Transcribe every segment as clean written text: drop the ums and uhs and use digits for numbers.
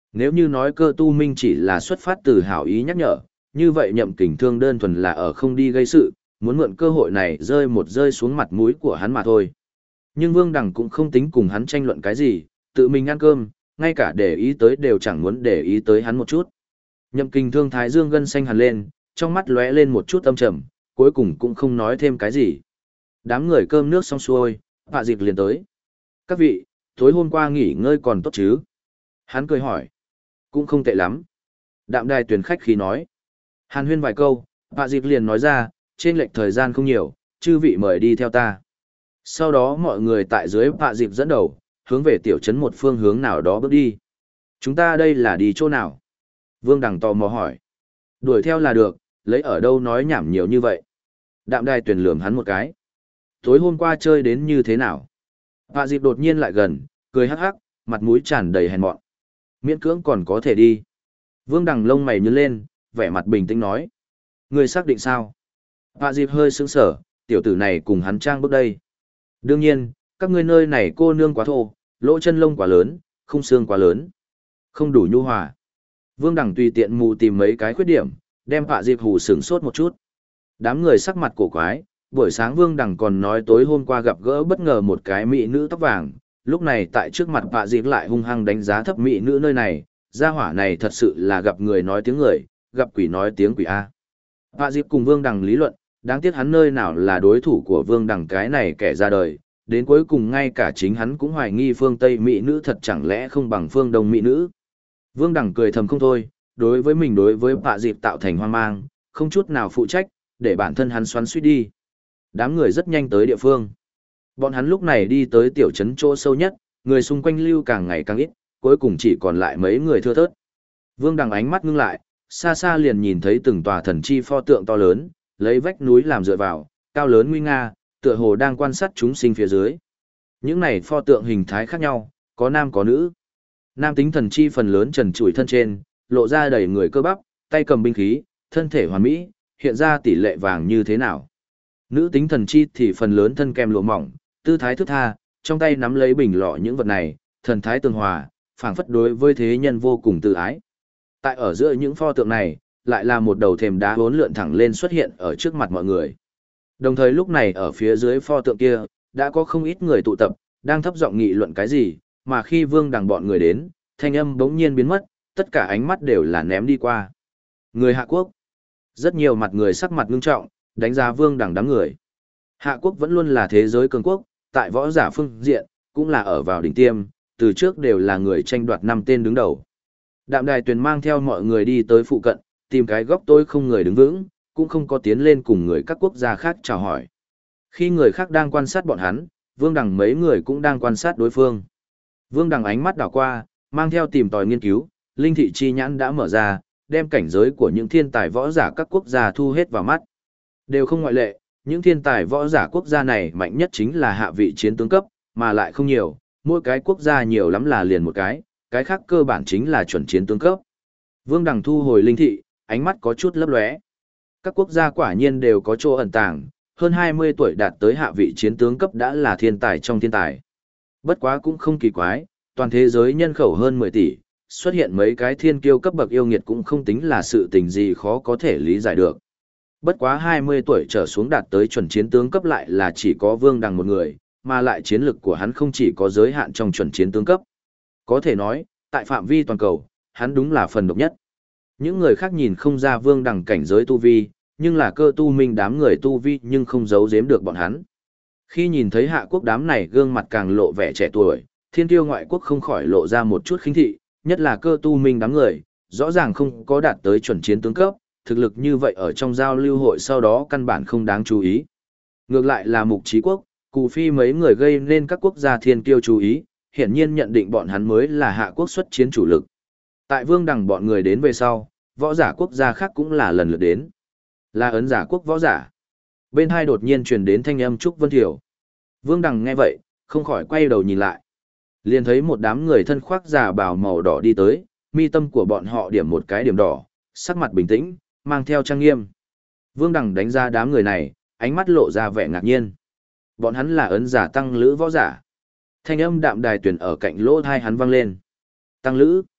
Nếu như nói cơ tu minh chỉ là xuất phát từ hảo ý nhắc nhở, như vậy Nhậm Kình Thương đơn thuần là ở không đi gây sự, muốn mượn cơ hội này rơi xuống mặt mũi của hắn mà thôi. Nhưng Vương Đằng cũng không tính cùng hắn tranh luận cái gì, tự mình ăn cơm, ngay cả để ý tới đều chẳng muốn để ý tới hắn một chút. Nhậm Kình Thương thái dương gân xanh hẳn lên, trong mắt lóe lên một chút âm trầm, cuối cùng cũng không nói thêm cái gì. Đám người cơm nước xong xuôi, Hạ Dịch liền tới. Các vị, tối hôm qua nghỉ ngơi còn tốt chứ? Hắn cười hỏi. Cũng không tệ lắm. Đạm Đài tuyển khách khí nói. Hàn huyên vài câu, Hạ Dịch liền nói ra, trên lệch thời gian không nhiều, chư vị mời đi theo ta. Sau đó mọi người tại dưới Hạ Dịch dẫn đầu, hướng về tiểu trấn một phương hướng nào đó bước đi. Chúng ta đây là đi chỗ nào? Vương Đằng tò mò hỏi. Đuổi theo là được, lấy ở đâu nói nhảm nhiều như vậy. Đạm Đài tuyển lườm hắn một cái. Tối hôm qua chơi đến như thế nào? Hạ Dịch đột nhiên lại gần, cười hắc hắc, mặt mũi tràn đầy hèn mọn. Miễn cưỡng còn có thể đi. Vương Đằng lông mày nhướng lên, vẻ mặt bình tĩnh nói. Người xác định sao? Hạ Dịch hơi sững sờ, tiểu tử này cùng hắn trang bước đây. Đương nhiên, các ngươi nơi này cô nương quá thô, lỗ chân lông quá lớn, khung xương quá lớn. Không đủ nhu hòa. Vương Đằng tùy tiện mù tìm mấy cái khuyết điểm, đem Hạ Dịch hù sửng sốt một chút. Đám người sắc mặt cổ quái, buổi sáng Vương Đằng còn nói tối hôm qua gặp gỡ bất ngờ một cái mỹ nữ tóc vàng, lúc này tại trước mặt Hạ Dịch lại hung hăng đánh giá thấp mỹ nữ nơi này, gia hỏa này thật sự là gặp người nói tiếng người, gặp quỷ nói tiếng quỷ A. Hạ Dịch cùng Vương Đằng lý luận, đáng tiếc hắn nơi nào là đối thủ của Vương Đằng cái này kẻ ra đời, đến cuối cùng ngay cả chính hắn cũng hoài nghi phương Tây mỹ nữ thật chẳng lẽ không bằng phương Đông mỹ nữ. Vương Đằng cười thầm không thôi, đối với Hạ Dịch tạo thành hoang mang, không chút nào phụ trách, để bản thân hắn xoắn suýt đi. Đám người rất nhanh tới địa phương. Bọn hắn lúc này đi tới tiểu trấn chỗ sâu nhất, người xung quanh lưu càng ngày càng ít, cuối cùng chỉ còn lại mấy người thưa thớt. Vương Đằng ánh mắt ngưng lại, xa xa liền nhìn thấy từng tòa thần chi pho tượng to lớn, lấy vách núi làm dựa vào, cao lớn nguy nga, tựa hồ đang quan sát chúng sinh phía dưới. Những này pho tượng hình thái khác nhau, có nam có nữ. Nam tính thần chi phần lớn trần trụi thân trên, lộ ra đầy người cơ bắp, tay cầm binh khí, thân thể hoàn mỹ, hiện ra tỷ lệ vàng như thế nào. Nữ tính thần chi thì phần lớn thân kem lụa mỏng, tư thái thướt tha, trong tay nắm lấy bình lọ những vật này, thần thái tường hòa, phảng phất đối với thế nhân vô cùng tự ái. Tại ở giữa những pho tượng này, lại là một đầu thềm đá uốn lượn thẳng lên xuất hiện ở trước mặt mọi người. Đồng thời lúc này ở phía dưới pho tượng kia, đã có không ít người tụ tập, đang thấp giọng nghị luận cái gì, mà khi Vương Đằng bọn người đến, thanh âm bỗng nhiên biến mất, tất cả ánh mắt đều là ném đi qua. Người Hạ Quốc. Rất nhiều mặt người sắc mặt ngưng trọng, đánh giá Vương Đằng đám người. Hạ Quốc vẫn luôn là thế giới cường quốc, tại võ giả phương diện, cũng là ở vào đỉnh tiêm, từ trước đều là người tranh đoạt 5 tên đứng đầu. Đạm Đài Tuyền mang theo mọi người đi tới phụ cận, tìm cái góc tối không người đứng vững, cũng không có tiến lên cùng người các quốc gia khác chào hỏi. Khi người khác đang quan sát bọn hắn, Vương Đằng mấy người cũng đang quan sát đối phương. Vương Đằng ánh mắt đảo qua, mang theo tìm tòi nghiên cứu, linh thị chi nhãn đã mở ra, đem cảnh giới của những thiên tài võ giả các quốc gia thu hết vào mắt. Đều không ngoại lệ, những thiên tài võ giả quốc gia này mạnh nhất chính là hạ vị chiến tướng cấp, mà lại không nhiều, mỗi cái quốc gia nhiều lắm là liền một cái khác cơ bản chính là chuẩn chiến tướng cấp. Vương Đằng thu hồi linh thị, ánh mắt có chút lấp lóe. Các quốc gia quả nhiên đều có chỗ ẩn tàng, hơn 20 tuổi đạt tới hạ vị chiến tướng cấp đã là thiên tài trong thiên tài. Bất quá cũng không kỳ quái, toàn thế giới nhân khẩu hơn 10 tỷ, xuất hiện mấy cái thiên kiêu cấp bậc yêu nghiệt cũng không tính là sự tình gì khó có thể lý giải được. Bất quá 20 tuổi trở xuống đạt tới chuẩn chiến tướng cấp lại là chỉ có Vương Đằng một người, mà lại chiến lực của hắn không chỉ có giới hạn trong chuẩn chiến tướng cấp. Có thể nói, tại phạm vi toàn cầu, hắn đúng là phần độc nhất. Những người khác nhìn không ra Vương Đằng cảnh giới tu vi, nhưng là cơ tu minh đám người tu vi nhưng không giấu giếm được bọn hắn. Khi nhìn thấy Hạ Quốc đám này gương mặt càng lộ vẻ trẻ tuổi, thiên tiêu ngoại quốc không khỏi lộ ra một chút khinh thị, nhất là cơ tu minh đám người, rõ ràng không có đạt tới chuẩn chiến tướng cấp, thực lực như vậy ở trong giao lưu hội sau đó căn bản không đáng chú ý. Ngược lại là Mục Chí Quốc, Cù Phi mấy người gây nên các quốc gia thiên kiêu chú ý, hiển nhiên nhận định bọn hắn mới là Hạ Quốc xuất chiến chủ lực. Tại Vương Đằng bọn người đến về sau, võ giả quốc gia khác cũng là lần lượt đến. Là Ấn giả quốc võ giả. Bên hai đột nhiên truyền đến thanh âm Trúc Vân Thiểu. Vương Đằng nghe vậy, không khỏi quay đầu nhìn lại. Liền thấy một đám người thân khoác giả bào màu đỏ đi tới, mi tâm của bọn họ điểm một cái điểm đỏ, sắc mặt bình tĩnh, mang theo trang nghiêm. Vương Đằng đánh ra đám người này, ánh mắt lộ ra vẻ ngạc nhiên. Bọn hắn là Ấn giả tăng lữ võ giả. Thanh âm Đạm Đài Tuyển ở cạnh lỗ tai hắn vang lên. Tăng lữ.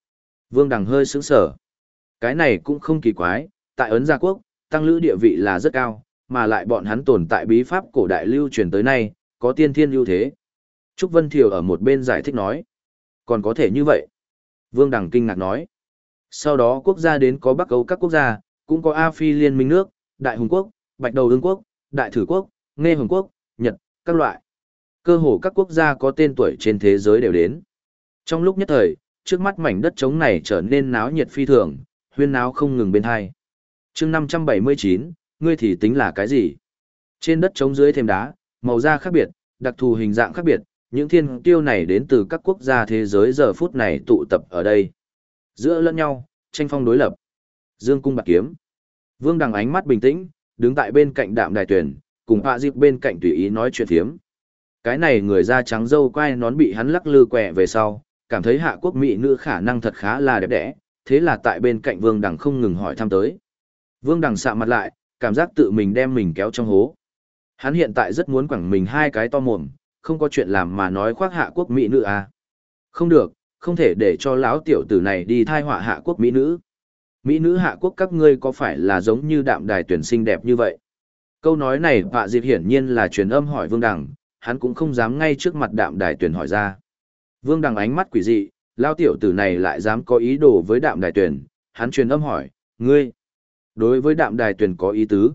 Vương Đằng hơi sững sờ. Cái này cũng không kỳ quái, tại Ấn Gia Quốc, tăng lữ địa vị là rất cao, mà lại bọn hắn tồn tại bí pháp cổ đại lưu truyền tới nay, có tiên thiên ưu thế. Trúc Vân Thiều ở một bên giải thích nói. Còn có thể như vậy. Vương Đằng kinh ngạc nói. Sau đó quốc gia đến có Bắc Âu các quốc gia, cũng có A Phi liên minh nước, Đại Hùng Quốc, Bạch Đầu Ương Quốc, Đại Thử Quốc, Nghe Hồng Quốc, Nhật, các loại. Cơ hồ các quốc gia có tên tuổi trên thế giới đều đến. Trong lúc nhất thời, trước mắt mảnh đất trống này trở nên náo nhiệt phi thường, huyên náo không ngừng bên hai. chương 579, ngươi thì tính là cái gì? Trên đất trống dưới thềm đá, màu da khác biệt, đặc thù hình dạng khác biệt, những thiên kiêu này đến từ các quốc gia thế giới giờ phút này tụ tập ở đây. Giữa lẫn nhau, tranh phong đối lập. Dương cung bạc kiếm. Vương Đằng ánh mắt bình tĩnh, đứng tại bên cạnh Đạm Đài Tuyền, cùng Hạ Diệp bên cạnh tùy ý nói chuyện thiếm. Cái này người da trắng râu quai nón bị hắn lắc lư quẹ về sau, cảm thấy hạ quốc mỹ nữ khả năng thật khá là đẹp đẽ, thế là tại bên cạnh Vương Đằng không ngừng hỏi thăm tới. Vương Đằng sạm mặt lại, cảm giác tự mình đem mình kéo trong hố. Hắn hiện tại rất muốn quẳng mình hai cái to mồm, không có chuyện làm mà nói khoác hạ quốc mỹ nữ à. Không được, không thể để cho lão tiểu tử này đi thai họa hạ quốc mỹ nữ. Mỹ nữ hạ quốc các ngươi có phải là giống như Đạm Đài Tuyển xinh đẹp như vậy? Câu nói này Hạ Diệp hiển nhiên là truyền âm hỏi Vương Đằng, hắn cũng không dám ngay trước mặt Đạm Đài Tuyển hỏi ra. Vương Đằng ánh mắt quỷ dị, lão tiểu tử này lại dám có ý đồ với Đạm Đài Tuyển, hắn truyền âm hỏi, ngươi, đối với Đạm Đài Tuyển có ý tứ?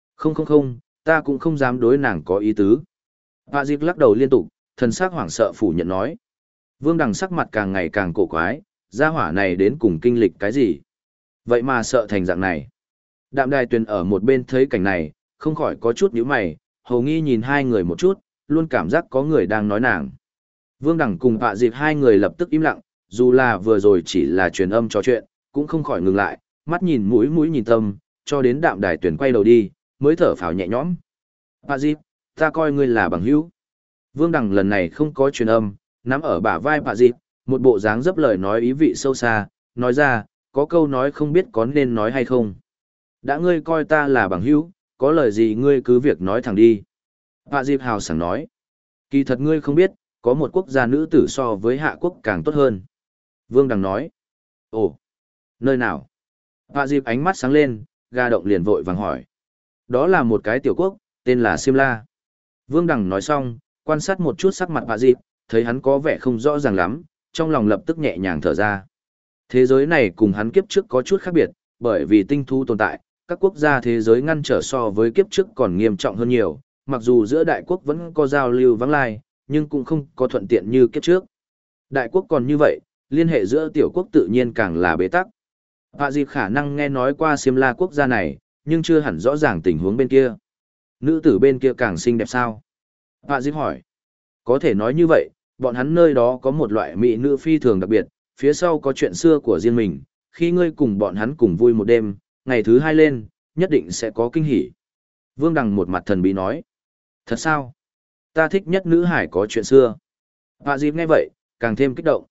Không, ta cũng không dám đối nàng có ý tứ. Hạ Diệp lắc đầu liên tục, thần sắc hoảng sợ phủ nhận nói. Vương Đằng sắc mặt càng ngày càng cổ quái, gia hỏa này đến cùng kinh lịch cái gì? Vậy mà sợ thành dạng này. Đạm Đài Tuyền ở một bên thấy cảnh này, không khỏi có chút nhíu mày, hầu nghi nhìn hai người một chút, luôn cảm giác có người đang nói nàng. Vương Đằng cùng Hạ Diệp hai người lập tức im lặng, dù là vừa rồi chỉ là truyền âm trò chuyện, cũng không khỏi ngừng lại, mắt nhìn mũi nhìn tâm, cho đến Đạm Đài Tuyền quay đầu đi, mới thở phào nhẹ nhõm. Hạ Diệp, ta coi ngươi là bằng hữu. Vương Đằng lần này không có truyền âm, nắm ở bả vai Hạ Diệp, một bộ dáng dấp lời nói ý vị sâu xa, nói ra, có câu nói không biết có nên nói hay không. Đã ngươi coi ta là bằng hữu, có lời gì ngươi cứ việc nói thẳng đi. Hạ Diệp hào sảng nói. Kỳ thật ngươi không biết, có một quốc gia nữ tử so với hạ quốc càng tốt hơn. Vương Đằng nói. Ồ, nơi nào? Hạ Diệp ánh mắt sáng lên, ga động liền vội vàng hỏi. Đó là một cái tiểu quốc, tên là Simla. Vương Đằng nói xong, quan sát một chút sắc mặt Hạ Diệp, thấy hắn có vẻ không rõ ràng lắm, trong lòng lập tức nhẹ nhàng thở ra. Thế giới này cùng hắn kiếp trước có chút khác biệt, bởi vì tinh thú tồn tại, các quốc gia thế giới ngăn trở so với kiếp trước còn nghiêm trọng hơn nhiều, mặc dù giữa đại quốc vẫn có giao lưu vắng lai, nhưng cũng không có thuận tiện như kiếp trước. Đại quốc còn như vậy, liên hệ giữa tiểu quốc tự nhiên càng là bế tắc. Hạ Diệp khả năng nghe nói qua Simla quốc gia này, nhưng chưa hẳn rõ ràng tình huống bên kia. Nữ tử bên kia càng xinh đẹp sao? Hạ Diệp hỏi. Có thể nói như vậy, bọn hắn nơi đó có một loại mỹ nữ phi thường đặc biệt, phía sau có chuyện xưa của riêng mình, khi ngươi cùng bọn hắn cùng vui một đêm, ngày thứ hai lên, nhất định sẽ có kinh hỉ. Vương Đằng một mặt thần bí nói. Thật sao? Ta thích nhất nữ hải có chuyện xưa. Hạ Diệp nghe vậy, càng thêm kích động.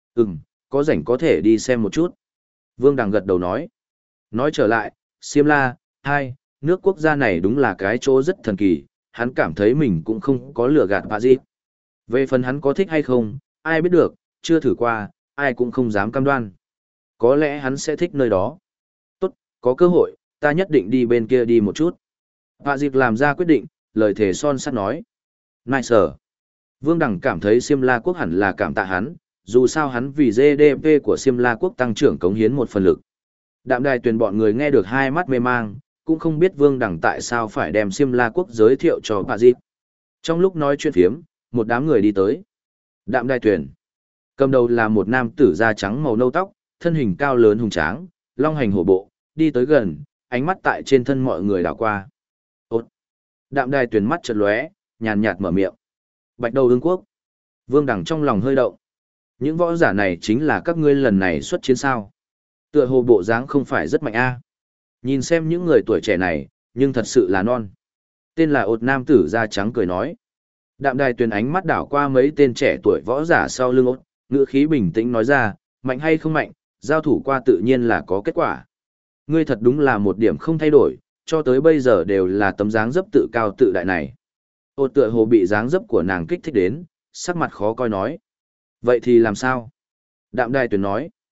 Có rảnh có thể đi xem một chút. Vương Đằng gật đầu nói. Nói trở lại, Simla, nước quốc gia này đúng là cái chỗ rất thần kỳ, hắn cảm thấy mình cũng không có lừa gạt Hạ Diệp. Về phần hắn có thích hay không, ai biết được, chưa thử qua, ai cũng không dám cam đoan. Có lẽ hắn sẽ thích nơi đó. Tốt, có cơ hội, ta nhất định đi bên kia đi một chút. Hạ Diệp làm ra quyết định, lời thề son sắt nói. Nice. Vương Đằng cảm thấy Simla quốc hẳn là cảm tạ hắn, dù sao hắn vì GDP của Simla quốc tăng trưởng cống hiến một phần lực. Đạm Đài Tuyền bọn người nghe được hai mắt mê mang, cũng không biết Vương Đằng tại sao phải đem Simla quốc giới thiệu cho Hạ Diệp. Trong lúc nói chuyện phiếm, một đám người đi tới. Đạm Đài Tuyền. Cầm đầu là một nam tử da trắng màu nâu tóc, thân hình cao lớn hùng tráng, long hành hổ bộ, đi tới gần, ánh mắt tại trên thân mọi người đảo qua. Ốt! Đạm Đài Tuyền mắt chợt lóe, nhàn nhạt mở miệng. Bạch Đầu Ương Quốc. Vương Đằng trong lòng hơi động. Những võ giả này chính là các ngươi lần này xuất chiến sao. Tựa hồ bộ dáng không phải rất mạnh a. Nhìn xem những người tuổi trẻ này, nhưng thật sự là non. Tên là Ốt nam tử da trắng cười nói. Đạm Đài Tuyền ánh mắt đảo qua mấy tên trẻ tuổi võ giả sau lưng Ốt, ngữ khí bình tĩnh nói ra, mạnh hay không mạnh, giao thủ qua tự nhiên là có kết quả. Ngươi thật đúng là một điểm không thay đổi, cho tới bây giờ đều là tấm dáng dấp tự cao tự đại này. Ốt tựa hồ bị dáng dấp của nàng kích thích đến, sắc mặt khó coi nói. Vậy thì làm sao? Đạm Đài Tuyền nói.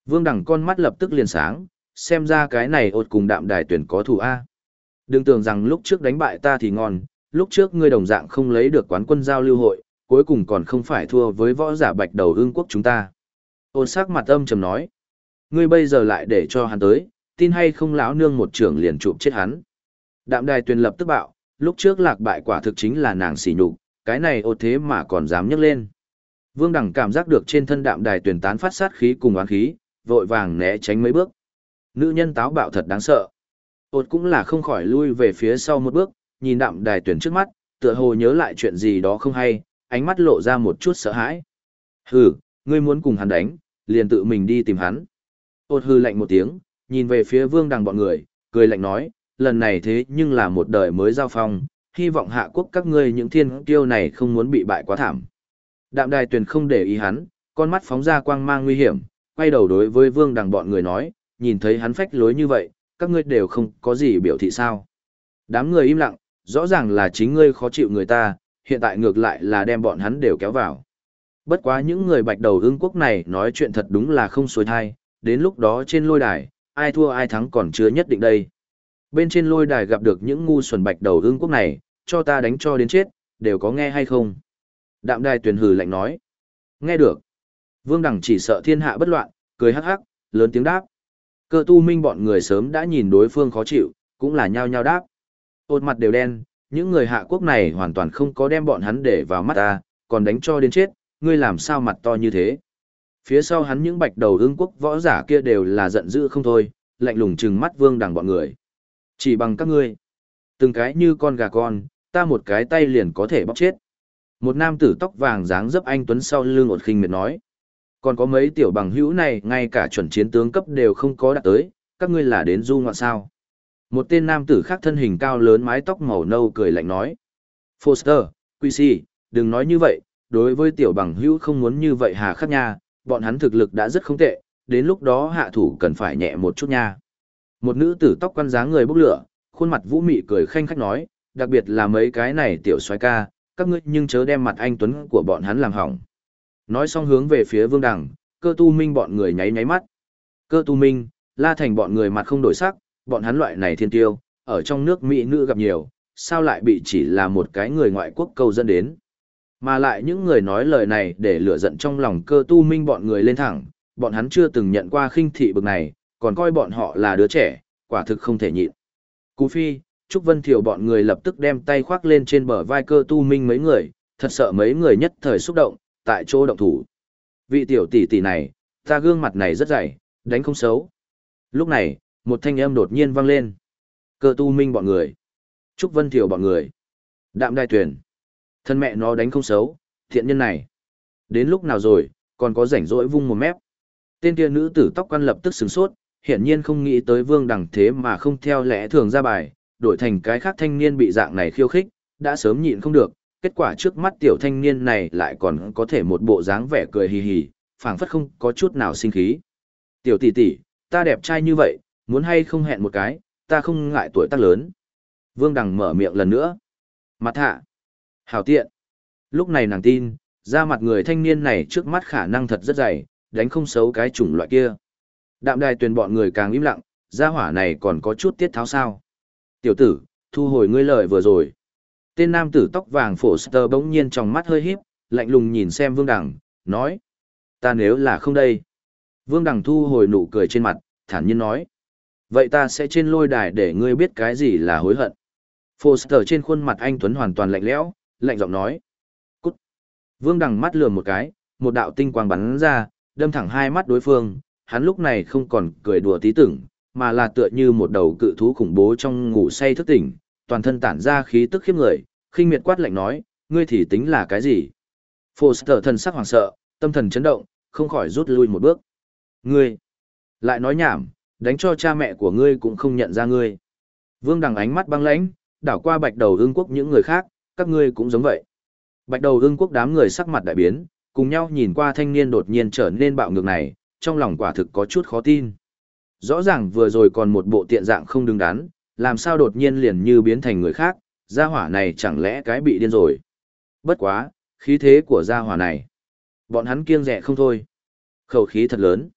Vương Đằng con mắt lập tức liền sáng, xem ra cái này ột cùng Đạm Đài Tuyền có thù A. Đừng tưởng rằng lúc trước đánh bại ta thì ngon, lúc trước ngươi đồng dạng không lấy được quán quân giao lưu hội, cuối cùng còn không phải thua với võ giả Bạch Đầu Ưng Quốc chúng ta. Ôn sắc mặt âm trầm nói, ngươi bây giờ lại để cho hắn tới, tin hay không lão nương một trưởng liền chụp chết hắn. Đạm Đài Tuyền lập tức bạo, lúc trước lạc bại quả thực chính là nàng sỉ nhục, cái này ột thế mà còn dám nhấc lên. Vương Đằng cảm giác được trên thân Đạm Đài Tuyền tán phát sát khí cùng oán khí, vội vàng né tránh mấy bước. Nữ nhân táo bạo thật đáng sợ. Ột cũng là không khỏi lui về phía sau một bước, nhìn Đạm Đài Tuyền trước mắt, tựa hồ nhớ lại chuyện gì đó không hay, ánh mắt lộ ra một chút sợ hãi. Hừ, ngươi muốn cùng hắn đánh, liền tự mình đi tìm hắn. Ột hừ lạnh một tiếng, nhìn về phía Vương Đằng bọn người, cười lạnh nói, lần này thế nhưng là một đời mới giao phong, hy vọng hạ quốc các ngươi những thiên kiêu này không muốn bị bại quá thảm. Đạm Đài Tuyền không để ý hắn, con mắt phóng ra quang mang nguy hiểm, quay đầu đối với Vương Đằng bọn người nói, nhìn thấy hắn phách lối như vậy, các ngươi đều không có gì biểu thị sao. Đám người im lặng, rõ ràng là chính ngươi khó chịu người ta, hiện tại ngược lại là đem bọn hắn đều kéo vào. Bất quá những người Bạch Đầu Ưng Quốc này nói chuyện thật đúng là không xuôi thai, đến lúc đó trên lôi đài, ai thua ai thắng còn chưa nhất định đây. Bên trên lôi đài gặp được những ngu xuẩn Bạch Đầu Ưng Quốc này, cho ta đánh cho đến chết, đều có nghe hay không? Đạm Đài Tuyền hừ lạnh nói. Nghe được. Vương Đằng chỉ sợ thiên hạ bất loạn, cười hắc hắc, lớn tiếng đáp. Cơ tu minh bọn người sớm đã nhìn đối phương khó chịu, cũng là nhao nhao đáp. Ôn mặt đều đen, những người hạ quốc này hoàn toàn không có đem bọn hắn để vào mắt ta, còn đánh cho đến chết, ngươi làm sao mặt to như thế. Phía sau hắn những Bạch Đầu Ưng Quốc võ giả kia đều là giận dữ không thôi, lạnh lùng trừng mắt Vương Đằng bọn người. Chỉ bằng các ngươi, từng cái như con gà con, ta một cái tay liền có thể bóc chết. Một nam tử tóc vàng dáng dấp anh tuấn sau lưng ột khinh miệt nói. Còn có mấy tiểu bằng hữu này ngay cả chuẩn chiến tướng cấp đều không có đạt tới, các ngươi là đến du ngoạn sao. Một tên nam tử khác thân hình cao lớn mái tóc màu nâu cười lạnh nói. Foster, QC, đừng nói như vậy, đối với tiểu bằng hữu không muốn như vậy hà khắc nha, bọn hắn thực lực đã rất không tệ, đến lúc đó hạ thủ cần phải nhẹ một chút nha. Một nữ tử tóc quăn dáng người bốc lửa, khuôn mặt vũ mị cười khanh khách nói, đặc biệt là mấy cái này tiểu soái ca, các ngươi nhưng chớ đem mặt anh tuấn của bọn hắn làm hỏng. Nói xong hướng về phía Vương Đằng, Cơ Tu Minh bọn người nháy nháy mắt. Cơ Tu Minh, La Thành bọn người mặt không đổi sắc, bọn hắn loại này thiên tiêu, ở trong nước mỹ nữ gặp nhiều, sao lại bị chỉ là một cái người ngoại quốc câu dẫn đến. Mà lại những người nói lời này để lửa giận trong lòng Cơ Tu Minh bọn người lên thẳng, bọn hắn chưa từng nhận qua khinh thị bực này, còn coi bọn họ là đứa trẻ, quả thực không thể nhịn. Cú Phi, Trúc Vân Thiều bọn người lập tức đem tay khoác lên trên bờ vai Cơ Tu Minh mấy người, thật sợ mấy người nhất thời xúc động, tại chỗ động thủ. Vị tiểu tỷ tỷ này, ta gương mặt này rất dày, đánh không xấu. Lúc này, một thanh âm đột nhiên vang lên. Cơ Tu Minh bọn người, Trúc Vân Thiều bọn người, Đạm Đài Tuyền. Thân mẹ nó đánh không xấu, thiện nhân này. Đến lúc nào rồi, còn có rảnh rỗi vung một mép. Tên kia nữ tử tóc quan lập tức sửng sốt, hiển nhiên không nghĩ tới Vương Đằng thế mà không theo lẽ thường ra bài, đổi thành cái khác thanh niên bị dạng này khiêu khích, đã sớm nhịn không được, kết quả trước mắt tiểu thanh niên này lại còn có thể một bộ dáng vẻ cười hì hì, phảng phất không có chút nào sinh khí. Tiểu tỷ tỷ, ta đẹp trai như vậy, muốn hay không hẹn một cái, ta không ngại tuổi tác lớn. Vương Đằng mở miệng lần nữa. Mặt hạ. Hảo tiện. Lúc này nàng tin, ra mặt người thanh niên này trước mắt khả năng thật rất dày, đánh không xấu cái chủng loại kia. Đạm Đài Tuyền bọn người càng im lặng, gia hỏa này còn có chút tiết tháo sao. Tiểu tử, thu hồi ngươi lời vừa rồi. Tên nam tử tóc vàng Foster bỗng nhiên trong mắt hơi híp, lạnh lùng nhìn xem Vương Đằng, nói. Ta nếu là không đây. Vương Đằng thu hồi nụ cười trên mặt, thản nhiên nói. Vậy ta sẽ trên lôi đài để ngươi biết cái gì là hối hận. Foster trên khuôn mặt anh Tuấn hoàn toàn lạnh lẽo, lạnh giọng nói. Cút. Vương Đằng mắt lườm một cái, một đạo tinh quang bắn ra, đâm thẳng hai mắt đối phương. Hắn lúc này không còn cười đùa tí tưởng, mà là tựa như một đầu cự thú khủng bố trong ngủ say thức tỉnh, toàn thân tản ra khí tức khiếp người, khinh miệt quát lạnh nói, ngươi thì tính là cái gì? Foster thần sắc hoảng sợ, tâm thần chấn động, không khỏi rút lui một bước. Ngươi, lại nói nhảm, đánh cho cha mẹ của ngươi cũng không nhận ra ngươi. Vương Đằng ánh mắt băng lãnh, đảo qua Bạch Đầu Ưng Quốc những người khác, các ngươi cũng giống vậy. Bạch Đầu Ưng Quốc đám người sắc mặt đại biến, cùng nhau nhìn qua thanh niên đột nhiên trở nên bạo ngược này, trong lòng quả thực có chút khó tin. Rõ ràng vừa rồi còn một bộ tiện dạng không đứng đắn, làm sao đột nhiên liền như biến thành người khác, gia hỏa này chẳng lẽ cái bị điên rồi. Bất quá, khí thế của gia hỏa này. Bọn hắn kiêng dè không thôi. Khẩu khí thật lớn.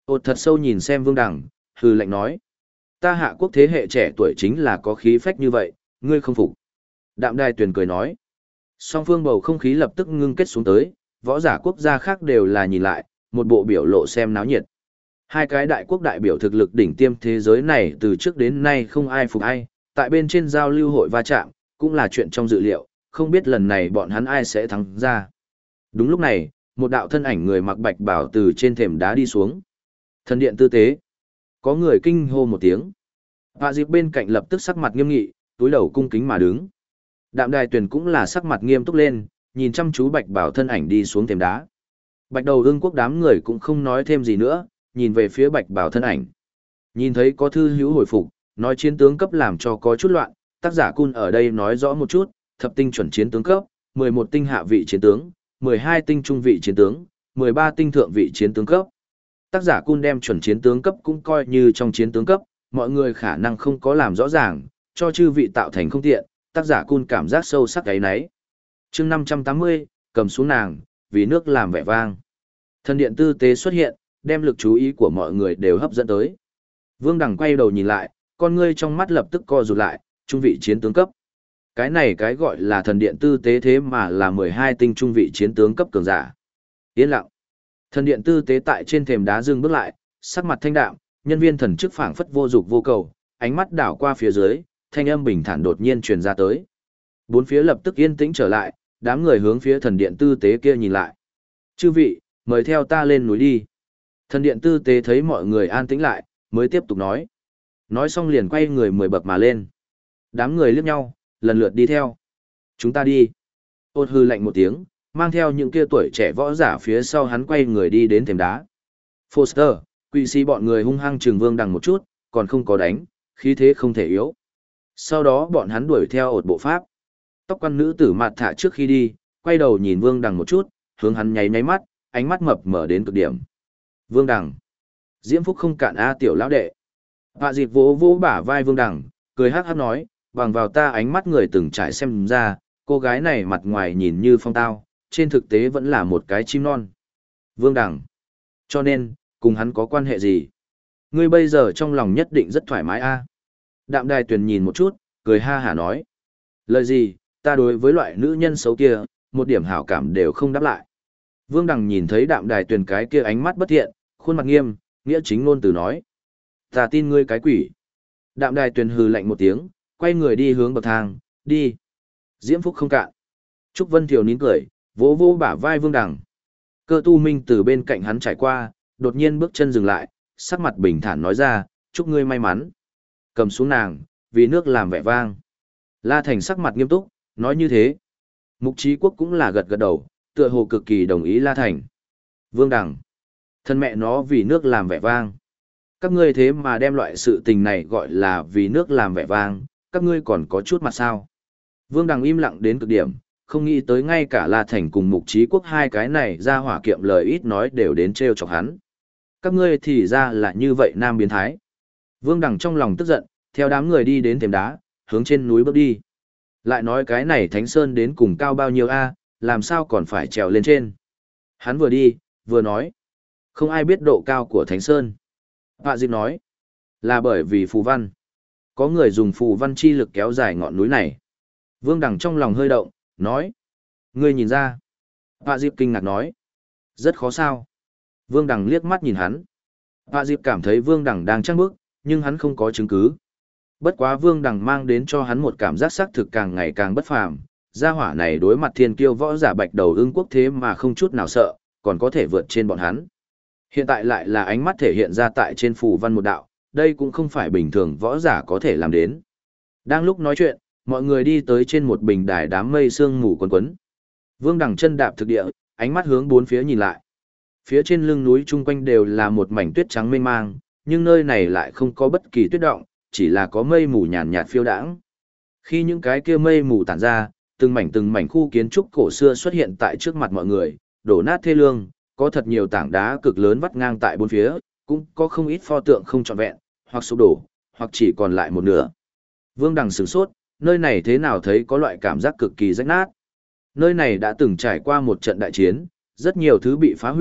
Ột thật sâu nhìn xem Vương Đằng, hừ lạnh nói. Ta Hạ Quốc thế hệ trẻ tuổi chính là có khí phách như vậy, ngươi không phục. Đạm Đài Tuyền cười nói. Song phương bầu không khí lập tức ngưng kết xuống tới, võ giả quốc gia khác đều là nhìn lại, một bộ biểu lộ xem náo nhiệt. Hai cái đại quốc đại biểu thực lực đỉnh tiêm thế giới này từ trước đến nay không ai phục ai, tại bên trên giao lưu hội va chạm, cũng là chuyện trong dự liệu, không biết lần này bọn hắn ai sẽ thắng ra. Đúng lúc này, một đạo thân ảnh người mặc bạch bào từ trên thềm đá đi xuống. Thần điện tư tế. Có người kinh hô một tiếng. Hạ Diệp bên cạnh lập tức sắc mặt nghiêm nghị, túi đầu cung kính mà đứng. Đạm Đài Tuyền cũng là sắc mặt nghiêm túc lên, nhìn chăm chú bạch bào thân ảnh đi xuống thềm đá. Bạch đầu ương quốc đám người cũng không nói thêm gì nữa, nhìn về phía bạch bào thân ảnh. Nhìn thấy có thư hữu hồi phục, nói chiến tướng cấp làm cho có chút loạn, tác giả Cun ở đây nói rõ một chút, thập tinh chuẩn chiến tướng cấp, 11 tinh hạ vị chiến tướng, 12 tinh trung vị chiến tướng, 13 tinh thượng vị chiến tướng cấp. Tác giả Cun đem chuẩn chiến tướng cấp cũng coi như trong chiến tướng cấp, mọi người khả năng không có làm rõ ràng, cho chư vị tạo thành không tiện, tác giả Cun cảm giác sâu sắc cái nấy. Chương 580, cầm xuống nàng, vì nước làm vẻ vang. Thần điện tư tế xuất hiện, đem lực chú ý của mọi người đều hấp dẫn tới. Vương Đằng quay đầu nhìn lại, con ngươi trong mắt lập tức co rụt lại, trung vị chiến tướng cấp. Cái này cái gọi là thần điện tư tế thế mà là 12 tinh trung vị chiến tướng cấp cường giả. Yên lặng. Thần điện tư tế tại trên thềm đá dừng bước lại, sắc mặt thanh đạm, nhân viên thần chức phảng phất vô dục vô cầu, ánh mắt đảo qua phía dưới, thanh âm bình thản đột nhiên truyền ra tới. Bốn phía lập tức yên tĩnh trở lại, đám người hướng phía thần điện tư tế kia nhìn lại. Chư vị, mời theo ta lên núi đi. Thần điện tư tế thấy mọi người an tĩnh lại, mới tiếp tục nói. Nói xong liền quay người 10 bậc mà lên. Đám người liếc nhau, lần lượt đi theo. Chúng ta đi. Ôn hư lạnh một tiếng, mang theo những kia tuổi trẻ võ giả phía sau hắn quay người đi đến thềm đá. Foster, quỷ sĩ bọn người hung hăng trừng Vương Đằng một chút, còn không có đánh, khí thế không thể yếu. Sau đó bọn hắn đuổi theo ột bộ pháp. Tóc quan nữ tử mặt thả trước khi đi, quay đầu nhìn Vương Đằng một chút, hướng hắn nháy nháy mắt, ánh mắt mập mở đến cực điểm. Vương Đằng. Diễm phúc không cạn a tiểu lão đệ. Hạ Diệp vỗ vỗ bả vai Vương Đằng, cười hắc hắc nói, bằng vào ta ánh mắt người từng trải xem ra, cô gái này mặt ngoài nhìn như phong tao, trên thực tế vẫn là một cái chim non. Vương Đằng. Cho nên, cùng hắn có quan hệ gì? Ngươi bây giờ trong lòng nhất định rất thoải mái a. Đạm Đài Tuyền nhìn một chút, cười ha hả nói. Lời gì, ta đối với loại nữ nhân xấu kia, một điểm hảo cảm đều không đáp lại. Vương Đằng nhìn thấy Đạm Đài Tuyền cái kia ánh mắt bất thiện, khuôn mặt nghiêm, nghĩa chính ngôn từ nói. Ta tin ngươi cái quỷ. Đạm Đài Tuyền hừ lạnh một tiếng, quay người đi hướng bậc thang, đi. Diễm phúc không cạn. Trúc Vân Thiều nín cười, vỗ vỗ bả vai Vương Đằng. Cơ tu minh từ bên cạnh hắn trải qua, đột nhiên bước chân dừng lại, sắc mặt bình thản nói ra, chúc ngươi may mắn. Cầm xuống nàng, vì nước làm vẻ vang. La Thành sắc mặt nghiêm túc, nói như thế. Mục Chí Quốc cũng là gật gật đầu, tựa hồ cực kỳ đồng ý La Thành. Vương Đằng. Thân mẹ nó vì nước làm vẻ vang. Các ngươi thế mà đem loại sự tình này gọi là vì nước làm vẻ vang, các ngươi còn có chút mặt sao. Vương Đằng im lặng đến cực điểm, không nghĩ tới ngay cả La Thành cùng Mục Chí Quốc hai cái này ra hỏa kiệm lời ít nói đều đến trêu chọc hắn. Các ngươi thì ra là như vậy nam biến thái. Vương Đằng trong lòng tức giận, theo đám người đi đến thềm đá, hướng trên núi bước đi. Lại nói cái này Thánh Sơn đến cùng cao bao nhiêu a, làm sao còn phải trèo lên trên. Hắn vừa đi, vừa nói. Không ai biết độ cao của Thánh Sơn. Hạ Diệp nói. Là bởi vì phù văn. Có người dùng phù văn chi lực kéo dài ngọn núi này. Vương Đằng trong lòng hơi động, nói. Ngươi nhìn ra. Hạ Diệp kinh ngạc nói. Rất khó sao. Vương Đằng liếc mắt nhìn hắn. Hạ Diệp cảm thấy Vương Đằng đang trăng bước, nhưng hắn không có chứng cứ. Bất quá Vương Đằng mang đến cho hắn một cảm giác xác thực càng ngày càng bất phàm. Gia hỏa này đối mặt thiên kiêu võ giả bạch đầu ưng quốc thế mà không chút nào sợ, còn có thể vượt trên bọn hắn. Hiện tại lại là ánh mắt thể hiện ra tại trên phù văn một đạo, đây cũng không phải bình thường võ giả có thể làm đến. Đang lúc nói chuyện, mọi người đi tới trên một bình đài đám mây sương mù quấn quấn. Vương Đằng chân đạp thực địa, ánh mắt hướng bốn phía nhìn lại. Phía trên lưng núi chung quanh đều là một mảnh tuyết trắng mênh mang, nhưng nơi này lại không có bất kỳ tuyết động, chỉ là có mây mù nhàn nhạt phiêu đãng. Khi những cái kia mây mù tản ra, từng mảnh khu kiến trúc cổ xưa xuất hiện tại trước mặt mọi người, đổ nát thê lương, có thật nhiều tảng đá cực lớn vắt ngang tại bốn phía, cũng có không ít pho tượng không trọn vẹn, hoặc sụp đổ, hoặc chỉ còn lại một nửa. Vương Đằng sửng sốt, nơi này thế nào thấy có loại cảm giác cực kỳ rách nát. Nơi này đã từng trải qua một trận đại chiến, rất nhiều thứ bị phá hủy,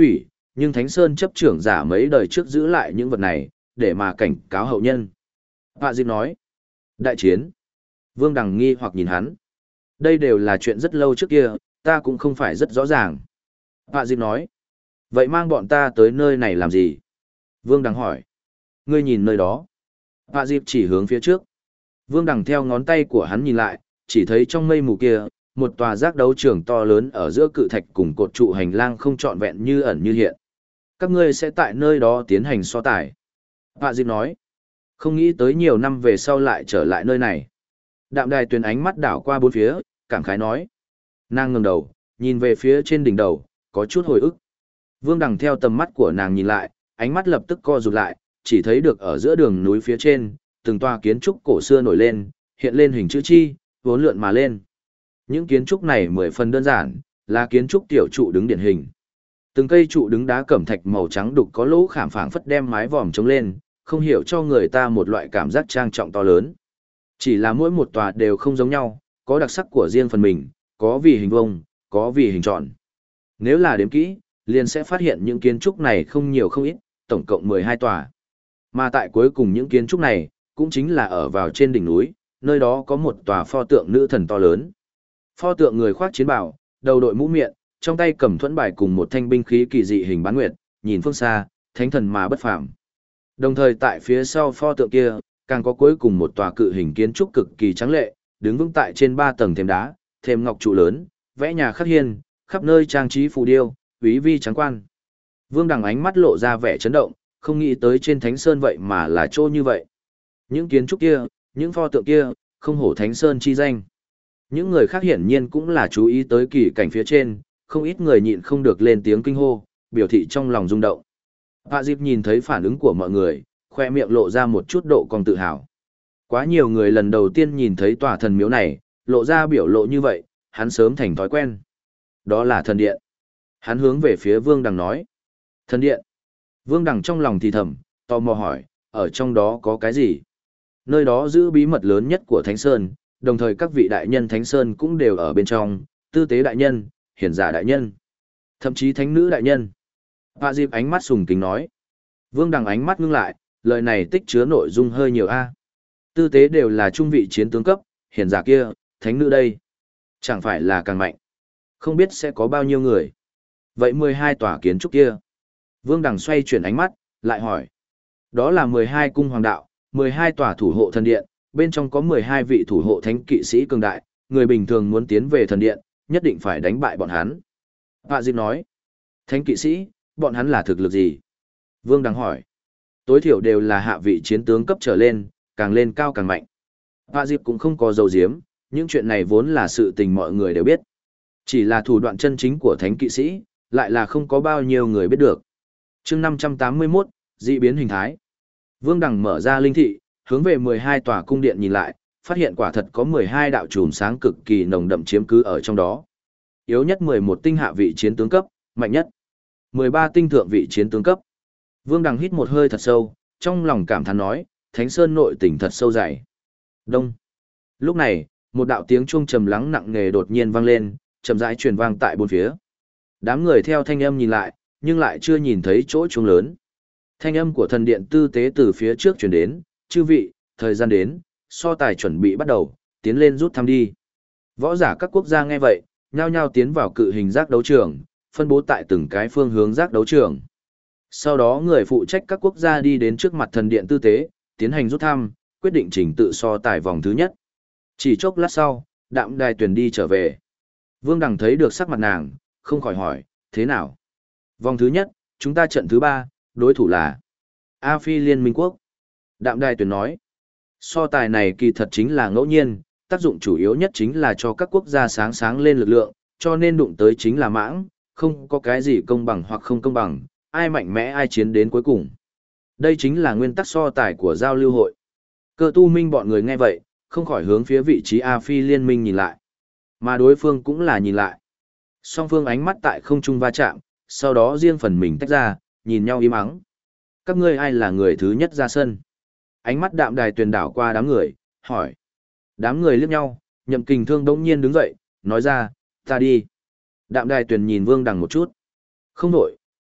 nhưng Thánh Sơn chấp trưởng giả mấy đời trước giữ lại những vật này, để mà cảnh cáo hậu nhân. Họa Diệp nói, đại chiến. Vương Đằng nghi hoặc nhìn hắn. Đây đều là chuyện rất lâu trước kia, ta cũng không phải rất rõ ràng. Họa Diệp nói, vậy mang bọn ta tới nơi này làm gì? Vương Đằng hỏi, ngươi nhìn nơi đó. Họa Diệp chỉ hướng phía trước. Vương Đằng theo ngón tay của hắn nhìn lại, chỉ thấy trong mây mù kia, một tòa giác đấu trường to lớn ở giữa cự thạch cùng cột trụ hành lang không trọn vẹn như ẩn như hiện. Các ngươi sẽ tại nơi đó tiến hành so tài. Họa Diệp nói, không nghĩ tới nhiều năm về sau lại trở lại nơi này. Đạm Đài Tuyền ánh mắt đảo qua bốn phía, cảm khái nói. Nàng ngẩng đầu, nhìn về phía trên đỉnh đầu, có chút hồi ức. Vương Đằng theo tầm mắt của nàng nhìn lại, ánh mắt lập tức co rụt lại, chỉ thấy được ở giữa đường núi phía trên, từng tòa kiến trúc cổ xưa nổi lên, hiện lên hình chữ chi, vốn lượn mà lên. Những kiến trúc này 10 phần đơn giản, là kiến trúc tiểu trụ đứng điển hình. Từng cây trụ đứng đá cẩm thạch màu trắng đục có lỗ khảm phảng phất đem mái vòm chống lên, không hiểu cho người ta một loại cảm giác trang trọng to lớn. Chỉ là mỗi một tòa đều không giống nhau, có đặc sắc của riêng phần mình, có vì hình vuông, có vì hình tròn. Nếu là đếm kỹ, liền sẽ phát hiện những kiến trúc này không nhiều không ít, tổng cộng 12 tòa. Mà tại cuối cùng những kiến trúc này, cũng chính là ở vào trên đỉnh núi, nơi đó có một tòa pho tượng nữ thần to lớn. Pho tượng người khoác chiến bào, đầu đội mũ miệng, trong tay cầm thuẫn bài cùng một thanh binh khí kỳ dị hình bán nguyệt, nhìn phương xa, thánh thần mà bất phàm. Đồng thời tại phía sau pho tượng kia, càng có cuối cùng một tòa cự hình kiến trúc cực kỳ trắng lệ, đứng vững tại trên 3 tầng thềm đá, thềm ngọc trụ lớn, vẽ nhà khắc hiên, khắp nơi trang trí phù điêu, quý vi trắng quan. Vương Đằng ánh mắt lộ ra vẻ chấn động, không nghĩ tới trên Thánh Sơn vậy mà là chỗ như vậy. Những kiến trúc kia, những pho tượng kia, không hổ Thánh Sơn chi danh. Những người khác hiển nhiên cũng là chú ý tới kỳ cảnh phía trên, không ít người nhịn không được lên tiếng kinh hô, biểu thị trong lòng rung động. Hạ Diệp nhìn thấy phản ứng của mọi người, khoe miệng lộ ra một chút độ còn tự hào. Quá nhiều người lần đầu tiên nhìn thấy tòa thần miếu này, lộ ra biểu lộ như vậy, hắn sớm thành thói quen. Đó là thần điện. Hắn hướng về phía Vương Đằng nói. Thần điện. Vương Đằng trong lòng thì thầm, tò mò hỏi, ở trong đó có cái gì? Nơi đó giữ bí mật lớn nhất của Thánh Sơn, đồng thời các vị đại nhân Thánh Sơn cũng đều ở bên trong, tư tế đại nhân, hiển giả đại nhân, thậm chí thánh nữ đại nhân. Hạ Diệp ánh mắt sùng kính nói. Vương Đằng ánh mắt ngưng lại, lời này tích chứa nội dung hơi nhiều a. Tư tế đều là trung vị chiến tướng cấp, hiển giả kia, thánh nữ đây. Chẳng phải là càng mạnh. Không biết sẽ có bao nhiêu người. Vậy 12 tòa kiến trúc kia. Vương Đằng xoay chuyển ánh mắt, lại hỏi. Đó là 12 cung hoàng đạo, 12 tòa thủ hộ thần điện, bên trong có 12 vị thủ hộ thánh kỵ sĩ cường đại, người bình thường muốn tiến về thần điện, nhất định phải đánh bại bọn hắn. Hạ Diệp nói. Thánh kỵ sĩ, bọn hắn là thực lực gì? Vương Đằng hỏi. Tối thiểu đều là hạ vị chiến tướng cấp trở lên, càng lên cao càng mạnh. Hạ Diệp cũng không có dầu diếm, những chuyện này vốn là sự tình mọi người đều biết. Chỉ là thủ đoạn chân chính của thánh kỵ sĩ, lại là không có bao nhiêu người biết được. Chương 581, dị biến hình thái. Vương Đằng mở ra linh thị, hướng về 12 tòa cung điện nhìn lại, phát hiện quả thật có 12 đạo chùm sáng cực kỳ nồng đậm chiếm cứ ở trong đó. Yếu nhất 11 tinh hạ vị chiến tướng cấp, mạnh nhất 13 tinh thượng vị chiến tướng cấp. Vương Đằng hít một hơi thật sâu, trong lòng cảm thán nói, Thánh Sơn nội tình thật sâu dày. Đông. Lúc này, một đạo tiếng chuông trầm lắng nặng nề đột nhiên vang lên, chậm rãi truyền vang tại bốn phía. Đám người theo thanh âm nhìn lại, nhưng lại chưa nhìn thấy chỗ chuông lớn. Thanh âm của thần điện tư tế từ phía trước truyền đến, chư vị, thời gian đến, so tài chuẩn bị bắt đầu, tiến lên rút thăm đi. Võ giả các quốc gia nghe vậy, nhao nhao tiến vào cự hình giác đấu trường, phân bố tại từng cái phương hướng giác đấu trường. Sau đó người phụ trách các quốc gia đi đến trước mặt thần điện tư tế, tiến hành rút thăm, quyết định trình tự so tài vòng thứ nhất. Chỉ chốc lát sau, Đạm Đài Tuyền đi trở về. Vương Đằng thấy được sắc mặt nàng, không khỏi hỏi, thế nào? Vòng thứ nhất, chúng ta trận thứ 3, đối thủ là A Phi Liên Minh Quốc. Đạm Đài Tuyền nói, so tài này kỳ thật chính là ngẫu nhiên, tác dụng chủ yếu nhất chính là cho các quốc gia sáng sáng lên lực lượng, cho nên đụng tới chính là mãng, không có cái gì công bằng hoặc không công bằng, ai mạnh mẽ ai chiến đến cuối cùng. Đây chính là nguyên tắc so tài của giao lưu hội. Cơ tu minh bọn người nghe vậy, không khỏi hướng phía vị trí A Phi Liên Minh nhìn lại. Mà đối phương cũng là nhìn lại. Song phương ánh mắt tại không trung va chạm, sau đó riêng phần mình tách ra, nhìn nhau im ắng. Các ngươi ai là người thứ nhất ra sân? Ánh mắt Đạm Đài Tuyền đảo qua đám người, hỏi. Đám người liếc nhau, Nhậm Kình Thương đống nhiên đứng dậy, nói ra, ta đi. Đạm Đài Tuyền nhìn Vương Đằng một chút. Không đổi,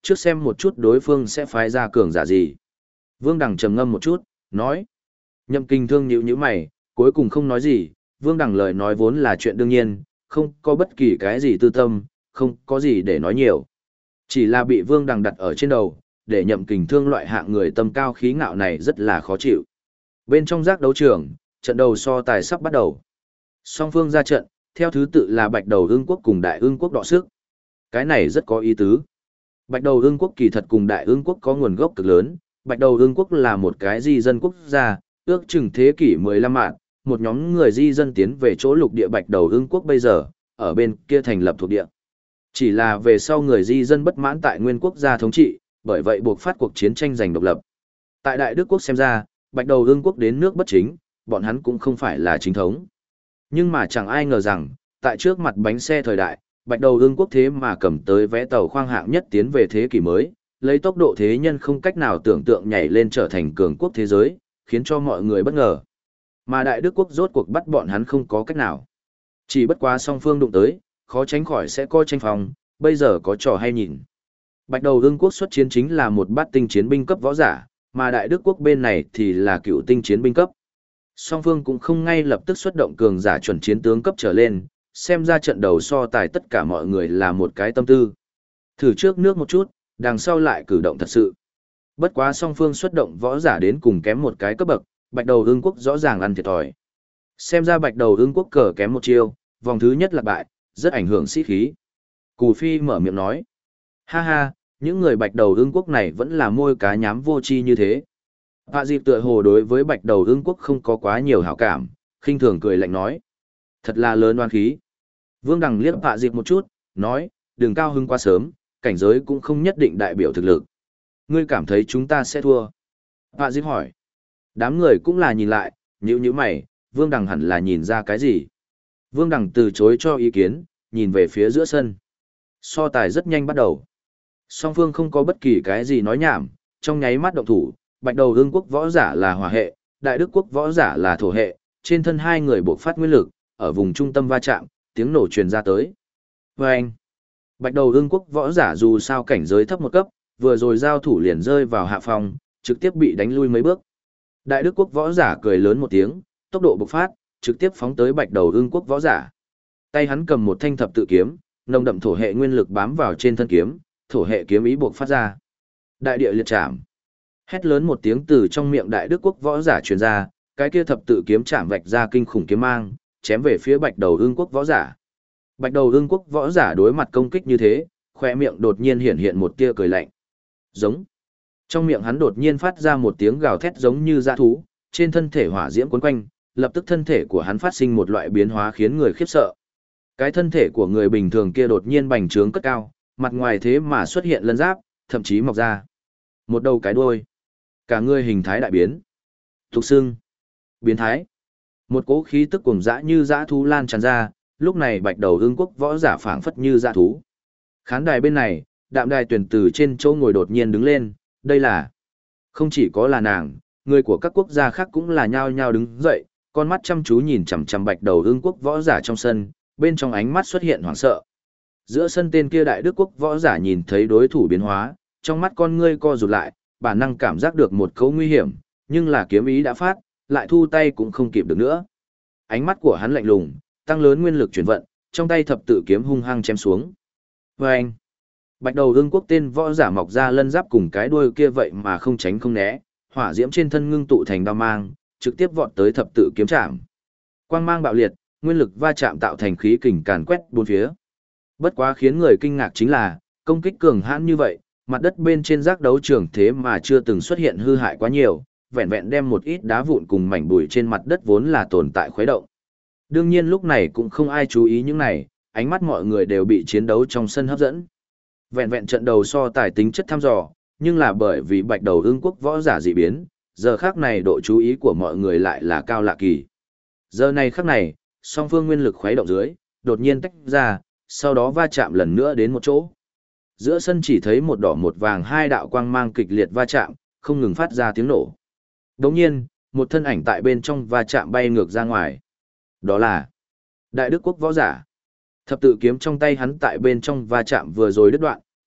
trước xem một chút đối phương sẽ phái ra cường giả gì. Vương Đằng trầm ngâm một chút, nói. Nhậm Kình Thương nhíu nhíu mày, cuối cùng không nói gì, Vương Đằng lời nói vốn là chuyện đương nhiên, không có bất kỳ cái gì tư tâm, không có gì để nói nhiều. Chỉ là bị Vương Đằng đặt ở trên đầu, để Nhậm Kình Thương loại hạng người tâm cao khí ngạo này rất là khó chịu. Bên trong giác đấu trường, trận đầu so tài sắp bắt đầu. Song phương ra trận, theo thứ tự là Bạch Đầu Ưng Quốc cùng Đại Ưng Quốc đọ sức. Cái này rất có ý tứ. Bạch Đầu Ưng Quốc kỳ thật cùng Đại Ưng Quốc có nguồn gốc cực lớn. Bạch Đầu Ưng Quốc là một cái di dân quốc gia, ước chừng thế kỷ 15 mạng, một nhóm người di dân tiến về chỗ lục địa Bạch Đầu Ưng Quốc bây giờ, ở bên kia thành lập thuộc địa. Chỉ là về sau người di dân bất mãn tại nguyên quốc gia thống trị, bởi vậy buộc phát cuộc chiến tranh giành độc lập. Tại Đại Đức Quốc xem ra, Bạch Đầu Ưng Quốc đến nước bất chính, bọn hắn cũng không phải là chính thống. Nhưng mà chẳng ai ngờ rằng, tại trước mặt bánh xe thời đại, Bạch Đầu Ưng Quốc thế mà cầm tới vé tàu khoang hạng nhất tiến về thế kỷ mới, lấy tốc độ thế nhân không cách nào tưởng tượng nhảy lên trở thành cường quốc thế giới, khiến cho mọi người bất ngờ. Mà Đại Đức Quốc rốt cuộc bắt bọn hắn không có cách nào. Chỉ bất quá song phương đụng tới, khó tránh khỏi sẽ có tranh phòng, bây giờ có trò hay nhìn. Bạch Đầu Ưng Quốc xuất chiến chính là một bát tinh chiến binh cấp võ giả, mà Đại Đức Quốc bên này thì là cựu tinh chiến binh cấp. Song phương cũng không ngay lập tức xuất động cường giả chuẩn chiến tướng cấp trở lên, xem ra trận đầu so tài tất cả mọi người là một cái tâm tư. Thử trước nước một chút, đằng sau lại cử động thật sự. Bất quá song phương xuất động võ giả đến cùng kém một cái cấp bậc, Bạch Đầu Ưng Quốc rõ ràng ăn thiệt thòi. Xem ra Bạch Đầu Ưng Quốc cờ kém một chiêu, vòng thứ nhất là bại, rất ảnh hưởng sĩ khí. Cù Phi mở miệng nói. Ha ha, những người Bạch Đầu Ưng Quốc này vẫn là môi cá nhám vô tri như thế. Hạ Diệp tựa hồ đối với Bạch Đầu Ưng Quốc không có quá nhiều hảo cảm, khinh thường cười lạnh nói. Thật là lớn oan khí. Vương Đằng liếc Hạ Diệp một chút, nói, đừng cao hứng quá sớm, cảnh giới cũng không nhất định đại biểu thực lực. Ngươi cảm thấy chúng ta sẽ thua? Hạ Diệp hỏi. Đám người cũng là nhìn lại, nhíu mày, Vương Đằng hẳn là nhìn ra cái gì. Vương Đằng từ chối cho ý kiến, nhìn về phía giữa sân. So tài rất nhanh bắt đầu. Song phương không có bất kỳ cái gì nói nhảm, trong nháy mắt động thủ, Bạch Đầu Ưng Quốc võ giả là hỏa hệ, Đại Đức Quốc võ giả là thổ hệ, trên thân hai người buộc phát nguyên lực, ở vùng trung tâm va chạm, tiếng nổ truyền ra tới. Vâng! Bạch Đầu Ưng Quốc võ giả dù sao cảnh giới thấp một cấp, vừa rồi giao thủ liền rơi vào hạ phòng, trực tiếp bị đánh lui mấy bước. Đại Đức Quốc võ giả cười lớn một tiếng, tốc độ bộc phát, trực tiếp phóng tới Bạch Đầu Ưng Quốc võ giả. Tay hắn cầm một thanh thập tự kiếm, nồng đậm thổ hệ nguyên lực bám vào trên thân kiếm, thổ hệ kiếm ý bộc phát ra. Đại địa liệt chạm. Hét lớn một tiếng từ trong miệng Đại Đức Quốc võ giả truyền ra, cái kia thập tự kiếm chạm vạch ra kinh khủng kiếm mang, chém về phía Bạch Đầu Ưng Quốc võ giả. Bạch Đầu Ưng Quốc võ giả đối mặt công kích như thế, khóe miệng đột nhiên hiện hiện một tia cười lạnh. Giống. Trong miệng hắn đột nhiên phát ra một tiếng gào thét giống như dã thú, trên thân thể hỏa diễm quấn quanh, lập tức thân thể của hắn phát sinh một loại biến hóa khiến người khiếp sợ. Cái thân thể của người bình thường kia đột nhiên bành trướng cất cao, mặt ngoài thế mà xuất hiện lân giáp, thậm chí mọc ra một đầu cái đuôi. Cả người hình thái đại biến. Tục xưng. Biến thái. Một cỗ khí tức cuồng dã như dã thú lan tràn ra, lúc này Bạch Đầu Ưng Quốc võ giả phảng phất như dã thú. Khán đài bên này, Đạm Đài Tuyển từ trên chỗ ngồi đột nhiên đứng lên, đây là... Không chỉ có là nàng, người của các quốc gia khác cũng là nhao nhao đứng dậy, con mắt chăm chú nhìn chằm chằm Bạch Đầu Ưng Quốc võ giả trong sân, bên trong ánh mắt xuất hiện hoảng sợ. Giữa sân tên kia Đại Đức Quốc võ giả nhìn thấy đối thủ biến hóa, trong mắt con ngươi co rụt lại, bản năng cảm giác được một cấu nguy hiểm, nhưng là kiếm ý đã phát, lại thu tay cũng không kịp được nữa. Ánh mắt của hắn lạnh lùng, tăng lớn nguyên lực chuyển vận, trong tay thập tự kiếm hung hăng chém xuống. Vâng! Bạch Đầu Ưng Quốc tên võ giả mọc ra lân giáp cùng cái đuôi kia vậy mà không tránh không né, hỏa diễm trên thân ngưng tụ thành đao mang, trực tiếp vọt tới thập tự kiếm chạm. Quang mang bạo liệt, nguyên lực va chạm tạo thành khí kình càn quét bốn phía. Bất quá khiến người kinh ngạc chính là, công kích cường hãn như vậy, mặt đất bên trên giác đấu trường thế mà chưa từng xuất hiện hư hại quá nhiều, vẹn vẹn đem một ít đá vụn cùng mảnh bụi trên mặt đất vốn là tồn tại khuấy động. Đương nhiên lúc này cũng không ai chú ý những này, ánh mắt mọi người đều bị chiến đấu trong sân hấp dẫn. Vẹn vẹn trận đầu so tài tính chất thăm dò, nhưng là bởi vì Bạch Đầu Ưng Quốc võ giả dị biến, giờ khắc này độ chú ý của mọi người lại là cao lạ kỳ. Giờ này khắc này, song phương nguyên lực khuấy động dưới, đột nhiên tách ra, sau đó va chạm lần nữa đến một chỗ. Giữa sân chỉ thấy một đỏ một vàng hai đạo quang mang kịch liệt va chạm, không ngừng phát ra tiếng nổ. Đồng nhiên, một thân ảnh tại bên trong va chạm bay ngược ra ngoài. Đó là Đại Đức Quốc võ giả. Thập tự kiếm trong tay hắn tại bên trong va chạm vừa rồi đứt đoạn,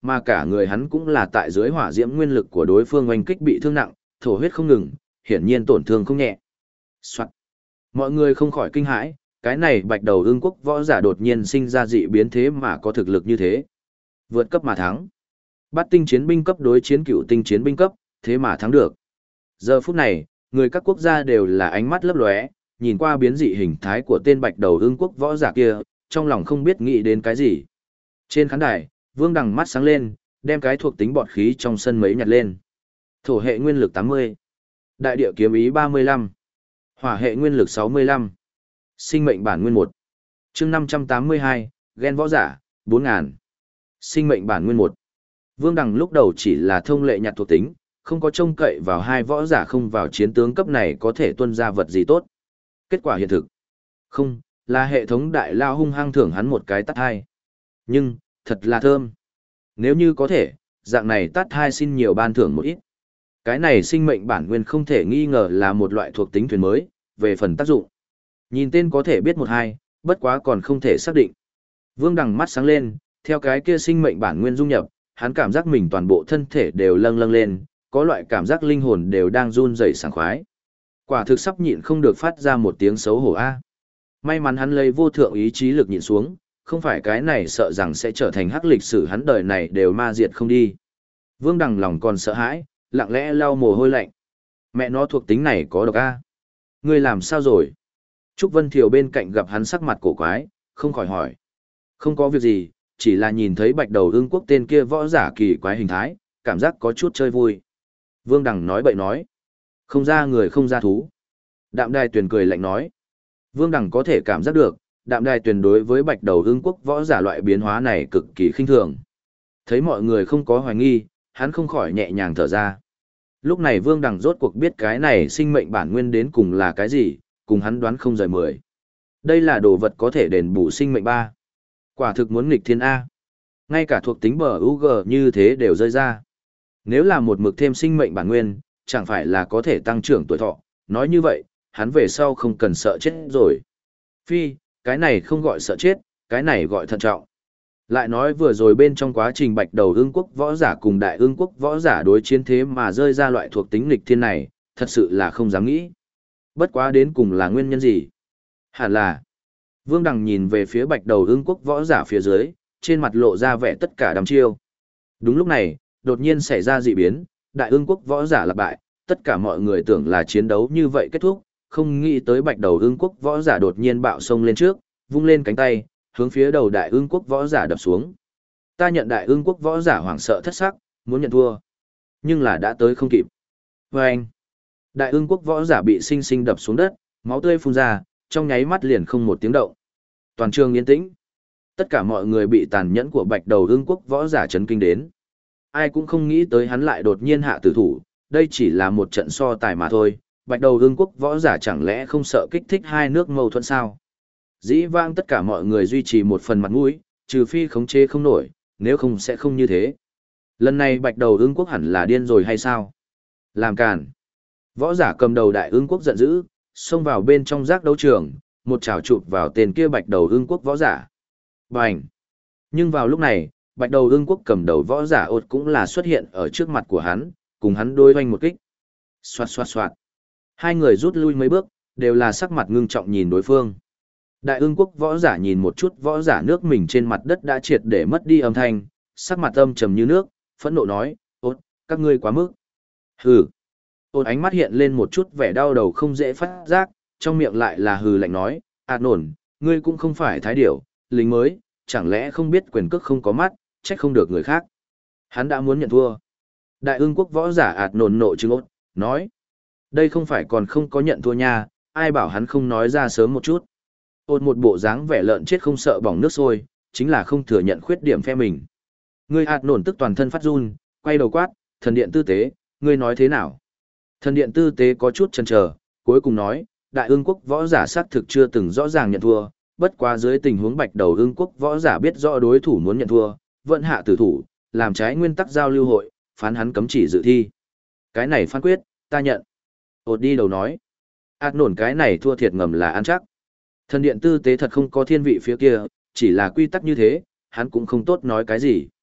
Mà cả người hắn cũng là tại dưới hỏa diễm nguyên lực của đối phương oanh kích bị thương nặng, thổ huyết không ngừng, hiển nhiên tổn thương không nhẹ. Soạn. Mọi người không khỏi kinh hãi, cái này bạch đầu ương quốc võ giả đột nhiên sinh ra dị biến thế mà có thực lực như thế. Vượt cấp mà thắng. Bát tinh chiến binh cấp đối chiến cựu tinh chiến binh cấp, thế mà thắng được. Giờ phút này, người các quốc gia đều là ánh mắt lấp lóe, nhìn qua biến dị hình thái của tên bạch đầu ương quốc võ giả kia, trong lòng không biết nghĩ đến cái gì. Trên khán đài, Vương Đằng mắt sáng lên, đem cái thuộc tính bọt khí trong sân mấy nhặt lên. Thổ hệ nguyên lực 80, đại địa kiếm ý 35, hỏa hệ nguyên lực 65, sinh mệnh bản nguyên 1. Chương 582, ghen võ giả, 4000. Sinh mệnh bản nguyên 1. Vương Đằng lúc đầu chỉ là thông lệ nhặt thuộc tính, không có trông cậy vào hai võ giả không vào chiến tướng cấp này có thể tuân ra vật gì tốt. Kết quả hiện thực. Không, là hệ thống đại lao hung hăng thưởng hắn một cái tát hai. Nhưng, thật là thơm. Nếu như có thể, dạng này tát hai xin nhiều ban thưởng một ít. Cái này sinh mệnh bản nguyên không thể nghi ngờ là một loại thuộc tính thuyền mới, về phần tác dụng. Nhìn tên có thể biết một hai, bất quá còn không thể xác định. Vương Đằng mắt sáng lên, theo cái kia sinh mệnh bản nguyên dung nhập, hắn cảm giác mình toàn bộ thân thể đều lâng lâng lên, có loại cảm giác linh hồn đều đang run rẩy sảng khoái. Quả thực sắp nhịn không được phát ra một tiếng xấu hổ a. May mắn hắn lấy vô thượng ý chí lực nhịn xuống, không phải cái này sợ rằng sẽ trở thành hắc lịch sử hắn đời này đều ma diệt không đi. Vương Đằng lòng còn sợ hãi, lặng lẽ lau mồ hôi lạnh. Mẹ nó thuộc tính này có độc a. Ngươi làm sao rồi? Trúc Vân Thiều bên cạnh gặp hắn sắc mặt cổ quái, không khỏi hỏi. Không có việc gì, chỉ là nhìn thấy bạch đầu ương quốc tên kia võ giả kỳ quái hình thái, cảm giác có chút chơi vui. Vương Đằng nói bậy nói. Không ra người không ra thú. Đạm Đài Tuyền cười lạnh nói. Vương Đằng có thể cảm giác được, Đạm Đài Tuyền đối với bạch đầu ương quốc võ giả loại biến hóa này cực kỳ khinh thường. Thấy mọi người không có hoài nghi, hắn không khỏi nhẹ nhàng thở ra. Lúc này Vương Đằng rốt cuộc biết cái này sinh mệnh bản nguyên đến cùng là cái gì, cùng hắn đoán không rời 10. Đây là đồ vật có thể đền bù sinh mệnh 3. Quả thực muốn nghịch thiên A. Ngay cả thuộc tính bờ UG như thế đều rơi ra. Nếu là một mực thêm sinh mệnh bản nguyên, chẳng phải là có thể tăng trưởng tuổi thọ. Nói như vậy, hắn về sau không cần sợ chết rồi. Phi, cái này không gọi sợ chết, cái này gọi thận trọng. Lại nói vừa rồi bên trong quá trình bạch đầu ương quốc võ giả cùng đại ương quốc võ giả đối chiến thế mà rơi ra loại thuộc tính nghịch thiên này, thật sự là không dám nghĩ. Bất quá đến cùng là nguyên nhân gì? Hẳn là, Vương Đằng nhìn về phía bạch đầu ương quốc võ giả phía dưới, trên mặt lộ ra vẻ tất cả đăm chiêu. Đúng lúc này, đột nhiên xảy ra dị biến, đại ương quốc võ giả lạc bại, tất cả mọi người tưởng là chiến đấu như vậy kết thúc, không nghĩ tới bạch đầu ương quốc võ giả đột nhiên bạo sông lên trước, vung lên cánh tay, hướng phía đầu đại ương quốc võ giả đập xuống. Ta nhận đại ương quốc võ giả hoảng sợ thất sắc, muốn nhận thua. Nhưng là đã tới không kịp. Vâng! Đại ương quốc võ giả bị sinh sinh đập xuống đất, máu tươi phun ra, trong nháy mắt liền không một tiếng động. Toàn trường yên tĩnh. Tất cả mọi người bị tàn nhẫn của bạch đầu ương quốc võ giả chấn kinh đến. Ai cũng không nghĩ tới hắn lại đột nhiên hạ tử thủ, đây chỉ là một trận so tài mà thôi. Bạch đầu ương quốc võ giả chẳng lẽ không sợ kích thích hai nước mâu thuẫn sao? Dĩ vãng tất cả mọi người duy trì một phần mặt mũi, trừ phi khống chế không nổi, nếu không sẽ không như thế. Lần này bạch đầu ương quốc hẳn là điên rồi hay sao? Làm càn. Võ giả cầm đầu đại ương quốc giận dữ, xông vào bên trong giác đấu trường, một chảo chụp vào tên kia bạch đầu ương quốc võ giả. Bành! Nhưng vào lúc này, bạch đầu ương quốc cầm đầu võ giả ột cũng là xuất hiện ở trước mặt của hắn, cùng hắn đối hoanh một kích. Xoạt xoạt xoạt. Hai người rút lui mấy bước, đều là sắc mặt ngưng trọng nhìn đối phương. Đại ương quốc võ giả nhìn một chút võ giả nước mình trên mặt đất đã triệt để mất đi âm thanh, sắc mặt âm trầm như nước, phẫn nộ nói, ốt, các ngươi quá mức. Hừ. Ốt ánh mắt hiện lên một chút vẻ đau đầu không dễ phát giác, trong miệng lại là hừ lạnh nói, nổn, ngươi cũng không phải thái điểu, lính mới, chẳng lẽ không biết quyền cước không có mắt, trách không được người khác. Hắn đã muốn nhận thua. Đại ương quốc võ giả nổn nộ chứng ốt, nói, đây không phải còn không có nhận thua nha, ai bảo hắn không nói ra sớm một chút. Ôn một bộ dáng vẻ lợn chết không sợ bỏng nước sôi, chính là không thừa nhận khuyết điểm phe mình. Ngươi nổn tức toàn thân phát run, quay đầu quát, thần điện tư tế, ngươi nói thế nào? Thần điện tư tế có chút chần chờ, cuối cùng nói, đại ương quốc võ giả xác thực chưa từng rõ ràng nhận thua, bất quá dưới tình huống bạch đầu ương quốc võ giả biết rõ đối thủ muốn nhận thua, vận hạ tử thủ, làm trái nguyên tắc giao lưu hội, phán hắn cấm chỉ dự thi. Cái này phán quyết, ta nhận. Ột đi đầu nói, nổn cái này thua thiệt ngầm là ăn chắc. Thần điện tư tế thật không có thiên vị phía kia, chỉ là quy tắc như thế, hắn cũng không tốt nói cái gì.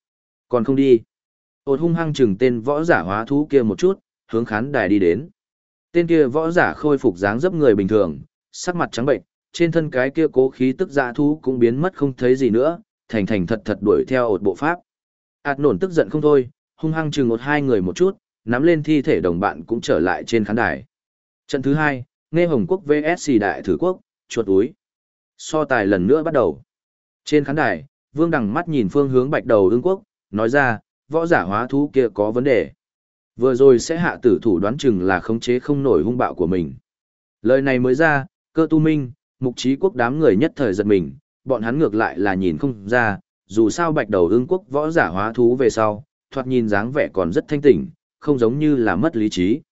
Còn không đi. Ột hung hăng chừng tên võ giả hóa thú kia một chút, hướng khán đài đi đến. Tên kia võ giả khôi phục dáng dấp người bình thường, sắc mặt trắng bệnh, trên thân cái kia cố khí tức dã thú cũng biến mất không thấy gì nữa, thành thành thật thật đuổi theo ột bộ pháp. Ảt nổn tức giận không thôi, hung hăng chừng ột hai người một chút, nắm lên thi thể đồng bạn cũng trở lại trên khán đài. Trận thứ hai, Nghe Hồng Quốc vs Đại Thử Quốc, chuột úi. So tài lần nữa bắt đầu. Trên khán đài, Vương Đằng mắt nhìn phương hướng Bạch Đầu Ưng Quốc, nói ra, võ giả hóa thú kia có vấn đề. Vừa rồi sẽ hạ tử thủ đoán chừng là khống chế không nổi hung bạo của mình. Lời này mới ra, Cơ Tu Minh, Mục Chí Quốc đám người nhất thời giật mình, bọn hắn ngược lại là nhìn không ra, dù sao Bạch Đầu Ưng Quốc võ giả hóa thú về sau, thoạt nhìn dáng vẻ còn rất thanh tỉnh, không giống như là mất lý trí.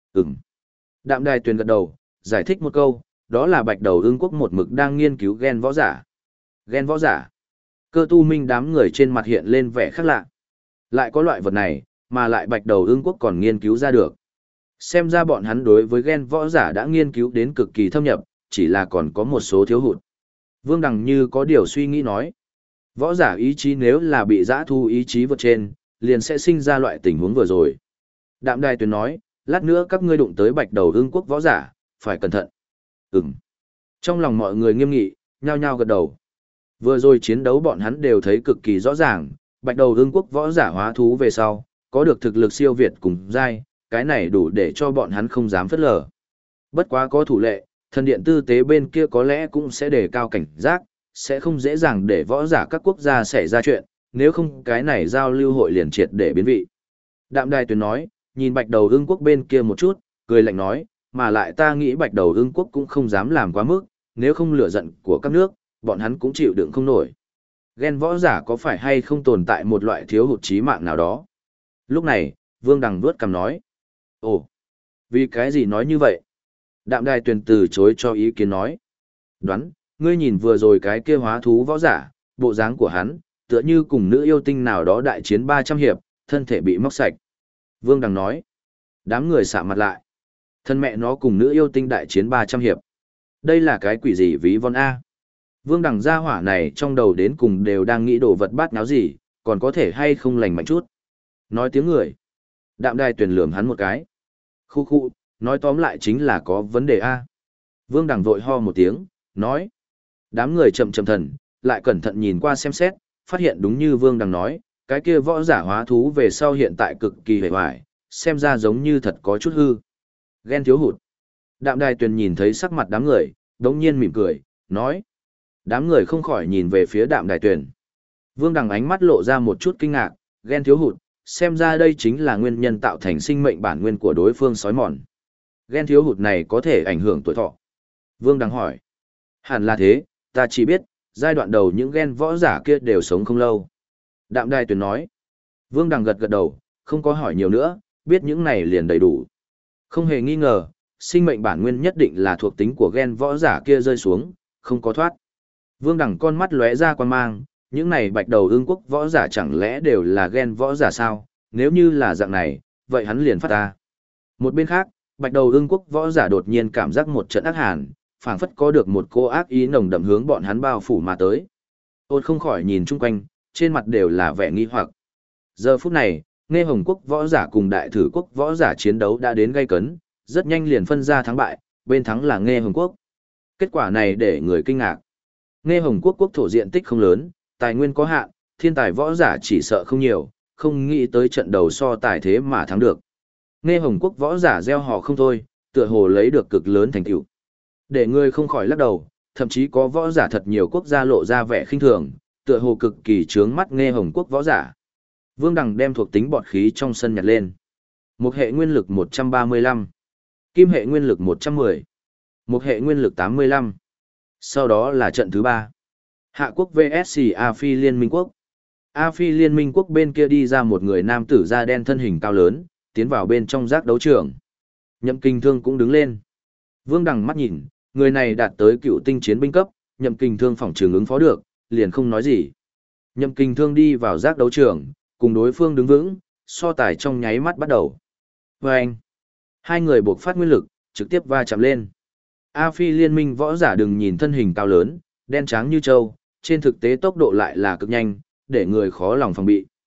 Đạm Đài Tuyền gật đầu, giải thích một câu, đó là Bạch Đầu Ưng Quốc một mực đang nghiên cứu gen võ giả. Gen võ giả. Cơ Tu Minh đám người trên mặt hiện lên vẻ khác lạ. Lại có loại vật này, mà lại Bạch Đầu Ưng Quốc còn nghiên cứu ra được. Xem ra bọn hắn đối với gen võ giả đã nghiên cứu đến cực kỳ thâm nhập, chỉ là còn có một số thiếu hụt. Vương Đằng như có điều suy nghĩ nói. Võ giả ý chí nếu là bị dã thu ý chí vượt trên, liền sẽ sinh ra loại tình huống vừa rồi. Đạm Đài Tuyền nói, lát nữa các ngươi đụng tới Bạch Đầu Ưng Quốc võ giả, phải cẩn thận. Trong lòng mọi người nghiêm nghị, nhao nhao gật đầu. Vừa rồi chiến đấu bọn hắn đều thấy cực kỳ rõ ràng, Bạch Đầu Ưng Quốc võ giả hóa thú về sau, có được thực lực siêu việt cùng giai, cái này đủ để cho bọn hắn không dám phất lờ. Bất quá có thủ lệ, thần điện tư tế bên kia có lẽ cũng sẽ đề cao cảnh giác, sẽ không dễ dàng để võ giả các quốc gia xảy ra chuyện, nếu không cái này giao lưu hội liền triệt để biến vị. Đạm Đài Tuyền nói, nhìn Bạch Đầu Ưng Quốc bên kia một chút, cười lạnh nói, mà lại ta nghĩ Bạch Đầu Ưng Quốc cũng không dám làm quá mức, nếu không lửa giận của các nước, bọn hắn cũng chịu đựng không nổi. Gen võ giả có phải hay không tồn tại một loại thiếu hụt chí mạng nào đó? Lúc này, Vương Đằng vuốt cằm nói. Ồ, vì cái gì nói như vậy? Đạm Đài Tuyền từ chối cho ý kiến nói. Đoán, ngươi nhìn vừa rồi cái kia hóa thú võ giả, bộ dáng của hắn, tựa như cùng nữ yêu tinh nào đó đại chiến 300 hiệp, thân thể bị móc sạch. Vương Đằng nói. Đám người sạm mặt lại. Thân mẹ nó cùng nữ yêu tinh đại chiến 300 hiệp. Đây là cái quỷ gì ví von A? Vương Đằng gia hỏa này trong đầu đến cùng đều đang nghĩ đồ vật bát nháo gì, còn có thể hay không lành mạnh chút. Nói tiếng người. Đạm Đài Tuyền lườm hắn một cái. Khu khu, nói tóm lại chính là có vấn đề A. Vương Đằng vội ho một tiếng, nói. Đám người chậm chậm thần, lại cẩn thận nhìn qua xem xét, phát hiện đúng như Vương Đằng nói, cái kia võ giả hóa thú về sau hiện tại cực kỳ hề hoài, xem ra giống như thật có chút hư. Ghen thiếu hụt. Đạm Đài Tuyền nhìn thấy sắc mặt đám người, đống nhiên mỉm cười, nói. Đám người không khỏi nhìn về phía Đạm Đài Tuyền. Vương Đằng ánh mắt lộ ra một chút kinh ngạc, ghen thiếu hụt, xem ra đây chính là nguyên nhân tạo thành sinh mệnh bản nguyên của đối phương sói mòn. Ghen thiếu hụt này có thể ảnh hưởng tuổi thọ. Vương Đằng hỏi. Hẳn là thế, ta chỉ biết, giai đoạn đầu những ghen võ giả kia đều sống không lâu. Đạm Đài Tuyền nói. Vương Đằng gật gật đầu, không có hỏi nhiều nữa, biết những này liền đầy đủ. Không hề nghi ngờ, sinh mệnh bản nguyên nhất định là thuộc tính của ghen võ giả kia rơi xuống, không có thoát. Vương Đằng con mắt lóe ra quan mang, những này Bạch Đầu Ưng Quốc võ giả chẳng lẽ đều là ghen võ giả sao? Nếu như là dạng này, vậy hắn liền phát ta. Một bên khác, Bạch Đầu Ưng Quốc võ giả đột nhiên cảm giác một trận ác hàn, phảng phất có được một cô ác ý nồng đậm hướng bọn hắn bao phủ mà tới. Ôn không khỏi nhìn chung quanh, trên mặt đều là vẻ nghi hoặc. Giờ phút này, Nghe Hồng Quốc võ giả cùng Đại Thử Quốc võ giả chiến đấu đã đến gay cấn, rất nhanh liền phân ra thắng bại, bên thắng là Nghe Hồng Quốc. Kết quả này để người kinh ngạc. Nghe Hồng Quốc quốc thổ diện tích không lớn, tài nguyên có hạn, thiên tài võ giả chỉ sợ không nhiều, không nghĩ tới trận đầu so tài thế mà thắng được. Nghe Hồng Quốc võ giả gieo họ không thôi, tựa hồ lấy được cực lớn thành tựu. Để người không khỏi lắc đầu, thậm chí có võ giả thật nhiều quốc gia lộ ra vẻ khinh thường, tựa hồ cực kỳ trướng mắt Nghe Hồng Quốc võ giả. Vương Đằng đem thuộc tính bọt khí trong sân nhặt lên. Một hệ nguyên lực 135, kim hệ nguyên lực 110, một hệ nguyên lực 85. Sau đó là trận thứ 3. Hạ quốc vs A Phi Liên minh quốc. A Phi Liên minh quốc bên kia đi ra một người nam tử da đen thân hình cao lớn, tiến vào bên trong giác đấu trường. Nhậm Kình Thương cũng đứng lên. Vương Đằng mắt nhìn, người này đạt tới cựu tinh chiến binh cấp, Nhậm Kình Thương phỏng trường ứng phó được, liền không nói gì. Nhậm Kình Thương đi vào giác đấu trường, cùng đối phương đứng vững, so tài trong nháy mắt bắt đầu. Vâng! Hai người buộc phát nguyên lực, trực tiếp va chạm lên. A Phi Liên minh võ giả đừng nhìn thân hình cao lớn, đen trắng như trâu, trên thực tế tốc độ lại là cực nhanh, để người khó lòng phòng bị.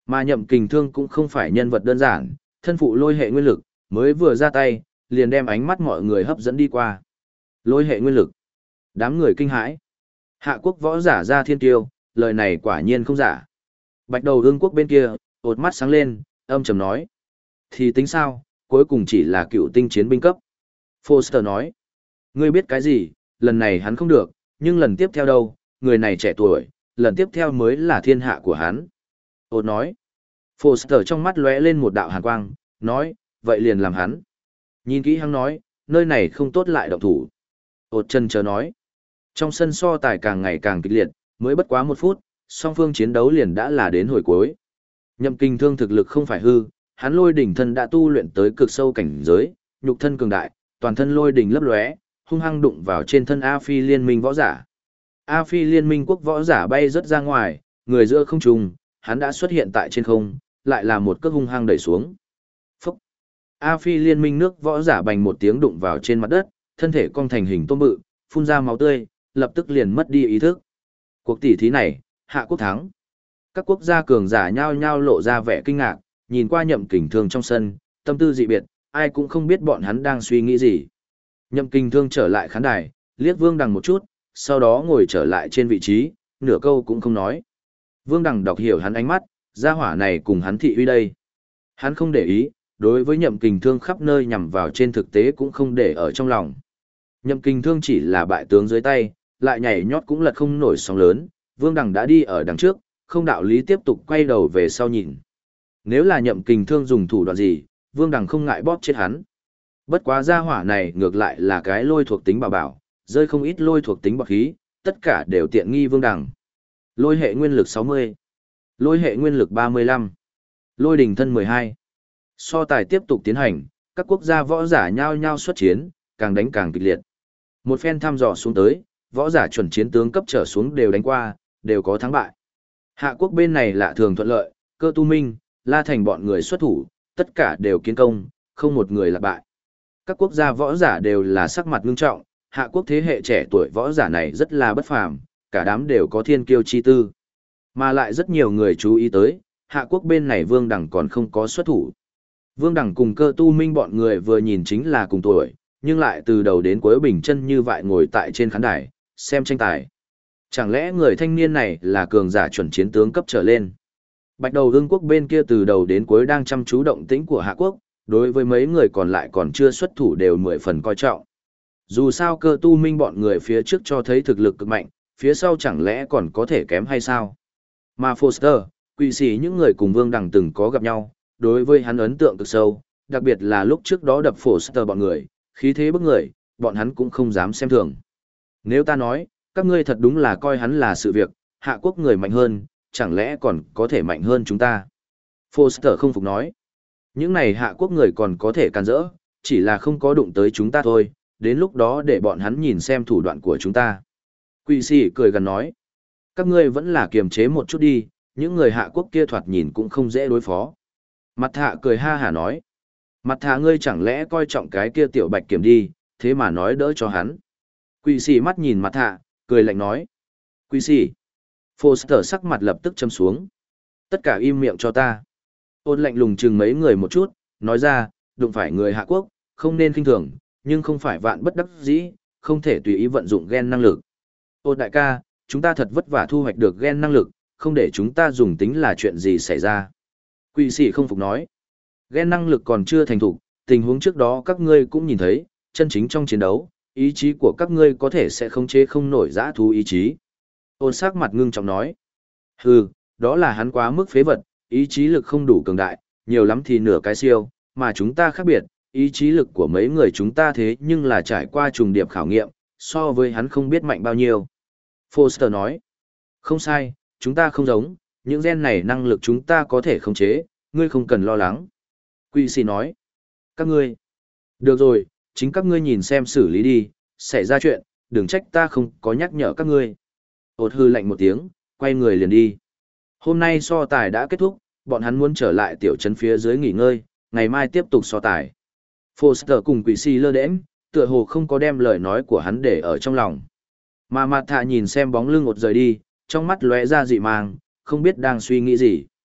Mà Nhậm Kình Thương cũng không phải nhân vật đơn giản, thân phụ lôi hệ nguyên lực, mới vừa ra tay, liền đem ánh mắt mọi người hấp dẫn đi qua. Lôi hệ nguyên lực. Đám người kinh hãi. Hạ quốc võ giả ra thiên tiêu, lời này quả nhiên không giả. Bạch đầu ương quốc bên kia, ột mắt sáng lên, âm trầm nói. Thì tính sao, cuối cùng chỉ là cựu tinh chiến binh cấp. Foster nói. Ngươi biết cái gì, lần này hắn không được, nhưng lần tiếp theo đâu, người này trẻ tuổi, lần tiếp theo mới là thiên hạ của hắn. Ột nói. Foster trong mắt lóe lên một đạo hàn quang, nói, vậy liền làm hắn. Nhìn kỹ hắn nói, nơi này không tốt lại động thủ. Ột chân chờ nói. Trong sân so tài càng ngày càng kịch liệt, mới bất quá 1 phút, song phương chiến đấu liền đã là đến hồi cuối. Nhậm Kình Thương thực lực không phải hư, hắn lôi đỉnh thân đã tu luyện tới cực sâu cảnh giới, nhục thân cường đại, toàn thân lôi đỉnh lấp lóe, hung hăng đụng vào trên thân A Phi liên minh võ giả. A Phi liên minh quốc võ giả bay rất ra ngoài, người giữa không trung, hắn đã xuất hiện tại trên không, lại là một cước hung hăng đẩy xuống. Phúc! A Phi liên minh nước võ giả bành một tiếng đụng vào trên mặt đất, thân thể cong thành hình tôm bự, phun ra máu tươi, lập tức liền mất đi ý thức. Cuộc tỷ thí này, Hạ quốc thắng. Các quốc gia cường giả nhao nhao lộ ra vẻ kinh ngạc, nhìn qua Nhậm Kình Thương trong sân, tâm tư dị biệt, ai cũng không biết bọn hắn đang suy nghĩ gì. Nhậm Kình Thương trở lại khán đài, liếc Vương Đằng một chút, sau đó ngồi trở lại trên vị trí, nửa câu cũng không nói. Vương Đằng đọc hiểu hắn ánh mắt, gia hỏa này cùng hắn thị uy đây. Hắn không để ý, đối với Nhậm Kình Thương khắp nơi nhằm vào trên thực tế cũng không để ở trong lòng. Nhậm Kình Thương chỉ là bại tướng dưới tay, lại nhảy nhót cũng lật không nổi sóng lớn, Vương Đằng đã đi ở đằng trước, không đạo lý tiếp tục quay đầu về sau nhìn. Nếu là Nhậm Kình Thương dùng thủ đoạn gì, Vương Đằng không ngại bóp chết hắn. Bất quá gia hỏa này ngược lại là cái lôi thuộc tính bảo bảo, rơi không ít lôi thuộc tính bọt khí, tất cả đều tiện nghi Vương Đằng. Lôi hệ nguyên lực 60, lôi hệ nguyên lực 35, lôi đỉnh thân 12. So tài tiếp tục tiến hành, các quốc gia võ giả nhao nhao xuất chiến, càng đánh càng kịch liệt. Một phen thăm dò xuống tới, võ giả chuẩn chiến tướng cấp trở xuống đều đánh qua, đều có thắng bại. Hạ quốc bên này lạ thường thuận lợi, Cơ Tu Minh, La Thành bọn người xuất thủ, tất cả đều kiến công, không một người là bại. Các quốc gia võ giả đều là sắc mặt ngưng trọng, Hạ quốc thế hệ trẻ tuổi võ giả này rất là bất phàm, cả đám đều có thiên kiêu chi tư. Mà lại rất nhiều người chú ý tới, Hạ quốc bên này Vương Đằng còn không có xuất thủ. Vương Đằng cùng Cơ Tu Minh bọn người vừa nhìn chính là cùng tuổi, nhưng lại từ đầu đến cuối bình chân như vậy ngồi tại trên khán đài, xem tranh tài. Chẳng lẽ người thanh niên này là cường giả chuẩn chiến tướng cấp trở lên? Bạch đầu ương quốc bên kia từ đầu đến cuối đang chăm chú động tĩnh của Hạ quốc, đối với mấy người còn lại còn chưa xuất thủ đều 10 phần coi trọng. Dù sao Cơ Tu Minh bọn người phía trước cho thấy thực lực cực mạnh, phía sau chẳng lẽ còn có thể kém hay sao? Mà Foster, quỷ sĩ những người cùng Vương Đằng từng có gặp nhau, đối với hắn ấn tượng cực sâu, đặc biệt là lúc trước đó đập Foster bọn người, khí thế bức người, bọn hắn cũng không dám xem thường. Nếu ta nói, các ngươi thật đúng là coi hắn là sự việc, Hạ quốc người mạnh hơn, chẳng lẽ còn có thể mạnh hơn chúng ta? Foster không phục nói. Những này Hạ quốc người còn có thể can dỡ, chỉ là không có đụng tới chúng ta thôi, đến lúc đó để bọn hắn nhìn xem thủ đoạn của chúng ta. Quỷ sĩ cười gần nói. Các ngươi vẫn là kiềm chế một chút đi, những người Hạ quốc kia thoạt nhìn cũng không dễ đối phó. Mặt Hạ cười ha hả nói. Mặt Hạ ngươi chẳng lẽ coi trọng cái kia tiểu bạch kiểm đi, thế mà nói đỡ cho hắn. Quỷ sĩ mắt nhìn Mặt Hạ, cười lạnh nói. Quỷ sĩ. Foster sắc mặt lập tức châm xuống. Tất cả im miệng cho ta. Ôn lạnh lùng chừng mấy người một chút, nói ra, đụng phải người Hạ quốc, không nên khinh thường, nhưng không phải vạn bất đắc dĩ, không thể tùy ý vận dụng gen năng lực. Ôn đại ca, chúng ta thật vất vả thu hoạch được gen năng lực, không để chúng ta dùng tính là chuyện gì xảy ra. Quỷ sĩ không phục nói. Gen năng lực còn chưa thành thục, tình huống trước đó các ngươi cũng nhìn thấy, chân chính trong chiến đấu, ý chí của các ngươi có thể sẽ khống chế không nổi dã thú ý chí. Ôn sắc mặt ngưng trọng nói. Hừ, đó là hắn quá mức phế vật, ý chí lực không đủ cường đại, nhiều lắm thì nửa cái siêu, mà chúng ta khác biệt, ý chí lực của mấy người chúng ta thế nhưng là trải qua trùng điệp khảo nghiệm, so với hắn không biết mạnh bao nhiêu. Foster nói. Không sai, chúng ta không giống, những gen này năng lực chúng ta có thể khống chế, ngươi không cần lo lắng. Quỷ sĩ nói. Các ngươi. Được rồi, chính các ngươi nhìn xem xử lý đi, xảy ra chuyện, đừng trách ta không có nhắc nhở các ngươi. Ôt hư lạnh một tiếng, quay người liền đi. Hôm nay so tài đã kết thúc, bọn hắn muốn trở lại tiểu trấn phía dưới nghỉ ngơi, ngày mai tiếp tục so tài. Foster cùng quỷ sĩ lơ đễnh, tựa hồ không có đem lời nói của hắn để ở trong lòng. Mà Mạt Thạ nhìn xem bóng lưng Ôt rời đi, trong mắt lóe ra dị mang, không biết đang suy nghĩ gì.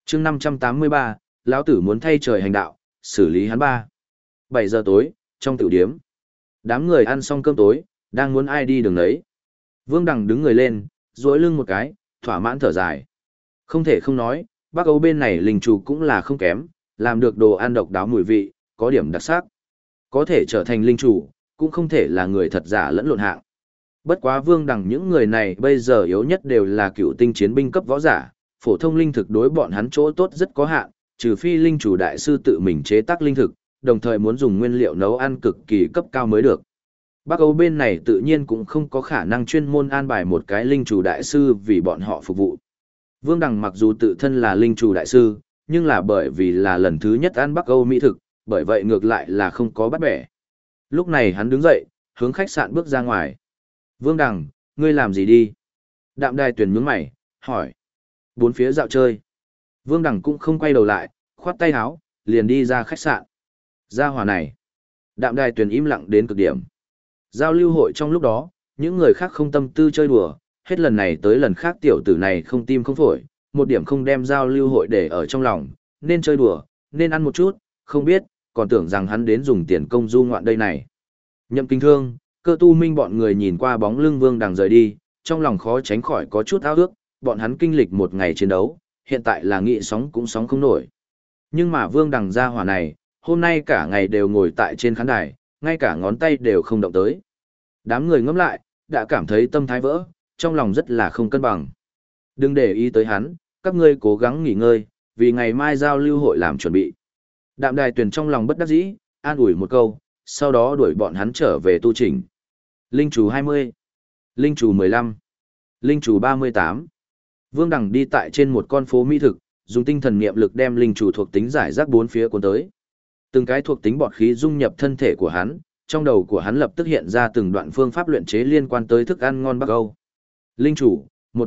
chương 583, lão tử muốn thay trời hành đạo, xử lý hắn ba. 7 giờ tối, trong tiểu điếm. Đám người ăn xong cơm tối, đang muốn ai đi đường đấy. Vương Đằng đứng người lên, duỗi lưng một cái, thỏa mãn thở dài. Không thể không nói, Bắc Âu bên này linh chủ cũng là không kém, làm được đồ ăn độc đáo mùi vị, có điểm đặc sắc. Có thể trở thành linh chủ, cũng không thể là người thật giả lẫn lộn hạng. Bất quá Vương Đằng những người này bây giờ yếu nhất đều là cựu tinh chiến binh cấp võ giả, phổ thông linh thực đối bọn hắn chỗ tốt rất có hạn, trừ phi linh chủ đại sư tự mình chế tác linh thực, đồng thời muốn dùng nguyên liệu nấu ăn cực kỳ cấp cao mới được. Bắc Âu bên này tự nhiên cũng không có khả năng chuyên môn an bài một cái linh chủ đại sư vì bọn họ phục vụ. Vương Đằng mặc dù tự thân là linh chủ đại sư, nhưng là bởi vì là lần thứ nhất ăn Bắc Âu mỹ thực, bởi vậy ngược lại là không có bắt bẻ. Lúc này hắn đứng dậy, hướng khách sạn bước ra ngoài. Vương Đằng, ngươi làm gì đi? Đạm Đài Tuyền nhướng mày, hỏi. Bốn phía dạo chơi. Vương Đằng cũng không quay đầu lại, khoát tay áo, liền đi ra khách sạn. Ra hỏa này. Đạm Đài Tuyền im lặng đến cực điểm. Giao lưu hội trong lúc đó, những người khác không tâm tư chơi đùa, hết lần này tới lần khác tiểu tử này không tim không phổi, một điểm không đem giao lưu hội để ở trong lòng, nên chơi đùa, nên ăn một chút, không biết, còn tưởng rằng hắn đến dùng tiền công du ngoạn đây này. Nhậm Kinh Thương, Cơ Tu Minh bọn người nhìn qua bóng lưng Vương Đằng rời đi, trong lòng khó tránh khỏi có chút ao ước, bọn hắn kinh lịch một ngày chiến đấu, hiện tại là nghị sóng cũng sóng không nổi. Nhưng mà Vương Đằng gia hỏa này, hôm nay cả ngày đều ngồi tại trên khán đài, ngay cả ngón tay đều không động tới. Đám người ngẫm lại, đã cảm thấy tâm thái vỡ, trong lòng rất là không cân bằng. Đừng để ý tới hắn, các ngươi cố gắng nghỉ ngơi, vì ngày mai giao lưu hội làm chuẩn bị. Đạm Đài Tuyền trong lòng bất đắc dĩ, an ủi một câu, sau đó đuổi bọn hắn trở về tu chỉnh. Linh chủ 20, Linh chủ 15, Linh chủ 38. Vương Đằng đi tại trên một con phố mỹ thực, dùng tinh thần niệm lực đem linh chủ thuộc tính giải rác bốn phía cuốn tới. Từng cái thuộc tính bọt khí dung nhập thân thể của hắn, trong đầu của hắn lập tức hiện ra từng đoạn phương pháp luyện chế liên quan tới thức ăn ngon Bắc Âu. Linh chủ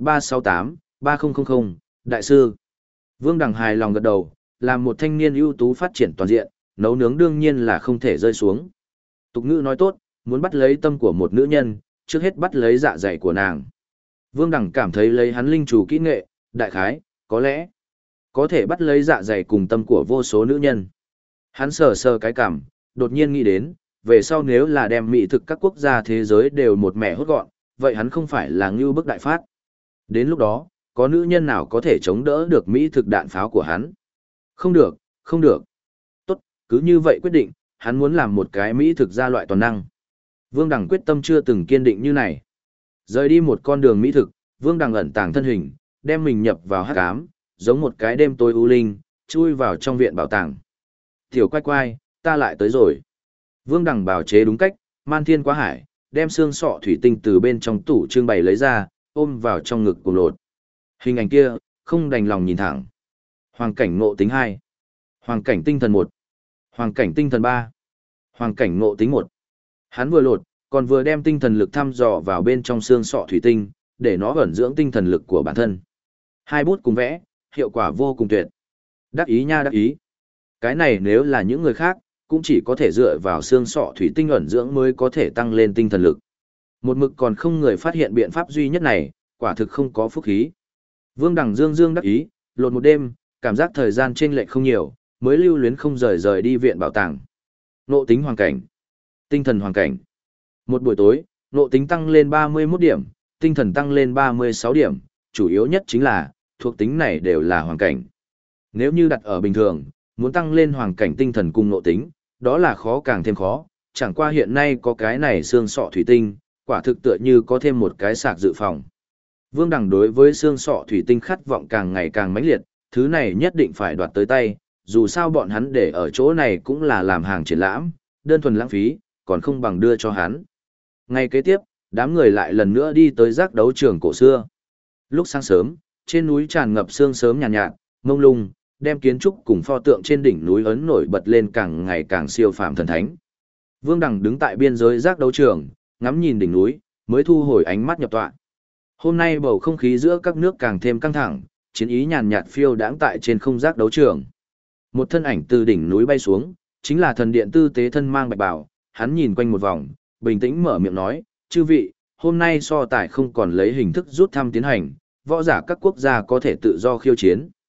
1368-3000, đại sư. Vương Đằng hài lòng gật đầu, làm một thanh niên ưu tú phát triển toàn diện, nấu nướng đương nhiên là không thể rơi xuống. Tục ngữ nói tốt, muốn bắt lấy tâm của một nữ nhân, trước hết bắt lấy dạ dày của nàng. Vương Đằng cảm thấy lấy hắn linh chủ kỹ nghệ, đại khái, có lẽ có thể bắt lấy dạ dày cùng tâm của vô số nữ nhân. Hắn sờ sờ cái cảm, đột nhiên nghĩ đến, về sau nếu là đem mỹ thực các quốc gia thế giới đều một mẻ hốt gọn, vậy hắn không phải là ngưu bức đại phát. Đến lúc đó, có nữ nhân nào có thể chống đỡ được mỹ thực đạn pháo của hắn? Không được, không được. Tốt, cứ như vậy quyết định, hắn muốn làm một cái mỹ thực gia loại toàn năng. Vương Đằng quyết tâm chưa từng kiên định như này. Rời đi một con đường mỹ thực, Vương Đằng ẩn tàng thân hình, đem mình nhập vào hắc ám, giống một cái đêm tối u linh, chui vào trong viện bảo tàng. Tiểu quay quay, ta lại tới rồi. Vương Đằng bào chế đúng cách, man thiên quá hải, đem xương sọ thủy tinh từ bên trong tủ trưng bày lấy ra, ôm vào trong ngực cùng lột. Hình ảnh kia, không đành lòng nhìn thẳng. Hoàng cảnh ngộ tính 2. Hoàng cảnh tinh thần 1. Hoàng cảnh tinh thần 3. Hoàng cảnh ngộ tính 1. Hắn vừa lột, còn vừa đem tinh thần lực thăm dò vào bên trong xương sọ thủy tinh, để nó ẩn dưỡng tinh thần lực của bản thân. Hai bút cùng vẽ, hiệu quả vô cùng tuyệt. Đắc ý nha đắc ý. Cái này nếu là những người khác, cũng chỉ có thể dựa vào xương sọ thủy tinh ẩn dưỡng mới có thể tăng lên tinh thần lực. Một mực còn không người phát hiện biện pháp duy nhất này, quả thực không có phúc khí. Vương Đằng dương dương đắc ý, lột một đêm, cảm giác thời gian chênh lệch không nhiều, mới lưu luyến không rời đi viện bảo tàng. Nộ tính hoàn cảnh, tinh thần hoàn cảnh. Một buổi tối, nộ tính tăng lên 31 điểm, tinh thần tăng lên 36 điểm, chủ yếu nhất chính là, thuộc tính này đều là hoàn cảnh. Nếu như đặt ở bình thường, muốn tăng lên hoàn cảnh tinh thần cùng nộ tính, đó là khó càng thêm khó, chẳng qua hiện nay có cái này xương sọ thủy tinh, quả thực tựa như có thêm một cái sạc dự phòng. Vương Đằng đối với xương sọ thủy tinh khát vọng càng ngày càng mãnh liệt, thứ này nhất định phải đoạt tới tay, dù sao bọn hắn để ở chỗ này cũng là làm hàng triển lãm, đơn thuần lãng phí, còn không bằng đưa cho hắn. Ngày kế tiếp, đám người lại lần nữa đi tới giác đấu trường cổ xưa. Lúc sáng sớm, trên núi tràn ngập sương sớm nhàn nhạt, mông lung, đem kiến trúc cùng pho tượng trên đỉnh núi ấn nổi bật lên càng ngày càng siêu phàm thần thánh. Vương Đằng đứng tại biên giới giác đấu trường, ngắm nhìn đỉnh núi, mới thu hồi ánh mắt nhập tọa. Hôm nay bầu không khí giữa các nước càng thêm căng thẳng, chiến ý nhàn nhạt phiêu đãng tại trên không giác đấu trường. Một thân ảnh từ đỉnh núi bay xuống, chính là thần điện tư tế thân mang bạch bào, hắn nhìn quanh một vòng, bình tĩnh mở miệng nói, chư vị, hôm nay so tài không còn lấy hình thức rút thăm tiến hành, võ giả các quốc gia có thể tự do khiêu chiến.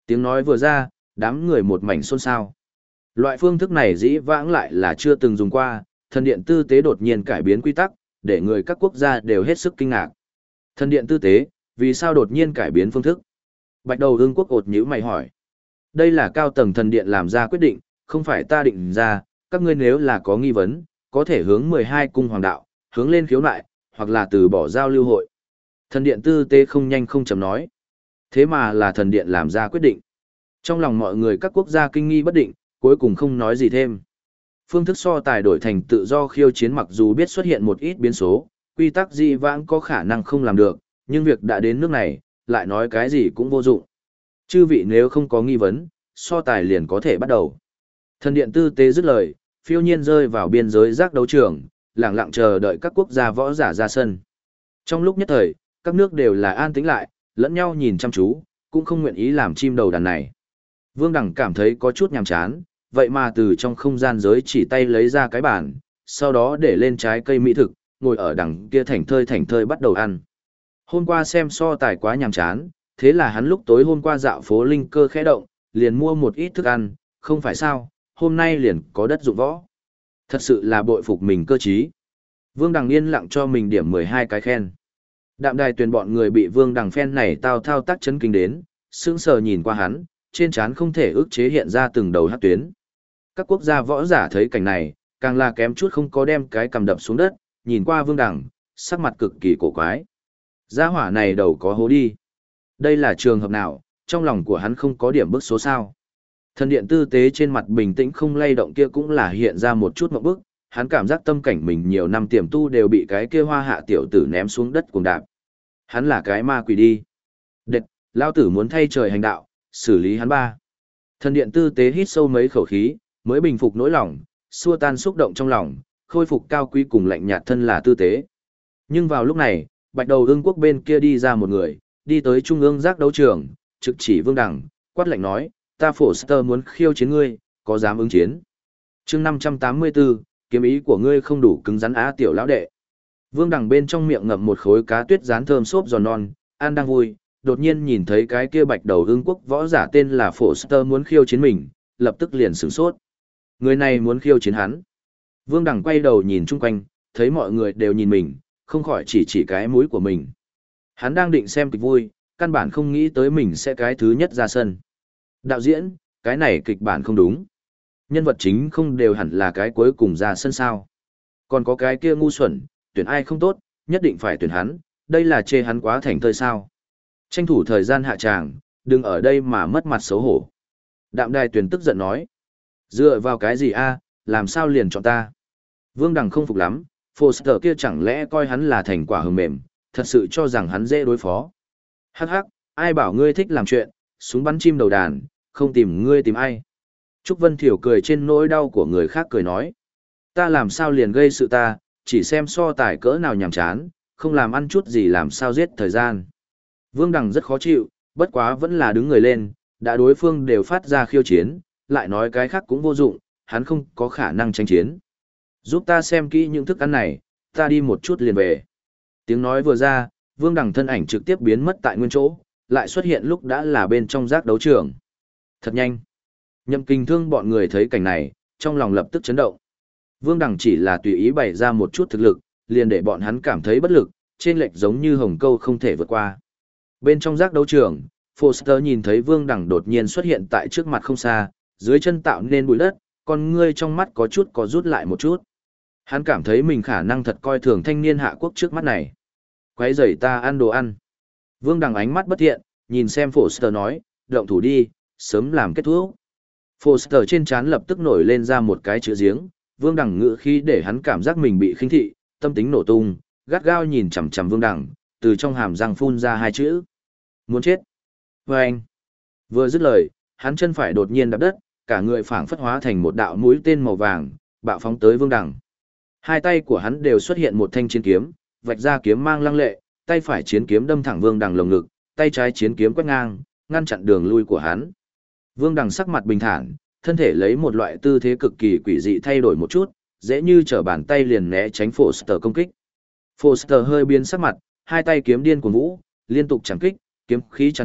Tiếng nói vừa ra, đám người một mảnh xôn xao. Loại phương thức này dĩ vãng lại là chưa từng dùng qua, thần điện tư tế đột nhiên cải biến quy tắc, để người các quốc gia đều hết sức kinh ngạc. Thần điện tư tế, vì sao đột nhiên cải biến phương thức? Bạch Đầu Ưng Quốc ột nhíu mày hỏi. Đây là cao tầng thần điện làm ra quyết định, không phải ta định ra, các ngươi nếu là có nghi vấn, có thể hướng 12 cung hoàng đạo, hướng lên khiếu nại, hoặc là từ bỏ giao lưu hội. Thần điện tư tế không nhanh không chậm nói. Thế mà là thần điện làm ra quyết định. Trong lòng mọi người các quốc gia kinh nghi bất định, cuối cùng không nói gì thêm. Phương thức so tài đổi thành tự do khiêu chiến mặc dù biết xuất hiện một ít biến số, quy tắc dị vãng có khả năng không làm được, nhưng việc đã đến nước này, lại nói cái gì cũng vô dụng. Chư vị nếu không có nghi vấn, so tài liền có thể bắt đầu. Thần điện tư tế dứt lời, phiêu nhiên rơi vào biên giới giác đấu trường, lặng lặng chờ đợi các quốc gia võ giả ra sân. Trong lúc nhất thời, các nước đều là an tĩnh lại, lẫn nhau nhìn chăm chú, cũng không nguyện ý làm chim đầu đàn này. Vương Đằng cảm thấy có chút nhàm chán, vậy mà từ trong không gian giới chỉ tay lấy ra cái bàn, sau đó để lên trái cây mỹ thực, ngồi ở đằng kia thảnh thơi bắt đầu ăn. Hôm qua xem so tài quá nhàm chán, thế là hắn lúc tối hôm qua dạo phố linh cơ khẽ động, liền mua một ít thức ăn, không phải sao, hôm nay liền có đất dụng võ. Thật sự là bội phục mình cơ trí. Vương Đằng yên lặng cho mình điểm 12 cái khen. Đạm Đài Tuyền bọn người bị Vương Đằng phen này thao tác chấn kinh đến, sững sờ nhìn qua hắn, trên trán không thể ức chế hiện ra từng đầu hắc tuyến. Các quốc gia võ giả thấy cảnh này, càng là kém chút không có đem cái cầm đập xuống đất, nhìn qua Vương Đằng, sắc mặt cực kỳ cổ quái. Gia hỏa này đầu có hố đi. Đây là trường hợp nào, trong lòng của hắn không có điểm bức số sao. Thần điện tư tế trên mặt bình tĩnh không lay động kia cũng là hiện ra một chút mộng bức, hắn cảm giác tâm cảnh mình nhiều năm tiềm tu đều bị cái kia hoa hạ tiểu tử ném xuống đất cuồng đạp. Hắn là cái ma quỷ đi. Đệt, lao tử muốn thay trời hành đạo, xử lý hắn ba. Thần điện tư tế hít sâu mấy khẩu khí, mới bình phục nỗi lòng, xua tan xúc động trong lòng, khôi phục cao quý cùng lạnh nhạt thân là tư tế. Nhưng vào lúc này, Bạch Đầu Ưng Quốc bên kia đi ra một người, đi tới trung ương giác đấu trường, trực chỉ Vương Đằng, quát lạnh nói, ta Foster muốn khiêu chiến ngươi, có dám ứng chiến? Chương 584, kiếm ý của ngươi không đủ cứng rắn á tiểu lão đệ. Vương Đằng bên trong miệng ngậm một khối cá tuyết rán thơm xốp giòn non, ăn đang vui, đột nhiên nhìn thấy cái kia Bạch Đầu Ưng Quốc võ giả tên là Foster muốn khiêu chiến mình, lập tức liền sửng sốt. Người này muốn khiêu chiến hắn. Vương Đằng quay đầu nhìn chung quanh, thấy mọi người đều nhìn mình, không khỏi chỉ cái mũi của mình. Hắn đang định xem kịch vui, căn bản không nghĩ tới mình sẽ cái thứ nhất ra sân. Đạo diễn, cái này kịch bản không đúng. Nhân vật chính không đều hẳn là cái cuối cùng ra sân sao. Còn có cái kia ngu xuẩn, tuyển ai không tốt, nhất định phải tuyển hắn, đây là chê hắn quá thành thơi sao. Tranh thủ thời gian hạ tràng, đừng ở đây mà mất mặt xấu hổ. Đạm Đài Tuyền tức giận nói. Dựa vào cái gì a, làm sao liền chọn ta? Vương Đằng không phục lắm, Foster kia chẳng lẽ coi hắn là thành quả hờ mềm, thật sự cho rằng hắn dễ đối phó. Hắc hắc, ai bảo ngươi thích làm chuyện, súng bắn chim đầu đàn, không tìm ngươi tìm ai. Trúc Vân Thiểu cười trên nỗi đau của người khác cười nói. Ta làm sao liền gây sự ta, chỉ xem so tài cỡ nào nhàm chán, không làm ăn chút gì làm sao giết thời gian. Vương Đằng rất khó chịu, bất quá vẫn là đứng người lên, đã đối phương đều phát ra khiêu chiến, lại nói cái khác cũng vô dụng, hắn không có khả năng tranh chiến. Giúp ta xem kỹ những thức ăn này, ta đi một chút liền về. Tiếng nói vừa ra, Vương Đằng thân ảnh trực tiếp biến mất tại nguyên chỗ, lại xuất hiện lúc đã là bên trong giác đấu trường. Thật nhanh. Nhậm Kình Thương bọn người thấy cảnh này, trong lòng lập tức chấn động. Vương Đằng chỉ là tùy ý bày ra một chút thực lực, liền để bọn hắn cảm thấy bất lực, trên lệch giống như hồng câu không thể vượt qua. Bên trong giác đấu trường, Foster nhìn thấy Vương Đằng đột nhiên xuất hiện tại trước mặt không xa, dưới chân tạo nên bụi đất, con ngươi trong mắt có chút có rút lại một chút. Hắn cảm thấy mình khả năng thật coi thường thanh niên hạ quốc trước mắt này. Quấy rầy ta ăn đồ ăn. Vương Đằng ánh mắt bất thiện, nhìn xem Foster nói, động thủ đi, sớm làm kết thúc. Foster trên trán lập tức nổi lên ra một cái chữ giếng, Vương Đằng ngữ khí để hắn cảm giác mình bị khinh thị, tâm tính nổ tung, gắt gao nhìn chằm chằm Vương Đằng, từ trong hàm răng phun ra hai chữ. Muốn chết. Vâng. Vừa dứt lời, hắn chân phải đột nhiên đạp đất, cả người phảng phất hóa thành một đạo mũi tên màu vàng, bạo phóng tới Vương Đằng. Hai tay của hắn đều xuất hiện một thanh chiến kiếm, vạch ra kiếm mang lăng lệ, tay phải chiến kiếm đâm thẳng Vương Đằng lồng ngực, tay trái chiến kiếm quét ngang, ngăn chặn đường lui của hắn. Vương Đằng sắc mặt bình thản, thân thể lấy một loại tư thế cực kỳ quỷ dị thay đổi một chút, dễ như trở bàn tay liền né tránh Foster công kích. Foster hơi biến sắc mặt, hai tay kiếm điên cuồng vũ, liên tục chém kích, kiếm khí tràn ngập,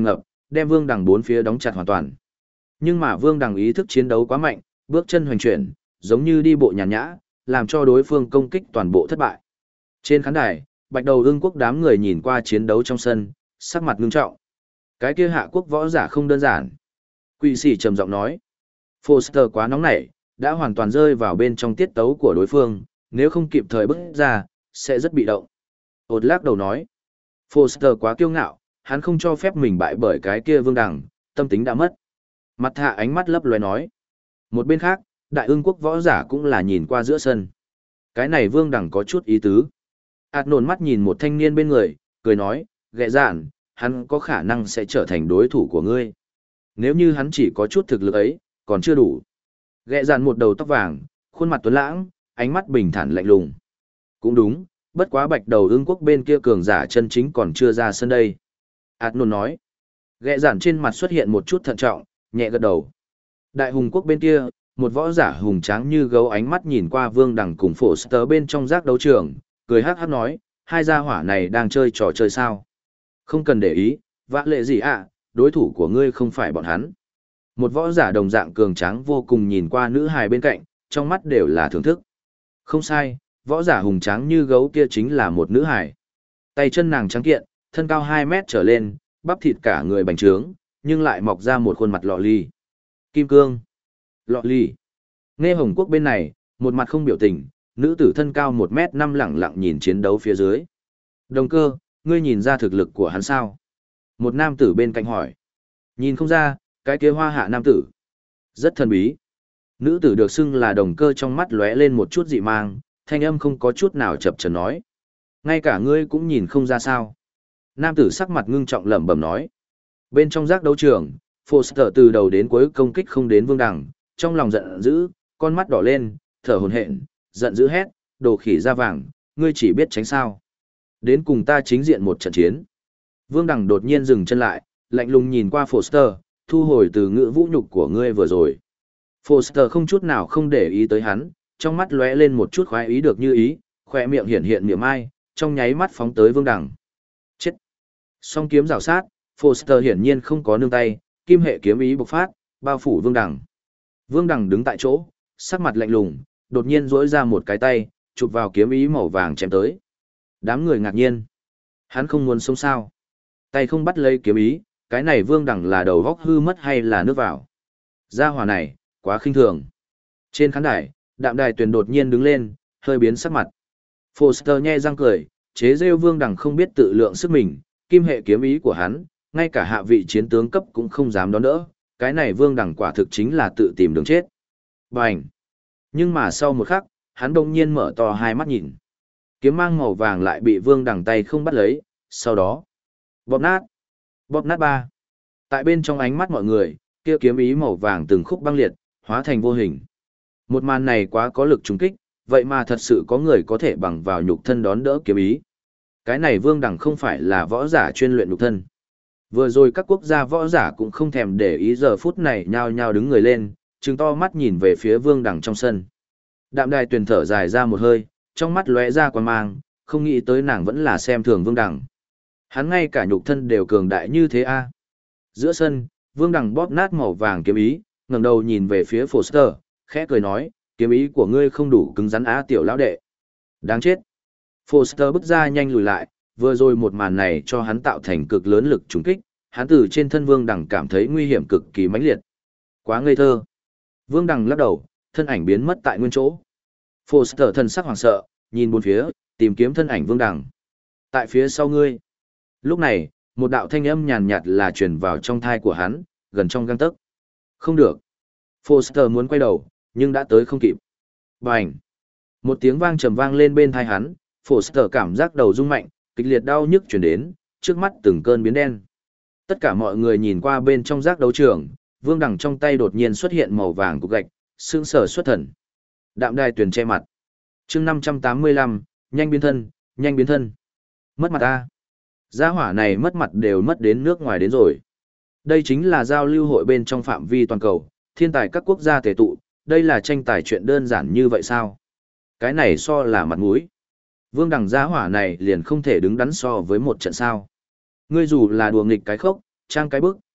đem Vương Đằng bốn phía đóng chặt hoàn toàn. Nhưng mà Vương Đằng ý thức chiến đấu quá mạnh, bước chân hoành chuyển, giống như đi bộ nhàn nhã, làm cho đối phương công kích toàn bộ thất bại. Trên khán đài, Bạch Đầu Ưng quốc đám người nhìn qua chiến đấu trong sân, sắc mặt ngưng trọng. Cái kia Hạ quốc võ giả không đơn giản. Quỷ sĩ trầm giọng nói, Foster quá nóng nảy, đã hoàn toàn rơi vào bên trong tiết tấu của đối phương, nếu không kịp thời bước ra, sẽ rất bị động. Ột lắc đầu nói, Foster quá kiêu ngạo, hắn không cho phép mình bại bởi cái kia Vương Đằng, tâm tính đã mất. Mặt Hạ ánh mắt lấp loé nói. Một bên khác, Đại Ưng quốc võ giả cũng là nhìn qua giữa sân. Cái này Vương Đằng có chút ý tứ. Ảt nổn mắt nhìn một thanh niên bên người, cười nói, ghẹ dạn, hắn có khả năng sẽ trở thành đối thủ của ngươi. Nếu như hắn chỉ có chút thực lực ấy, còn chưa đủ. Ghẹ dạn một đầu tóc vàng, khuôn mặt tuấn lãng, ánh mắt bình thản lạnh lùng. Cũng đúng, bất quá Bạch Đầu Ưng quốc bên kia cường giả chân chính còn chưa ra sân đây. Ảt nổn nói. Ghẹ dạn trên mặt xuất hiện một chút thận trọng, nhẹ gật đầu. Đại Hùng quốc bên kia, một võ giả hùng tráng như gấu ánh mắt nhìn qua Vương Đằng cùng Foster bên trong giác đấu trường, cười hắc hắc nói, hai gia hỏa này đang chơi trò chơi sao? Không cần để ý, vã lệ gì ạ, đối thủ của ngươi không phải bọn hắn. Một võ giả đồng dạng cường tráng vô cùng nhìn qua nữ hài bên cạnh, trong mắt đều là thưởng thức. Không sai, võ giả hùng tráng như gấu kia chính là một nữ hài. Tay chân nàng trắng kiện, thân cao 2 mét trở lên, bắp thịt cả người bành trướng, nhưng lại mọc ra một khuôn mặt lọ ly. Kim cương. Lọ ly. Nghe Hồng Quốc bên này, một mặt không biểu tình, nữ tử thân cao 1m5 lẳng lặng nhìn chiến đấu phía dưới. Đồng cơ, ngươi nhìn ra thực lực của hắn sao? Một nam tử bên cạnh hỏi. Nhìn không ra, cái kia hoa hạ nam tử. Rất thần bí. Nữ tử được xưng là đồng cơ trong mắt lóe lên một chút dị mang, thanh âm không có chút nào chập chờn nói. Ngay cả ngươi cũng nhìn không ra sao. Nam tử sắc mặt ngưng trọng lẩm bẩm nói. Bên trong giác đấu trường, Foster từ đầu đến cuối công kích không đến Vương Đằng, trong lòng giận dữ, con mắt đỏ lên, thở hổn hển, giận dữ hét, đồ khỉ da vàng, ngươi chỉ biết tránh sao. Đến cùng ta chính diện một trận chiến. Vương Đằng đột nhiên dừng chân lại, lạnh lùng nhìn qua Foster, thu hồi từ ngữ vũ nhục của ngươi vừa rồi. Foster không chút nào không để ý tới hắn, trong mắt lóe lên một chút khoái ý được như ý, khỏe miệng hiển hiện niệm ai, trong nháy mắt phóng tới Vương Đằng. Chết! Song kiếm rào sát, Foster hiển nhiên không có nương tay, kim hệ kiếm ý bộc phát, bao phủ Vương Đằng. Vương Đằng đứng tại chỗ, sắc mặt lạnh lùng, đột nhiên duỗi ra một cái tay, chụp vào kiếm ý màu vàng chém tới. Đám người ngạc nhiên. Hắn không muốn sống sao? Tay không bắt lấy kiếm ý, cái này Vương Đằng là đầu góc hư mất hay là nước vào? Gia hỏa này, quá khinh thường. Trên khán đài, Đạm Đài Tuyền đột nhiên đứng lên, hơi biến sắc mặt. Foster nhe răng cười, chế rêu Vương Đằng không biết tự lượng sức mình, kim hệ kiếm ý của hắn, ngay cả hạ vị chiến tướng cấp cũng không dám đón đỡ, cái này Vương Đằng quả thực chính là tự tìm đường chết. Bành! Nhưng mà sau một khắc, hắn đông nhiên mở to hai mắt nhìn. Kiếm mang màu vàng lại bị Vương Đằng tay không bắt lấy, sau đó bóp nát. Bóp nát ba. Tại bên trong ánh mắt mọi người, kia kiếm ý màu vàng từng khúc băng liệt, hóa thành vô hình. Một màn này quá có lực trùng kích, vậy mà thật sự có người có thể bằng vào nhục thân đón đỡ kiếm ý. Cái này Vương Đằng không phải là võ giả chuyên luyện nhục thân. Vừa rồi các quốc gia võ giả cũng không thèm để ý giờ phút này nhao nhao đứng người lên, trừng to mắt nhìn về phía Vương Đằng trong sân. Đạm Đài Tuyền thở dài ra một hơi, trong mắt lóe ra quan mang, không nghĩ tới nàng vẫn là xem thường Vương Đằng. Hắn ngay cả nhục thân đều cường đại như thế a. Giữa sân, Vương Đằng bóp nát màu vàng kiếm ý, ngẩng đầu nhìn về phía Foster, khẽ cười nói, kiếm ý của ngươi không đủ cứng rắn á tiểu lão đệ. Đáng chết. Foster bước ra nhanh lùi lại, vừa rồi một màn này cho hắn tạo thành cực lớn lực trùng kích, hắn từ trên thân Vương Đằng cảm thấy nguy hiểm cực kỳ mãnh liệt. Quá ngây thơ. Vương Đằng lắc đầu, thân ảnh biến mất tại nguyên chỗ. Foster thân sắc hoảng sợ, nhìn bốn phía, tìm kiếm thân ảnh Vương Đằng. Tại phía sau ngươi. Lúc này, một đạo thanh âm nhàn nhạt là truyền vào trong thai của hắn, gần trong gang tấc. Không được. Foster muốn quay đầu, nhưng đã tới không kịp. Bành. Một tiếng vang trầm vang lên bên thai hắn, Foster cảm giác đầu rung mạnh, kịch liệt đau nhức truyền đến, trước mắt từng cơn biến đen. Tất cả mọi người nhìn qua bên trong giác đấu trường, Vương Đằng trong tay đột nhiên xuất hiện màu vàng cục gạch, sững sờ xuất thần. Đạm Đài Tuyền che mặt. Chương 585, nhanh biến thân, nhanh biến thân. Mất mặt a. Gia hỏa này mất mặt đều mất đến nước ngoài đến rồi. Đây chính là giao lưu hội bên trong phạm vi toàn cầu, thiên tài các quốc gia tề tụ, đây là tranh tài chuyện đơn giản như vậy sao? Cái này so là mặt mũi. Vương Đằng gia hỏa này liền không thể đứng đắn so với một trận sao. Ngươi dù là đùa nghịch cái khốc, trang cái bức,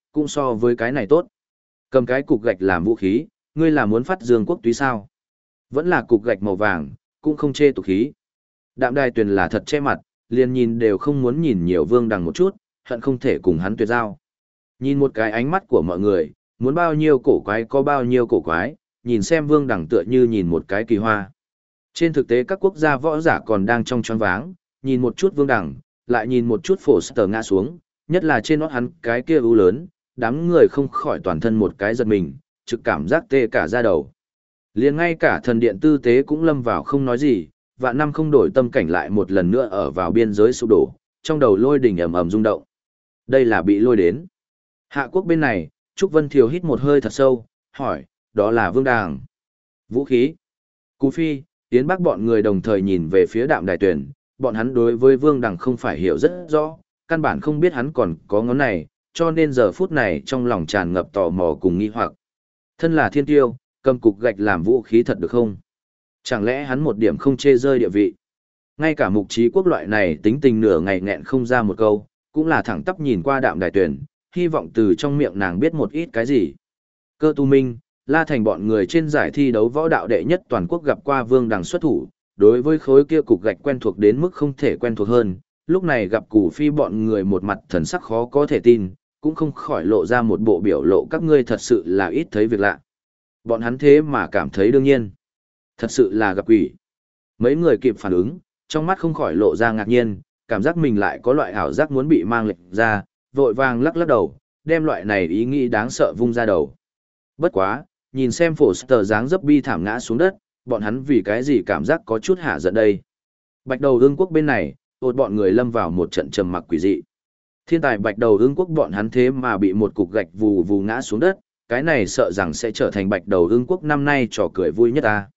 cũng so với cái này tốt. Cầm cái cục gạch làm vũ khí, ngươi là muốn phát dương quốc túy sao? Vẫn là cục gạch màu vàng, cũng không chê tục khí. Đạm Đài Tuyền là thật che mặt, liền nhìn đều không muốn nhìn nhiều Vương Đằng một chút, hận không thể cùng hắn tuyệt giao. Nhìn một cái ánh mắt của mọi người, muốn bao nhiêu cổ quái có bao nhiêu cổ quái, nhìn xem Vương Đằng tựa như nhìn một cái kỳ hoa. Trên thực tế các quốc gia võ giả còn đang trong choáng váng, nhìn một chút Vương Đằng, lại nhìn một chút Foster ngã xuống, nhất là trên nót hắn cái kia u lớn, đám người không khỏi toàn thân một cái giật mình, trực cảm giác tê cả da đầu. Liền ngay cả thần điện tư tế cũng lâm vào không nói gì, vạn năm không đổi tâm cảnh lại một lần nữa ở vào biên giới sụp đổ, trong đầu lôi đỉnh ầm ầm rung động. Đây là bị lôi đến. Hạ quốc bên này, Trúc Vân Thiều hít một hơi thật sâu, hỏi, đó là Vương Đằng. Vũ khí. Cú Phi, Tiến Bắc bọn người đồng thời nhìn về phía Đạm Đài Tuyền, bọn hắn đối với Vương Đằng không phải hiểu rất rõ, căn bản không biết hắn còn có ngón này, cho nên giờ phút này trong lòng tràn ngập tò mò cùng nghi hoặc. Thân là thiên tiêu, cầm cục gạch làm vũ khí thật được không? Chẳng lẽ hắn một điểm không chê rơi địa vị? Ngay cả Mục Trí Quốc loại này tính tình nửa ngày nghẹn không ra một câu, cũng là thẳng tắp nhìn qua Đạm Đài Tuyền, hy vọng từ trong miệng nàng biết một ít cái gì. Cơ Tu Minh, La Thành bọn người trên giải thi đấu võ đạo đệ nhất toàn quốc gặp qua Vương Đằng xuất thủ, đối với khối kia cục gạch quen thuộc đến mức không thể quen thuộc hơn, lúc này gặp Củ Phi bọn người một mặt thần sắc khó có thể tin, cũng không khỏi lộ ra một bộ biểu lộ các ngươi thật sự là ít thấy việc lạ. Bọn hắn thế mà cảm thấy đương nhiên. Thật sự là gặp quỷ. Mấy người kịp phản ứng, trong mắt không khỏi lộ ra ngạc nhiên, cảm giác mình lại có loại ảo giác muốn bị mang lệch ra, vội vàng lắc lắc đầu, đem loại này ý nghĩ đáng sợ vung ra đầu. Bất quá, nhìn xem Foster dáng dấp bi thảm ngã xuống đất, bọn hắn vì cái gì cảm giác có chút hạ giận đây. Bạch Đầu Ương Quốc bên này, bọn người lâm vào một trận trầm mặc quỷ dị. Thiên tài Bạch Đầu Ương Quốc bọn hắn thế mà bị một cục gạch vù vù ngã xuống đất, cái này sợ rằng sẽ trở thành Bạch Đầu Ương Quốc năm nay trò cười vui nhất ta.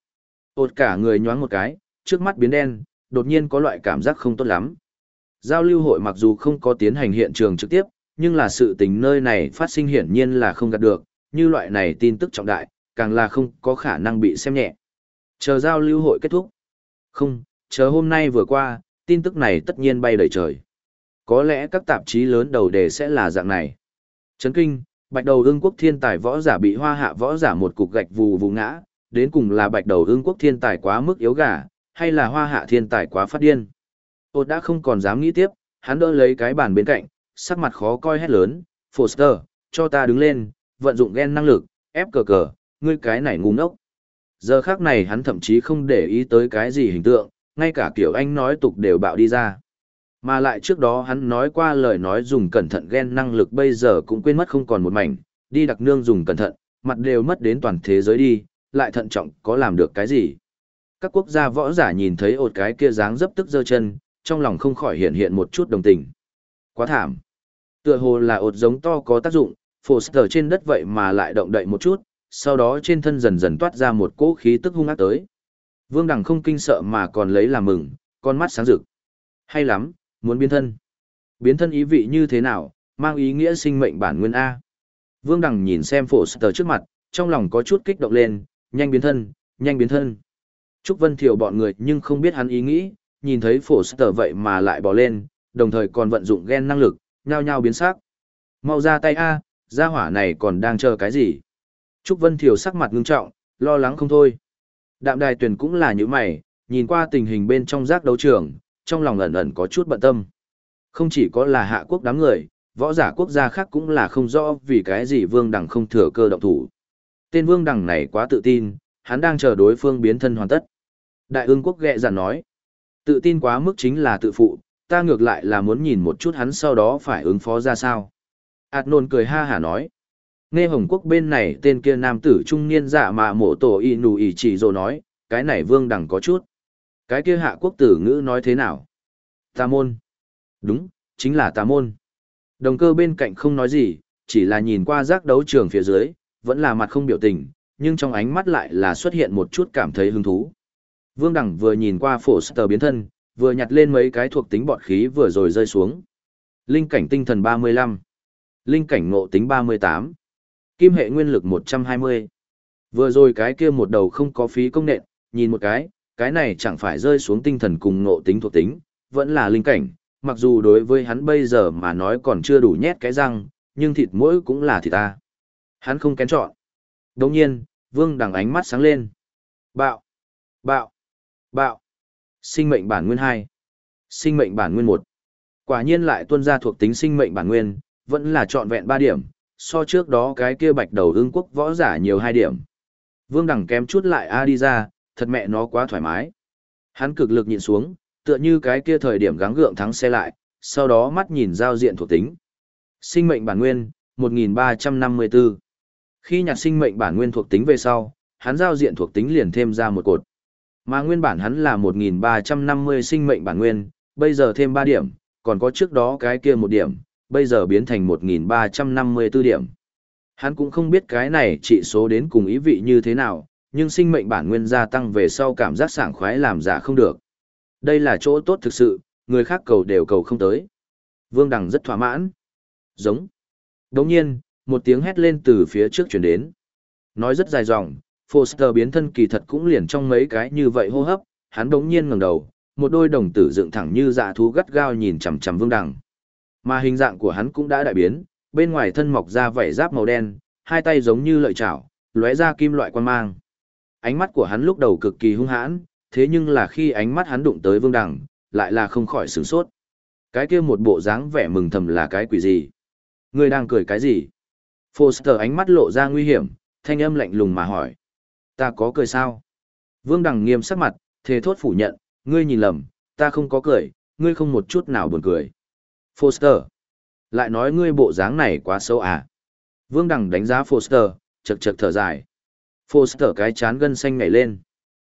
Cả người nhoáng một cái, trước mắt biến đen, đột nhiên có loại cảm giác không tốt lắm. Giao lưu hội mặc dù không có tiến hành hiện trường trực tiếp, nhưng là sự tình nơi này phát sinh hiển nhiên là không gạt được, như loại này tin tức trọng đại, càng là không có khả năng bị xem nhẹ. Chờ giao lưu hội kết thúc. Không, chờ hôm nay vừa qua, tin tức này tất nhiên bay đầy trời. Có lẽ các tạp chí lớn đầu đề sẽ là dạng này. Chấn kinh, Bạch Đầu Ương Quốc thiên tài võ giả bị Hoa Hạ võ giả một cục gạch vù vù ngã, đến cùng là Bạch Đầu Ương Quốc thiên tài quá mức yếu gà, hay là Hoa Hạ thiên tài quá phát điên. Đã không còn dám nghĩ tiếp, hắn đỡ lấy cái bàn bên cạnh, sắc mặt khó coi hét lớn, Foster, cho ta đứng lên, vận dụng gen năng lực, ép cờ cờ, ngươi cái này ngu ngốc. Giờ khác này hắn thậm chí không để ý tới cái gì hình tượng, ngay cả kiểu anh nói tục đều bạo đi ra. Mà lại trước đó hắn nói qua lời nói dùng cẩn thận gen năng lực bây giờ cũng quên mất không còn một mảnh, đi đặc nương dùng cẩn thận, mặt đều mất đến toàn thế giới đi, lại thận trọng có làm được cái gì. Các quốc gia võ giả nhìn thấy cái kia dáng dấp tức giơ chân, trong lòng không khỏi hiện hiện một chút đồng tình. Quá thảm. Tựa hồ là giống to có tác dụng, Foster trên đất vậy mà lại động đậy một chút, sau đó trên thân dần dần toát ra một cỗ khí tức hung ác tới. Vương Đằng không kinh sợ mà còn lấy làm mừng, con mắt sáng rực. Hay lắm, muốn biến thân. Biến thân ý vị như thế nào, mang ý nghĩa sinh mệnh bản nguyên A. Vương Đằng nhìn xem Foster trước mặt, trong lòng có chút kích động lên, nhanh biến thân, nhanh biến thân. Trúc Vân Thiều bọn người nhưng không biết hắn ý nghĩ, nhìn thấy Foster vậy mà lại bò lên, đồng thời còn vận dụng gen năng lực, nhao nhao biến sắc. Mau ra tay A, gia hỏa này còn đang chờ cái gì? Trúc Vân Thiều sắc mặt ngưng trọng, lo lắng không thôi. Đạm Đài Tuyền cũng là như mày, nhìn qua tình hình bên trong giác đấu trường, trong lòng ẩn ẩn có chút bận tâm. Không chỉ có là Hạ quốc đám người, võ giả quốc gia khác cũng là không rõ vì cái gì Vương Đằng không thừa cơ động thủ. Tên Vương Đằng này quá tự tin, hắn đang chờ đối phương biến thân hoàn tất. Đại Ương quốc ghẹ dặn nói, tự tin quá mức chính là tự phụ, ta ngược lại là muốn nhìn một chút hắn sau đó phải ứng phó ra sao. Nôn cười ha hả nói, nghe Hồng quốc bên này tên kia nam tử trung niên dạ mà mộ tổ y nù ỉ chỉ rồi nói, cái này Vương Đằng có chút. Cái kia Hạ quốc tử ngữ nói thế nào? Tà môn. Đúng, chính là tà môn. Đồng cơ bên cạnh không nói gì, chỉ là nhìn qua giác đấu trường phía dưới, vẫn là mặt không biểu tình, nhưng trong ánh mắt lại là xuất hiện một chút cảm thấy hứng thú. Vương Đằng vừa nhìn qua Foster biến thân, vừa nhặt lên mấy cái thuộc tính bọt khí vừa rồi rơi xuống. Linh cảnh tinh thần 35. Linh cảnh ngộ tính 38. Kim hệ nguyên lực 120. Vừa rồi cái kia một đầu không có phí công nện, nhìn một cái này chẳng phải rơi xuống tinh thần cùng ngộ tính thuộc tính, vẫn là linh cảnh, mặc dù đối với hắn bây giờ mà nói còn chưa đủ nhét cái răng, nhưng thịt mỗi cũng là thịt ta. Hắn không kén chọn. Đồng nhiên, Vương Đằng ánh mắt sáng lên. Bạo, bạo, bạo. Sinh mệnh bản nguyên 2. Sinh mệnh bản nguyên 1. Quả nhiên lại tuôn ra thuộc tính sinh mệnh bản nguyên, vẫn là trọn vẹn 3 điểm, so trước đó cái kia bạch đầu ưng quốc võ giả nhiều 2 điểm. Vương Đằng kém chút lại A đi ra, thật mẹ nó quá thoải mái. Hắn cực lực nhìn xuống, tựa như cái kia thời điểm gắng gượng thắng xe lại, sau đó mắt nhìn giao diện thuộc tính. Sinh mệnh bản nguyên, 1354. Khi nhặt sinh mệnh bản nguyên thuộc tính về sau, hắn giao diện thuộc tính liền thêm ra một cột. Mà nguyên bản hắn là 1350 sinh mệnh bản nguyên, bây giờ thêm 3 điểm, còn có trước đó cái kia 1 điểm, bây giờ biến thành 1354 điểm. Hắn cũng không biết cái này trị số đến cùng ý vị như thế nào, nhưng sinh mệnh bản nguyên gia tăng về sau cảm giác sảng khoái làm giả không được. Đây là chỗ tốt thực sự, người khác cầu đều cầu không tới. Vương Đằng rất thỏa mãn. Giống. Đồng nhiên, một tiếng hét lên từ phía trước chuyển đến. Nói rất dài dòng, Foster biến thân kỳ thật cũng liền trong mấy cái như vậy hô hấp, hắn đống nhiên ngẩng đầu, một đôi đồng tử dựng thẳng như dạ thú gắt gao nhìn chằm chằm Vương Đằng. Mà hình dạng của hắn cũng đã đại biến, bên ngoài thân mọc ra vảy giáp màu đen, hai tay giống như lợi chảo, lóe ra kim loại quan mang. Ánh mắt của hắn lúc đầu cực kỳ hung hãn, thế nhưng là khi ánh mắt hắn đụng tới Vương Đằng, lại là không khỏi sửng sốt. Cái kia một bộ dáng vẻ mừng thầm là cái quỷ gì? Ngươi đang cười cái gì? Foster ánh mắt lộ ra nguy hiểm, thanh âm lạnh lùng mà hỏi. Ta có cười sao? Vương Đằng nghiêm sắc mặt, thề thốt phủ nhận, ngươi nhìn lầm, ta không có cười, ngươi không một chút nào buồn cười. Foster, lại nói ngươi bộ dáng này quá xấu à? Vương Đằng đánh giá Foster, chật chật thở dài. Foster cái chán gân xanh nhảy lên.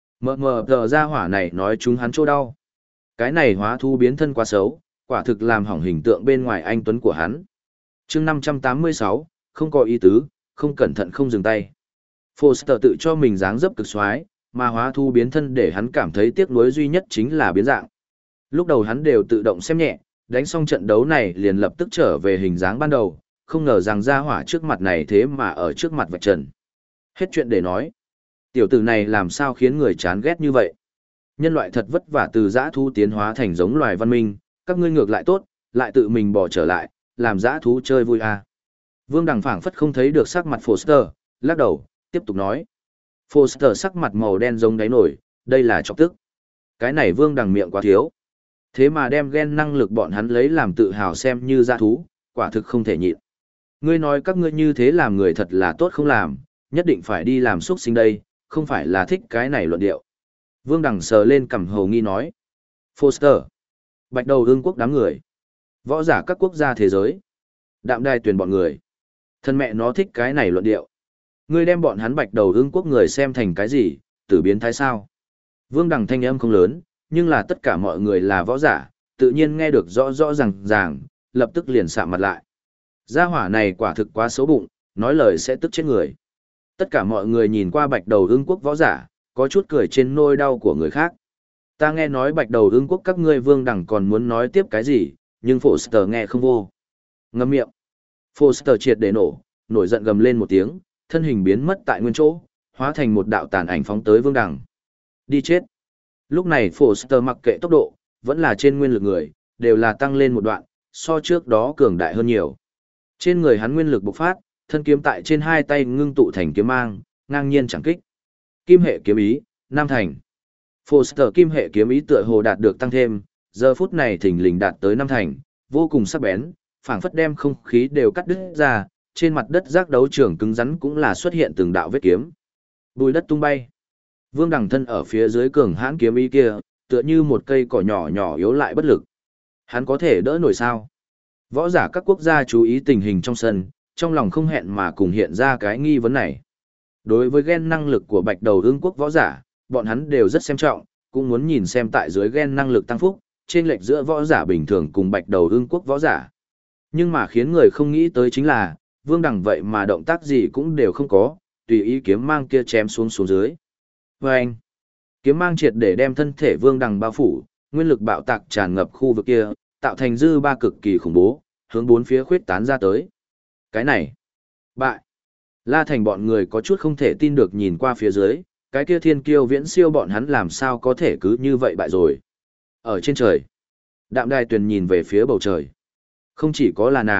Mờ tờ ra hỏa này nói chúng hắn chỗ đau. Cái này hóa thú biến thân quá xấu, quả thực làm hỏng hình tượng bên ngoài anh tuấn của hắn. Chương 586, không có ý tứ, không cẩn thận không dừng tay. Foster tự cho mình dáng dấp cực xoái, mà hóa thú biến thân để hắn cảm thấy tiếc nuối duy nhất chính là biến dạng. Lúc đầu hắn đều tự động xem nhẹ, đánh xong trận đấu này liền lập tức trở về hình dáng ban đầu, không ngờ rằng ra hỏa trước mặt này thế mà ở trước mặt vạch trần. Hết chuyện để nói. Tiểu tử này làm sao khiến người chán ghét như vậy? Nhân loại thật vất vả từ dã thú tiến hóa thành giống loài văn minh, các ngươi ngược lại tốt, lại tự mình bỏ trở lại, làm dã thú chơi vui à. Vương Đằng phảng phất không thấy được sắc mặt Foster, lắc đầu, tiếp tục nói. Foster sắc mặt màu đen giống đáy nổi, đây là chọc tức. Cái này Vương Đằng miệng quá thiếu. Thế mà đem gen năng lực bọn hắn lấy làm tự hào xem như dã thú, quả thực không thể nhịn. Ngươi nói các ngươi như thế làm người thật là tốt không làm, nhất định phải đi làm xuất sinh đây, không phải là thích cái này luận điệu. Vương Đằng sờ lên cằm hầu nghi nói. Foster. Bạch đầu ương quốc đám người. Võ giả các quốc gia thế giới. Đạm đài tuyển bọn người. Thân mẹ nó thích cái này luận điệu. Ngươi đem bọn hắn bạch đầu ương quốc người xem thành cái gì, tử biến thái sao? Vương Đằng thanh âm không lớn, nhưng là tất cả mọi người là võ giả, tự nhiên nghe được rõ rõ ràng, lập tức liền sạm mặt lại. Gia hỏa này quả thực quá xấu bụng, nói lời sẽ tức chết người. Tất cả mọi người nhìn qua bạch đầu ương quốc võ giả, có chút cười trên nỗi đau của người khác. Ta nghe nói bạch đầu ương quốc các ngươi Vương Đằng còn muốn nói tiếp cái gì, nhưng Foster nghe không vô. Ngậm miệng. Foster triệt để nổi giận gầm lên một tiếng, thân hình biến mất tại nguyên chỗ, hóa thành một đạo tàn ảnh phóng tới Vương Đằng. Đi chết. Lúc này Foster mặc kệ tốc độ, vẫn là trên nguyên lực người, đều là tăng lên một đoạn, so trước đó cường đại hơn nhiều. Trên người hắn nguyên lực bộc phát, thân kiếm tại trên hai tay ngưng tụ thành kiếm mang, ngang nhiên chẳng kích. Kim hệ kiếm ý, Nam thành. Foster kim hệ kiếm ý tựa hồ đạt được tăng thêm, giờ phút này thình lình đạt tới 5 thành, vô cùng sắc bén, phảng phất đem không khí đều cắt đứt ra, trên mặt đất giác đấu trường cứng rắn cũng là xuất hiện từng đạo vết kiếm. Bùi đất tung bay. Vương Đằng thân ở phía dưới cường hãn kiếm ý kia, tựa như một cây cỏ nhỏ nhỏ yếu lại bất lực. Hắn có thể đỡ nổi sao? Võ giả các quốc gia chú ý tình hình trong sân, trong lòng không hẹn mà cùng hiện ra cái nghi vấn này. Đối với gen năng lực của bạch đầu ương quốc võ giả, bọn hắn đều rất xem trọng, cũng muốn nhìn xem tại dưới gen năng lực tăng phúc, trên lệch giữa võ giả bình thường cùng bạch đầu ương quốc võ giả. Nhưng mà khiến người không nghĩ tới chính là, Vương Đằng vậy mà động tác gì cũng đều không có, tùy ý kiếm mang kia chém xuống dưới. Vâng! Kiếm mang triệt để đem thân thể Vương Đằng bao phủ, nguyên lực bạo tạc tràn ngập khu vực kia, tạo thành dư ba cực kỳ khủng bố, hướng bốn phía khuyết tán ra tới. Cái này! Bại! La Thành bọn người có chút không thể tin được nhìn qua phía dưới, cái kia thiên kiêu viễn siêu bọn hắn làm sao có thể cứ như vậy bại rồi. Ở trên trời, Đạm Đài Tuyền nhìn về phía bầu trời. Không chỉ có là nàng,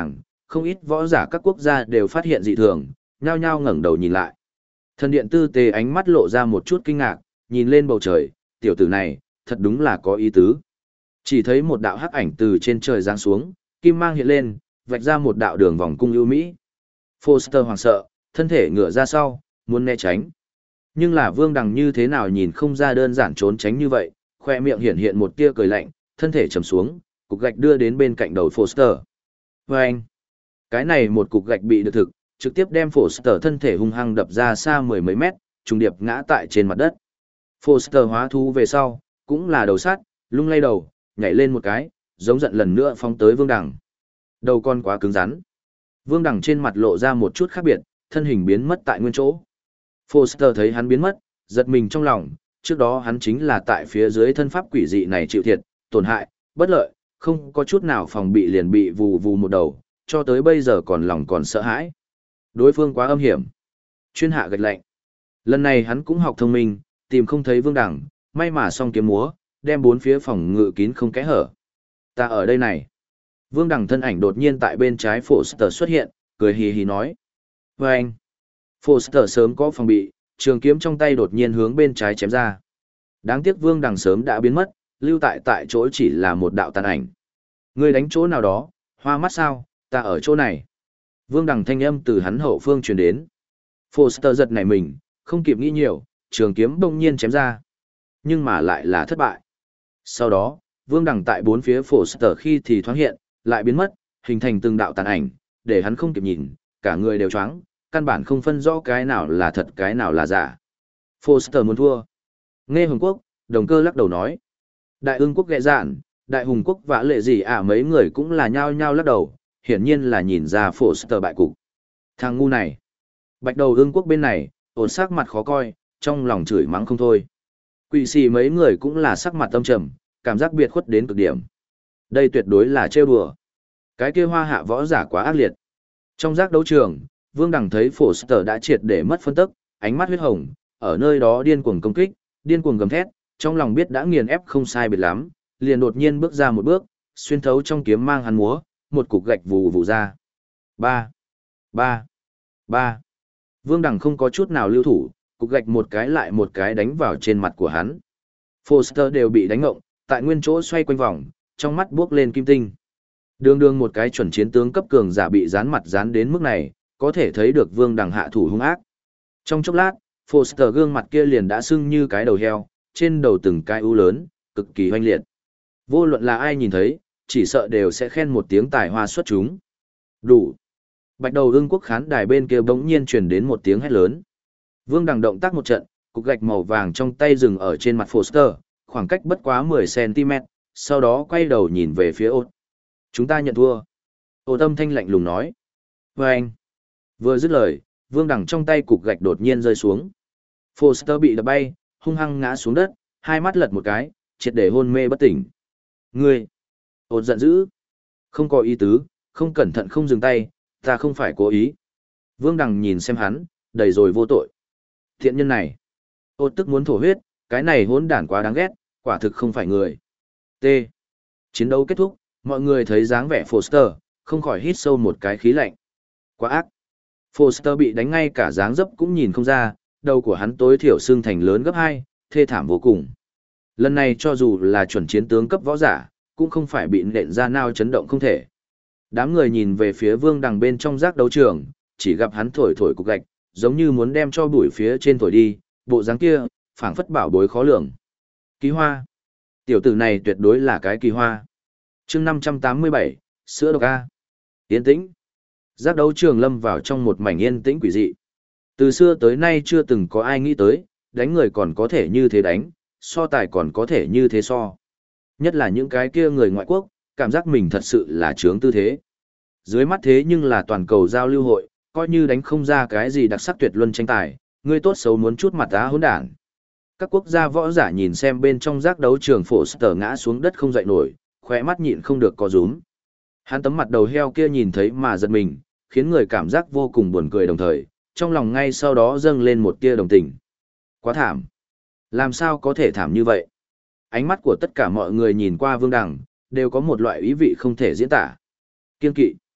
không ít võ giả các quốc gia đều phát hiện dị thường, nhao nhao ngẩng đầu nhìn lại. Thần điện tư tế ánh mắt lộ ra một chút kinh ngạc, nhìn lên bầu trời, tiểu tử này, thật đúng là có ý tứ. Chỉ thấy một đạo hắc ảnh từ trên trời giáng xuống, kim mang hiện lên, vạch ra một đạo đường vòng cung ưu mỹ. Foster hoảng sợ, thân thể ngửa ra sau, muốn né tránh. Nhưng là Vương Đằng như thế nào nhìn không ra đơn giản trốn tránh như vậy, khoe miệng hiện hiện một tia cười lạnh, thân thể trầm xuống, cục gạch đưa đến bên cạnh đầu Foster. Vâng! Cái này một cục gạch bị được thực, trực tiếp đem Foster thân thể hung hăng đập ra xa mười mấy mét, trùng điệp ngã tại trên mặt đất. Foster hóa thú về sau, cũng là đầu sát, lung lay đầu, nhảy lên một cái, giống giận lần nữa phóng tới Vương Đằng. Đầu con quá cứng rắn. Vương Đằng trên mặt lộ ra một chút khác biệt, thân hình biến mất tại nguyên chỗ. Foster thấy hắn biến mất, giật mình trong lòng, trước đó hắn chính là tại phía dưới thân pháp quỷ dị này chịu thiệt, tổn hại, bất lợi, không có chút nào phòng bị liền bị vù vù một đầu, cho tới bây giờ còn lòng còn sợ hãi. Đối phương quá âm hiểm. Chuyên hạ gạch lạnh. Lần này hắn cũng học thông minh, tìm không thấy Vương Đằng, may mà song kiếm múa, đem bốn phía phòng ngự kín không kẽ hở. Ta ở đây này. Vương Đằng thân ảnh đột nhiên tại bên trái Foster xuất hiện, cười hì hì nói. Vâng! Foster sớm có phòng bị, trường kiếm trong tay đột nhiên hướng bên trái chém ra. Đáng tiếc Vương Đằng sớm đã biến mất, lưu tại chỗ chỉ là một đạo tàn ảnh. Ngươi đánh chỗ nào đó, hoa mắt sao, ta ở chỗ này. Vương Đằng thanh âm từ hắn hậu phương truyền đến. Foster giật nảy mình, không kịp nghĩ nhiều, trường kiếm bỗng nhiên chém ra. Nhưng mà lại là thất bại. Sau đó, Vương Đằng tại bốn phía Foster khi thì thoáng hiện, lại biến mất, hình thành từng đạo tàn ảnh, để hắn không kịp nhìn, cả người đều choáng, căn bản không phân rõ cái nào là thật cái nào là giả. Foster muốn thua. Nghe Hồng Quốc, Đồng Cơ lắc đầu nói. Đại Ưng Quốc ghẹ dạn, Đại Hùng Quốc vã lệ gì mấy người cũng là nhao nhao lắc đầu, hiển nhiên là nhìn ra Foster bại cục. Thằng ngu này. Bạch Đầu Ưng Quốc bên này, ổn sắc mặt khó coi, trong lòng chửi mắng không thôi. Quỷ xì mấy người cũng là sắc mặt tâm trầm, cảm giác biệt khuất đến cực điểm. Đây tuyệt đối là trêu đùa. Cái kia hoa hạ võ giả quá ác liệt. Trong giác đấu trường, Vương Đằng thấy Foster đã triệt để mất phân tức, ánh mắt huyết hồng, ở nơi đó điên cuồng công kích, điên cuồng gầm thét, trong lòng biết đã nghiền ép không sai biệt lắm, liền đột nhiên bước ra một bước, xuyên thấu trong kiếm mang hắn múa, một cục gạch vù vù ra. Ba, ba, ba. Vương Đằng không có chút nào lưu thủ, cục gạch một cái lại một cái đánh vào trên mặt của hắn. Foster đều bị đánh ngộng, tại nguyên chỗ xoay quanh vòng, trong mắt buốc lên kim tinh. Đường đường một cái chuẩn chiến tướng cấp cường giả bị dán mặt dán đến mức này, có thể thấy được Vương Đằng hạ thủ hung ác. Trong chốc lát, Foster gương mặt kia liền đã sưng như cái đầu heo, trên đầu từng cái ưu lớn, cực kỳ hoanh liệt. Vô luận là ai nhìn thấy, chỉ sợ đều sẽ khen một tiếng tài hoa xuất chúng. Đủ. Bạch Đầu Ưng Quốc khán đài bên kia bỗng nhiên truyền đến một tiếng hét lớn. Vương Đằng động tác một trận, cục gạch màu vàng trong tay dừng ở trên mặt Foster, khoảng cách bất quá 10 cm, sau đó quay đầu nhìn về phía Ốt. Chúng ta nhận thua. Ốt âm thanh lạnh lùng nói. Vâng. Vừa dứt lời, Vương Đằng trong tay cục gạch đột nhiên rơi xuống. Foster bị đập bay, hung hăng ngã xuống đất, hai mắt lật một cái, triệt để hôn mê bất tỉnh. Ngươi! Ốt giận dữ. Không có ý tứ, không cẩn thận không dừng tay, ta không phải cố ý. Vương Đằng nhìn xem hắn, đầy rồi vô tội. Thiện nhân này. Ốt tức muốn thổ huyết, cái này hỗn đản quá đáng ghét, quả thực không phải người. T. Chiến đấu kết thúc, mọi người thấy dáng vẻ Foster, không khỏi hít sâu một cái khí lạnh. Quá ác. Foster bị đánh ngay cả dáng dấp cũng nhìn không ra, đầu của hắn tối thiểu xương thành lớn gấp 2, thê thảm vô cùng. Lần này cho dù là chuẩn chiến tướng cấp võ giả, cũng không phải bị nện ra nao chấn động không thể. Đám người nhìn về phía Vương Đằng bên trong giác đấu trường, chỉ gặp hắn thổi thổi cục gạch, giống như muốn đem cho bụi phía trên thổi đi, bộ dáng kia, phảng phất bảo bối khó lường. Kỳ hoa. Tiểu tử này tuyệt đối là cái kỳ hoa. Chương 587, sữa độc A. Yên tĩnh. Giác đấu trường lâm vào trong một mảnh yên tĩnh quỷ dị. Từ xưa tới nay chưa từng có ai nghĩ tới, đánh người còn có thể như thế đánh, so tài còn có thể như thế so. Nhất là những cái kia người ngoại quốc, cảm giác mình thật sự là trướng tư thế. Dưới mắt thế nhưng là toàn cầu giao lưu hội, coi như đánh không ra cái gì đặc sắc tuyệt luân tranh tài, người tốt xấu muốn chút mặt đá hỗn đản. Các quốc gia võ giả nhìn xem bên trong giác đấu trường Foster ngã xuống đất không dậy nổi, khóe mắt nhịn không được co rúm. Hắn tấm mặt đầu heo kia nhìn thấy mà giật mình, khiến người cảm giác vô cùng buồn cười đồng thời, trong lòng ngay sau đó dâng lên một tia đồng tình. Quá thảm. Làm sao có thể thảm như vậy? Ánh mắt của tất cả mọi người nhìn qua Vương Đằng, đều có một loại ý vị không thể diễn tả. Kiên kỵ.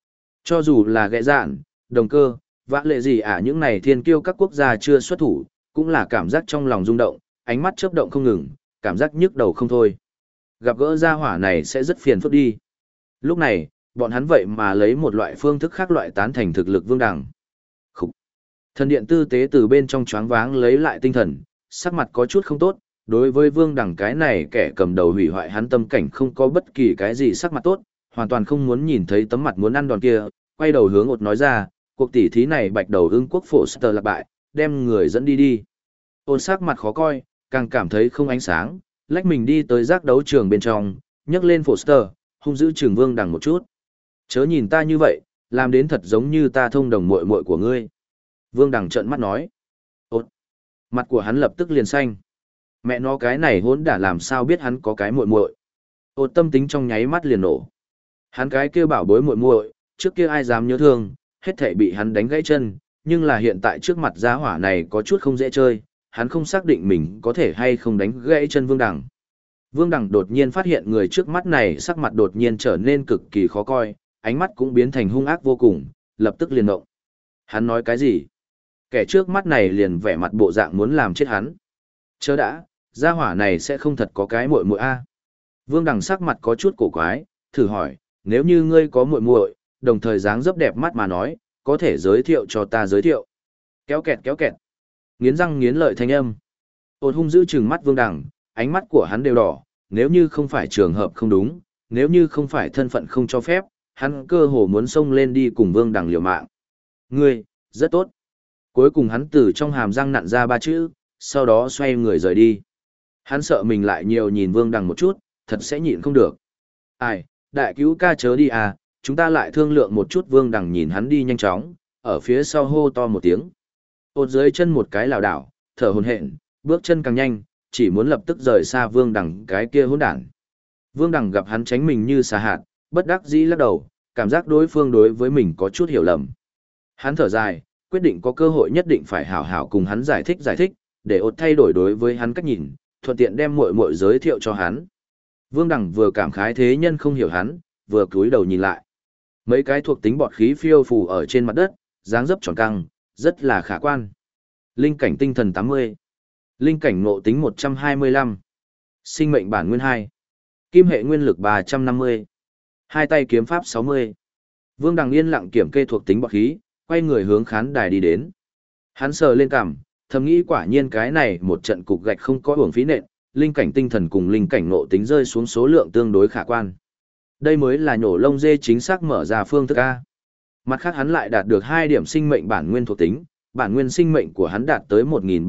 Cho dù là ghẹ dạn, đồng cơ, vã lệ gì những này thiên kiêu các quốc gia chưa xuất thủ, cũng là cảm giác trong lòng rung động, ánh mắt chớp động không ngừng, cảm giác nhức đầu không thôi. Gặp gỡ gia hỏa này sẽ rất phiền phức đi. Lúc này, bọn hắn vậy mà lấy một loại phương thức khác loại tán thành thực lực Vương Đằng. Khúc. Thần điện tư tế từ bên trong choáng váng lấy lại tinh thần, sắc mặt có chút không tốt, đối với Vương Đằng cái này kẻ cầm đầu hủy hoại hắn tâm cảnh không có bất kỳ cái gì sắc mặt tốt, hoàn toàn không muốn nhìn thấy tấm mặt muốn ăn đòn kia, quay đầu hướng ột nói ra, cuộc tỷ thí này Bạch Đầu Ưng quốc phổ Sơ lạc bại, đem người dẫn đi đi. Ôn sắc mặt khó coi, càng cảm thấy không ánh sáng, lách mình đi tới giác đấu trường bên trong, nhấc lên Foster, hung dữ trường Vương Đằng một chút. Chớ nhìn ta như vậy, làm đến thật giống như ta thông đồng muội muội của ngươi. Vương Đằng trợn mắt nói. Ốt. Mặt của hắn lập tức liền xanh. Mẹ nó cái này hỗn đã làm sao biết hắn có cái muội muội. Ốt tâm tính trong nháy mắt liền nổ. Hắn cái kia bảo bối muội muội, trước kia ai dám nhớ thương, hết thảy bị hắn đánh gãy chân, nhưng là hiện tại trước mặt gia hỏa này có chút không dễ chơi, hắn không xác định mình có thể hay không đánh gãy chân Vương Đằng. Vương Đằng đột nhiên phát hiện người trước mắt này sắc mặt đột nhiên trở nên cực kỳ khó coi, ánh mắt cũng biến thành hung ác vô cùng, lập tức liền động. Hắn nói cái gì? Kẻ trước mắt này liền vẻ mặt bộ dạng muốn làm chết hắn. Chớ đã, gia hỏa này sẽ không thật có cái muội muội a. Vương Đằng sắc mặt có chút cổ quái, thử hỏi, nếu như ngươi có muội muội, đồng thời dáng dấp đẹp mắt mà nói, có thể giới thiệu cho ta giới thiệu. Kéo kẹt kéo kẹt. Nghiến răng nghiến lợi thanh âm. Ôn hung giữ trừng mắt Vương Đằng, ánh mắt của hắn đều đỏ, nếu như không phải trường hợp không đúng, nếu như không phải thân phận không cho phép, hắn cơ hồ muốn xông lên đi cùng Vương Đằng liều mạng. Ngươi, rất tốt. Cuối cùng hắn từ trong hàm răng nặn ra ba chữ, sau đó xoay người rời đi. Hắn sợ mình lại nhiều nhìn Vương Đằng một chút, thật sẽ nhịn không được. Ai, đại cứu ca chớ đi à, chúng ta lại thương lượng một chút. Vương Đằng nhìn hắn đi nhanh chóng, ở phía sau hô to một tiếng. Ột dưới chân một cái lảo đảo, thở hổn hển, bước chân càng nhanh, chỉ muốn lập tức rời xa Vương Đằng cái kia hỗn đản. Vương Đằng gặp hắn tránh mình như xà hạt, bất đắc dĩ lắc đầu, cảm giác đối phương đối với mình có chút hiểu lầm. Hắn thở dài, quyết định có cơ hội nhất định phải hảo hảo cùng hắn giải thích, để ột thay đổi đối với hắn cách nhìn, thuận tiện đem muội muội giới thiệu cho hắn. Vương Đằng vừa cảm khái thế nhân không hiểu hắn, vừa cúi đầu nhìn lại. Mấy cái thuộc tính bọt khí phiêu phù ở trên mặt đất, dáng dấp tròn căng, rất là khả quan. Linh cảnh tinh thần 80. Linh cảnh ngộ tính 125. Sinh mệnh bản nguyên 2. Kim hệ nguyên lực 350. Hai tay kiếm pháp 60. Vương Đằng yên lặng kiểm kê thuộc tính bọt khí, quay người hướng khán đài đi đến. Hắn sờ lên cằm, thầm nghĩ quả nhiên cái này một trận cục gạch không có uổng phí nện, linh cảnh tinh thần cùng linh cảnh ngộ tính rơi xuống số lượng tương đối khả quan. Đây mới là nhổ lông dê chính xác mở ra phương thức A. Mặt khác hắn lại đạt được 2 điểm sinh mệnh bản nguyên thuộc tính, bản nguyên sinh mệnh của hắn đạt tới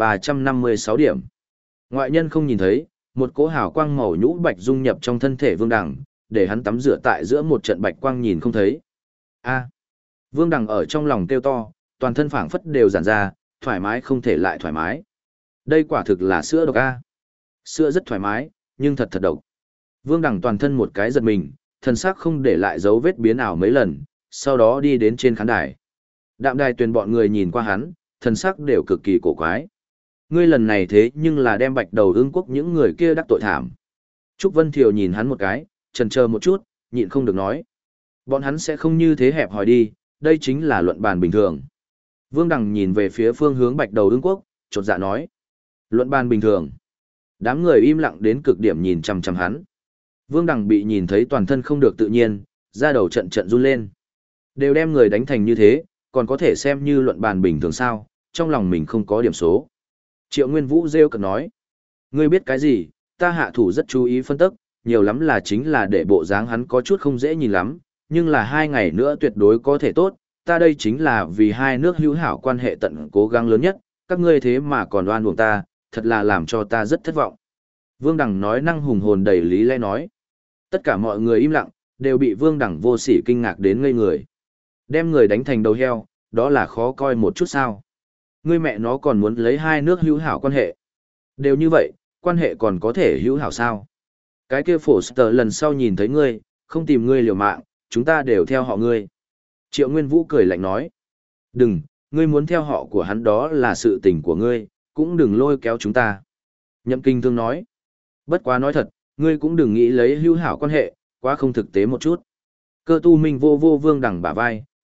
1356 điểm. Ngoại nhân không nhìn thấy, một cỗ hào quang màu nhũ bạch dung nhập trong thân thể Vương Đằng, để hắn tắm rửa tại giữa một trận bạch quang nhìn không thấy. A. Vương Đằng ở trong lòng kêu to, toàn thân phảng phất đều giãn ra, thoải mái không thể lại thoải mái. Đây quả thực là sữa độc A. Sữa rất thoải mái, nhưng thật độc. Vương Đằng toàn thân một cái giật mình, thân xác không để lại dấu vết biến ảo mấy lần, sau đó đi đến trên khán đài. Đạm đài tuyền bọn người nhìn qua hắn, thân xác đều cực kỳ cổ quái. Ngươi lần này thế nhưng là đem Bạch Đầu Ưng quốc những người kia đắc tội thảm. Trúc Vân Thiều nhìn hắn một cái, chần chờ một chút, nhịn không được nói. Bọn hắn sẽ không như thế hẹp hòi đi, đây chính là luận bàn bình thường. Vương Đằng nhìn về phía phương hướng Bạch Đầu Ưng quốc, chột dạ nói. Luận bàn bình thường. Đám người im lặng đến cực điểm nhìn chằm chằm hắn. Vương Đằng bị nhìn thấy toàn thân không được tự nhiên, da đầu trận trận run lên. Đều đem người đánh thành như thế, còn có thể xem như luận bàn bình thường sao, trong lòng mình không có điểm số. Triệu Nguyên Vũ rêu cực nói. Ngươi biết cái gì, ta hạ thủ rất chú ý phân tích, nhiều lắm là chính là để bộ dáng hắn có chút không dễ nhìn lắm, nhưng là 2 ngày nữa tuyệt đối có thể tốt, ta đây chính là vì hai nước hữu hảo quan hệ tận cố gắng lớn nhất, các ngươi thế mà còn đoan buộc ta, thật là làm cho ta rất thất vọng. Vương Đằng nói năng hùng hồn đầy lý lẽ nói. Tất cả mọi người im lặng, đều bị Vương Đằng vô sỉ kinh ngạc đến ngây người. Đem người đánh thành đầu heo, đó là khó coi một chút sao. Ngươi mẹ nó còn muốn lấy hai nước hữu hảo quan hệ. Đều như vậy, quan hệ còn có thể hữu hảo sao. Cái kia Foster lần sau nhìn thấy ngươi, không tìm ngươi liều mạng, chúng ta đều theo họ ngươi. Triệu Nguyên Vũ cười lạnh nói. Đừng, ngươi muốn theo họ của hắn đó là sự tình của ngươi, cũng đừng lôi kéo chúng ta. Nhậm Kinh Thương nói. Bất quá nói thật, ngươi cũng đừng nghĩ lấy hữu hảo quan hệ, quá không thực tế một chút. Cơ Tu Minh vô Vương Đằng bả vai,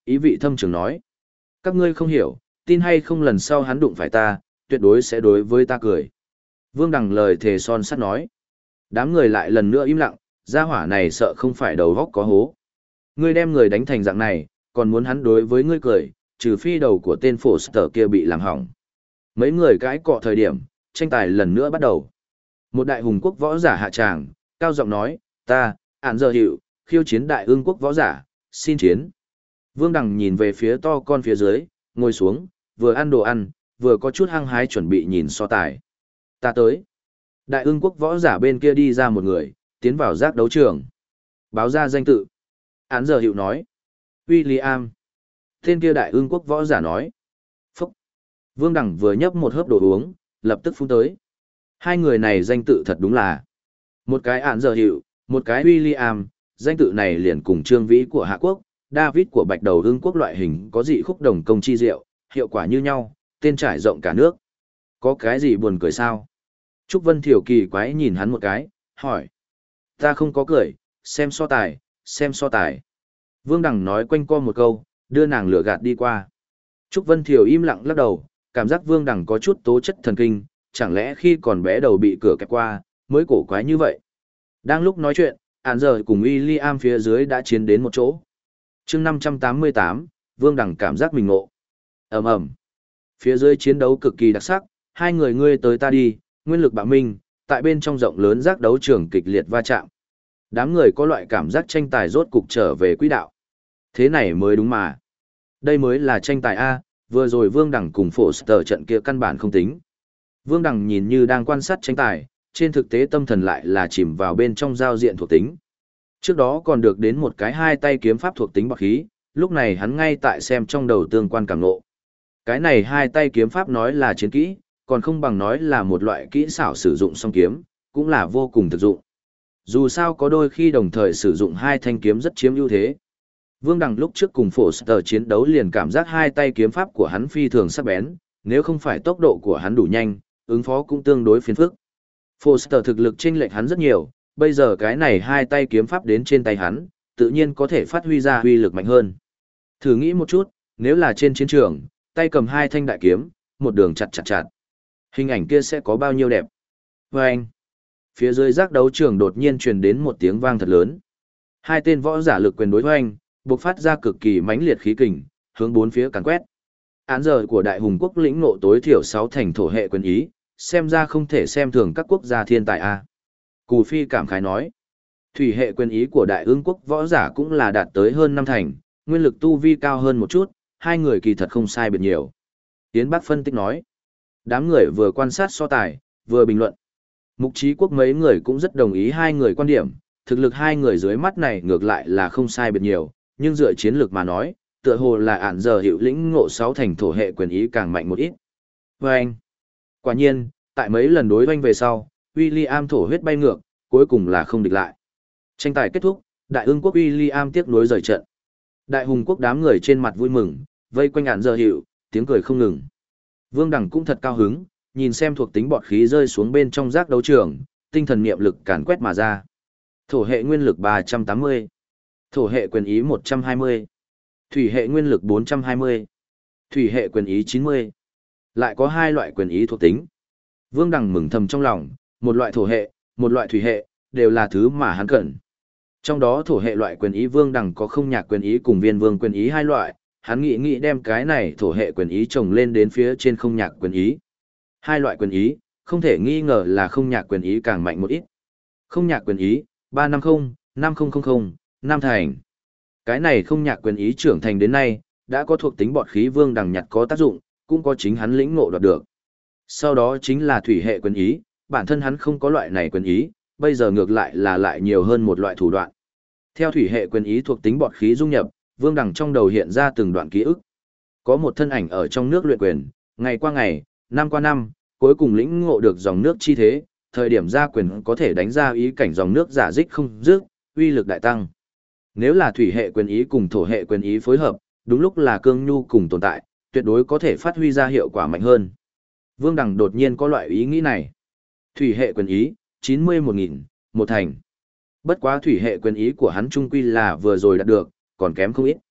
ý vị thâm trường nói. Các ngươi không hiểu, tin hay không lần sau hắn đụng phải ta, tuyệt đối sẽ đối với ta cười. Vương Đằng lời thề son sắt nói. Đám người lại lần nữa im lặng, gia hỏa này sợ không phải đầu góc có hố. Ngươi đem người đánh thành dạng này, còn muốn hắn đối với ngươi cười, trừ phi đầu của tên phổ sở kia bị làm hỏng. Mấy người cãi cọ thời điểm, tranh tài lần nữa bắt đầu. Một đại hùng quốc võ giả hạ tràng, cao giọng nói, ta, Ản Giờ Hiệu, khiêu chiến đại ương quốc võ giả, xin chiến. Vương Đằng nhìn về phía to con phía dưới, ngồi xuống, vừa ăn đồ ăn, vừa có chút hăng hái chuẩn bị nhìn so tài. Ta tới. Đại ương quốc võ giả bên kia đi ra một người, tiến vào giác đấu trường. Báo ra danh tự. Án Giờ Hiệu nói. William. Tên kia đại ương quốc võ giả nói. Phúc. Vương Đằng vừa nhấp một hớp đồ uống, lập tức phun tới. Hai người này danh tự thật đúng là. Một cái Án Giờ Hiệu, một cái William, danh tự này liền cùng Trương Vĩ của Hạ Quốc, David của Bạch Đầu Ương Quốc loại hình có dị khúc đồng công chi diệu, hiệu quả như nhau, tên trải rộng cả nước. Có cái gì buồn cười sao? Trúc Vân Thiểu kỳ quái nhìn hắn một cái, hỏi. Ta không có cười, xem so tài, xem so tài. Vương Đằng nói quanh co một câu, đưa nàng lửa gạt đi qua. Trúc Vân Thiểu im lặng lắc đầu, cảm giác Vương Đằng có chút tố chất thần kinh, chẳng lẽ khi còn bé đầu bị cửa kẹp qua, mới cổ quái như vậy. Đang lúc nói chuyện, Án Giờ cùng William phía dưới đã chiến đến một chỗ. Chương 588, Vương Đằng cảm giác mình ngộ. Ầm ầm. Phía dưới chiến đấu cực kỳ đặc sắc, hai người ngươi tới ta đi, nguyên lực bạo minh, tại bên trong rộng lớn giác đấu trường kịch liệt va chạm. Đám người có loại cảm giác tranh tài rốt cục trở về quỹ đạo. Thế này mới đúng mà. Đây mới là tranh tài A, vừa rồi Vương Đằng cùng Foster trận kia căn bản không tính. Vương Đằng nhìn như đang quan sát tranh tài, trên thực tế tâm thần lại là chìm vào bên trong giao diện thuộc tính. Trước đó còn được đến một cái hai tay kiếm pháp thuộc tính bạc khí, lúc này hắn ngay tại xem trong đầu tương quan cảm ngộ. Cái này hai tay kiếm pháp nói là chiến kỹ, còn không bằng nói là một loại kỹ xảo sử dụng song kiếm, cũng là vô cùng thực dụng. Dù sao có đôi khi đồng thời sử dụng hai thanh kiếm rất chiếm ưu thế. Vương Đằng lúc trước cùng Foster chiến đấu liền cảm giác hai tay kiếm pháp của hắn phi thường sắc bén, nếu không phải tốc độ của hắn đủ nhanh, ứng phó cũng tương đối phiền phức. Foster thực lực chênh lệch hắn rất nhiều, bây giờ cái này hai tay kiếm pháp đến trên tay hắn, tự nhiên có thể phát huy ra uy lực mạnh hơn. Thử nghĩ một chút, nếu là trên chiến trường, tay cầm hai thanh đại kiếm, một đường chặt chặt chặt. Hình ảnh kia sẽ có bao nhiêu đẹp. Và anh, phía dưới giác đấu trường đột nhiên truyền đến một tiếng vang thật lớn. Hai tên võ giả lực quyền đối hoành, bộc phát ra cực kỳ mãnh liệt khí kình, hướng bốn phía càn quét. Án Giờ của Đại Hùng Quốc lĩnh ngộ tối thiểu 6 thành thổ hệ quyền ý, xem ra không thể xem thường các quốc gia thiên tài a. Cù Phi cảm khái nói. Thủy hệ quyền ý của Đại Ương Quốc võ giả cũng là đạt tới hơn 5 thành, nguyên lực tu vi cao hơn một chút, hai người kỳ thật không sai biệt nhiều. Tiến Bắc phân tích nói. Đám người vừa quan sát so tài, vừa bình luận. Mục Chí Quốc mấy người cũng rất đồng ý hai người quan điểm, thực lực hai người dưới mắt này ngược lại là không sai biệt nhiều, nhưng dựa chiến lược mà nói, tựa hồ là Án Giờ hiệu lĩnh ngộ 6 thành thổ hệ quyền ý càng mạnh một ít. Vâng! Quả nhiên, tại mấy lần đối hoanh về sau, William thổ huyết bay ngược, cuối cùng là không địch lại. Tranh tài kết thúc, Đại Ương Quốc William tiếc nuối rời trận. Đại Hùng Quốc đám người trên mặt vui mừng, vây quanh Án Giờ hiệu, tiếng cười không ngừng. Vương Đằng cũng thật cao hứng, nhìn xem thuộc tính bọt khí rơi xuống bên trong giác đấu trường, tinh thần niệm lực càn quét mà ra. Thổ hệ nguyên lực 380, thổ hệ quyền ý 120, thủy hệ nguyên lực 420, thủy hệ quyền ý 90. Lại có hai loại quyền ý thuộc tính. Vương Đằng mừng thầm trong lòng, một loại thổ hệ, một loại thủy hệ, đều là thứ mà hắn cần. Trong đó thổ hệ loại quyền ý Vương Đằng có không nhạc quyền ý cùng viên vương quyền ý hai loại, hắn nghĩ đem cái này thổ hệ quyền ý trồng lên đến phía trên không nhạc quyền ý. Hai loại quyền ý, không thể nghi ngờ là không nhạc quyền ý càng mạnh một ít. Không nhạc quyền ý, 350, 5000, 5 thành. Cái này không nhạc quyền ý trưởng thành đến nay, đã có thuộc tính bọt khí Vương Đằng nhặt có tác dụng, cũng có chính hắn lĩnh ngộ đoạt được. Sau đó chính là thủy hệ quyền ý, bản thân hắn không có loại này quyền ý, bây giờ ngược lại là lại nhiều hơn một loại thủ đoạn. Theo thủy hệ quyền ý thuộc tính bọt khí dung nhập, Vương Đằng trong đầu hiện ra từng đoạn ký ức. Có một thân ảnh ở trong nước luyện quyền, ngày qua ngày, năm qua năm, cuối cùng lĩnh ngộ được dòng nước chi thế, thời điểm ra quyền có thể đánh ra ý cảnh dòng nước giả dích không dứt, uy lực đại tăng. Nếu là thủy hệ quyền ý cùng thổ hệ quyền ý phối hợp, đúng lúc là cương nhu cùng tồn tại, tuyệt đối có thể phát huy ra hiệu quả mạnh hơn. Vương Đằng đột nhiên có loại ý nghĩ này. Thủy hệ quyền ý, 91.000, một thành. Bất quá thủy hệ quyền ý của hắn trung quy là vừa rồi đạt được, còn kém không ít.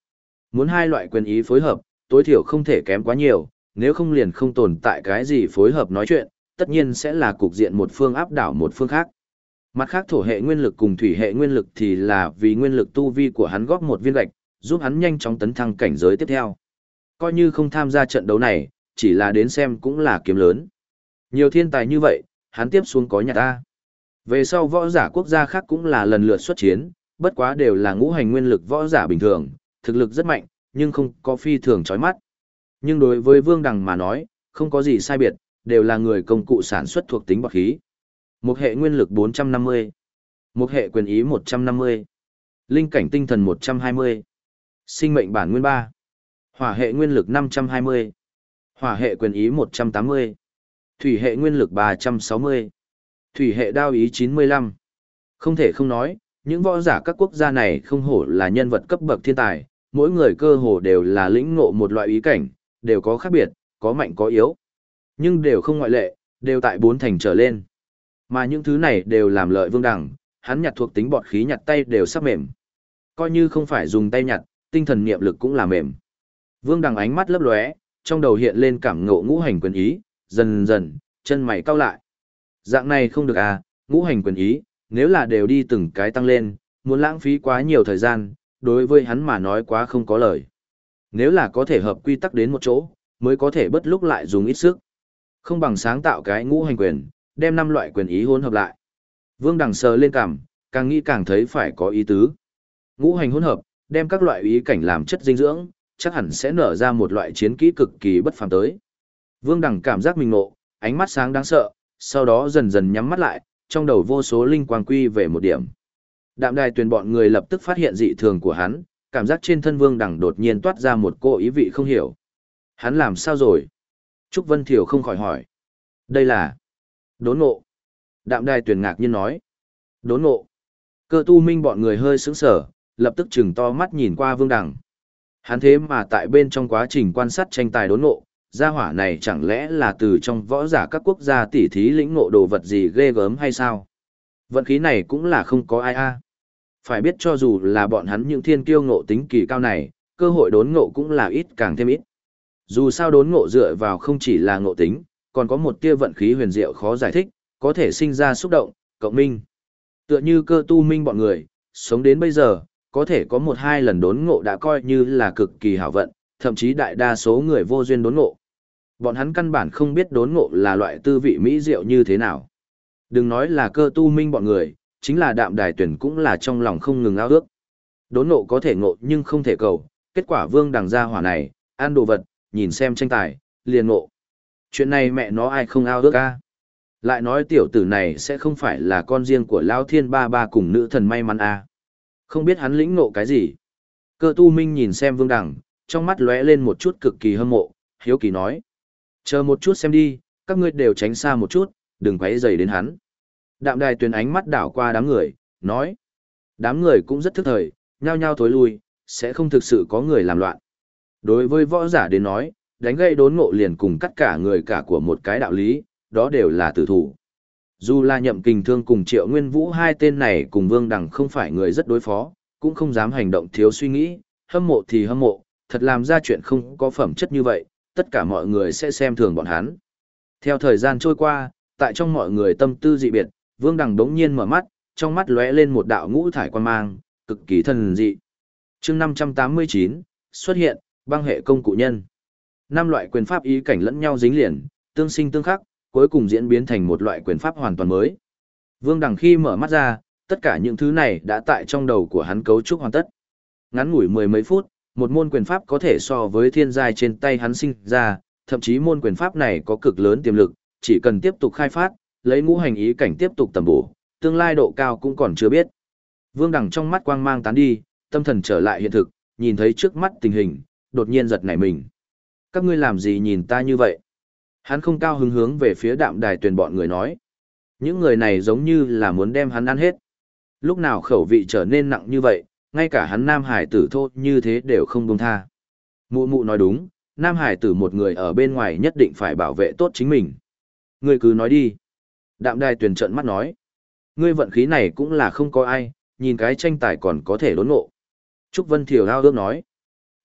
Muốn hai loại quyền ý phối hợp, tối thiểu không thể kém quá nhiều, nếu không liền không tồn tại cái gì phối hợp nói chuyện, tất nhiên sẽ là cục diện một phương áp đảo một phương khác. Mặt khác thổ hệ nguyên lực cùng thủy hệ nguyên lực thì là vì nguyên lực tu vi của hắn góp một viên gạch, giúp hắn nhanh chóng tấn thăng cảnh giới tiếp theo. Coi như không tham gia trận đấu này, chỉ là đến xem cũng là kiếm lớn. Nhiều thiên tài như vậy, hắn tiếp xuống có nhà ta. Về sau võ giả quốc gia khác cũng là lần lượt xuất chiến, bất quá đều là ngũ hành nguyên lực võ giả bình thường, thực lực rất mạnh, nhưng không có phi thường chói mắt. Nhưng đối với Vương Đằng mà nói, không có gì sai biệt, đều là người công cụ sản xuất thuộc tính bạc khí. Một hệ nguyên lực 450, một hệ quyền ý 150, linh cảnh tinh thần 120, sinh mệnh bản nguyên 3, hỏa hệ nguyên lực 520, hỏa hệ quyền ý 180, thủy hệ nguyên lực 360, thủy hệ đao ý 95. Không thể không nói, những võ giả các quốc gia này không hổ là nhân vật cấp bậc thiên tài, mỗi người cơ hồ đều là lĩnh ngộ một loại ý cảnh, đều có khác biệt, có mạnh có yếu. Nhưng đều không ngoại lệ, đều tại 4 thành trở lên. Mà những thứ này đều làm lợi Vương Đằng, hắn nhặt thuộc tính bọt khí nhặt tay đều sắp mềm. Coi như không phải dùng tay nhặt, tinh thần niệm lực cũng là mềm. Vương Đằng ánh mắt lấp lóe, trong đầu hiện lên cảm ngộ ngũ hành quyền ý, dần dần, chân mày cau lại. Dạng này không được à, ngũ hành quyền ý, nếu là đều đi từng cái tăng lên, muốn lãng phí quá nhiều thời gian, đối với hắn mà nói quá không có lời. Nếu là có thể hợp quy tắc đến một chỗ, mới có thể bất lúc lại dùng ít sức. Không bằng sáng tạo cái ngũ hành quyền, đem 5 loại quyền ý hỗn hợp lại. Vương Đằng sờ lên cằm, càng nghĩ càng thấy phải có ý tứ. Ngũ hành hỗn hợp, đem các loại ý cảnh làm chất dinh dưỡng, chắc hẳn sẽ nở ra một loại chiến kỹ cực kỳ bất phàm tới. Vương Đằng cảm giác mình ngộ, ánh mắt sáng đáng sợ, sau đó dần dần nhắm mắt lại, trong đầu vô số linh quang quy về một điểm. Đạm Đài Tuyền bọn người lập tức phát hiện dị thường của hắn, cảm giác trên thân Vương Đằng đột nhiên toát ra một cô ý vị không hiểu. Hắn làm sao rồi? Trúc Vân Thiều không khỏi hỏi. Đây là đốn ngộ. Đạm Đài Tuyền ngạc nhiên nói. Đốn ngộ. Cơ tu minh bọn người hơi sững sờ, lập tức chừng to mắt nhìn qua Vương Đằng. Hắn thế mà tại bên trong quá trình quan sát tranh tài đốn ngộ, gia hỏa này chẳng lẽ là từ trong võ giả các quốc gia tỉ thí lĩnh ngộ đồ vật gì ghê gớm hay sao? Vận khí này cũng là không có ai a. Phải biết cho dù là bọn hắn những thiên kiêu ngộ tính kỳ cao này, cơ hội đốn ngộ cũng là ít càng thêm ít. Dù sao đốn ngộ dựa vào không chỉ là ngộ tính, còn có một tia vận khí huyền diệu khó giải thích, có thể sinh ra xúc động, cộng minh. Tựa như cơ tu minh bọn người, sống đến bây giờ, có thể có 1-2 lần đốn ngộ đã coi như là cực kỳ hảo vận, thậm chí đại đa số người vô duyên đốn ngộ. Bọn hắn căn bản không biết đốn ngộ là loại tư vị mỹ diệu như thế nào. Đừng nói là cơ tu minh bọn người, chính là Đạm Đài Tuyển cũng là trong lòng không ngừng ao ước. Đốn ngộ có thể ngộ nhưng không thể cầu, kết quả Vương Đằng gia hỏa này, ăn đồ vật, nhìn xem tranh tài, liền ngộ. Chuyện này mẹ nó ai không ao ước a? Lại nói tiểu tử này sẽ không phải là con riêng của Lão Thiên Ba Ba cùng nữ thần may mắn a? Không biết hắn lĩnh ngộ cái gì? Cơ tu minh nhìn xem Vương Đằng, trong mắt lóe lên một chút cực kỳ hâm mộ, hiếu kỳ nói. Chờ một chút xem đi, các ngươi đều tránh xa một chút, đừng quấy rầy đến hắn. Đạm Đài Tuyền ánh mắt đảo qua đám người, nói. Đám người cũng rất thức thời, nhao nhao thối lui, sẽ không thực sự có người làm loạn. Đối với võ giả đến nói, đánh gây đốn ngộ liền cùng cắt cả người cả của một cái đạo lý, đó đều là tử thủ. Dù là Nhậm Kình Thương cùng Triệu Nguyên Vũ hai tên này cùng Vương Đằng không phải người rất đối phó, cũng không dám hành động thiếu suy nghĩ, hâm mộ thì hâm mộ, thật làm ra chuyện không có phẩm chất như vậy, tất cả mọi người sẽ xem thường bọn hắn. Theo thời gian trôi qua, tại trong mọi người tâm tư dị biệt, Vương Đằng đống nhiên mở mắt, trong mắt lóe lên một đạo ngũ thải quan mang, cực kỳ thần dị. Chương 589, xuất hiện, băng hệ công cụ nhân. 5 loại quyền pháp ý cảnh lẫn nhau dính liền, tương sinh tương khắc, cuối cùng diễn biến thành một loại quyền pháp hoàn toàn mới. Vương Đằng khi mở mắt ra, tất cả những thứ này đã tại trong đầu của hắn cấu trúc hoàn tất. Ngắn ngủi mười mấy phút, một môn quyền pháp có thể so với thiên giai trên tay hắn sinh ra, thậm chí môn quyền pháp này có cực lớn tiềm lực, chỉ cần tiếp tục khai phát, lấy ngũ hành ý cảnh tiếp tục tầm bổ, tương lai độ cao cũng còn chưa biết. Vương Đằng trong mắt quang mang tán đi, tâm thần trở lại hiện thực, nhìn thấy trước mắt tình hình, đột nhiên giật nảy mình. Các ngươi làm gì nhìn ta như vậy? Hắn không cao hứng hướng về phía Đạm Đài Tuyền bọn người nói. Những người này giống như là muốn đem hắn ăn hết. Lúc nào khẩu vị trở nên nặng như vậy, ngay cả hắn nam hải tử thô như thế đều không buông tha. Mụ mụ nói đúng, nam hải tử một người ở bên ngoài nhất định phải bảo vệ tốt chính mình. Ngươi cứ nói đi. Đạm Đài Tuyền trợn mắt nói. Ngươi vận khí này cũng là không có ai, nhìn cái tranh tài còn có thể đốn ngộ. Trúc Vân Thiều ao ước nói.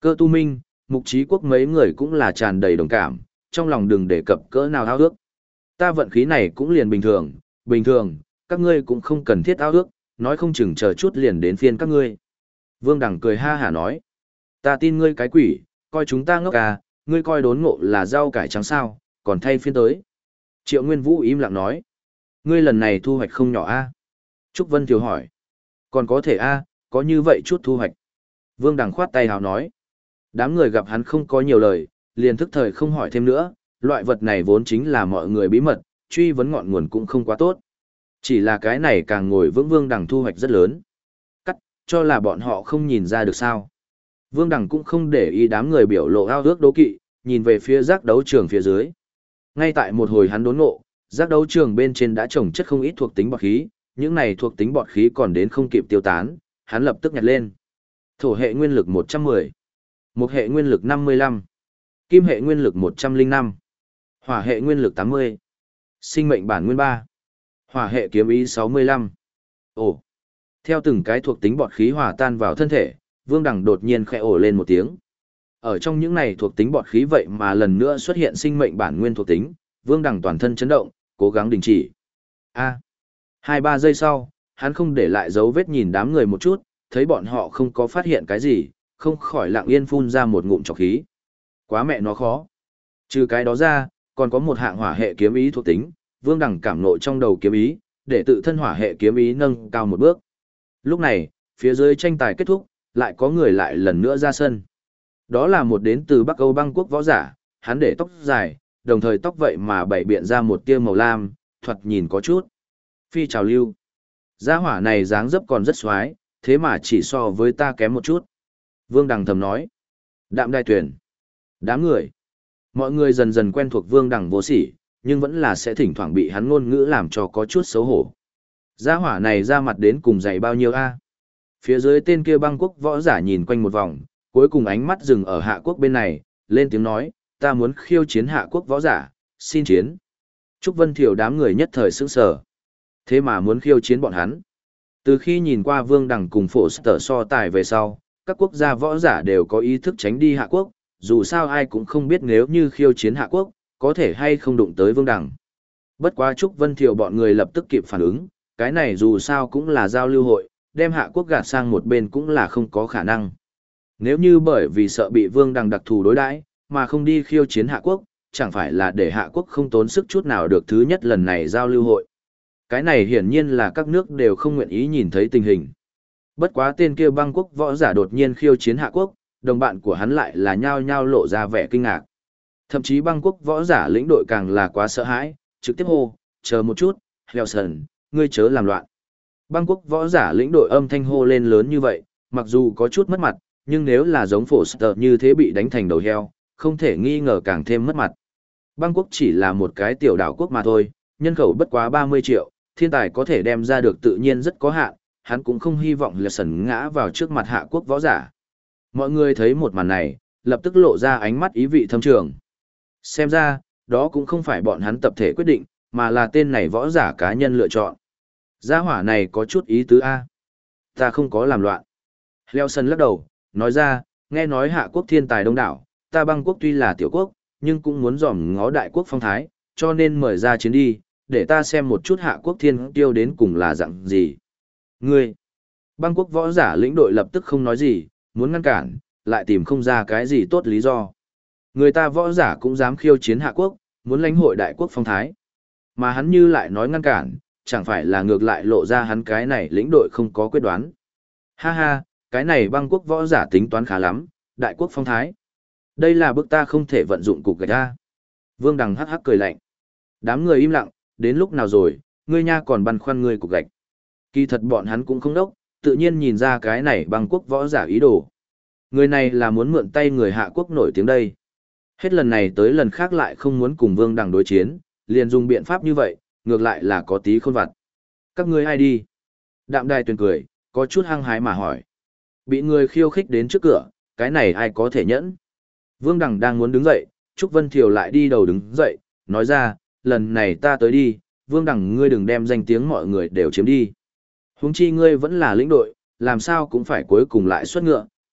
Cơ Tu Minh, Mục Chí Quốc mấy người cũng là tràn đầy đồng cảm, trong lòng đừng đề cập cỡ nào ao ước. Ta vận khí này cũng liền bình thường, các ngươi cũng không cần thiết ao ước, nói không chừng chờ chút liền đến phiên các ngươi. Vương Đằng cười ha hả nói, ta tin ngươi cái quỷ, coi chúng ta ngốc à, ngươi coi đốn ngộ là rau cải trắng sao, còn thay phiên tới. Triệu Nguyên Vũ im lặng nói, ngươi lần này thu hoạch không nhỏ a? Trúc Vân Thiều hỏi, còn có thể a, có như vậy chút thu hoạch. Vương Đằng khoát tay hào nói, đám người gặp hắn không có nhiều lời, liền thức thời không hỏi thêm nữa, loại vật này vốn chính là mọi người bí mật, truy vấn ngọn nguồn cũng không quá tốt. Chỉ là cái này càng ngồi vững Vương Đằng thu hoạch rất lớn. Cắt, cho là bọn họ không nhìn ra được sao. Vương Đằng cũng không để ý đám người biểu lộ ao ước đố kỵ, nhìn về phía giác đấu trường phía dưới. Ngay tại một hồi hắn đốn ngộ, giác đấu trường bên trên đã trồng chất không ít thuộc tính bọt khí, những này thuộc tính bọt khí còn đến không kịp tiêu tán, hắn lập tức nhặt lên. Thổ hệ nguyên lực 110, mộc hệ nguyên lực 55, kim hệ nguyên lực 105, hỏa hệ nguyên lực 80, sinh mệnh bản nguyên 3, hỏa hệ kiếm ý 65. Ồ! Theo từng cái thuộc tính bọt khí hòa tan vào thân thể, Vương Đằng đột nhiên khẽ ồ lên một tiếng. Ở trong những này thuộc tính bọt khí vậy mà lần nữa xuất hiện sinh mệnh bản nguyên thuộc tính, Vương Đằng toàn thân chấn động, cố gắng đình chỉ. A. 2-3 giây sau, hắn không để lại dấu vết nhìn đám người một chút, thấy bọn họ không có phát hiện cái gì, không khỏi lặng yên phun ra một ngụm trọc khí. Quá mẹ nó khó. Trừ cái đó ra, còn có một hạng hỏa hệ kiếm ý thuộc tính, Vương Đằng cảm nộ trong đầu kiếm ý, để tự thân hỏa hệ kiếm ý nâng cao một bước. Lúc này, phía dưới tranh tài kết thúc, lại có người lại lần nữa ra sân. Đó là một đến từ Bắc Âu băng quốc võ giả, hắn để tóc dài, đồng thời tóc vậy mà bảy biện ra một tia màu lam, thoạt nhìn có chút phi trào lưu. Gia hỏa này dáng dấp còn rất xoái, thế mà chỉ so với ta kém một chút. Vương Đằng thầm nói. Đạm Đài Tuyển. Đám người. Mọi người dần dần quen thuộc Vương Đằng vô sỉ, nhưng vẫn là sẽ thỉnh thoảng bị hắn ngôn ngữ làm cho có chút xấu hổ. Gia hỏa này ra mặt đến cùng dày bao nhiêu a? Phía dưới tên kia băng quốc võ giả nhìn quanh một vòng, cuối cùng ánh mắt dừng ở Hạ Quốc bên này, lên tiếng nói, ta muốn khiêu chiến Hạ Quốc võ giả, xin chiến. Trúc Vân Thiểu đám người nhất thời sững sờ. Thế mà muốn khiêu chiến bọn hắn. Từ khi nhìn qua Vương Đằng cùng Phổ Sở so tài về sau, các quốc gia võ giả đều có ý thức tránh đi Hạ Quốc, dù sao ai cũng không biết nếu như khiêu chiến Hạ Quốc, có thể hay không đụng tới Vương Đằng. Bất quá Trúc Vân Thiểu bọn người lập tức kịp phản ứng, cái này dù sao cũng là giao lưu hội, đem Hạ Quốc gạt sang một bên cũng là không có khả năng. Nếu như bởi vì sợ bị Vương Đằng đặc thù đối đãi mà không đi khiêu chiến Hạ Quốc, chẳng phải là để Hạ Quốc không tốn sức chút nào được thứ nhất lần này giao lưu hội. Cái này hiển nhiên là các nước đều không nguyện ý nhìn thấy tình hình. Bất quá tên kia băng quốc võ giả đột nhiên khiêu chiến Hạ Quốc, đồng bạn của hắn lại là nhao nhao lộ ra vẻ kinh ngạc. Thậm chí băng quốc võ giả lĩnh đội càng là quá sợ hãi, trực tiếp hô, chờ một chút, Helson, ngươi chớ làm loạn. Băng quốc võ giả lĩnh đội âm thanh hô lên lớn như vậy, mặc dù có chút mất mặt, nhưng nếu là giống phổ sở như thế bị đánh thành đầu heo, không thể nghi ngờ càng thêm mất mặt. Băng quốc chỉ là một cái tiểu đảo quốc mà thôi, nhân khẩu bất quá 30 triệu, thiên tài có thể đem ra được tự nhiên rất có hạn, hắn cũng không hy vọng Helson ngã vào trước mặt Hạ Quốc võ giả. Mọi người thấy một màn này, lập tức lộ ra ánh mắt ý vị thâm trường. Xem ra, đó cũng không phải bọn hắn tập thể quyết định, mà là tên này võ giả cá nhân lựa chọn. Gia hỏa này có chút ý tứ A. Ta không có làm loạn. Helson lắc đầu, nói ra, nghe nói Hạ Quốc thiên tài đông đảo, ta băng quốc tuy là tiểu quốc, nhưng cũng muốn dòm ngó đại quốc phong thái, cho nên mời ra chiến đi, để ta xem một chút Hạ Quốc thiên tiêu đến cùng là dạng gì. Ngươi, băng quốc võ giả lĩnh đội lập tức không nói gì, muốn ngăn cản, lại tìm không ra cái gì tốt lý do. Người ta võ giả cũng dám khiêu chiến Hạ Quốc, muốn lãnh hội đại quốc phong thái. Mà hắn như lại nói ngăn cản, chẳng phải là ngược lại lộ ra hắn cái này lĩnh đội không có quyết đoán. Ha ha, cái này băng quốc võ giả tính toán khá lắm, đại quốc phong thái. Đây là bức ta không thể vận dụng cục gạch ra. Vương Đằng hắc hắc cười lạnh. Đám người im lặng, đến lúc nào rồi, ngươi nha còn băn khoăn ngươi cục gạch. Kỳ thật bọn hắn cũng không đốc, tự nhiên nhìn ra cái này băng quốc võ giả ý đồ. Người này là muốn mượn tay người Hạ Quốc nổi tiếng đây. Hết lần này tới lần khác lại không muốn cùng Vương Đằng đối chiến, liền dùng biện pháp như vậy, ngược lại là có tí khôn vặt. Các ngươi ai đi? Đạm Đài Tuyền cười, có chút hăng hái mà hỏi. Bị người khiêu khích đến trước cửa, cái này ai có thể nhẫn? Vương Đằng đang muốn đứng dậy, Trúc Vân Thiều lại đi đầu đứng dậy, nói ra, lần này ta tới đi, Vương Đằng ngươi đừng đem danh tiếng mọi người đều chiếm đi. Huống chi ngươi vẫn là lĩnh đội, làm sao cũng phải cuối cùng lại xuất ngựa,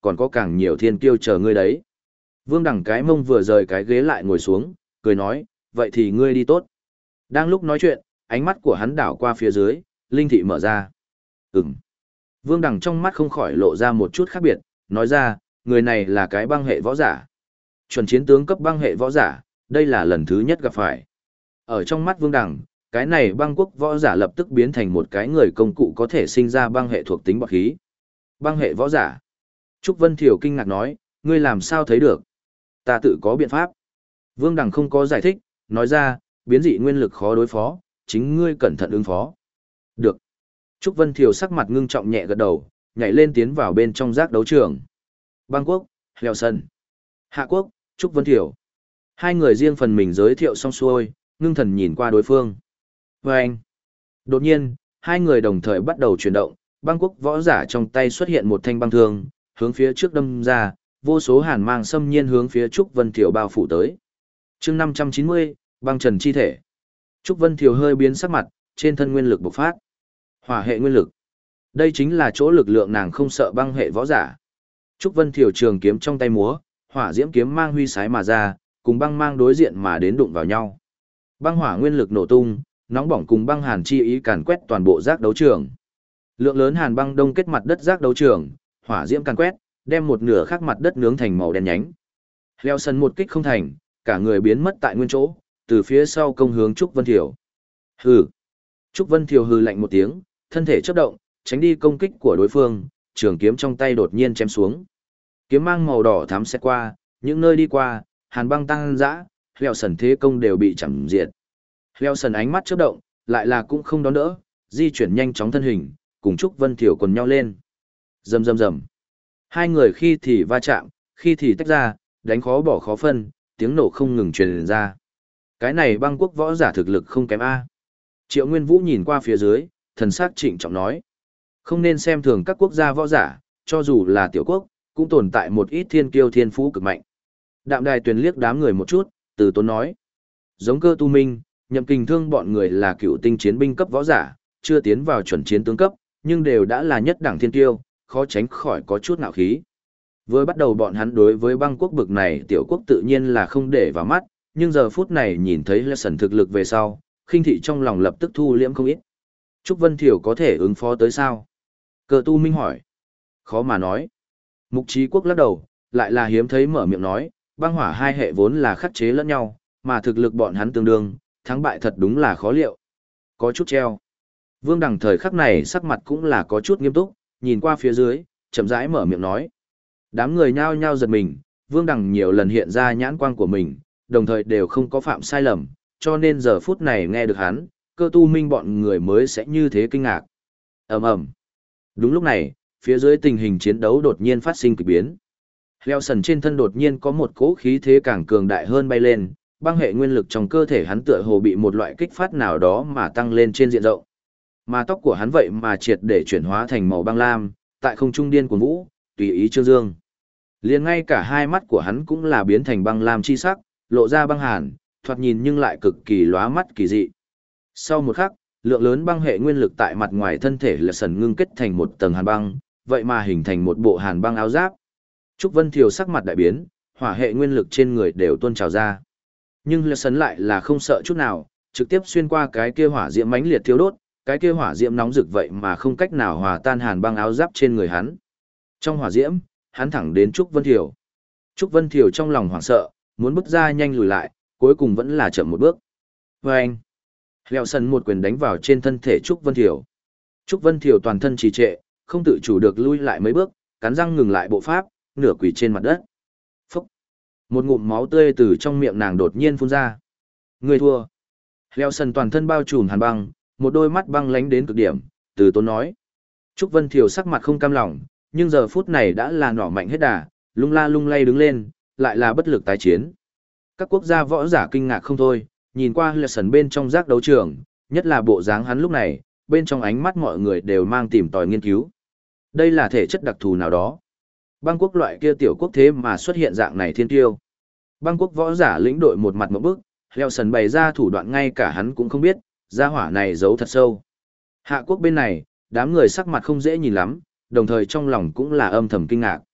còn có càng nhiều thiên kiêu chờ ngươi đấy. Vương Đằng cái mông vừa rời cái ghế lại ngồi xuống, cười nói, vậy thì ngươi đi tốt. Đang lúc nói chuyện, ánh mắt của hắn đảo qua phía dưới, linh thị mở ra. Ừm. Vương Đằng trong mắt không khỏi lộ ra một chút khác biệt, nói ra, người này là cái băng hệ võ giả. Chuẩn chiến tướng cấp băng hệ võ giả, đây là lần thứ nhất gặp phải. Ở trong mắt Vương Đằng, cái này băng quốc võ giả lập tức biến thành một cái người công cụ có thể sinh ra băng hệ thuộc tính bọt khí. Băng hệ võ giả. Trúc Vân Thiều kinh ngạc nói, ngươi làm sao thấy được? Ta tự có biện pháp. Vương Đằng không có giải thích, nói ra, biến dị nguyên lực khó đối phó, chính ngươi cẩn thận ứng phó. Được. Trúc Vân Thiều sắc mặt ngưng trọng nhẹ gật đầu, nhảy lên tiến vào bên trong giác đấu trường. Băng quốc, Heo Sân. Hạ quốc, Trúc Vân Thiều. Hai người riêng phần mình giới thiệu xong xuôi, ngưng thần nhìn qua đối phương. Và anh. Đột nhiên, hai người đồng thời bắt đầu chuyển động, băng quốc võ giả trong tay xuất hiện một thanh băng thương, hướng phía trước đâm ra, vô số hàn mang xâm nhiên hướng phía Trúc Vân Thiều bao phủ tới. chương 590, băng trần chi thể. Trúc Vân Thiều hơi biến sắc mặt, trên thân nguyên lực bộc phát. Hỏa hệ nguyên lực. Đây chính là chỗ lực lượng nàng không sợ băng hệ võ giả. Trúc Vân Thiều trường kiếm trong tay múa, hỏa diễm kiếm mang huy sái mà ra, cùng băng mang đối diện mà đến đụng vào nhau. Băng hỏa nguyên lực nổ tung, nóng bỏng cùng băng hàn chi ý càn quét toàn bộ giác đấu trường. Lượng lớn hàn băng đông kết mặt đất giác đấu trường, hỏa diễm càn quét, đem một nửa khác mặt đất nướng thành màu đen nhánh. Leo sân một kích không thành, cả người biến mất tại nguyên chỗ, từ phía sau công hướng Trúc Vân Thiều. Hừ. Trúc Vân Thiều hừ lạnh một tiếng, thân thể chớp động, tránh đi công kích của đối phương, trường kiếm trong tay đột nhiên chém xuống. Kiếm mang màu đỏ thắm xét qua, những nơi đi qua, hàn băng tăng dã, Leo sân thế công đều bị chặn diệt. Leo sân ánh mắt chớp động, lại là cũng không đón đỡ, di chuyển nhanh chóng thân hình, cùng Trúc Vân Thiều quần nhau lên. Rầm rầm rầm. Hai người khi thì va chạm, khi thì tách ra, đánh khó bỏ khó phân, tiếng nổ không ngừng truyền ra. Cái này băng quốc võ giả thực lực không kém A. Triệu Nguyên Vũ nhìn qua phía dưới, thần sắc trịnh trọng nói. Không nên xem thường các quốc gia võ giả, cho dù là tiểu quốc, cũng tồn tại một ít thiên kiêu thiên phú cực mạnh. Đạm Đài Tuyền liếc đám người một chút, từ tốn nói. Giống Cơ Tu Minh, Nhậm Kình Thương bọn người là cựu tinh chiến binh cấp võ giả, chưa tiến vào chuẩn chiến tướng cấp, nhưng đều đã là nhất đẳng thiên kiêu, khó tránh khỏi có chút ngạo khí. Vừa bắt đầu bọn hắn đối với băng quốc bực này tiểu quốc tự nhiên là không để vào mắt, nhưng giờ phút này nhìn thấy Lesson thực lực về sau, khinh thị trong lòng lập tức thu liễm không ít. Trúc Vân Thiều có thể ứng phó tới sao? Cơ Tu Minh hỏi. Khó mà nói. Mục Chí Quốc lắc đầu, lại là hiếm thấy mở miệng nói, băng hỏa hai hệ vốn là khắc chế lẫn nhau, mà thực lực bọn hắn tương đương, thắng bại thật đúng là khó liệu. Có chút treo. Vương Đằng thời khắc này sắc mặt cũng là có chút nghiêm túc, nhìn qua phía dưới, chậm rãi mở miệng nói. Đám người nhao nhao giật mình, Vương Đằng nhiều lần hiện ra nhãn quang của mình, đồng thời đều không có phạm sai lầm, cho nên giờ phút này nghe được hắn, Cơ Tu Minh bọn người mới sẽ như thế kinh ngạc. Ầm ầm. Đúng lúc này, phía dưới tình hình chiến đấu đột nhiên phát sinh kỳ biến. Leo sần trên thân đột nhiên có một cỗ khí thế càng cường đại hơn bay lên, băng hệ nguyên lực trong cơ thể hắn tựa hồ bị một loại kích phát nào đó mà tăng lên trên diện rộng. Mà tóc của hắn vậy mà triệt để chuyển hóa thành màu băng lam, tại không trung điên cuồng vũ, tùy ý trương dương. Liền ngay cả hai mắt của hắn cũng là biến thành băng lam chi sắc, lộ ra băng hàn, thoạt nhìn nhưng lại cực kỳ lóa mắt kỳ dị. Sau một khắc, lượng lớn băng hệ nguyên lực tại mặt ngoài thân thể là sần ngưng kết thành một tầng hàn băng, vậy mà hình thành một bộ hàn băng áo giáp. Trúc Vân Thiều sắc mặt đại biến, hỏa hệ nguyên lực trên người đều tuôn trào ra. Nhưng Lệ Sấn lại là không sợ chút nào, trực tiếp xuyên qua cái kia hỏa diễm mãnh liệt thiêu đốt, cái kia hỏa diễm nóng rực vậy mà không cách nào hòa tan hàn băng áo giáp trên người hắn. Trong hỏa diễm, hắn thẳng đến Trúc Vân Thiều. Trúc Vân Thiều trong lòng hoảng sợ, muốn bước ra nhanh lùi lại, cuối cùng vẫn là chậm một bước. Vâng! Lệ Sấn một quyền đánh vào trên thân thể Trúc Vân Thiều. Trúc Vân Thiều toàn thân trì trệ, không tự chủ được lui lại mấy bước, cắn răng ngừng lại bộ pháp, nửa quỳ trên mặt đất. Phúc! Một ngụm máu tươi từ trong miệng nàng đột nhiên phun ra. Người thua! Leo sần toàn thân bao trùm hàn băng, một đôi mắt băng lánh đến cực điểm, từ tốn nói. Trúc Vân Thiều sắc mặt không cam lòng, nhưng giờ phút này đã là nỏ mạnh hết đà, lung la lung lay đứng lên, lại là bất lực tái chiến. Các quốc gia võ giả kinh ngạc không thôi, nhìn qua Leo sần bên trong giác đấu trường, nhất là bộ dáng hắn lúc này, bên trong ánh mắt mọi người đều mang tìm tòi nghiên cứu. Đây là thể chất đặc thù nào đó. Băng quốc loại kia tiểu quốc thế mà xuất hiện dạng này thiên tiêu. Băng quốc võ giả lĩnh đội một mặt một bức, Leo sần bày ra thủ đoạn ngay cả hắn cũng không biết, gia hỏa này giấu thật sâu. Hạ quốc bên này, đám người sắc mặt không dễ nhìn lắm, đồng thời trong lòng cũng là âm thầm kinh ngạc.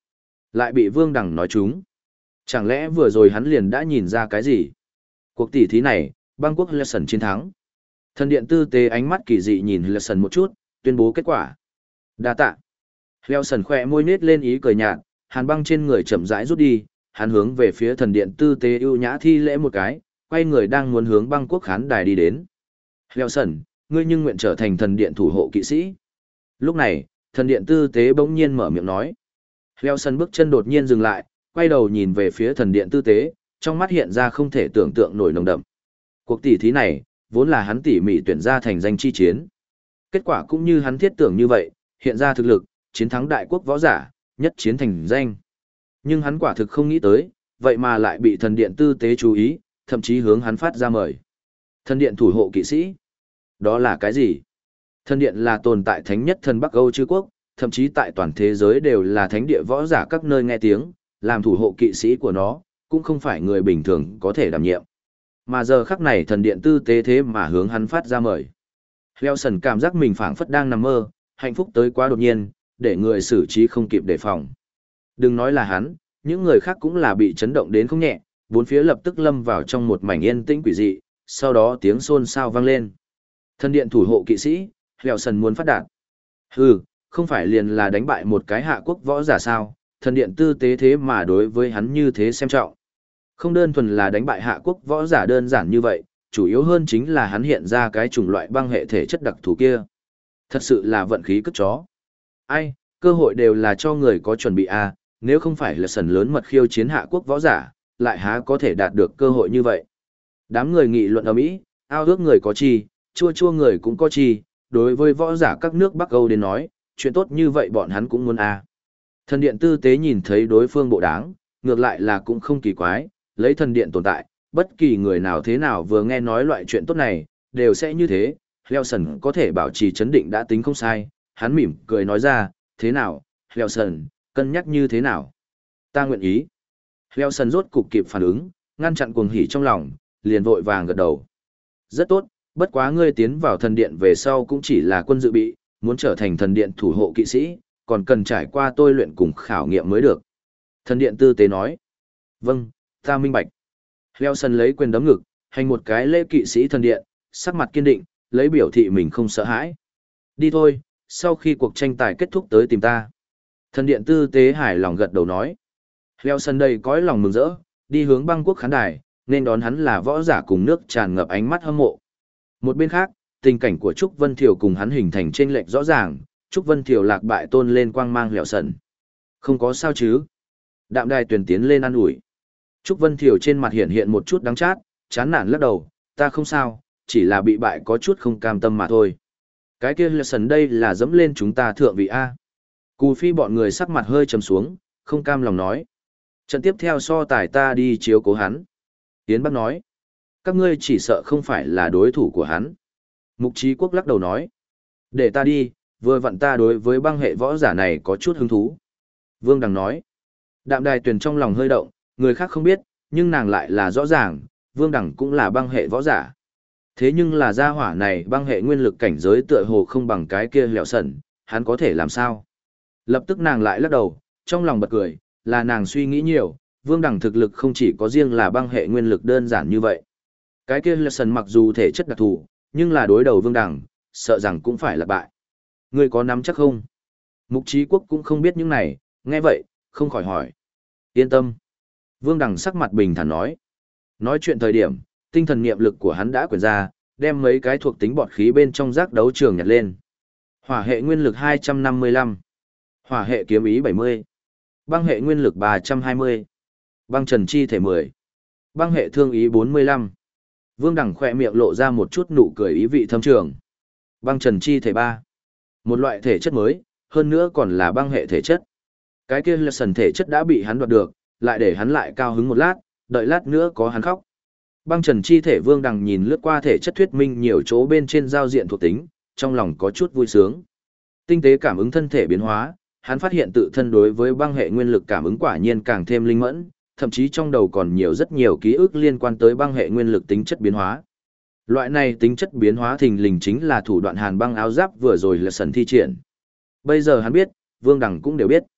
Lại bị Vương Đằng nói trúng. Chẳng lẽ vừa rồi hắn liền đã nhìn ra cái gì? Cuộc tỷ thí này, băng quốc Hleson chiến thắng. Thần điện tư tế ánh mắt kỳ dị nhìn Hleson một chút, tuyên bố kết quả. Đa tạ. Hleson khỏe môi nết lên ý cười nhạt, hàn băng trên người chậm rãi rút đi, hắn hướng về phía thần điện tư tế ưu nhã thi lễ một cái, quay người đang muốn hướng băng quốc khán đài đi đến. Hleson, ngươi nhưng nguyện trở thành thần điện thủ hộ kỵ sĩ. Lúc này, thần điện tư tế bỗng nhiên mở miệng nói. Hleson bước chân đột nhiên dừng lại, quay đầu nhìn về phía thần điện tư tế, trong mắt hiện ra không thể tưởng tượng nổi nồng đậm. Cuộc tỷ thí này, vốn là hắn tỉ mỉ tuyển ra thành danh chi chiến. Kết quả cũng như hắn thiết tưởng như vậy, hiện ra thực lực, chiến thắng đại quốc võ giả, nhất chiến thành danh. Nhưng hắn quả thực không nghĩ tới, vậy mà lại bị thần điện tư tế chú ý, thậm chí hướng hắn phát ra mời. Thần điện thủ hộ kỵ sĩ. Đó là cái gì? Thần điện là tồn tại thánh nhất thần Bắc Âu chư quốc, thậm chí tại toàn thế giới đều là thánh địa võ giả các nơi nghe tiếng, làm thủ hộ kỵ sĩ của nó, cũng không phải người bình thường có thể đảm nhiệm. Mà giờ khắc này thần điện tư tế thế mà hướng hắn phát ra mời. Hleson cảm giác mình phảng phất đang nằm mơ, hạnh phúc tới quá đột nhiên, để người xử trí không kịp đề phòng. Đừng nói là hắn, những người khác cũng là bị chấn động đến không nhẹ, bốn phía lập tức lâm vào trong một mảnh yên tĩnh quỷ dị, sau đó tiếng xôn xao vang lên. Thần điện thủ hộ kỵ sĩ, Hleson muốn phát đạt. Hừ, không phải liền là đánh bại một cái hạ quốc võ giả sao, thần điện tư tế thế mà đối với hắn như thế xem trọng. Không đơn thuần là đánh bại hạ quốc võ giả đơn giản như vậy, chủ yếu hơn chính là hắn hiện ra cái chủng loại băng hệ thể chất đặc thù kia. Thật sự là vận khí cất chó. Ai, cơ hội đều là cho người có chuẩn bị à, nếu không phải là sần lớn mật khiêu chiến hạ quốc võ giả, lại há có thể đạt được cơ hội như vậy. Đám người nghị luận ầm ĩ, ao ước người có chi, chua chua người cũng có chi, đối với võ giả các nước Bắc Âu đến nói, chuyện tốt như vậy bọn hắn cũng muốn à. Thần điện tư tế nhìn thấy đối phương bộ đáng, ngược lại là cũng không kỳ quái, lấy thần điện tồn tại, bất kỳ người nào thế nào vừa nghe nói loại chuyện tốt này, đều sẽ như thế. Hleson có thể bảo trì chấn định đã tính không sai, hắn mỉm cười nói ra, thế nào, Hleson, cân nhắc như thế nào? Ta nguyện ý. Hleson rốt cục kịp phản ứng, ngăn chặn cuồng hỉ trong lòng, liền vội vàng gật đầu. Rất tốt, bất quá ngươi tiến vào thần điện về sau cũng chỉ là quân dự bị, muốn trở thành thần điện thủ hộ kỵ sĩ, còn cần trải qua tôi luyện cùng khảo nghiệm mới được. Thần điện tư tế nói. Vâng, ta minh bạch. Hleson lấy quyền đấm ngực, hành một cái lễ kỵ sĩ thần điện, sắc mặt kiên định, lấy biểu thị mình không sợ hãi. Đi thôi, sau khi cuộc tranh tài kết thúc tới tìm ta. Thần điện tư tế hài lòng gật đầu nói. Hleson đây cõi lòng mừng rỡ, đi hướng băng quốc khán đài, nên đón hắn là võ giả cùng nước tràn ngập ánh mắt hâm mộ. Một bên khác, tình cảnh của Trúc Vân Thiều cùng hắn hình thành chênh lệch rõ ràng, Trúc Vân Thiều lạc bại tôn lên quang mang Hleson. Không có sao chứ? Đạm đài tuyển tiến lên ăn ủi. Trúc Vân Thiều trên mặt hiện hiện một chút đắng chát, chán nản lắc đầu, ta không sao, chỉ là bị bại có chút không cam tâm mà thôi. Cái kia Hleson đây là dẫm lên chúng ta thượng vị A. Cù phi bọn người sắc mặt hơi trầm xuống, không cam lòng nói. Trận tiếp theo so tài ta đi chiếu cố hắn. Yến Bắc nói, các ngươi chỉ sợ không phải là đối thủ của hắn. Mục Trí Quốc lắc đầu nói, để ta đi, vừa vặn ta đối với băng hệ võ giả này có chút hứng thú. Vương Đằng nói, Đạm đài tuyển trong lòng hơi động, người khác không biết, nhưng nàng lại là rõ ràng, Vương Đằng cũng là băng hệ võ giả. Thế nhưng là gia hỏa này băng hệ nguyên lực cảnh giới tựa hồ không bằng cái kia Hleson, hắn có thể làm sao? Lập tức nàng lại lắc đầu, trong lòng bật cười, là nàng suy nghĩ nhiều, Vương Đằng thực lực không chỉ có riêng là băng hệ nguyên lực đơn giản như vậy. Cái kia Hleson mặc dù thể chất đặc thù, nhưng là đối đầu Vương Đằng, sợ rằng cũng phải là bại. Ngươi có nắm chắc không? Mục Trí Quốc cũng không biết những này, nghe vậy, không khỏi hỏi. Yên tâm. Vương Đằng sắc mặt bình thản nói. Nói chuyện thời điểm, tinh thần niệm lực của hắn đã quyển ra, đem mấy cái thuộc tính bọt khí bên trong giác đấu trường nhặt lên. Hỏa hệ nguyên lực 255. Hỏa hệ kiếm ý 70. Băng hệ nguyên lực 320. Băng trần chi thể 10. Băng hệ thương ý 45. Vương Đằng khỏe miệng lộ ra một chút nụ cười ý vị thâm trường. Băng trần chi thể 3. Một loại thể chất mới, hơn nữa còn là băng hệ thể chất. Cái kia Hleson thể chất đã bị hắn đoạt được, lại để hắn lại cao hứng một lát, đợi lát nữa có hắn khóc. Băng trần chi thể Vương Đằng nhìn lướt qua thể chất thuyết minh nhiều chỗ bên trên giao diện thuộc tính, trong lòng có chút vui sướng. Tinh tế cảm ứng thân thể biến hóa, hắn phát hiện tự thân đối với băng hệ nguyên lực cảm ứng quả nhiên càng thêm linh mẫn, thậm chí trong đầu còn nhiều rất nhiều ký ức liên quan tới băng hệ nguyên lực tính chất biến hóa. Loại này tính chất biến hóa thình lình chính là thủ đoạn hàn băng áo giáp vừa rồi Hleson thi triển. Bây giờ hắn biết, Vương Đằng cũng đều biết.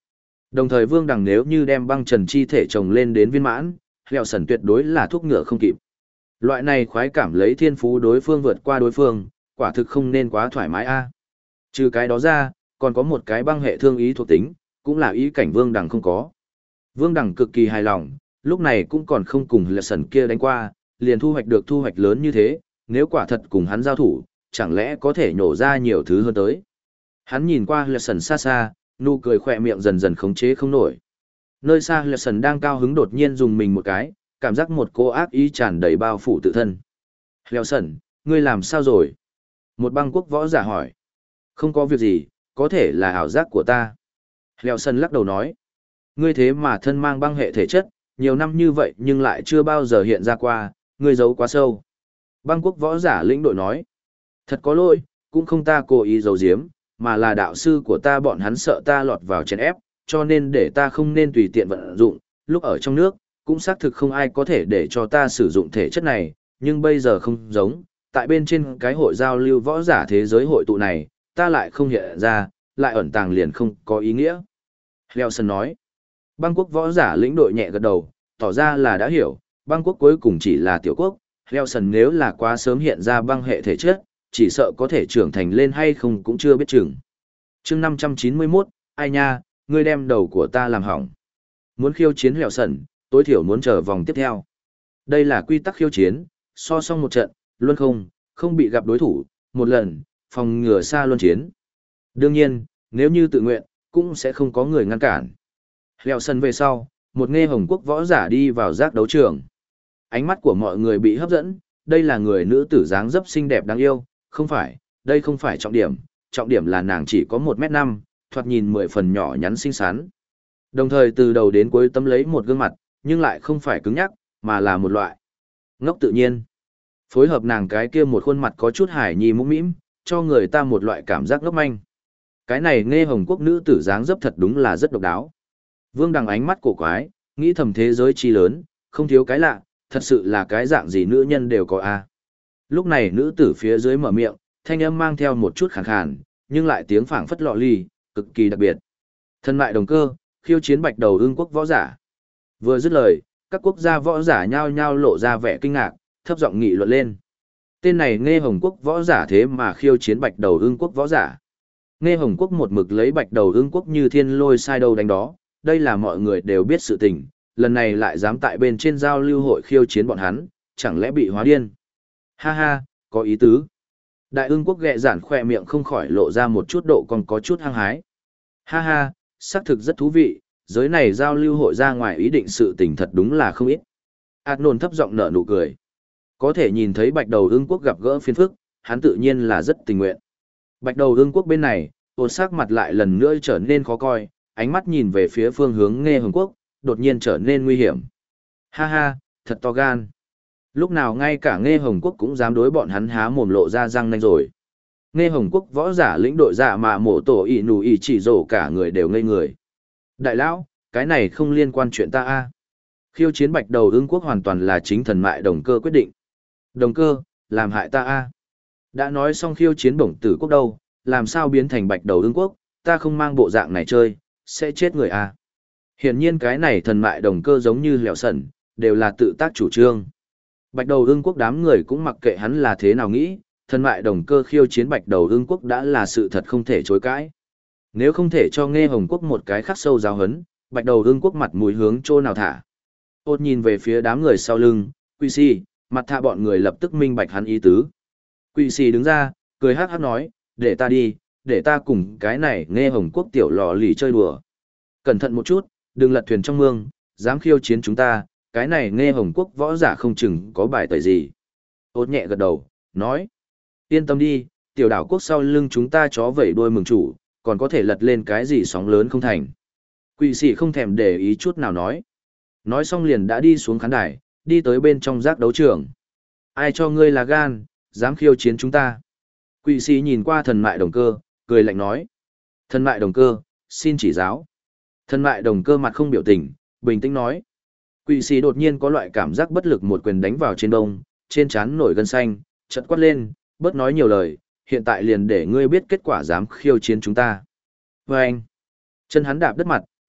Đồng thời Vương Đằng nếu như đem băng trần chi thể trồng lên đến viên mãn, Hẹo Sần tuyệt đối là thuốc ngựa không kịp. Loại này khoái cảm lấy thiên phú đối phương vượt qua đối phương, quả thực không nên quá thoải mái a. Trừ cái đó ra, còn có một cái băng hệ thương ý thuộc tính, cũng là ý cảnh Vương Đằng không có. Vương Đằng cực kỳ hài lòng, lúc này cũng còn không cùng Hẹo Sần kia đánh qua, liền thu hoạch được thu hoạch lớn như thế, nếu quả thật cùng hắn giao thủ, chẳng lẽ có thể nhổ ra nhiều thứ hơn tới. Hắn nhìn qua Hẹo Sần xa xa, nụ cười khỏe miệng dần dần khống chế không nổi. Nơi xa Hẹo Sần đang cao hứng đột nhiên dùng mình một cái, cảm giác một cô ác ý tràn đầy bao phủ tự thân. Hẹo Sần, ngươi làm sao rồi? Một băng quốc võ giả hỏi. Không có việc gì, có thể là ảo giác của ta. Hẹo Sần lắc đầu nói. Ngươi thế mà thân mang băng hệ thể chất, nhiều năm như vậy nhưng lại chưa bao giờ hiện ra qua, ngươi giấu quá sâu. Băng quốc võ giả lĩnh đội nói. Thật có lỗi, cũng không ta cố ý giấu giếm, mà là đạo sư của ta bọn hắn sợ ta lọt vào chèn ép, cho nên để ta không nên tùy tiện vận dụng, lúc ở trong nước, cũng xác thực không ai có thể để cho ta sử dụng thể chất này, nhưng bây giờ không giống, tại bên trên cái hội giao lưu võ giả thế giới hội tụ này, ta lại không hiện ra, lại ẩn tàng liền không có ý nghĩa. Hellson nói, băng quốc võ giả lĩnh đội nhẹ gật đầu, tỏ ra là đã hiểu, băng quốc cuối cùng chỉ là tiểu quốc, Hellson nếu là quá sớm hiện ra băng hệ thể chất, chỉ sợ có thể trưởng thành lên hay không cũng chưa biết chừng. Chương 591, ai nha, ngươi đem đầu của ta làm hỏng. Muốn khiêu chiến Hẹo Sần, tối thiểu muốn chờ vòng tiếp theo. Đây là quy tắc khiêu chiến, so xong một trận, luôn không bị gặp đối thủ, một lần, phòng ngừa xa luân chiến. Đương nhiên, nếu như tự nguyện, cũng sẽ không có người ngăn cản. Hẹo Sần về sau, một nghe hồng quốc võ giả đi vào giác đấu trường. Ánh mắt của mọi người bị hấp dẫn, đây là người nữ tử dáng dấp xinh đẹp đáng yêu, không phải, đây không phải trọng điểm là nàng chỉ có 1m5, thoạt nhìn 10 phần nhỏ nhắn xinh xắn. Đồng thời từ đầu đến cuối tấm lấy một gương mặt, nhưng lại không phải cứng nhắc, mà là một loại ngốc tự nhiên. Phối hợp nàng cái kia một khuôn mặt có chút hải nhi mũm mĩm, cho người ta một loại cảm giác ngốc manh. Cái này nghe hồng quốc nữ tử dáng dấp thật đúng là rất độc đáo. Vương Đằng ánh mắt cổ quái, nghĩ thầm thế giới chi lớn, không thiếu cái lạ, thật sự là cái dạng gì nữ nhân đều có a. Lúc này nữ tử phía dưới mở miệng, thanh âm mang theo một chút khàn khàn, nhưng lại tiếng phảng phất lọ ly, cực kỳ đặc biệt. Thân mại đồng cơ, khiêu chiến bạch đầu ương quốc võ giả. Vừa dứt lời, các quốc gia võ giả nhao nhao lộ ra vẻ kinh ngạc, thấp giọng nghị luận lên. Tên này nghe hồng quốc võ giả thế mà khiêu chiến bạch đầu ương quốc võ giả. Nghe hồng quốc một mực lấy bạch đầu ương quốc như thiên lôi sai đâu đánh đó, đây là mọi người đều biết sự tình, lần này lại dám tại bên trên giao lưu hội khiêu chiến bọn hắn, chẳng lẽ bị hóa điên. Ha ha, có ý tứ. Đại ương quốc ghẹ giản khoe miệng không khỏi lộ ra một chút độ còn có chút hăng hái. Ha ha, xác thực rất thú vị, giới này giao lưu hội ra ngoài ý định sự tình thật đúng là không ít. Adnon thấp giọng nở nụ cười. Có thể nhìn thấy bạch đầu ương quốc gặp gỡ phiền phức, hắn tự nhiên là rất tình nguyện. Bạch đầu ương quốc bên này, ôn sắc mặt lại lần nữa trở nên khó coi, ánh mắt nhìn về phía phương hướng nghe hồng quốc, đột nhiên trở nên nguy hiểm. Ha ha, thật to gan. Lúc nào ngay cả nghe hồng quốc cũng dám đối bọn hắn há mồm lộ ra răng nanh rồi. Nghe hồng quốc võ giả lĩnh đội dạ mà mổ tổ ỉ nù ỉ chỉ rổ cả người đều ngây người. Đại lão, cái này không liên quan chuyện ta a. Khiêu chiến bạch đầu ương quốc hoàn toàn là chính thần mại đồng cơ quyết định. Đồng cơ, làm hại ta a. Đã nói xong khiêu chiến bổng tử quốc đâu, làm sao biến thành bạch đầu ương quốc, ta không mang bộ dạng này chơi, sẽ chết người a. Hiển nhiên cái này thần mại đồng cơ giống như Hẹo Sần, đều là tự tác chủ trương. Bạch đầu ương quốc đám người cũng mặc kệ hắn là thế nào nghĩ, thần mại đồng cơ khiêu chiến bạch đầu ương quốc đã là sự thật không thể chối cãi. Nếu không thể cho nghe hồng quốc một cái khắc sâu giáo hấn, bạch đầu ương quốc mặt mũi hướng chỗ nào thả. Ốt nhìn về phía đám người sau lưng, Quỷ Si, mặt thạ bọn người lập tức minh bạch hắn ý tứ. Quỷ Si đứng ra, cười hát hát nói, để ta đi, để ta cùng cái này nghe hồng quốc tiểu lò lì chơi đùa. Cẩn thận một chút, đừng lật thuyền trong mương, dám khiêu chiến chúng ta, cái này nghe hồng quốc võ giả không chừng có bài tẩy gì. Ốt nhẹ gật đầu, nói, yên tâm đi, tiểu đảo quốc sau lưng chúng ta chó vẩy đuôi mừng chủ, còn có thể lật lên cái gì sóng lớn không thành. Quỷ sĩ không thèm để ý chút nào nói. Nói xong liền đã đi xuống khán đài, đi tới bên trong giác đấu trường. Ai cho ngươi là gan, dám khiêu chiến chúng ta. Quỷ sĩ nhìn qua thần mại đồng cơ, cười lạnh nói. Thần mại đồng cơ, xin chỉ giáo. Thần mại đồng cơ mặt không biểu tình, bình tĩnh nói. Quỷ sĩ đột nhiên có loại cảm giác bất lực một quyền đánh vào trên đông, trên trán nổi gân xanh, chợt quát lên, bớt nói nhiều lời, hiện tại liền để ngươi biết kết quả dám khiêu chiến chúng ta. Và anh, chân hắn đạp đất mặt,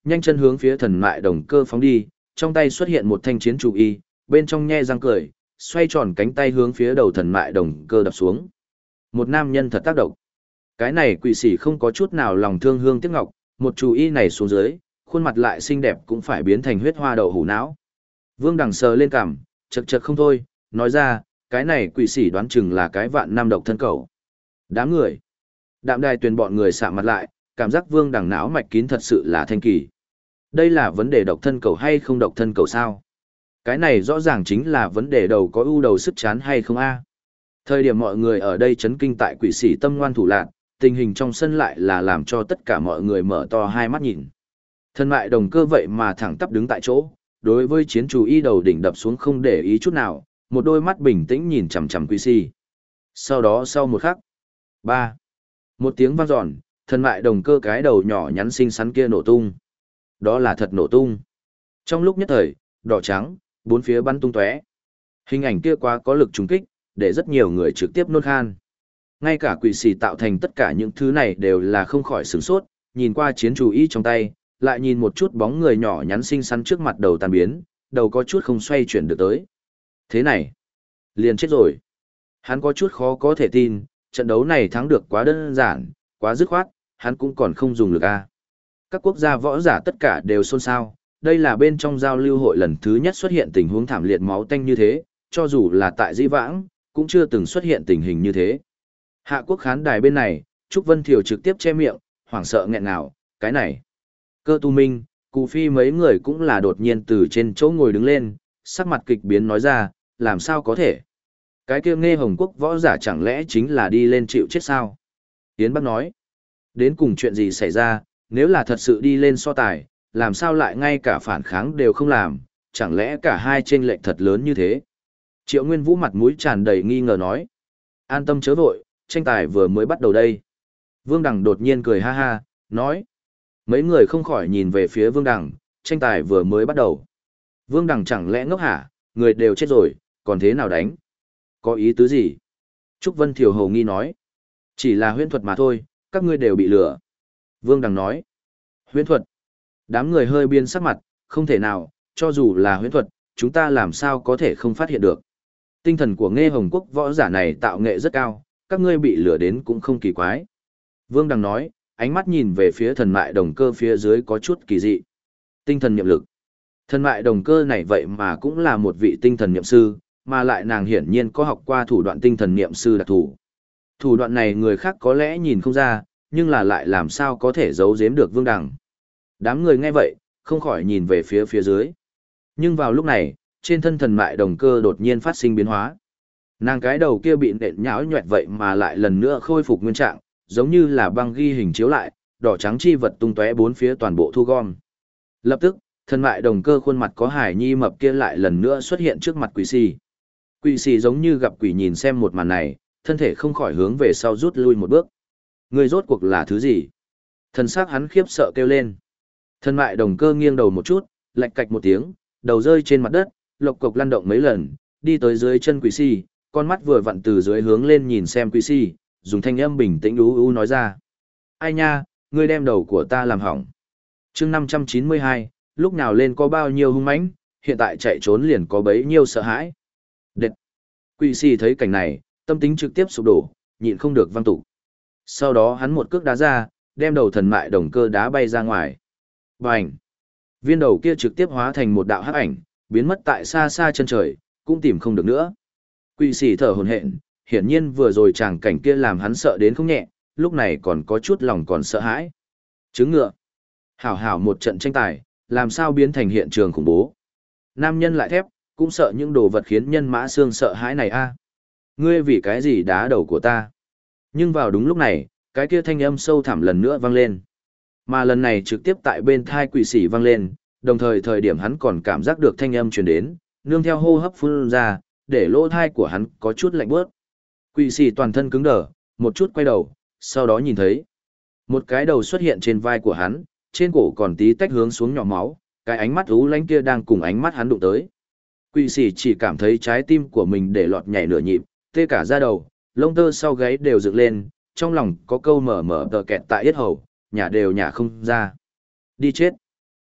nhanh chân hướng phía thần mại đồng cơ phóng đi, trong tay xuất hiện một thanh chiến chủ y, bên trong nhe răng cười, xoay tròn cánh tay hướng phía đầu thần mại đồng cơ đập xuống. Một nam nhân thật tác động. Cái này quỷ sĩ không có chút nào lòng thương hương tiếc ngọc, một chủ y này xuống dưới, khuôn mặt lại xinh đẹp cũng phải biến thành huyết hoa đậu hủ não. Vương Đằng sờ lên cằm, chật chật không thôi, nói ra, cái này quỷ sĩ đoán chừng là cái vạn năm độc thân cầu. Đám người. Đạm Đài Tuyền bọn người sạm mặt lại, cảm giác Vương Đằng não mạch kín thật sự là thanh kỳ. Đây là vấn đề độc thân cầu hay không độc thân cầu sao? Cái này rõ ràng chính là vấn đề đầu có ưu đầu sức chán hay không a? Thời điểm mọi người ở đây chấn kinh tại quỷ sĩ tâm ngoan thủ lạn, tình hình trong sân lại là làm cho tất cả mọi người mở to hai mắt nhìn. Thần mại đồng cơ vậy mà thẳng tắp đứng tại chỗ, đối với chiến chủ y đầu đỉnh đập xuống không để ý chút nào, một đôi mắt bình tĩnh nhìn chằm chằm quỷ sĩ. Sau đó sau một khắc, ba, một tiếng vang dọn, thần mại đồng cơ cái đầu nhỏ nhắn xinh xắn kia nổ tung. Đó là thật nổ tung. Trong lúc nhất thời, đỏ trắng, bốn phía bắn tung tóe. Hình ảnh kia quá có lực trùng kích, để rất nhiều người trực tiếp nôn khan. Ngay cả quỷ sĩ tạo thành tất cả những thứ này đều là không khỏi sửng sốt, nhìn qua chiến chủ y trong tay, lại nhìn một chút bóng người nhỏ nhắn xinh xắn trước mặt đầu tan biến, đầu có chút không xoay chuyển được tới. Thế này, liền chết rồi. Hắn có chút khó có thể tin, trận đấu này thắng được quá đơn giản, quá dứt khoát, hắn cũng còn không dùng lực a. Các quốc gia võ giả tất cả đều xôn xao, đây là bên trong giao lưu hội lần thứ nhất xuất hiện tình huống thảm liệt máu tanh như thế, cho dù là tại dĩ vãng, cũng chưa từng xuất hiện tình hình như thế. Hạ quốc khán đài bên này, Trúc Vân Thiều trực tiếp che miệng, hoảng sợ nghẹn ngào, cái này. Cơ Tu Minh, Cụ Phi mấy người cũng là đột nhiên từ trên chỗ ngồi đứng lên, sắc mặt kịch biến nói ra, làm sao có thể. Cái kia Nghe Hồng Quốc võ giả chẳng lẽ chính là đi lên chịu chết sao? Yến Bắc nói, đến cùng chuyện gì xảy ra, nếu là thật sự đi lên so tài, làm sao lại ngay cả phản kháng đều không làm, chẳng lẽ cả hai chênh lệch thật lớn như thế? Triệu Nguyên Vũ mặt mũi tràn đầy nghi ngờ nói, an tâm chớ vội, tranh tài vừa mới bắt đầu đây. Vương Đằng đột nhiên cười ha ha, nói, mấy người không khỏi nhìn về phía Vương Đằng, tranh tài vừa mới bắt đầu. Vương Đằng chẳng lẽ ngốc hả, người đều chết rồi, còn thế nào đánh? Có ý tứ gì? Trúc Vân Thiều hầu nghi nói, chỉ là huyễn thuật mà thôi, các ngươi đều bị lừa. Vương Đằng nói, huyễn thuật. Đám người hơi biên sắc mặt, không thể nào, cho dù là huyễn thuật, chúng ta làm sao có thể không phát hiện được. Tinh thần của Nghe Hồng Quốc võ giả này tạo nghệ rất cao, các ngươi bị lừa đến cũng không kỳ quái. Vương Đằng nói, ánh mắt nhìn về phía thần mại đồng cơ phía dưới có chút kỳ dị. Tinh thần niệm lực. Thần mại đồng cơ này vậy mà cũng là một vị tinh thần niệm sư, mà lại nàng hiển nhiên có học qua thủ đoạn tinh thần niệm sư đặc thù. Thủ đoạn này người khác có lẽ nhìn không ra, nhưng là lại làm sao có thể giấu giếm được Vương Đằng. Đám người nghe vậy, không khỏi nhìn về phía dưới. Nhưng vào lúc này, trên thân thần mại đồng cơ đột nhiên phát sinh biến hóa. Nàng cái đầu kia bị nện nhão nhoẹt vậy mà lại lần nữa khôi phục nguyên trạng, giống như là băng ghi hình chiếu lại, đỏ trắng chi vật tung tóe bốn phía toàn bộ thu gom. Lập tức, thần mại đồng cơ khuôn mặt có hải nhi mập kia lại lần nữa xuất hiện trước mặt quỷ sĩ. Quỷ sĩ giống như gặp quỷ nhìn xem một màn này, thân thể không khỏi hướng về sau rút lui một bước. Người rốt cuộc là thứ gì? Thần sắc hắn khiếp sợ kêu lên. Thần mại đồng cơ nghiêng đầu một chút, lạch cạch một tiếng, đầu rơi trên mặt đất, lộc cộc lăn động mấy lần, đi tới dưới chân quỷ sĩ, con mắt vừa vặn từ dưới hướng lên nhìn xem quỷ sĩ, dùng thanh âm bình tĩnh ú ú nói ra. Ai nha, ngươi đem đầu của ta làm hỏng. chương 592, lúc nào lên có bao nhiêu hung mãnh, hiện tại chạy trốn liền có bấy nhiêu sợ hãi. Đệt! Quỷ sĩ thấy cảnh này, tâm tính trực tiếp sụp đổ, nhịn không được văng tục. Sau đó hắn một cước đá ra, đem đầu thần mại đồng cơ đá bay ra ngoài. Bành! Viên đầu kia trực tiếp hóa thành một đạo hắc ảnh, biến mất tại xa xa chân trời, cũng tìm không được nữa. Quỷ sĩ thở hổn hển, hiển nhiên vừa rồi tràng cảnh kia làm hắn sợ đến không nhẹ, lúc này còn có chút lòng còn sợ hãi. Trứng ngựa. Hảo hảo một trận tranh tài, làm sao biến thành hiện trường khủng bố. Nam nhân lại thép, cũng sợ những đồ vật khiến nhân mã xương sợ hãi này a. Ngươi vì cái gì đá đầu của ta? Nhưng vào đúng lúc này, cái kia thanh âm sâu thẳm lần nữa vang lên. Mà lần này trực tiếp tại bên thai quỷ sĩ vang lên, đồng thời thời điểm hắn còn cảm giác được thanh âm truyền đến, nương theo hô hấp phun ra, để lỗ thai của hắn có chút lạnh bớt. Quỷ sĩ toàn thân cứng đờ, một chút quay đầu, sau đó nhìn thấy một cái đầu xuất hiện trên vai của hắn, trên cổ còn tí tách hướng xuống nhỏ máu, cái ánh mắt u lánh kia đang cùng ánh mắt hắn đụng tới. Quỷ sĩ chỉ cảm thấy trái tim của mình để lọt nhảy nửa nhịp, tê cả da đầu, lông tơ sau gáy đều dựng lên, trong lòng có câu mở mở tờ kẹt tại yết hầu, nhả đều nhả không ra. Đi chết.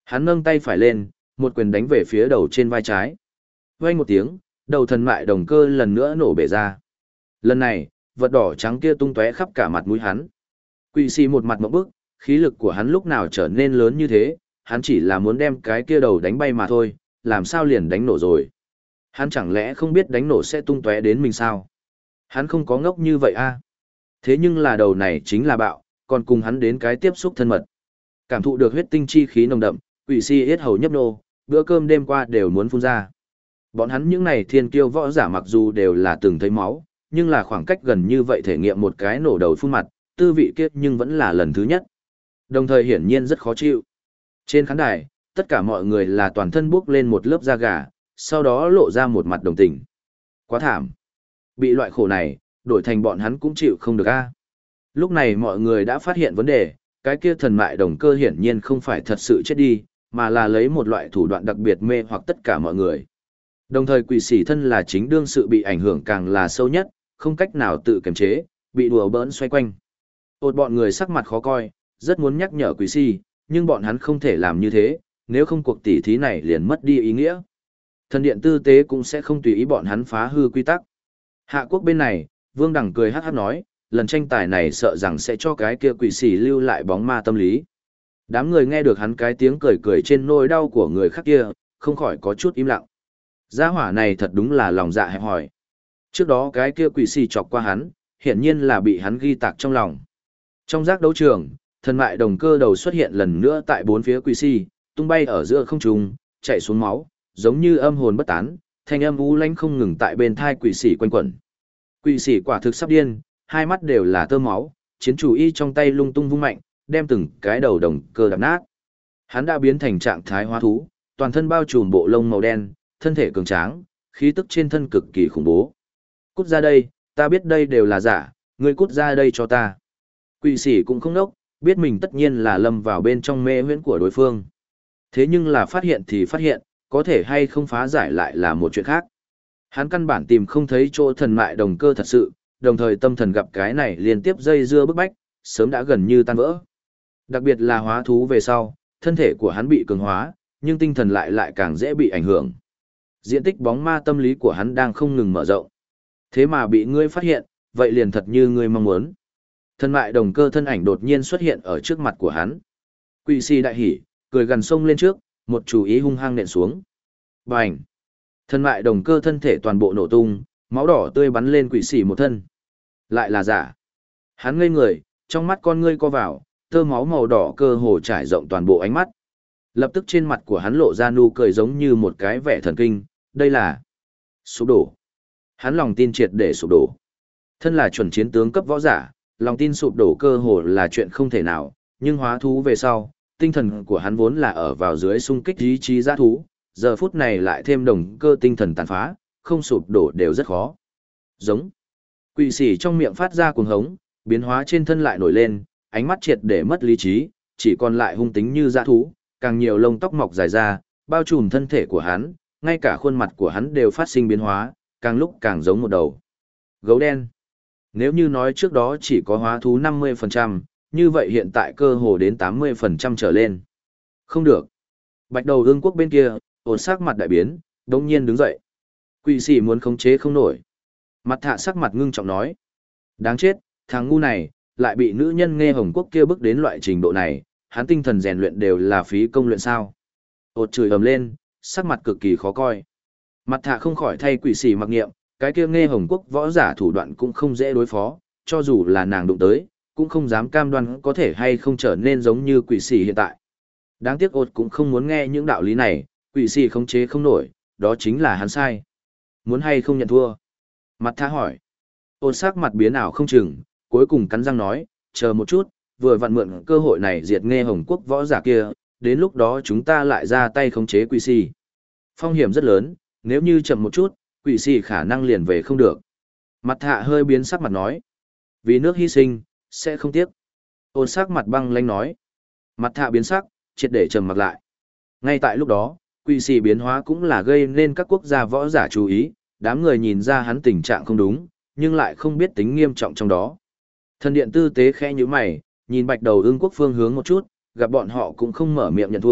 Hắn nâng tay phải lên, một quyền đánh về phía đầu trên vai trái. Vang một tiếng, đầu thần mại đồng cơ lần nữa nổ bể ra. Lần này, vật đỏ trắng kia tung tóe khắp cả mặt mũi hắn. Quỷ sĩ một mặt ngộp bức, khí lực của hắn lúc nào trở nên lớn như thế, hắn chỉ là muốn đem cái kia đầu đánh bay mà thôi, làm sao liền đánh nổ rồi. Hắn chẳng lẽ không biết đánh nổ sẽ tung tóe đến mình sao? Hắn không có ngốc như vậy a. Thế nhưng là đầu này chính là bạo, còn cùng hắn đến cái tiếp xúc thân mật. Cảm thụ được huyết tinh chi khí nồng đậm, quỷ sĩ yết hầu nhấp nô, bữa cơm đêm qua đều muốn phun ra. Bọn hắn những này thiên kiêu võ giả mặc dù đều là từng thấy máu, nhưng là khoảng cách gần như vậy thể nghiệm một cái nổ đầu phun mặt, tư vị kiếp nhưng vẫn là lần thứ nhất. Đồng thời hiển nhiên rất khó chịu. Trên khán đài, tất cả mọi người là toàn thân buốc lên một lớp da gà, sau đó lộ ra một mặt đồng tình. Quá thảm. Bị loại khổ này, đổi thành bọn hắn cũng chịu không được a. Lúc này mọi người đã phát hiện vấn đề, cái kia thần mại đồng cơ hiển nhiên không phải thật sự chết đi, mà là lấy một loại thủ đoạn đặc biệt mê hoặc tất cả mọi người. Đồng thời quỷ sĩ thân là chính đương sự bị ảnh hưởng càng là sâu nhất, không cách nào tự kiềm chế, bị đùa bỡn xoay quanh. Ột bọn người sắc mặt khó coi, rất muốn nhắc nhở quỷ sĩ, nhưng bọn hắn không thể làm như thế, nếu không cuộc tỉ thí này liền mất đi ý nghĩa. Thần điện tư tế cũng sẽ không tùy ý bọn hắn phá hư quy tắc. Hạ quốc bên này, Vương Đằng cười hát hát nói, lần tranh tài này sợ rằng sẽ cho cái kia quỷ sĩ lưu lại bóng ma tâm lý. Đám người nghe được hắn cái tiếng cười cười trên nỗi đau của người khác kia, không khỏi có chút im lặng. Gia hỏa này thật đúng là lòng dạ hẹp hòi. Trước đó cái kia quỷ sĩ chọc qua hắn, hiển nhiên là bị hắn ghi tạc trong lòng. Trong giác đấu trường, thần mại đồng cơ đầu xuất hiện lần nữa tại bốn phía quỷ sĩ, tung bay ở giữa không trung, chạy xuống máu, giống như âm hồn bất tán, thanh âm u lãnh không ngừng tại bên thai quỷ sĩ quanh quẩn. Quỷ sĩ quả thực sắp điên, hai mắt đều là tơ máu, chiến chủ y trong tay lung tung vung mạnh, đem từng cái đầu đồng cơ đập nát. Hắn đã biến thành trạng thái hóa thú, toàn thân bao trùm bộ lông màu đen, thân thể cường tráng, khí tức trên thân cực kỳ khủng bố. Cút ra đây, ta biết đây đều là giả, ngươi cút ra đây cho ta. Quỷ sĩ cũng không đốc, biết mình tất nhiên là lâm vào bên trong mê huyễn của đối phương. Thế nhưng là phát hiện thì phát hiện, có thể hay không phá giải lại là một chuyện khác. Hắn căn bản tìm không thấy chỗ thần mại đồng cơ thật sự, đồng thời tâm thần gặp cái này liên tiếp dây dưa bức bách, sớm đã gần như tan vỡ. Đặc biệt là hóa thú về sau, thân thể của hắn bị cường hóa, nhưng tinh thần lại càng dễ bị ảnh hưởng. Diện tích bóng ma tâm lý của hắn đang không ngừng mở rộng. Thế mà bị ngươi phát hiện, vậy liền thật như ngươi mong muốn. Thần mại đồng cơ thân ảnh đột nhiên xuất hiện ở trước mặt của hắn. Quỷ sĩ đại hỉ, cười gần sông lên trước, một chủ ý hung hăng nện xuống. Bành! Thần mại đồng cơ thân thể toàn bộ nổ tung, máu đỏ tươi bắn lên quỷ sĩ một thân. Lại là giả. Hắn ngây người, trong mắt con ngươi co vào, tơ máu màu đỏ cơ hồ trải rộng toàn bộ ánh mắt. Lập tức trên mặt của hắn lộ ra nụ cười giống như một cái vẻ thần kinh, đây là sụp đổ. Hắn lòng tin triệt để sụp đổ. Thân là chuẩn chiến tướng cấp võ giả, lòng tin sụp đổ cơ hồ là chuyện không thể nào, nhưng hóa thú về sau, tinh thần của hắn vốn là ở vào dưới xung kích ý chí giã thú, giờ phút này lại thêm đồng cơ tinh thần tàn phá, không sụp đổ đều rất khó. Giống. Quỷ sĩ trong miệng phát ra cuồng hống, biến hóa trên thân lại nổi lên, ánh mắt triệt để mất lý trí, chỉ còn lại hung tính như dã thú, càng nhiều lông tóc mọc dài ra, bao trùm thân thể của hắn, ngay cả khuôn mặt của hắn đều phát sinh biến hóa, càng lúc càng giống một đầu gấu đen. Nếu như nói trước đó chỉ có hóa thú 50%, như vậy hiện tại cơ hồ đến 80% trở lên. Không được. Bạch đầu ương quốc bên kia, ổn sắc mặt đại biến, đống nhiên đứng dậy. Quỷ sĩ muốn khống chế không nổi. Mặt thạ sắc mặt ngưng trọng nói. Đáng chết, thằng ngu này, lại bị nữ nhân nghe Hồng Quốc kia bước đến loại trình độ này, hắn tinh thần rèn luyện đều là phí công luyện sao. Ột chửi ầm lên, sắc mặt cực kỳ khó coi. Mặt thạ không khỏi thay quỷ sĩ mặc nghiệm, cái kia nghe Hồng Quốc võ giả thủ đoạn cũng không dễ đối phó, cho dù là nàng đụng tới, cũng không dám cam đoan có thể hay không trở nên giống như quỷ sĩ hiện tại. Đáng tiếc ột cũng không muốn nghe những đạo lý này, quỷ sĩ khống chế không nổi, đó chính là hắn sai. Muốn hay không nhận thua? Mặt thạ hỏi. Ột sắc mặt biến ảo không chừng, cuối cùng cắn răng nói, chờ một chút, vừa vặn mượn cơ hội này diệt nghe Hồng Quốc võ giả kia, đến lúc đó chúng ta lại ra tay khống chế quỷ sĩ. Phong hiểm rất lớn, nếu như chậm một chút, quỷ sĩ khả năng liền về không được. Mặt thạ hơi biến sắc mặt nói. Vì nước hy sinh, sẽ không tiếc. Ôn sắc mặt băng lanh nói. Mặt thạ biến sắc, triệt để trầm mặt lại. Ngay tại lúc đó, quỷ sĩ biến hóa cũng là gây nên các quốc gia võ giả chú ý, đám người nhìn ra hắn tình trạng không đúng, nhưng lại không biết tính nghiêm trọng trong đó. Thần điện tư tế khẽ như mày, nhìn bạch đầu ương quốc phương hướng một chút, gặp bọn họ cũng không mở miệng nhận thua,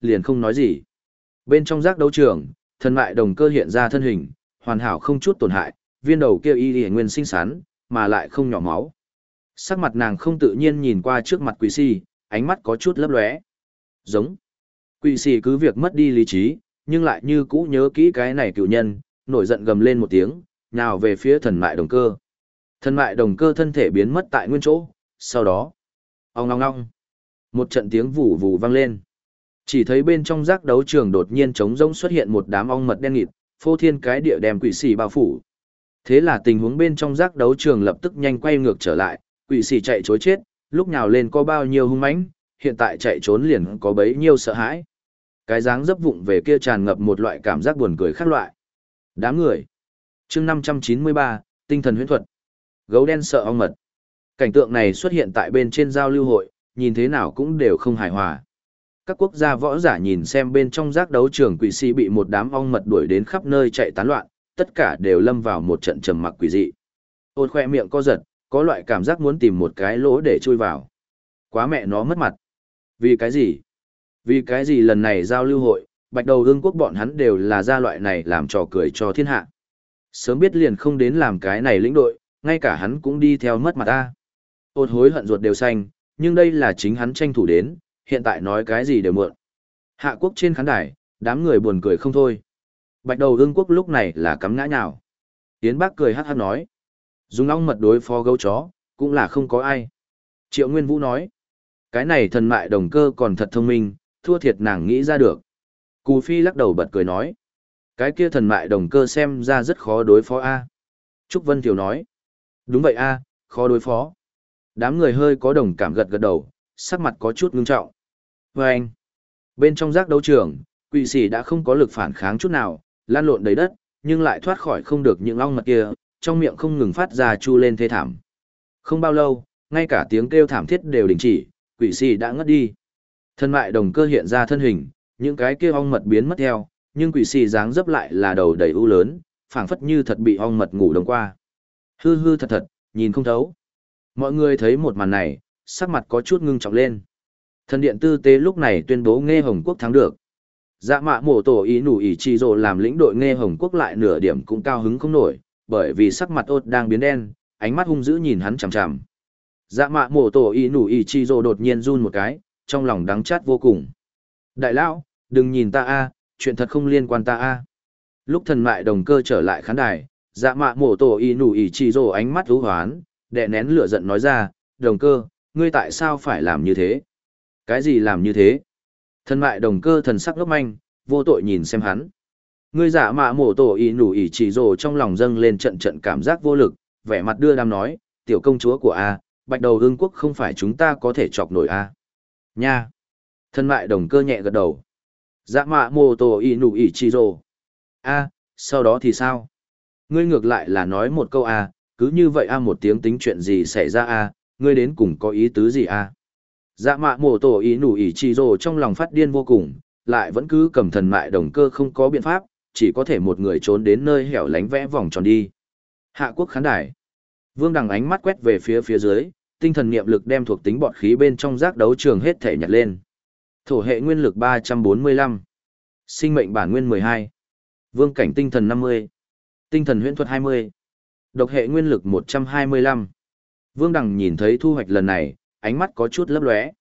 liền không nói gì. Bên trong giác đấu trường, thần mại đồng cơ hiện ra thân hình, hoàn hảo không chút tổn hại, viên đầu kia y nguyên xinh xắn, mà lại không nhỏ máu. Sắc mặt nàng không tự nhiên nhìn qua trước mặt quỷ si, ánh mắt có chút lấp lóe. Giống. Quỷ si cứ việc mất đi lý trí, nhưng lại như cũ nhớ kỹ cái này cựu nhân, nổi giận gầm lên một tiếng, nhào về phía thần mại đồng cơ. Thần mại đồng cơ thân thể biến mất tại nguyên chỗ, sau đó, ong ong ong, một trận tiếng vù vù vang lên. Chỉ thấy bên trong giác đấu trường đột nhiên trống rỗng xuất hiện một đám ong mật đen nghịt, phô thiên cái địa đem quỷ sĩ bao phủ. Thế là tình huống bên trong giác đấu trường lập tức nhanh quay ngược trở lại, quỷ sĩ chạy trối chết, lúc nhào lên có bao nhiêu hung mãnh, hiện tại chạy trốn liền có bấy nhiêu sợ hãi. Cái dáng dấp vụng về kia tràn ngập một loại cảm giác buồn cười khác loại. Đám người. Chương 593, tinh thần huyễn thuật. Gấu đen sợ ong mật. Cảnh tượng này xuất hiện tại bên trên giao lưu hội, nhìn thế nào cũng đều không hài hòa. Các quốc gia võ giả nhìn xem bên trong giác đấu trường quỷ sĩ bị một đám ong mật đuổi đến khắp nơi chạy tán loạn, tất cả đều lâm vào một trận trầm mặc quỷ dị. Ôn khoe miệng co giật, có loại cảm giác muốn tìm một cái lỗ để chui vào. Quá mẹ nó mất mặt. Vì cái gì? Vì cái gì lần này giao lưu hội, Bạch Đầu Ương quốc bọn hắn đều là gia loại này làm trò cười cho thiên hạ. Sớm biết liền không đến làm cái này lĩnh đội, ngay cả hắn cũng đi theo mất mặt ta. Ôn hối hận ruột đều xanh, nhưng đây là chính hắn tranh thủ đến, hiện tại nói cái gì đều muộn. Hạ quốc trên khán đài, đám người buồn cười không thôi. Bạch Đầu Ương quốc lúc này là cắm ngã nhào. Yến Bác cười hát hát nói. Dùng ong mật đối phó gấu chó, cũng là không có ai. Triệu Nguyên Vũ nói. Cái này thần mại đồng cơ còn thật thông minh, thua thiệt nàng nghĩ ra được. Cù Phi lắc đầu bật cười nói. Cái kia thần mại đồng cơ xem ra rất khó đối phó a. Trúc Vân Thiều nói. Đúng vậy a, khó đối phó. Đám người hơi có đồng cảm gật gật đầu, sắc mặt có chút ngưng trọng. Và anh, bên trong giác đấu trường, quỷ sĩ đã không có lực phản kháng chút nào, lan lộn đầy đất, nhưng lại thoát khỏi không được những ong mật kia, trong miệng không ngừng phát ra chu lên thê thảm. Không bao lâu, ngay cả tiếng kêu thảm thiết đều đình chỉ, quỷ sĩ đã ngất đi. Thân mại đồng cơ hiện ra thân hình, những cái kia ong mật biến mất theo, nhưng quỷ sĩ dáng dấp lại là đầu đầy u lớn, phảng phất như thật bị ong mật ngủ đông qua. Hư hư thật thật, nhìn không thấu. Mọi người thấy một màn này, sắc mặt có chút ngưng trọng lên. Thần điện tư tế lúc này tuyên bố Nghe Hồng Quốc thắng được. Dạ mạ mổ tổ ý nủ ý chi rồ làm lĩnh đội Nghe Hồng Quốc lại nửa điểm cũng cao hứng không nổi, bởi vì sắc mặt ốt đang biến đen, ánh mắt hung dữ nhìn hắn chằm chằm. Dạ mạ mổ tổ ý nủ ý chi rồ đột nhiên run một cái, trong lòng đắng chát vô cùng. Đại lão, đừng nhìn ta a, chuyện thật không liên quan ta a. Lúc thần mại đồng cơ trở lại khán đài, dạ mạ mổ tổ ý nủ ý chi rồ ánh mắt hú hoán, đè nén lửa giận nói ra, đồng cơ, ngươi tại sao phải làm như thế? Cái gì làm như thế? Thần mại đồng cơ thần sắc ngốc manh, vô tội nhìn xem hắn. Ngươi giả mạ mổ tổ ý nủ ý chỉ rồ trong lòng dâng lên trận trận cảm giác vô lực, vẻ mặt đưa đám nói, tiểu công chúa của A, Bạch Đầu Ương quốc không phải chúng ta có thể chọc nổi A. Nha! Thần mại đồng cơ nhẹ gật đầu. Giả mạ mổ tổ ý nủ ý chỉ rồ. A, sau đó thì sao? Ngươi ngược lại là nói một câu A, cứ như vậy A một tiếng tính chuyện gì xảy ra A, ngươi đến cùng có ý tứ gì A. Dạ mạ mổ tổ ý nủ ý chi rồ trong lòng phát điên vô cùng, lại vẫn cứ cầm thần mại đồng cơ không có biện pháp, chỉ có thể một người trốn đến nơi hẻo lánh vẽ vòng tròn đi. Hạ quốc khán đài. Vương Đằng ánh mắt quét về phía dưới, tinh thần niệm lực đem thuộc tính bọt khí bên trong giác đấu trường hết thể nhặt lên. Thổ hệ nguyên lực 345. Sinh mệnh bản nguyên 12. Vương cảnh tinh thần 50. Tinh thần huyễn thuật 20. Độc hệ nguyên lực 125. Vương Đằng nhìn thấy thu hoạch lần này, ánh mắt có chút lấp lóe.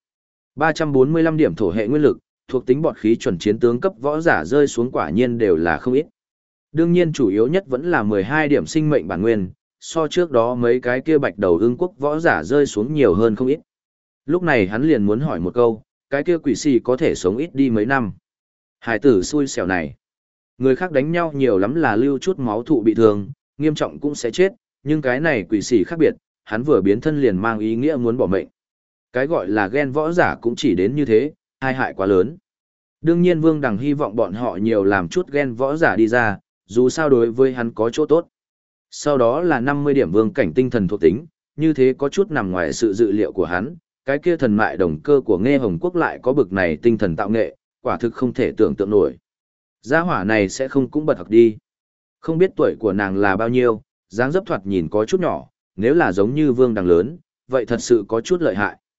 345 điểm thổ hệ nguyên lực, thuộc tính bọt khí chuẩn chiến tướng cấp võ giả rơi xuống quả nhiên đều là không ít. Đương nhiên chủ yếu nhất vẫn là 12 điểm sinh mệnh bản nguyên, so trước đó mấy cái kia Bạch Đầu Ương quốc võ giả rơi xuống nhiều hơn không ít. Lúc này hắn liền muốn hỏi một câu, cái kia quỷ sĩ có thể sống ít đi mấy năm. Hải tử xui xẻo này. Người khác đánh nhau nhiều lắm là lưu chút máu thụ bị thương, nghiêm trọng cũng sẽ chết, nhưng cái này quỷ sĩ khác biệt, hắn vừa biến thân liền mang ý nghĩa muốn bỏ mệnh. Cái gọi là ghen võ giả cũng chỉ đến như thế, hai hại quá lớn. Đương nhiên Vương Đằng hy vọng bọn họ nhiều làm chút ghen võ giả đi ra, dù sao đối với hắn có chỗ tốt. Sau đó là 50 điểm vương cảnh tinh thần thuộc tính, như thế có chút nằm ngoài sự dự liệu của hắn, cái kia thần mại đồng cơ của Nghe Hồng Quốc lại có bực này tinh thần tạo nghệ, quả thực không thể tưởng tượng nổi. Gia hỏa này sẽ không cũng bật học đi. Không biết tuổi của nàng là bao nhiêu, dáng dấp thoạt nhìn có chút nhỏ, nếu là giống như Vương Đằng lớn, vậy thật sự có chút lợi hại.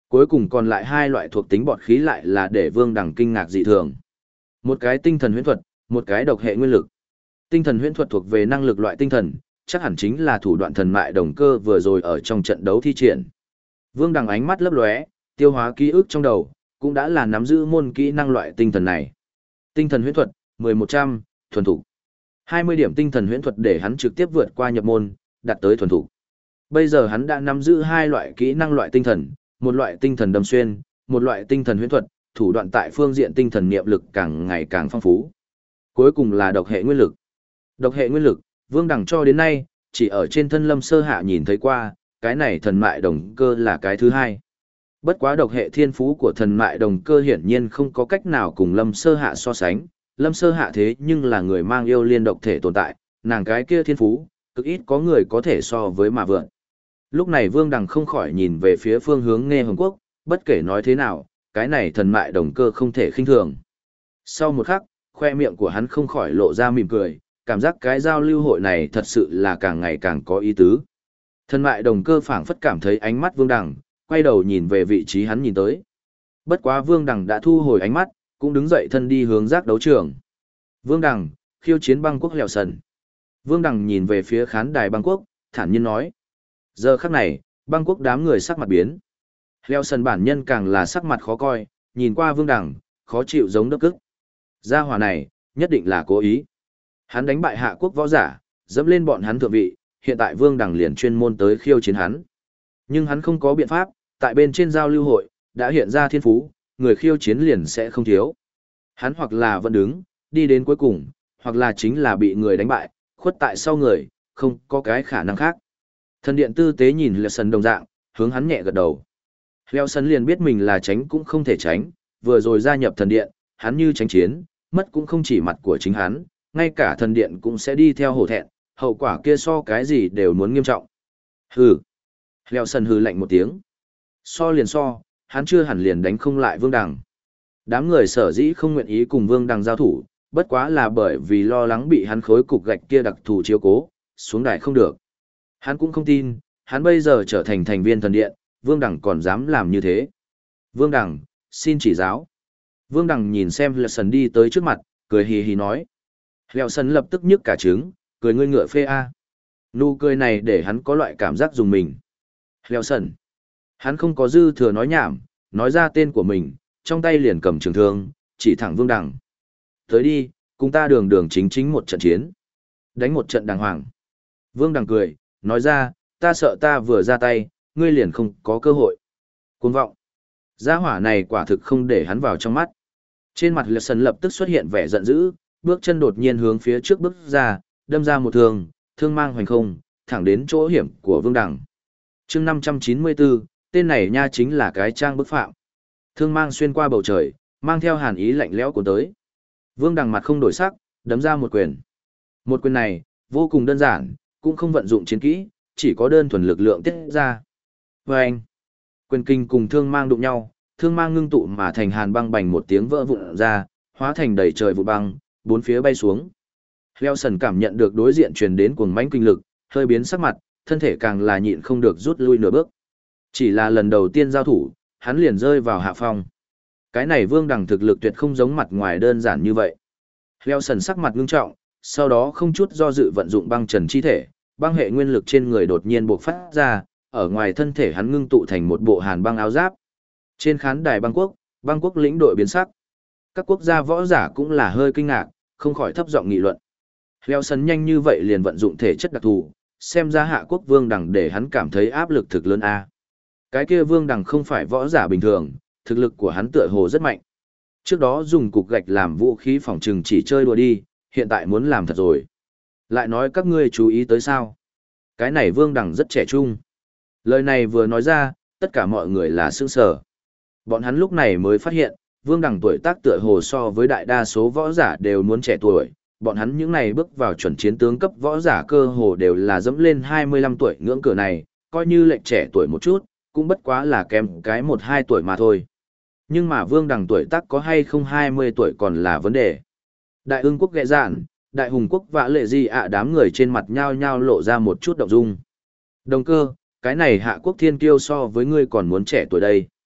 Cuối cùng còn lại hai loại thuộc tính bọt khí lại là để Vương Đằng kinh ngạc dị thường. Một cái tinh thần huyễn thuật, một cái độc hệ nguyên lực. Tinh thần huyễn thuật thuộc về năng lực loại tinh thần, chắc hẳn chính là thủ đoạn thần mại đồng cơ vừa rồi ở trong trận đấu thi triển. Vương Đằng ánh mắt lấp lóe, tiêu hóa ký ức trong đầu, cũng đã là nắm giữ môn kỹ năng loại tinh thần này. Tinh thần huyễn thuật, 1100, thuần thục. 20 điểm tinh thần huyễn thuật để hắn trực tiếp vượt qua nhập môn, đạt tới thuần thục. Bây giờ hắn đã nắm giữ hai loại kỹ năng loại tinh thần, một loại tinh thần đâm xuyên, một loại tinh thần huyễn thuật, thủ đoạn tại phương diện tinh thần niệm lực càng ngày càng phong phú. Cuối cùng là độc hệ nguyên lực. Độc hệ nguyên lực, Vương Đằng cho đến nay, chỉ ở trên thân Lâm Sơ Hạ nhìn thấy qua, cái này thần mại đồng cơ là cái thứ hai. Bất quá độc hệ thiên phú của thần mại đồng cơ hiển nhiên không có cách nào cùng Lâm Sơ Hạ so sánh. Lâm Sơ Hạ thế nhưng là người mang yêu liên độc thể tồn tại, nàng cái kia thiên phú, cực ít có người có thể so với mà vượn. Lúc này Vương Đằng không khỏi nhìn về phía phương hướng Nghe Hồng Quốc, bất kể nói thế nào, cái này thần mại đồng cơ không thể khinh thường. Sau một khắc, khoe miệng của hắn không khỏi lộ ra mỉm cười, cảm giác cái giao lưu hội này thật sự là càng ngày càng có ý tứ. Thần mại đồng cơ phảng phất cảm thấy ánh mắt Vương Đằng, quay đầu nhìn về vị trí hắn nhìn tới. Bất quá Vương Đằng đã thu hồi ánh mắt, cũng đứng dậy thân đi hướng giác đấu trường. Vương Đằng, khiêu chiến băng quốc Lèo Sần. Vương Đằng nhìn về phía khán đài băng quốc, thản nhiên nói. Giờ khắc này, băng quốc đám người sắc mặt biến. Lèo Sần bản nhân càng là sắc mặt khó coi, nhìn qua Vương Đằng, khó chịu giống đớp cức. Gia hỏa này, nhất định là cố ý. Hắn đánh bại hạ quốc võ giả, dẫm lên bọn hắn thượng vị, hiện tại Vương Đằng liền chuyên môn tới khiêu chiến hắn. Nhưng hắn không có biện pháp, tại bên trên giao lưu hội, đã hiện ra thiên phú, người khiêu chiến liền sẽ không thiếu. Hắn hoặc là vẫn đứng, đi đến cuối cùng, hoặc là chính là bị người đánh bại, khuất tại sau người, không có cái khả năng khác. Thần điện tư tế nhìn Leo Sần đồng dạng, hướng hắn nhẹ gật đầu. Leo Sần liền biết mình là tránh cũng không thể tránh, vừa rồi gia nhập thần điện, hắn như tránh chiến, mất cũng không chỉ mặt của chính hắn, ngay cả thần điện cũng sẽ đi theo hổ thẹn, hậu quả kia so cái gì đều muốn nghiêm trọng. Hừ. Leo Sần hừ lạnh một tiếng. So liền so, hắn chưa hẳn liền đánh không lại Vương Đằng. Đám người sở dĩ không nguyện ý cùng Vương Đằng giao thủ, bất quá là bởi vì lo lắng bị hắn khối cục gạch kia đặc thù chiếu cố, xuống đài không được. Hắn cũng không tin, hắn bây giờ trở thành thành viên thần điện, Vương Đằng còn dám làm như thế. Vương Đằng, xin chỉ giáo. Vương Đằng nhìn xem Leo Sần đi tới trước mặt, cười hì hì nói. Leo Sần lập tức nhức cả trứng, cười ngươi ngựa phê a. Nụ cười này để hắn có loại cảm giác dùng mình. Leo Sần. Hắn không có dư thừa nói nhảm, nói ra tên của mình, trong tay liền cầm trường thương, chỉ thẳng Vương Đằng. Tới đi, cùng ta đường đường chính chính một trận chiến. Đánh một trận đàng hoàng. Vương Đằng cười, nói ra, ta sợ ta vừa ra tay, ngươi liền không có cơ hội. Cuồng vọng. Gia hỏa này quả thực không để hắn vào trong mắt. Trên mặt Lệ Sần lập tức xuất hiện vẻ giận dữ, bước chân đột nhiên hướng phía trước bước ra, đâm ra một thương, thương mang hoành không, thẳng đến chỗ hiểm của Vương Đằng. Chương 594, tên này nha chính là cái trang bức phạm. Thương mang xuyên qua bầu trời, mang theo hàn ý lạnh lẽo của tới. Vương Đằng mặt không đổi sắc, đấm ra một quyền. Một quyền này, vô cùng đơn giản, cũng không vận dụng chiến kỹ, chỉ có đơn thuần lực lượng tiết ra. Vâng! Quyền kinh cùng thương mang đụng nhau, thương mang ngưng tụ mà thành hàn băng bành một tiếng vỡ vụn ra, hóa thành đầy trời vụ băng, bốn phía bay xuống. Leo Sần cảm nhận được đối diện truyền đến cuồng mãnh kinh lực, hơi biến sắc mặt, thân thể càng là nhịn không được rút lui nửa bước. Chỉ là lần đầu tiên giao thủ, hắn liền rơi vào hạ phong. Cái này Vương Đằng thực lực tuyệt không giống mặt ngoài đơn giản như vậy. Leo Sần sắc mặt ngưng trọng, sau đó không chút do dự vận dụng băng trần chi thể, băng hệ nguyên lực trên người đột nhiên bộc phát ra, ở ngoài thân thể hắn ngưng tụ thành một bộ hàn băng áo giáp. Trên khán đài băng quốc lĩnh đội biến sắc. Các quốc gia võ giả cũng là hơi kinh ngạc, không khỏi thấp giọng nghị luận. Leo Sần nhanh như vậy liền vận dụng thể chất đặc thù, xem ra hạ quốc Vương Đằng để hắn cảm thấy áp lực thực lớn a. Cái kia Vương Đằng không phải võ giả bình thường, thực lực của hắn tựa hồ rất mạnh. Trước đó dùng cục gạch làm vũ khí phòng trừng chỉ chơi đùa đi, hiện tại muốn làm thật rồi. Lại nói các ngươi chú ý tới sao? Cái này Vương Đằng rất trẻ trung. Lời này vừa nói ra, tất cả mọi người là sững sờ. Bọn hắn lúc này mới phát hiện, Vương Đằng tuổi tác tựa hồ so với đại đa số võ giả đều muốn trẻ tuổi. Bọn hắn những này bước vào chuẩn chiến tướng cấp võ giả cơ hồ đều là dẫm lên 25 tuổi ngưỡng cửa này, coi như lệch trẻ tuổi một chút, cũng bất quá là kém cái 1-2 tuổi mà thôi. Nhưng mà Vương Đằng tuổi tác có hay không 20 tuổi còn là vấn đề. Đại ưng quốc ghẹ dạn, đại hùng quốc vã lệ di ạ đám người trên mặt nhao nhao lộ ra một chút động dung. Đồng cơ, cái này hạ quốc thiên kiêu so với ngươi còn muốn trẻ tuổi đây.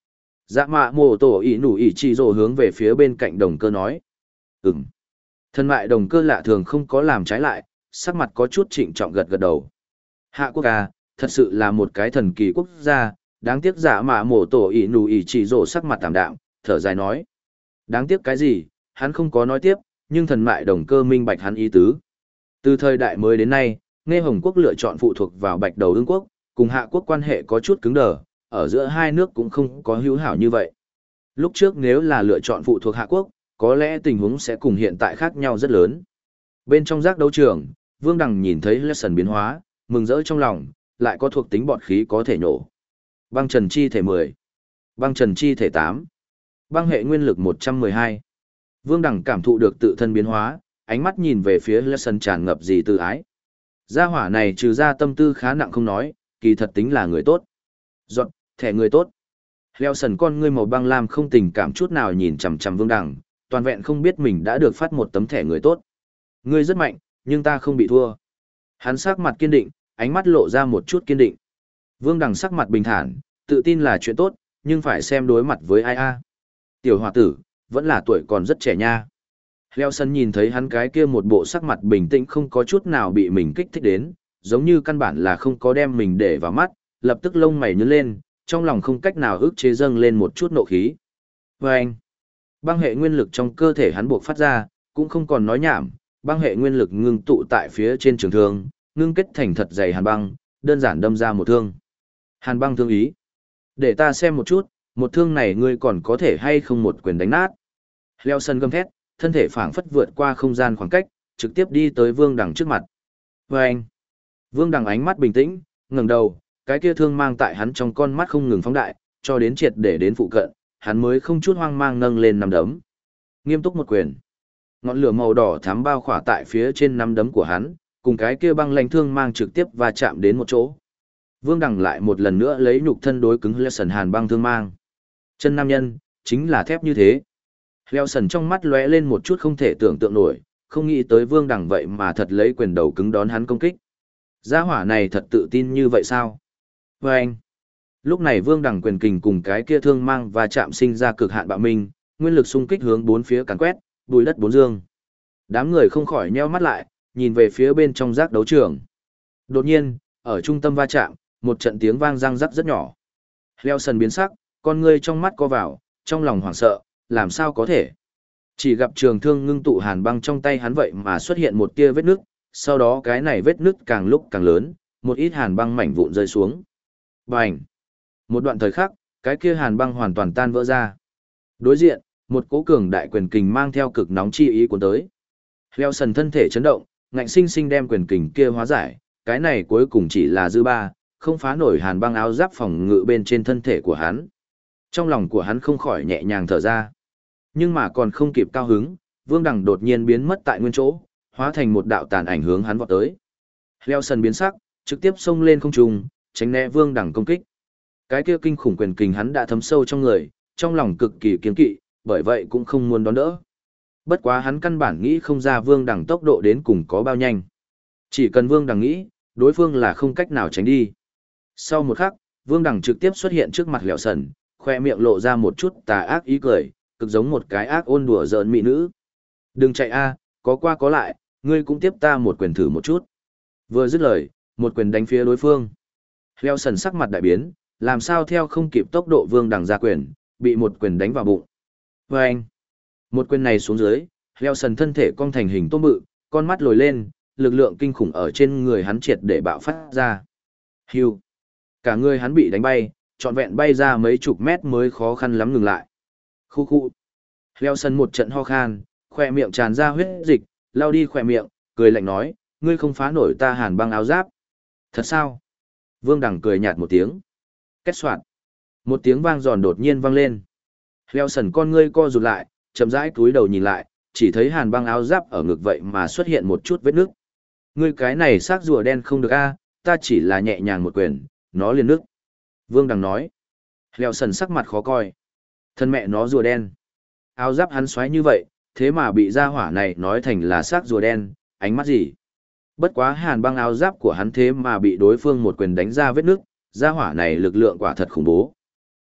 Dạ mạ mổ tổ ý nụ ý chỉ rồ hướng về phía bên cạnh đồng cơ nói. Ừm. Thân mại đồng cơ lạ thường không có làm trái lại, sắc mặt có chút trịnh trọng gật gật đầu. Hạ quốc à, thật sự là một cái thần kỳ quốc gia, đáng tiếc dạ mạ mổ tổ ý nụ ý chỉ rồ sắc mặt tạm đạm, thở dài nói. Đáng tiếc cái gì, hắn không có nói tiếp, nhưng thần mại đồng cơ minh bạch hắn ý tứ. Từ thời đại mới đến nay, Nghe Hồng quốc lựa chọn phụ thuộc vào Bạch Đầu Ưng quốc, cùng Hạ quốc quan hệ có chút cứng đờ, ở giữa hai nước cũng không có hữu hảo như vậy. Lúc trước nếu là lựa chọn phụ thuộc Hạ quốc, có lẽ tình huống sẽ cùng hiện tại khác nhau rất lớn. Bên trong giác đấu trường, Vương Đằng nhìn thấy Lesson biến hóa, mừng rỡ trong lòng, lại có thuộc tính bọt khí có thể nổ. Băng trần chi thể 10, băng trần chi thể 8, băng hệ nguyên lực 112. Vương Đằng cảm thụ được tự thân biến hóa, ánh mắt nhìn về phía Lesson tràn ngập gì từ ái. Gia hỏa này trừ ra tâm tư khá nặng không nói, kỳ thật tính là người tốt. Dọn, thẻ người tốt. Lesson con ngươi màu băng lam không tình cảm chút nào nhìn chằm chằm Vương Đằng, toàn vẹn không biết mình đã được phát một tấm thẻ người tốt. Ngươi rất mạnh, nhưng ta không bị thua. Hắn sắc mặt kiên định, ánh mắt lộ ra một chút kiên định. Vương Đằng sắc mặt bình thản, tự tin là chuyện tốt, nhưng phải xem đối mặt với ai a. Tiểu hòa tử, vẫn là tuổi còn rất trẻ nha. Lesson nhìn thấy hắn cái kia một bộ sắc mặt bình tĩnh không có chút nào bị mình kích thích đến, giống như căn bản là không có đem mình để vào mắt, lập tức lông mày nhướng lên, trong lòng không cách nào ức chế dâng lên một chút nộ khí. Vâng! Băng hệ nguyên lực trong cơ thể hắn buộc phát ra, cũng không còn nói nhảm, băng hệ nguyên lực ngưng tụ tại phía trên trường thương, ngưng kết thành thật dày hàn băng, đơn giản đâm ra một thương. Hàn băng thương ý. Để ta xem một chút, một thương này ngươi còn có thể hay không một quyền đánh nát. Lesson gầm thét, thân thể phảng phất vượt qua không gian khoảng cách, trực tiếp đi tới Vương Đằng trước mặt. Vâng! Vương Đằng ánh mắt bình tĩnh, ngẩng đầu, cái kia thương mang tại hắn trong con mắt không ngừng phóng đại, cho đến triệt để đến phụ cận, hắn mới không chút hoang mang nâng lên nắm đấm. Nghiêm túc một quyền. Ngọn lửa màu đỏ thắm bao khỏa tại phía trên nắm đấm của hắn, cùng cái kia băng lãnh thương mang trực tiếp va chạm đến một chỗ. Vương Đằng lại một lần nữa lấy nhục thân đối cứng Lesson hàn băng thương mang. Chân nam nhân, chính là thép như thế. Lesson trong mắt lóe lên một chút không thể tưởng tượng nổi, không nghĩ tới Vương Đằng vậy mà thật lấy quyền đầu cứng đón hắn công kích. Gia hỏa này thật tự tin như vậy sao? Vâng! Lúc này Vương Đằng quyền kình cùng cái kia thương mang và chạm sinh ra cực hạn bạo minh, nguyên lực xung kích hướng bốn phía càn quét, bùi đất bốn dương. Đám người không khỏi nheo mắt lại, nhìn về phía bên trong giác đấu trường. Đột nhiên, ở trung tâm va chạm, một trận tiếng vang răng rắc rất nhỏ. Lesson biến sắc, con ngươi trong mắt co vào, trong lòng hoảng sợ, làm sao có thể? Chỉ gặp trường thương ngưng tụ hàn băng trong tay hắn vậy mà xuất hiện một tia vết nứt, sau đó cái này vết nứt càng lúc càng lớn, một ít hàn băng mảnh vụn rơi xuống. Bành! Một đoạn thời khắc, cái kia hàn băng hoàn toàn tan vỡ ra. Đối diện, một cỗ cường đại quyền kình mang theo cực nóng chi ý cuốn tới. Lesson thân thể chấn động, ngạnh sinh sinh đem quyền kình kia hóa giải, cái này cuối cùng chỉ là dư ba, không phá nổi hàn băng áo giáp phòng ngự bên trên thân thể của hắn. Trong lòng của hắn không khỏi nhẹ nhàng thở ra. Nhưng mà còn không kịp cao hứng, Vương Đằng đột nhiên biến mất tại nguyên chỗ, hóa thành một đạo tàn ảnh hướng hắn vọt tới. Lesson biến sắc, trực tiếp xông lên không trung, tránh né Vương Đằng công kích. Cái kia kinh khủng quyền kình hắn đã thấm sâu trong người, trong lòng cực kỳ kiêng kỵ, bởi vậy cũng không muốn đón đỡ. Bất quá hắn căn bản nghĩ không ra Vương Đằng tốc độ đến cùng có bao nhanh. Chỉ cần Vương Đằng nghĩ, đối phương là không cách nào tránh đi. Sau một khắc, Vương Đằng trực tiếp xuất hiện trước mặt Lesson, khoe miệng lộ ra một chút tà ác ý cười, cực giống một cái ác ôn đùa giỡn mỹ nữ. Đừng chạy a, có qua có lại, ngươi cũng tiếp ta một quyền thử một chút. Vừa dứt lời, một quyền đánh phía đối phương. Lesson sắc mặt đại biến, làm sao theo không kịp tốc độ Vương Đằng ra quyền, bị một quyền đánh vào bụng. Vâng! Một quyền này xuống dưới, Lesson thân thể cong thành hình tôm bự, con mắt lồi lên, lực lượng kinh khủng ở trên người hắn triệt để bạo phát ra. Hưu! Cả người hắn bị đánh bay, trọn vẹn bay ra mấy chục mét mới khó khăn lắm ngừng lại. Khu khu! Lesson một trận ho khan, khỏe miệng tràn ra huyết dịch, lau đi khỏe miệng, cười lạnh nói, ngươi không phá nổi ta hàn băng áo giáp. Thật sao? Vương Đằng cười nhạt một tiếng. Kết soạn. Một tiếng vang giòn đột nhiên vang lên. Lesson con ngươi co rụt lại, chậm rãi cúi đầu nhìn lại, chỉ thấy hàn băng áo giáp ở ngực vậy mà xuất hiện một chút vết nước. Ngươi cái này xác rùa đen không được a, ta chỉ là nhẹ nhàng một quyền, nó liền nước. Vương Đằng nói. Lesson sắc mặt khó coi. Thân mẹ nó rùa đen. Áo giáp hắn xoáy như vậy, thế mà bị gia hỏa này nói thành là xác rùa đen, ánh mắt gì? Bất quá hàn băng áo giáp của hắn thế mà bị đối phương một quyền đánh ra vết nước, gia hỏa này lực lượng quả thật khủng bố.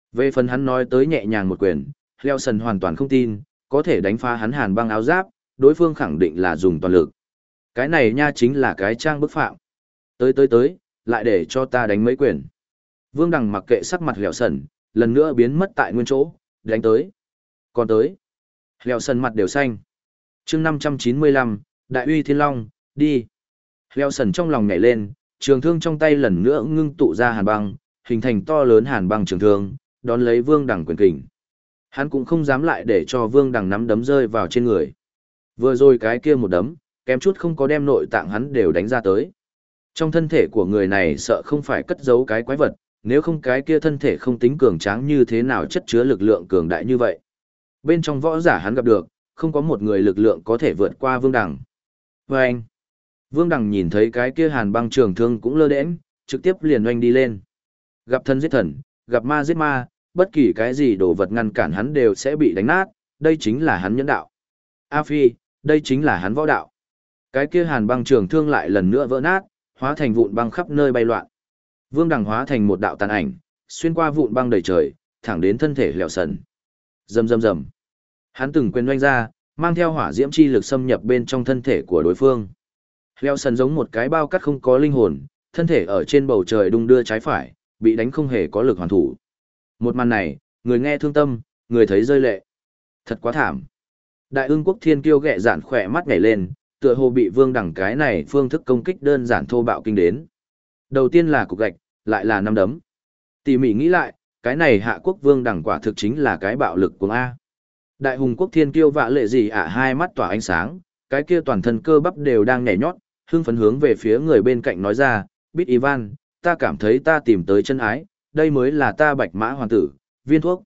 Về phần hắn nói tới nhẹ nhàng một quyền, Leo Sần hoàn toàn không tin, có thể đánh phá hắn hàn băng áo giáp, đối phương khẳng định là dùng toàn lực. Cái này nha chính là cái trang bức phạm. Tới, lại để cho ta đánh mấy quyền. Vương Đằng mặc kệ sắc mặt Leo Sần, lần nữa biến mất tại nguyên chỗ, đánh tới. Còn tới. Leo Sần mặt đều xanh. chương 595, Đại uy Thiên Long, đi. Leo Sần trong lòng nhảy lên, trường thương trong tay lần nữa ngưng tụ ra hàn băng, hình thành to lớn hàn băng trường thương, đón lấy Vương Đằng quyền kình. Hắn cũng không dám lại để cho Vương Đằng nắm đấm rơi vào trên người. Vừa rồi cái kia một đấm, kém chút không có đem nội tạng hắn đều đánh ra tới. Trong thân thể của người này sợ không phải cất giấu cái quái vật, nếu không cái kia thân thể không tính cường tráng như thế nào chất chứa lực lượng cường đại như vậy. Bên trong võ giả hắn gặp được, không có một người lực lượng có thể vượt qua Vương Đằng. Và anh, Vương Đằng nhìn thấy cái kia hàn băng trường thương cũng lơ đễnh, trực tiếp liền oanh đi lên. Gặp thần giết thần, gặp ma giết ma, bất kỳ cái gì đồ vật ngăn cản hắn đều sẽ bị đánh nát, đây chính là hắn nhẫn đạo. A Phi, đây chính là hắn võ đạo. Cái kia hàn băng trường thương lại lần nữa vỡ nát, hóa thành vụn băng khắp nơi bay loạn. Vương Đằng hóa thành một đạo tàn ảnh, xuyên qua vụn băng đầy trời, thẳng đến thân thể Lẹo Sần. Rầm rầm rầm. Hắn từng quyền oanh ra, mang theo hỏa diễm chi lực xâm nhập bên trong thân thể của đối phương. Lẹo Sần giống một cái bao cắt không có linh hồn, thân thể ở trên bầu trời đung đưa trái phải, bị đánh không hề có lực hoàn thủ. Một màn này, người nghe thương tâm, người thấy rơi lệ. Thật quá thảm. Đại ương quốc thiên kiêu ghẹ dạn khỏe mắt nhảy lên, tựa hồ bị Vương Đằng cái này phương thức công kích đơn giản thô bạo kinh đến. Đầu tiên là cục gạch, lại là năm đấm. Tỉ mỉ nghĩ lại, cái này Hạ quốc Vương Đằng quả thực chính là cái bạo lực của A. Đại hùng quốc thiên kiêu vạ lệ gì ạ, hai mắt tỏa ánh sáng, cái kia toàn thân cơ bắp đều đang nhảy nhót, hưng phấn hướng về phía người bên cạnh nói ra, Bít Ivan, ta cảm thấy ta tìm tới chân ái, đây mới là ta Bạch Mã hoàng tử, viên thuốc,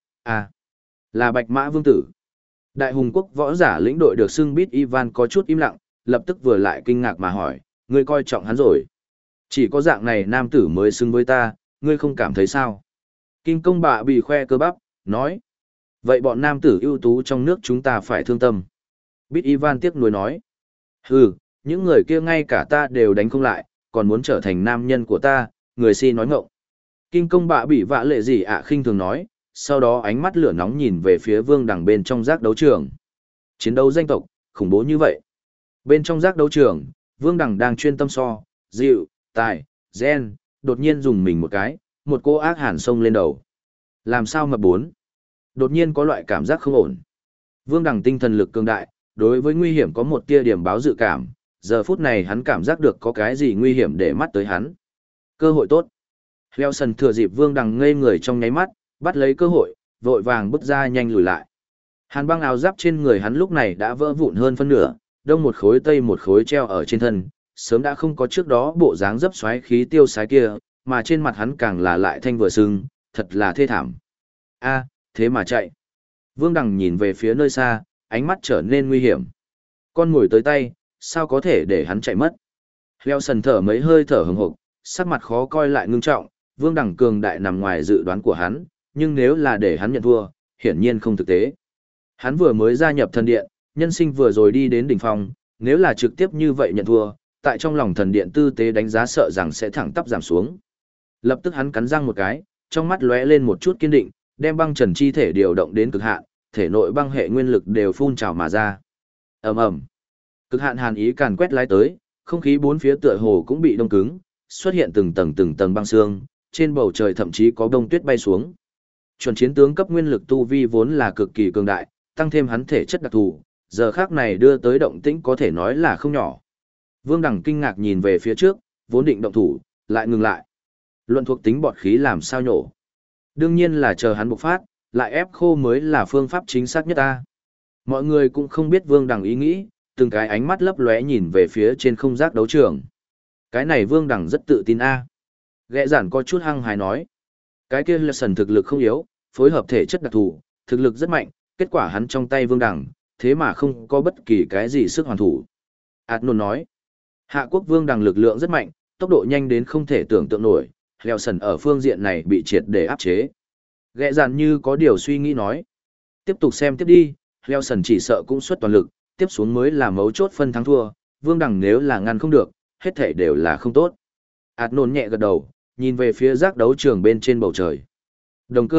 là Bạch Mã vương tử. Đại hùng quốc võ giả lĩnh đội được xưng Bít Ivan có chút im lặng, lập tức vừa lại kinh ngạc mà hỏi, ngươi coi trọng hắn rồi. Chỉ có dạng này nam tử mới xưng với ta, ngươi không cảm thấy sao? Kinh công bạ bị khoe cơ bắp, nói. Vậy bọn nam tử ưu tú trong nước chúng ta phải thương tâm. Bít Ivan tiếc nuối nói. Hừ, những người kia ngay cả ta đều đánh không lại, còn muốn trở thành nam nhân của ta, người si nói ngọng. Kinh công bạ bị vạ lệ gì ạ khinh thường nói, sau đó ánh mắt lửa nóng nhìn về phía Vương Đằng bên trong giác đấu trường. Chiến đấu danh tộc, khủng bố như vậy. Bên trong giác đấu trường, Vương Đằng đang chuyên tâm dịu, tài, gen, đột nhiên dùng mình một cái, một cô ác hàn sông lên đầu. Làm sao mà bốn? Đột nhiên có loại cảm giác không ổn. Vương Đằng tinh thần lực cường đại, đối với nguy hiểm có một tia điểm báo dự cảm, giờ phút này hắn cảm giác được có cái gì nguy hiểm để mắt tới hắn. Cơ hội tốt. Leo Sần thừa dịp Vương Đằng ngây người trong nháy mắt, bắt lấy cơ hội, vội vàng bước ra nhanh lùi lại. Hàn băng áo giáp trên người hắn lúc này đã vỡ vụn hơn phân nửa, đông một khối tây một khối treo ở trên thân, sớm đã không có trước đó bộ dáng dấp xoáy khí tiêu sái kia, mà trên mặt hắn càng là lại thanh vừa sưng, thật là thê thảm. A, thế mà chạy. Vương Đằng nhìn về phía nơi xa, ánh mắt trở nên nguy hiểm. Con ngồi tới tay, sao có thể để hắn chạy mất? Leo Sần thở mấy hơi thở hừng hực, sắc mặt khó coi lại ngưng trọng, Vương Đằng cường đại nằm ngoài dự đoán của hắn, nhưng nếu là để hắn nhận thua, hiển nhiên không thực tế. Hắn vừa mới gia nhập thần điện, nhân sinh vừa rồi đi đến đỉnh phong, nếu là trực tiếp như vậy nhận thua, tại trong lòng thần điện tư tế đánh giá sợ rằng sẽ thẳng tắp giảm xuống. Lập tức hắn cắn răng một cái, trong mắt lóe lên một chút kiên định, đem băng trần chi thể điều động đến cực hạn, thể nội băng hệ nguyên lực đều phun trào mà ra. Ầm ầm. Cực hạn hàn ý càn quét lái tới, không khí bốn phía tựa hồ cũng bị đông cứng, xuất hiện từng tầng băng xương, trên bầu trời thậm chí có đông tuyết bay xuống. Chuẩn chiến tướng cấp nguyên lực tu vi vốn là cực kỳ cường đại, tăng thêm hắn thể chất đặc thù, giờ khác này đưa tới động tĩnh có thể nói là không nhỏ. Vương Đằng kinh ngạc nhìn về phía trước, vốn định động thủ, lại ngừng lại. Luận thuộc tính bọt khí làm sao nhổ. Đương nhiên là chờ hắn bộc phát, lại ép khô mới là phương pháp chính xác nhất ta. Mọi người cũng không biết Vương Đằng ý nghĩ, từng cái ánh mắt lấp lóe nhìn về phía trên không giác đấu trường. Cái này Vương Đằng rất tự tin a. Ghẹ giản có chút hăng hái nói. Cái kia Sần thực lực không yếu, phối hợp thể chất đặc thù, thực lực rất mạnh, kết quả hắn trong tay Vương Đằng, thế mà không có bất kỳ cái gì sức hoàn thủ. Adnon nói. Hạ quốc Vương Đằng lực lượng rất mạnh, tốc độ nhanh đến không thể tưởng tượng nổi, Leo Sần ở phương diện này bị triệt để áp chế. Ghẹ dàn như có điều suy nghĩ nói. Tiếp tục xem tiếp đi, Leo Sần chỉ sợ cũng xuất toàn lực, tiếp xuống mới là mấu chốt phân thắng thua, Vương Đằng nếu là ngăn không được, hết thể đều là không tốt. Adnon nhẹ gật đầu, nhìn về phía giác đấu trường bên trên bầu trời. Đồng cơ,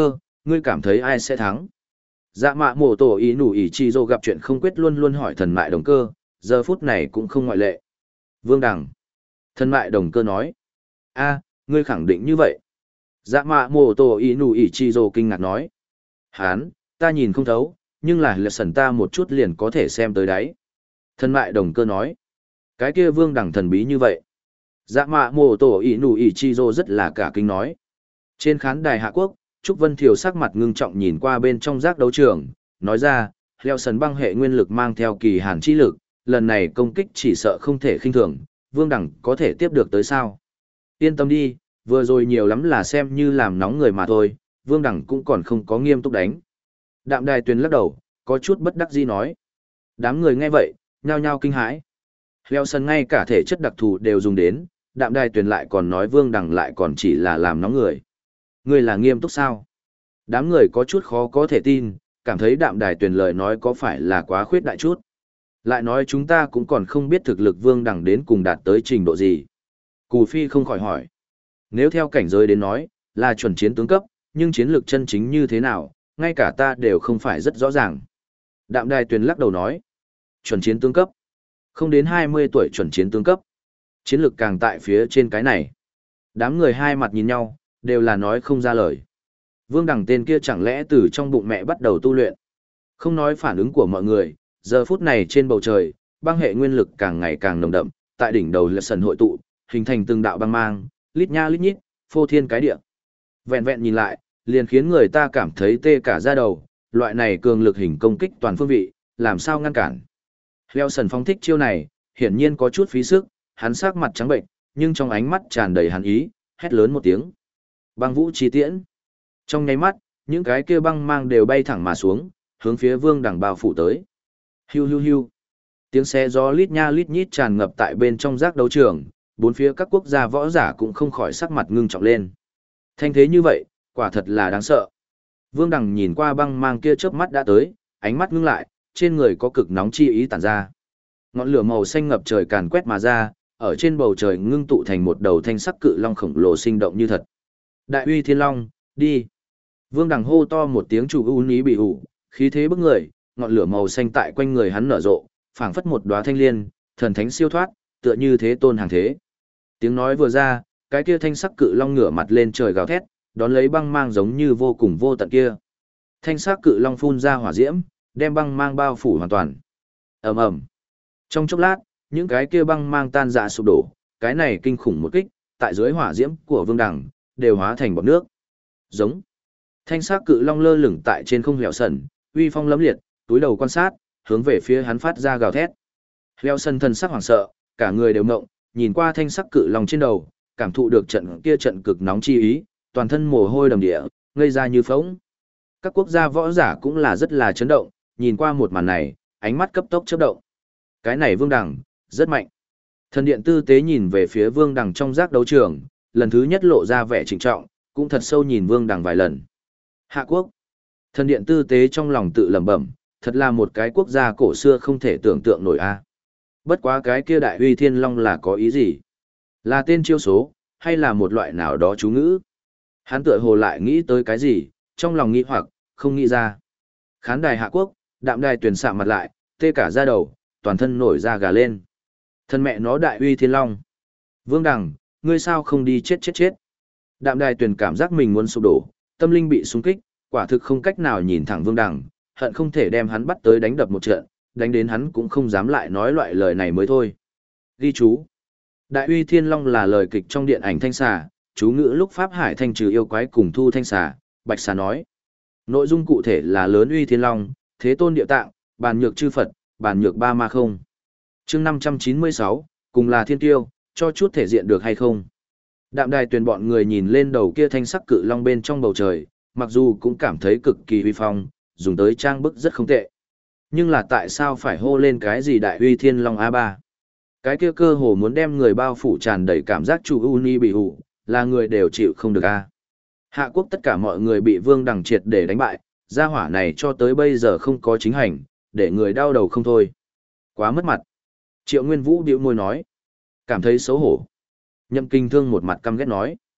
Ngươi cảm thấy ai sẽ thắng? Dạ mạ mổ tổ ý nủ ý chi dô gặp chuyện không quyết luôn luôn hỏi thần mại đồng cơ, giờ phút này cũng không ngoại lệ. Vương Đằng. Thần mại đồng cơ nói. A, ngươi khẳng định như vậy. Dạ mạ mổ tổ ý nủ ý chi dô kinh ngạc nói. Hán, ta nhìn không thấu, nhưng là lệ sần ta một chút liền có thể xem tới đáy. Thần mại đồng cơ nói. Cái kia Vương Đằng thần bí như vậy. Dạ mạ mổ tổ ý nủ ý chi dô rất là cả kinh nói. Trên khán đài Hạ Quốc, Trúc Vân Thiều sắc mặt ngưng trọng nhìn qua bên trong giác đấu trường, nói ra, Leo Sần băng hệ nguyên lực mang theo kỳ hàn chi lực, lần này công kích chỉ sợ không thể khinh thường, Vương Đẳng có thể tiếp được tới sao. Yên tâm đi, vừa rồi nhiều lắm là xem như làm nóng người mà thôi, Vương Đẳng cũng còn không có nghiêm túc đánh. Đạm Đài Tuyền lắc đầu, có chút bất đắc dĩ nói. Đám người nghe vậy, nhao nhao kinh hãi. Leo Sần ngay cả thể chất đặc thù đều dùng đến, Đạm Đài Tuyền lại còn nói Vương Đẳng lại còn chỉ là làm nóng người. Ngươi là nghiêm túc sao? Đám người có chút khó có thể tin, cảm thấy Đạm Đài Tuyền lời nói có phải là quá khuyết đại chút. Lại nói chúng ta cũng còn không biết thực lực Vương Đẳng đến cùng đạt tới trình độ gì. Cù Phi không khỏi hỏi. Nếu theo cảnh giới đến nói, là chuẩn chiến tướng cấp, nhưng chiến lược chân chính như thế nào, ngay cả ta đều không phải rất rõ ràng. Đạm Đài Tuyền lắc đầu nói. Chuẩn chiến tướng cấp. Không đến 20 tuổi chuẩn chiến tướng cấp. Chiến lược càng tại phía trên cái này. Đám người hai mặt nhìn nhau, đều là nói không ra lời. Vương Đằng tên kia chẳng lẽ từ trong bụng mẹ bắt đầu tu luyện. Không nói phản ứng của mọi người, giờ phút này trên bầu trời, băng hệ nguyên lực càng ngày càng nồng đậm, tại đỉnh đầu là sần hội tụ, hình thành từng đạo băng mang, lít nha lít nhít, phô thiên cái địa. Vẹn vẹn nhìn lại, liền khiến người ta cảm thấy tê cả da đầu, loại này cường lực hình công kích toàn phương vị, làm sao ngăn cản. Leo sần phong thích chiêu này, hiển nhiên có chút phí sức, hắn sắc mặt trắng bệnh, nhưng trong ánh mắt tràn đầy hàn ý, hét lớn một tiếng. Băng vũ chi tiễn. Trong nháy mắt, những cái kia băng mang đều bay thẳng mà xuống, hướng phía Vương Đằng bao phủ tới. Hiu hiu hiu. Tiếng xe gió lít nha lít nhít tràn ngập tại bên trong giác đấu trường, bốn phía các quốc gia võ giả cũng không khỏi sắc mặt ngưng trọng lên. Thanh thế như vậy, quả thật là đáng sợ. Vương Đằng nhìn qua băng mang kia chớp mắt đã tới, ánh mắt ngưng lại, trên người có cực nóng chi ý tản ra. Ngọn lửa màu xanh ngập trời càn quét mà ra, ở trên bầu trời ngưng tụ thành một đầu thanh sắc cự long khổng lồ sinh động như thật. Đại uy thiên long, đi. Vương Đằng hô to một tiếng chủ ưu ní bị ủ, khí thế bức người, ngọn lửa màu xanh tại quanh người hắn nở rộ, phảng phất một đóa thanh liên, thần thánh siêu thoát, tựa như thế tôn hàng thế. Tiếng nói vừa ra, cái kia thanh sắc cự long ngửa mặt lên trời gào thét, đón lấy băng mang giống như vô cùng vô tận kia. Thanh sắc cự long phun ra hỏa diễm, đem băng mang bao phủ hoàn toàn. Ầm ầm. Trong chốc lát, những cái kia băng mang tan rã sụp đổ, cái này kinh khủng một kích, tại dưới hỏa diễm của Vương Đằng, đều hóa thành bọt nước. Giống. Thanh sắc cự long lơ lửng tại trên không hẻo sần, uy phong lẫm liệt, túi đầu quan sát, hướng về phía hắn phát ra gào thét. Hẻo sần thần sắc hoảng sợ, cả người đều ngộng, nhìn qua thanh sắc cự long trên đầu, cảm thụ được trận cực nóng chi ý, toàn thân mồ hôi đầm địa, ngây ra như phỗng. Các quốc gia võ giả cũng là rất là chấn động, nhìn qua một màn này, ánh mắt cấp tốc chớp động. Cái này Vương Đằng, rất mạnh. Thần điện tư tế nhìn về phía Vương Đằng trong giác đấu trường, lần thứ nhất lộ ra vẻ trịnh trọng, cũng thật sâu nhìn Vương Đằng vài lần. Hạ quốc. Thần điện tư tế trong lòng tự lẩm bẩm, thật là một cái quốc gia cổ xưa không thể tưởng tượng nổi a. Bất quá cái kia đại uy thiên long là có ý gì? Là tên chiêu số, hay là một loại nào đó chú ngữ? Hắn tựa hồ lại nghĩ tới cái gì, trong lòng nghĩ hoặc, không nghĩ ra. Khán đài Hạ quốc, Đạm Đài Tuyền sạm mặt lại, tê cả da đầu, toàn thân nổi da gà lên. Thân mẹ nó đại uy thiên long. Vương Đằng, ngươi sao không đi chết. Đạm Đài Tuyền cảm giác mình muốn sụp đổ, tâm linh bị xung kích, quả thực không cách nào nhìn thẳng Vương Đằng, hận không thể đem hắn bắt tới đánh đập một trận, đánh đến hắn cũng không dám lại nói loại lời này mới thôi. Ghi chú. Đại uy thiên long là lời kịch trong điện ảnh Thanh Xà, chú ngữ lúc Pháp Hải thanh trừ yêu quái cùng thu Thanh Xà, Bạch Xà nói. Nội dung cụ thể là lớn uy thiên long, thế tôn địa tạng, bàn nhược chư Phật, bàn nhược ba ma không. Chương 596, cùng là thiên tiêu, cho chút thể diện được hay không? Đạm Đài Tuyền bọn người nhìn lên đầu kia thanh sắc cự long bên trong bầu trời, mặc dù cũng cảm thấy cực kỳ uy phong, dùng tới trang bức rất không tệ. Nhưng là tại sao phải hô lên cái gì đại uy thiên long A3? Cái kia cơ hồ muốn đem người bao phủ tràn đầy cảm giác chủ uni bị hủ, là người đều chịu không được A. Hạ quốc tất cả mọi người bị Vương Đằng triệt để đánh bại, gia hỏa này cho tới bây giờ không có chính hành, để người đau đầu không thôi. Quá mất mặt. Triệu Nguyên Vũ bĩu môi nói. Cảm thấy xấu hổ. Nhậm Kinh Thương một mặt căm ghét nói.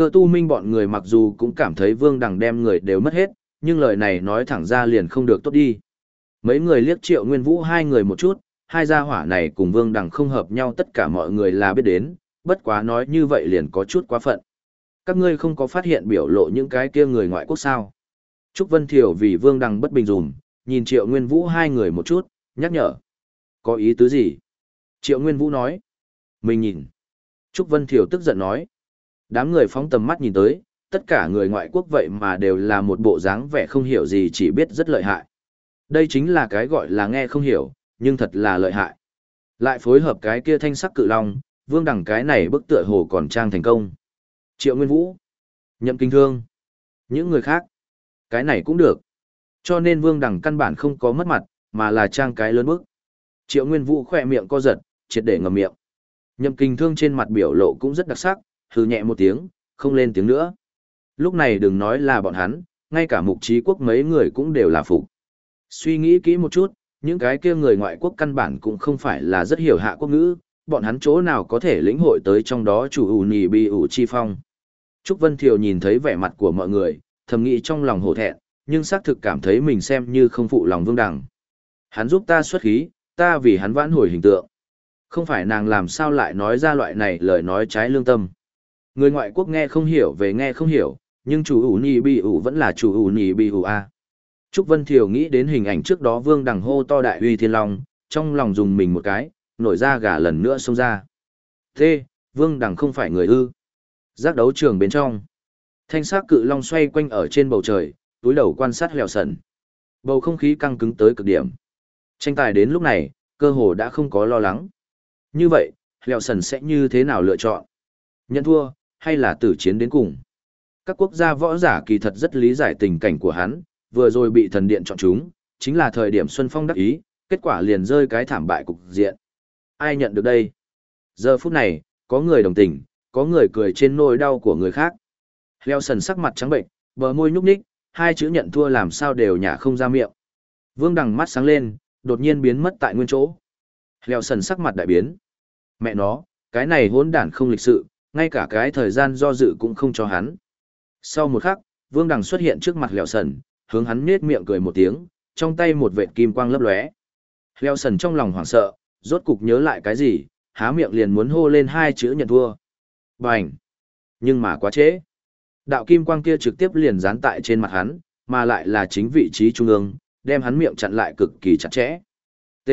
Cơ tu minh bọn người mặc dù cũng cảm thấy Vương Đằng đem người đều mất hết, nhưng lời này nói thẳng ra liền không được tốt đi. Mấy người liếc Triệu Nguyên Vũ hai người một chút, hai gia hỏa này cùng Vương Đằng không hợp nhau tất cả mọi người là biết đến, bất quá nói như vậy liền có chút quá phận. Các ngươi không có phát hiện biểu lộ những cái kia người ngoại quốc sao? Trúc Vân Thiểu vì Vương Đằng bất bình dùm, nhìn Triệu Nguyên Vũ hai người một chút, nhắc nhở. Có ý tứ gì? Triệu Nguyên Vũ nói. Mình nhìn. Trúc Vân Thiểu tức giận nói. Đám người phóng tầm mắt nhìn tới, tất cả người ngoại quốc vậy mà đều là một bộ dáng vẻ không hiểu gì, chỉ biết rất lợi hại. Đây chính là cái gọi là nghe không hiểu, nhưng thật là lợi hại. Lại phối hợp cái kia thanh sắc cự long, Vương Đằng cái này bức tựa hồ còn trang thành công. Triệu Nguyên Vũ, Nhậm Kinh Thương, những người khác, cái này cũng được. Cho nên Vương Đằng căn bản không có mất mặt, mà là trang cái lớn bức. Triệu Nguyên Vũ khỏe miệng co giật, triệt để ngậm miệng. Nhậm Kinh Thương trên mặt biểu lộ cũng rất đặc sắc, hừ nhẹ một tiếng, không lên tiếng nữa. Lúc này đừng nói là bọn hắn, ngay cả Mục Chí Quốc mấy người cũng đều là phục. Suy nghĩ kỹ một chút, những cái kia người ngoại quốc căn bản cũng không phải là rất hiểu hạ quốc ngữ, bọn hắn chỗ nào có thể lĩnh hội tới trong đó chủ ủ nì bi ủ chi phong. Trúc Vân Thiều nhìn thấy vẻ mặt của mọi người, thầm nghĩ trong lòng hổ thẹn, nhưng xác thực cảm thấy mình xem như không phụ lòng Vương Đằng. Hắn giúp ta xuất khí, ta vì hắn vãn hồi hình tượng. Không phải nàng làm sao lại nói ra loại này lời nói trái lương tâm. Người ngoại quốc nghe không hiểu về nghe không hiểu, nhưng chủ ủ nì bi ủ vẫn là chủ ủ nì bi ủ a. Trúc Vân Thiều nghĩ đến hình ảnh trước đó Vương Đằng hô to đại uy thiên long, trong lòng dùng mình một cái, nổi da gà lần nữa xông ra. Thế, Vương Đằng không phải người ư. Giác đấu trường bên trong. Thanh sắc cự long xoay quanh ở trên bầu trời, túi đầu quan sát Lèo Sần. Bầu không khí căng cứng tới cực điểm. Tranh tài đến lúc này, cơ hồ đã không có lo lắng. Như vậy, Lèo Sần sẽ như thế nào lựa chọn? Nhận thua, hay là tử chiến đến cùng? Các quốc gia võ giả kỳ thật rất lý giải tình cảnh của hắn, vừa rồi bị thần điện chọn chúng, chính là thời điểm Xuân Phong đắc ý, kết quả liền rơi cái thảm bại cục diện. Ai nhận được đây? Giờ phút này, có người đồng tình, có người cười trên nỗi đau của người khác. Leo Sần sắc mặt trắng bệnh, bờ môi nhúc nhích, hai chữ nhận thua làm sao đều nhả không ra miệng. Vương Đằng mắt sáng lên, đột nhiên biến mất tại nguyên chỗ. Leo Sần sắc mặt đại biến. Mẹ nó, cái này hỗn đản không lịch sự, ngay cả cái thời gian do dự cũng không cho hắn. Sau một khắc, Vương Đằng xuất hiện trước mặt Leo Sần, hướng hắn nhếch miệng cười một tiếng, trong tay một vệt kim quang lấp lóe. Leo Sần trong lòng hoảng sợ, rốt cục nhớ lại cái gì, há miệng liền muốn hô lên hai chữ nhận thua. Bành! Nhưng mà quá trễ. Đạo kim quang kia trực tiếp liền dán tại trên mặt hắn, mà lại là chính vị trí trung ương, đem hắn miệng chặn lại cực kỳ chặt chẽ. T.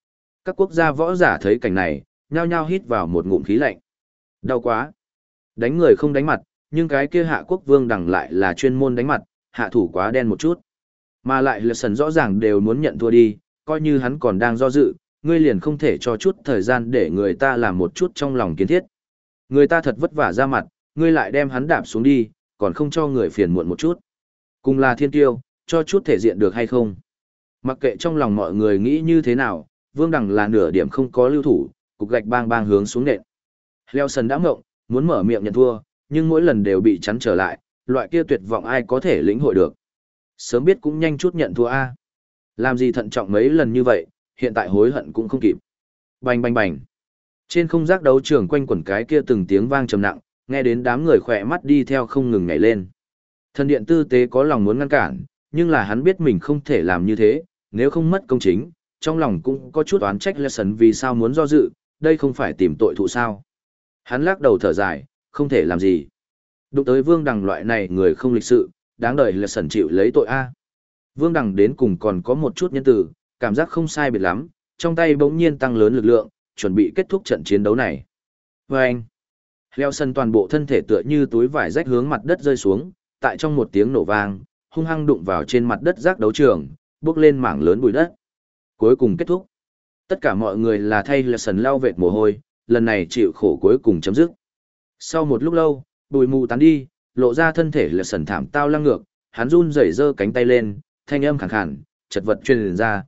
Các quốc gia võ giả thấy cảnh này, nhao nhao hít vào một ngụm khí lạnh. Đau quá! Đánh người không đánh mặt, nhưng cái kia hạ quốc Vương Đằng lại là chuyên môn đánh mặt, hạ thủ quá đen một chút. Mà lại Lật Sần rõ ràng đều muốn nhận thua đi, coi như hắn còn đang do dự, ngươi liền không thể cho chút thời gian để người ta làm một chút trong lòng kiến thiết. Người ta thật vất vả ra mặt, ngươi lại đem hắn đạp xuống đi, còn không cho người phiền muộn một chút. Cùng là thiên tiêu, cho chút thể diện được hay không? Mặc kệ trong lòng mọi người nghĩ như thế nào, Vương Đằng là nửa điểm không có lưu thủ, cục gạch bang bang hướng xuống nện. Leo Sần đã ngộng, muốn mở miệng nhận thua, nhưng mỗi lần đều bị chắn trở lại, loại kia tuyệt vọng ai có thể lĩnh hội được. Sớm biết cũng nhanh chút nhận thua a. Làm gì thận trọng mấy lần như vậy, hiện tại hối hận cũng không kịp. Bành bành bành. Trên không giác đấu trường quanh quẩn cái kia từng tiếng vang trầm nặng, nghe đến đám người khỏe mắt đi theo không ngừng nhảy lên. Thần điện tư tế có lòng muốn ngăn cản, nhưng là hắn biết mình không thể làm như thế, nếu không mất công chính, trong lòng cũng có chút oán trách Lawson vì sao muốn do dự, đây không phải tìm tội thụ sao. Hắn lắc đầu thở dài, không thể làm gì. Đụng tới Vương Đằng loại này người không lịch sự, đáng đời Lawson chịu lấy tội a. Vương Đằng đến cùng còn có một chút nhân từ, cảm giác không sai biệt lắm, trong tay bỗng nhiên tăng lớn lực lượng, chuẩn bị kết thúc trận chiến đấu này. Vâng! Lawson toàn bộ thân thể tựa như túi vải rách hướng mặt đất rơi xuống, tại trong một tiếng nổ vang, hung hăng đụng vào trên mặt đất giác đấu trường, bước lên mảng lớn bụi đất. Cuối cùng kết thúc. Tất cả mọi người là thay Lawson lau vệt mồ hôi, lần này chịu khổ cuối cùng chấm dứt. Sau một lúc lâu, bụi mù tán đi, lộ ra thân thể Lawson thảm tao lăng ngược, hắn run rẩy giơ cánh tay lên, thanh âm khàn khàn, chật vật truyền ra,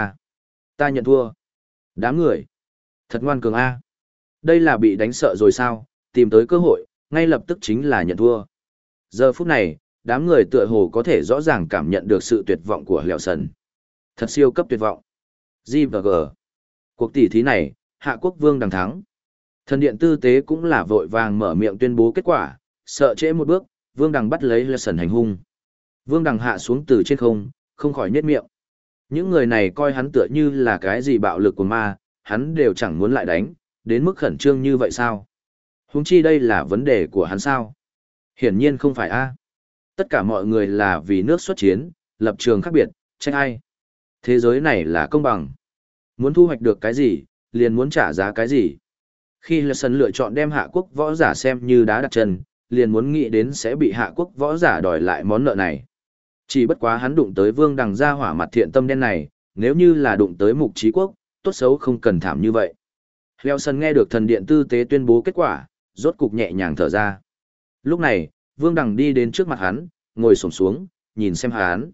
ta nhận thua. Đám người, thật ngoan cường a. Đây là bị đánh sợ rồi sao, tìm tới cơ hội, ngay lập tức chính là nhận thua. Giờ phút này, đám người tựa hồ có thể rõ ràng cảm nhận được sự tuyệt vọng của Lawson. Thật siêu cấp tuyệt vọng. G và G. Cuộc tỷ thí này, Hạ Quốc Vương Đằng thắng. Thần điện tư tế cũng là vội vàng mở miệng tuyên bố kết quả, Sợ trễ một bước, Vương Đằng bắt lấy Lawson hành hung. Vương Đằng hạ xuống từ trên không, không khỏi nhếch miệng. Những người này coi hắn tựa như là cái gì bạo lực của ma, hắn đều chẳng muốn lại đánh, đến mức khẩn trương như vậy sao? Huống chi đây là vấn đề của hắn sao? Hiển nhiên không phải a. Tất cả mọi người là vì nước xuất chiến, lập trường khác biệt, trách ai? Thế giới này là công bằng. Muốn thu hoạch được cái gì, liền muốn trả giá cái gì. Khi Lawson lựa chọn đem Hạ Quốc võ giả xem như đá đặt chân, liền muốn nghĩ đến sẽ bị Hạ Quốc võ giả đòi lại món nợ này. Chỉ bất quá hắn đụng tới Vương Đằng ra hỏa mặt thiện tâm đen này, nếu như là đụng tới Mục Chí Quốc, tốt xấu không cần thảm như vậy. Lawson nghe được thần điện tư tế tuyên bố kết quả, rốt cục nhẹ nhàng thở ra. Lúc này, Vương Đằng đi đến trước mặt hắn, ngồi xổm xuống, nhìn xem hắn.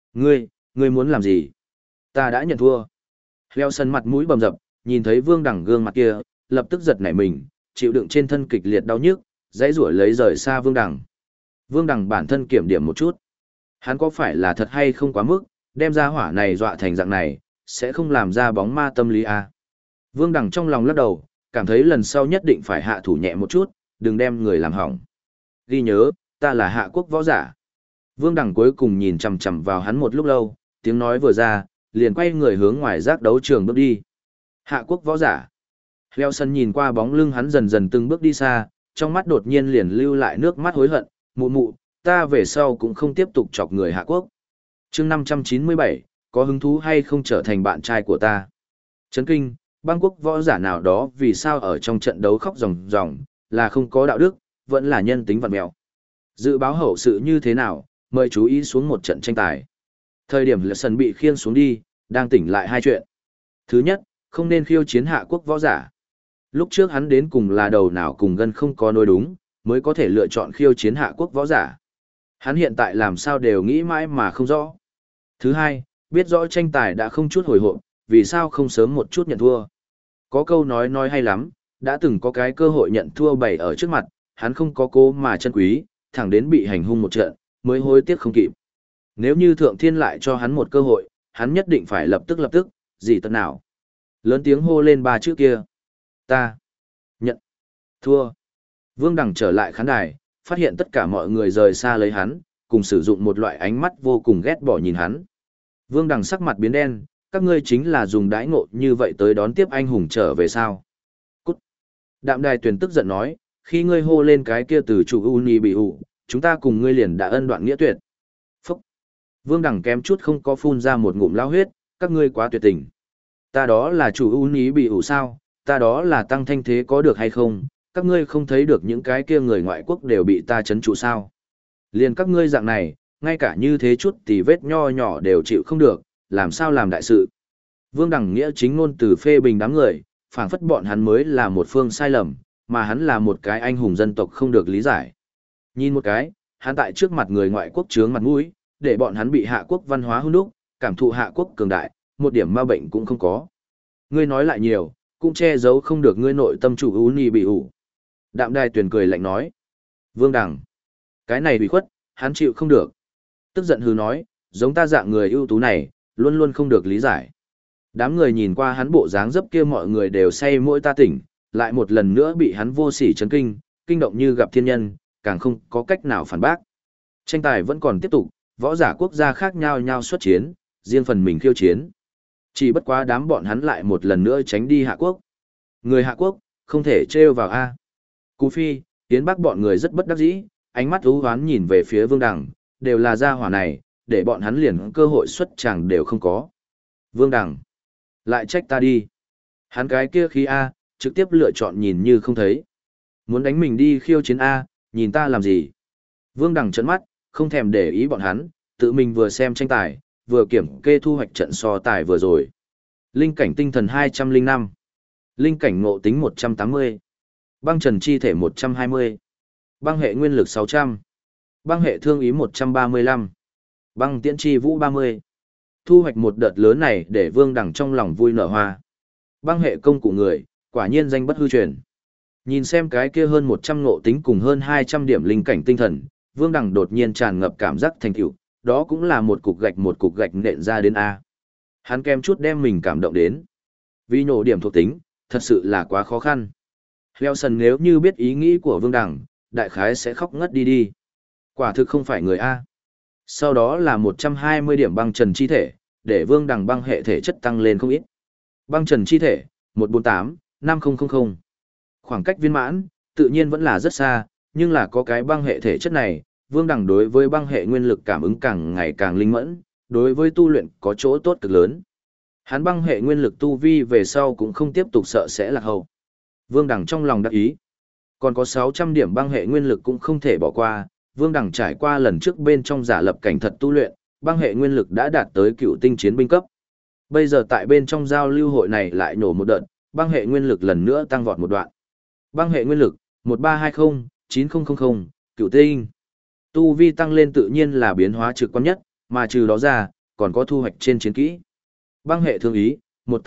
Ngươi muốn làm gì? Ta đã nhận thua. Lawson mặt mũi bầm dập, nhìn thấy Vương Đằng gương mặt kia, lập tức giật nảy mình, chịu đựng trên thân kịch liệt đau nhức, dãy rủa lấy rời xa Vương Đằng. Vương Đằng bản thân kiểm điểm một chút. Hắn có phải là thật hay không quá mức, đem ra hỏa này dọa thành dạng này, sẽ không làm ra bóng ma tâm lý à. Vương Đằng trong lòng lắc đầu, cảm thấy lần sau nhất định phải hạ thủ nhẹ một chút, đừng đem người làm hỏng. Ghi nhớ, ta là Hạ Quốc võ giả. Vương Đằng cuối cùng nhìn chằm chằm vào hắn một lúc lâu, tiếng nói vừa ra, liền quay người hướng ngoài giác đấu trường bước đi. Hạ Quốc võ giả. Lawson nhìn qua bóng lưng hắn dần dần từng bước đi xa, trong mắt đột nhiên liền lưu lại nước mắt hối hận, mụ, ta về sau cũng không tiếp tục chọc người Hạ Quốc. Chương 597, có hứng thú hay không trở thành bạn trai của ta? Chấn kinh, băng quốc võ giả nào đó vì sao ở trong trận đấu khóc ròng ròng, là không có đạo đức, vẫn là nhân tính vặn mẹo. Dự báo hậu sự như thế nào, mời chú ý xuống một trận tranh tài. Thời điểm Lawson bị khiêng xuống đi, đang tỉnh lại hai chuyện. Thứ nhất, không nên khiêu chiến Hạ Quốc võ giả. Lúc trước hắn đến cùng là đầu nào cùng gân không có nối đúng, mới có thể lựa chọn khiêu chiến Hạ Quốc võ giả. Hắn hiện tại làm sao đều nghĩ mãi mà không rõ. Thứ hai, biết rõ tranh tài đã không chút hồi hộp, vì sao không sớm một chút nhận thua. Có câu nói hay lắm, đã từng có cái cơ hội nhận thua bày ở trước mặt, hắn không có cố mà chân quý, thẳng đến bị hành hung một trận, mới hối tiếc không kịp. Nếu như Thượng Thiên lại cho hắn một cơ hội, hắn nhất định phải lập tức, gì tận nào. Lớn tiếng hô lên ba chữ kia. Ta nhận thua. Vương Đằng trở lại khán đài, phát hiện tất cả mọi người rời xa lấy hắn, cùng sử dụng một loại ánh mắt vô cùng ghét bỏ nhìn hắn. Vương Đằng sắc mặt biến đen, các ngươi chính là dùng đãi ngộ như vậy tới đón tiếp anh hùng trở về sao? Cút. Đạm Đài Tuyền tức giận nói, khi ngươi hô lên cái kia từ chủ Uni bị ủ, chúng ta cùng ngươi liền đã ân đoạn nghĩa tuyệt. Phúc. Vương Đằng kém chút không có phun ra một ngụm lao huyết, các ngươi quá tuyệt tình. Ta đó là chủ Uni bị ủ sao, ta đó là tăng thanh thế có được hay không, các ngươi không thấy được những cái kia người ngoại quốc đều bị ta chấn trụ sao. Liền các ngươi dạng này, ngay cả như thế chút tì vết nho nhỏ đều chịu không được, làm sao làm đại sự. Vương Đằng nghĩa chính ngôn từ phê bình đám người, phảng phất bọn hắn mới là một phương sai lầm, mà hắn là một cái anh hùng dân tộc không được lý giải. Nhìn một cái, hắn tại trước mặt người ngoại quốc trướng mặt mũi, để bọn hắn bị Hạ Quốc văn hóa hung đúc, cảm thụ Hạ Quốc cường đại, một điểm ma bệnh cũng không có. Ngươi nói lại nhiều, cũng che giấu không được ngươi nội tâm chủ Uni bị ủ. Đạm Đài Tuyền cười lạnh nói. Vương Đằng, cái này bị khuất, hắn chịu không được. Tức giận hừ nói, giống ta dạng người ưu tú này, luôn luôn không được lý giải. Đám người nhìn qua hắn bộ dáng dấp kia mọi người đều say mỗi ta tỉnh, lại một lần nữa bị hắn vô sỉ chấn kinh, kinh động như gặp thiên nhân, càng không có cách nào phản bác. Tranh tài vẫn còn tiếp tục, võ giả quốc gia khác nhau xuất chiến, riêng phần mình khiêu chiến. Chỉ bất quá đám bọn hắn lại một lần nữa tránh đi Hạ Quốc. Người Hạ Quốc, không thể trêu vào A. Cú Phi, Tiến Bắc bọn người rất bất đắc dĩ, ánh mắt u hoán nhìn về phía Vương Đằng, đều là gia hỏa này, để bọn hắn liền cơ hội xuất chẳng đều không có. Vương Đằng, lại trách ta đi. Hắn cái kia khí A, trực tiếp lựa chọn nhìn như không thấy. Muốn đánh mình đi khiêu chiến A, nhìn ta làm gì. Vương Đằng trợn mắt, không thèm để ý bọn hắn, tự mình vừa xem tranh tài, vừa kiểm kê thu hoạch trận so tài vừa rồi. Linh cảnh tinh thần 205. Linh cảnh ngộ tính 180. Băng trần chi thể 120. Băng hệ nguyên lực 600. Băng hệ thương ý 135. Băng tiễn chi vũ 30. Thu hoạch một đợt lớn này để Vương Đằng trong lòng vui nở hoa. Băng hệ công cụ người, quả nhiên danh bất hư truyền. Nhìn xem cái kia hơn 100 ngộ tính cùng hơn 200 điểm linh cảnh tinh thần, Vương Đằng đột nhiên tràn ngập cảm giác thành tựu, đó cũng là một cục gạch nện ra đến A. Hắn kem chút đem mình cảm động đến. Vì nhổ điểm thuộc tính, thật sự là quá khó khăn. Lawson nếu như biết ý nghĩ của Vương Đằng, đại khái sẽ khóc ngất đi đi. Quả thực không phải người A. Sau đó là 120 điểm băng trần chi thể, để Vương Đằng băng hệ thể chất tăng lên không ít. Băng trần chi thể, 148-5000. Khoảng cách viên mãn, tự nhiên vẫn là rất xa, nhưng là có cái băng hệ thể chất này, Vương Đằng đối với băng hệ nguyên lực cảm ứng càng ngày càng linh mẫn, đối với tu luyện có chỗ tốt cực lớn. Hắn băng hệ nguyên lực tu vi về sau cũng không tiếp tục sợ sẽ lạc hậu. Vương Đằng trong lòng đắc ý. Còn có 600 điểm băng hệ nguyên lực cũng không thể bỏ qua, Vương Đằng trải qua lần trước bên trong giả lập cảnh thật tu luyện, băng hệ nguyên lực đã đạt tới cựu tinh chiến binh cấp. Bây giờ tại bên trong giao lưu hội này lại nổ một đợt, băng hệ nguyên lực lần nữa tăng vọt một đoạn. Băng hệ nguyên lực 1320-9000, cựu tinh. Tu vi tăng lên tự nhiên là biến hóa trực quan nhất, mà trừ đó ra, còn có thu hoạch trên chiến kỹ. Băng hệ thương ý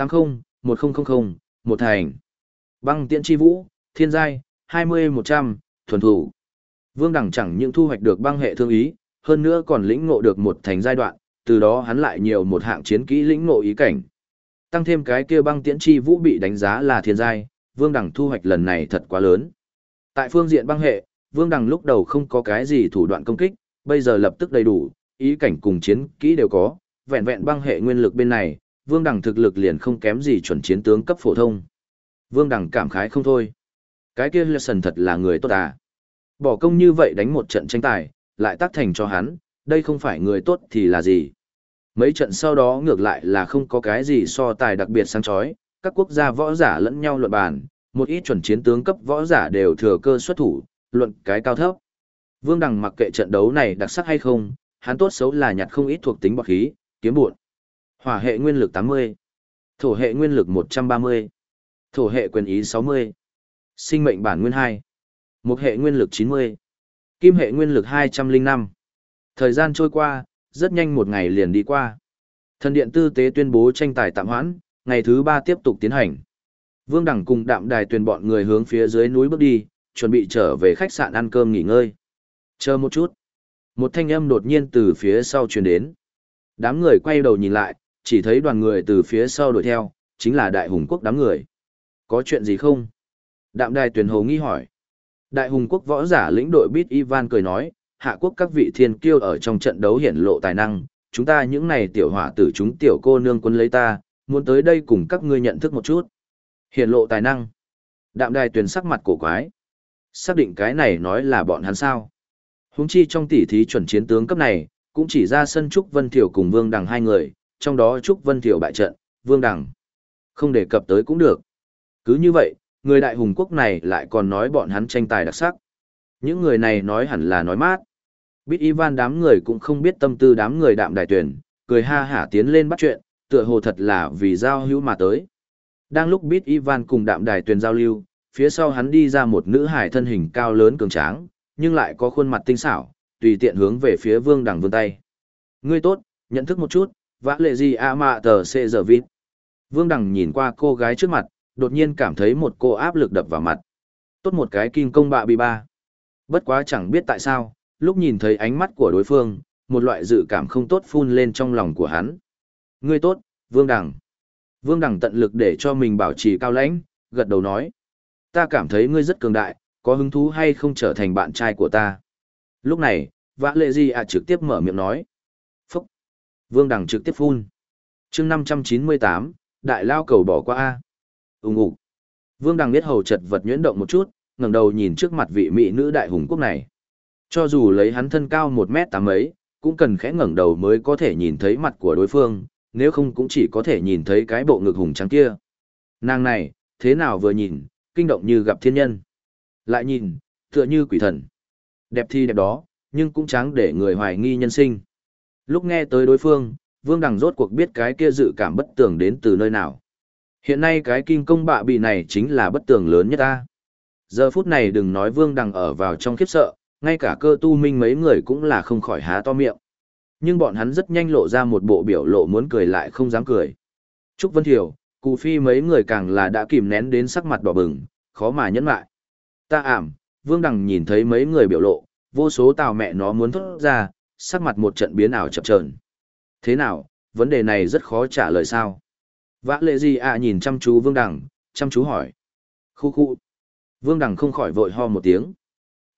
180-1000, một thành. Băng tiễn chi vũ, thiên giai 20-100, thuần thủ. Vương Đằng chẳng những thu hoạch được băng hệ thương ý, hơn nữa còn lĩnh ngộ được một thành giai đoạn, từ đó hắn lại nhiều một hạng chiến kỹ lĩnh ngộ ý cảnh. Tăng thêm cái kia băng tiễn chi vũ bị đánh giá là thiên giai, Vương Đằng thu hoạch lần này thật quá lớn. Tại phương diện băng hệ, Vương Đằng lúc đầu không có cái gì thủ đoạn công kích, bây giờ lập tức đầy đủ, ý cảnh cùng chiến kỹ đều có, vẹn vẹn băng hệ nguyên lực bên này, Vương Đằng thực lực liền không kém gì chuẩn chiến tướng cấp phổ thông. Vương Đằng cảm khái không thôi. Cái kia Lesson thật là người tốt à. Bỏ công như vậy đánh một trận tranh tài, lại tác thành cho hắn, đây không phải người tốt thì là gì. Mấy trận sau đó ngược lại là không có cái gì so tài đặc biệt sáng chói, các quốc gia võ giả lẫn nhau luận bàn, một ít chuẩn chiến tướng cấp võ giả đều thừa cơ xuất thủ, luận cái cao thấp. Vương Đằng mặc kệ trận đấu này đặc sắc hay không, hắn tốt xấu là nhặt không ít thuộc tính bạc khí, kiếm buồn. Hỏa hệ nguyên lực 80, thổ hệ nguyên lực 130, thổ hệ quyền ý 60, sinh mệnh bản nguyên 2, mộc hệ nguyên lực 90, kim hệ nguyên lực 205. Thời gian trôi qua, rất nhanh một ngày liền đi qua. Thần điện tư tế tuyên bố tranh tài tạm hoãn, ngày thứ 3 tiếp tục tiến hành. Vương Đằng cùng Đạm Đài Tuyền bọn người hướng phía dưới núi bước đi, chuẩn bị trở về khách sạn ăn cơm nghỉ ngơi. Chờ một chút. Một thanh âm đột nhiên từ phía sau truyền đến. Đám người quay đầu nhìn lại, chỉ thấy đoàn người từ phía sau đuổi theo, chính là Đại Hùng Quốc đám người. Có chuyện gì không? Đạm Đài Tuyền hồ nghi hỏi. Đại Hùng Quốc võ giả lĩnh đội Bít Ivan cười nói, hạ quốc các vị thiên kiêu ở trong trận đấu hiển lộ tài năng, chúng ta những này tiểu hỏa tử chúng tiểu cô nương quân lấy ta, muốn tới đây cùng các ngươi nhận thức một chút. Hiển lộ tài năng. Đạm Đài Tuyền sắc mặt cổ quái. Xác định cái này nói là bọn hắn sao. Huống chi trong tỷ thí chuẩn chiến tướng cấp này, cũng chỉ ra sân Trúc Vân Thiểu cùng Vương Đằng hai người, trong đó Trúc Vân Thiểu bại trận, Vương Đằng không đề cập tới cũng được. Cứ như vậy, người Đại Hùng Quốc này lại còn nói bọn hắn tranh tài đặc sắc. Những người này nói hẳn là nói mát. Bít Ivan đám người cũng không biết tâm tư đám người Đạm Đài Tuyền, cười ha hả tiến lên bắt chuyện, tựa hồ thật là vì giao hữu mà tới. Đang lúc Bít Ivan cùng Đạm Đài Tuyền giao lưu, phía sau hắn đi ra một nữ hải thân hình cao lớn cường tráng, nhưng lại có khuôn mặt tinh xảo, tùy tiện hướng về phía Vương Đằng vươn tay. Ngươi tốt, nhận thức một chút, vã lệ gì a mạ tờ xê giờ vít. Vương Đằng nhìn qua cô gái trước mặt, đột nhiên cảm thấy một cô áp lực đập vào mặt. Tốt một cái kim công bạ bị ba. Bất quá chẳng biết tại sao, lúc nhìn thấy ánh mắt của đối phương, một loại dự cảm không tốt phun lên trong lòng của hắn. Ngươi tốt, Vương Đằng. Vương Đằng tận lực để cho mình bảo trì cao lãnh, gật đầu nói. Ta cảm thấy ngươi rất cường đại, có hứng thú hay không trở thành bạn trai của ta. Lúc này, Vã Lệ Di ạ trực tiếp mở miệng nói. Phúc. Vương Đằng trực tiếp phun. chương 598, đại lao cầu bỏ qua A. Úng ủ. Vương Đằng biết hầu chật vật nhuyễn động một chút, ngẩng đầu nhìn trước mặt vị mỹ nữ Đại Hùng Quốc này. Cho dù lấy hắn thân cao 1m8 mấy, cũng cần khẽ ngẩng đầu mới có thể nhìn thấy mặt của đối phương, nếu không cũng chỉ có thể nhìn thấy cái bộ ngực hùng trắng kia. Nàng này, thế nào vừa nhìn, kinh động như gặp thiên nhân. Lại nhìn, tựa như quỷ thần. Đẹp thì đẹp đó, nhưng cũng tráng để người hoài nghi nhân sinh. Lúc nghe tới đối phương, Vương Đằng rốt cuộc biết cái kia dự cảm bất tường đến từ nơi nào. Hiện nay cái kinh công bạ bị này chính là bất tường lớn nhất ta. Giờ phút này đừng nói Vương Đằng ở vào trong khiếp sợ, ngay cả cơ tu minh mấy người cũng là không khỏi há to miệng. Nhưng bọn hắn rất nhanh lộ ra một bộ biểu lộ muốn cười lại không dám cười. Trúc Vân Thiểu, Cụ Phi mấy người càng là đã kìm nén đến sắc mặt đỏ bừng, khó mà nhẫn lại. Ta ảm, Vương Đằng nhìn thấy mấy người biểu lộ, vô số tào mẹ nó muốn thốt ra, sắc mặt một trận biến ảo chập chờn. Thế nào, vấn đề này rất khó trả lời sao? Vã Lệ Di ạ nhìn chăm chú Vương Đằng, chăm chú hỏi. Khu khu. Vương Đằng không khỏi vội ho một tiếng.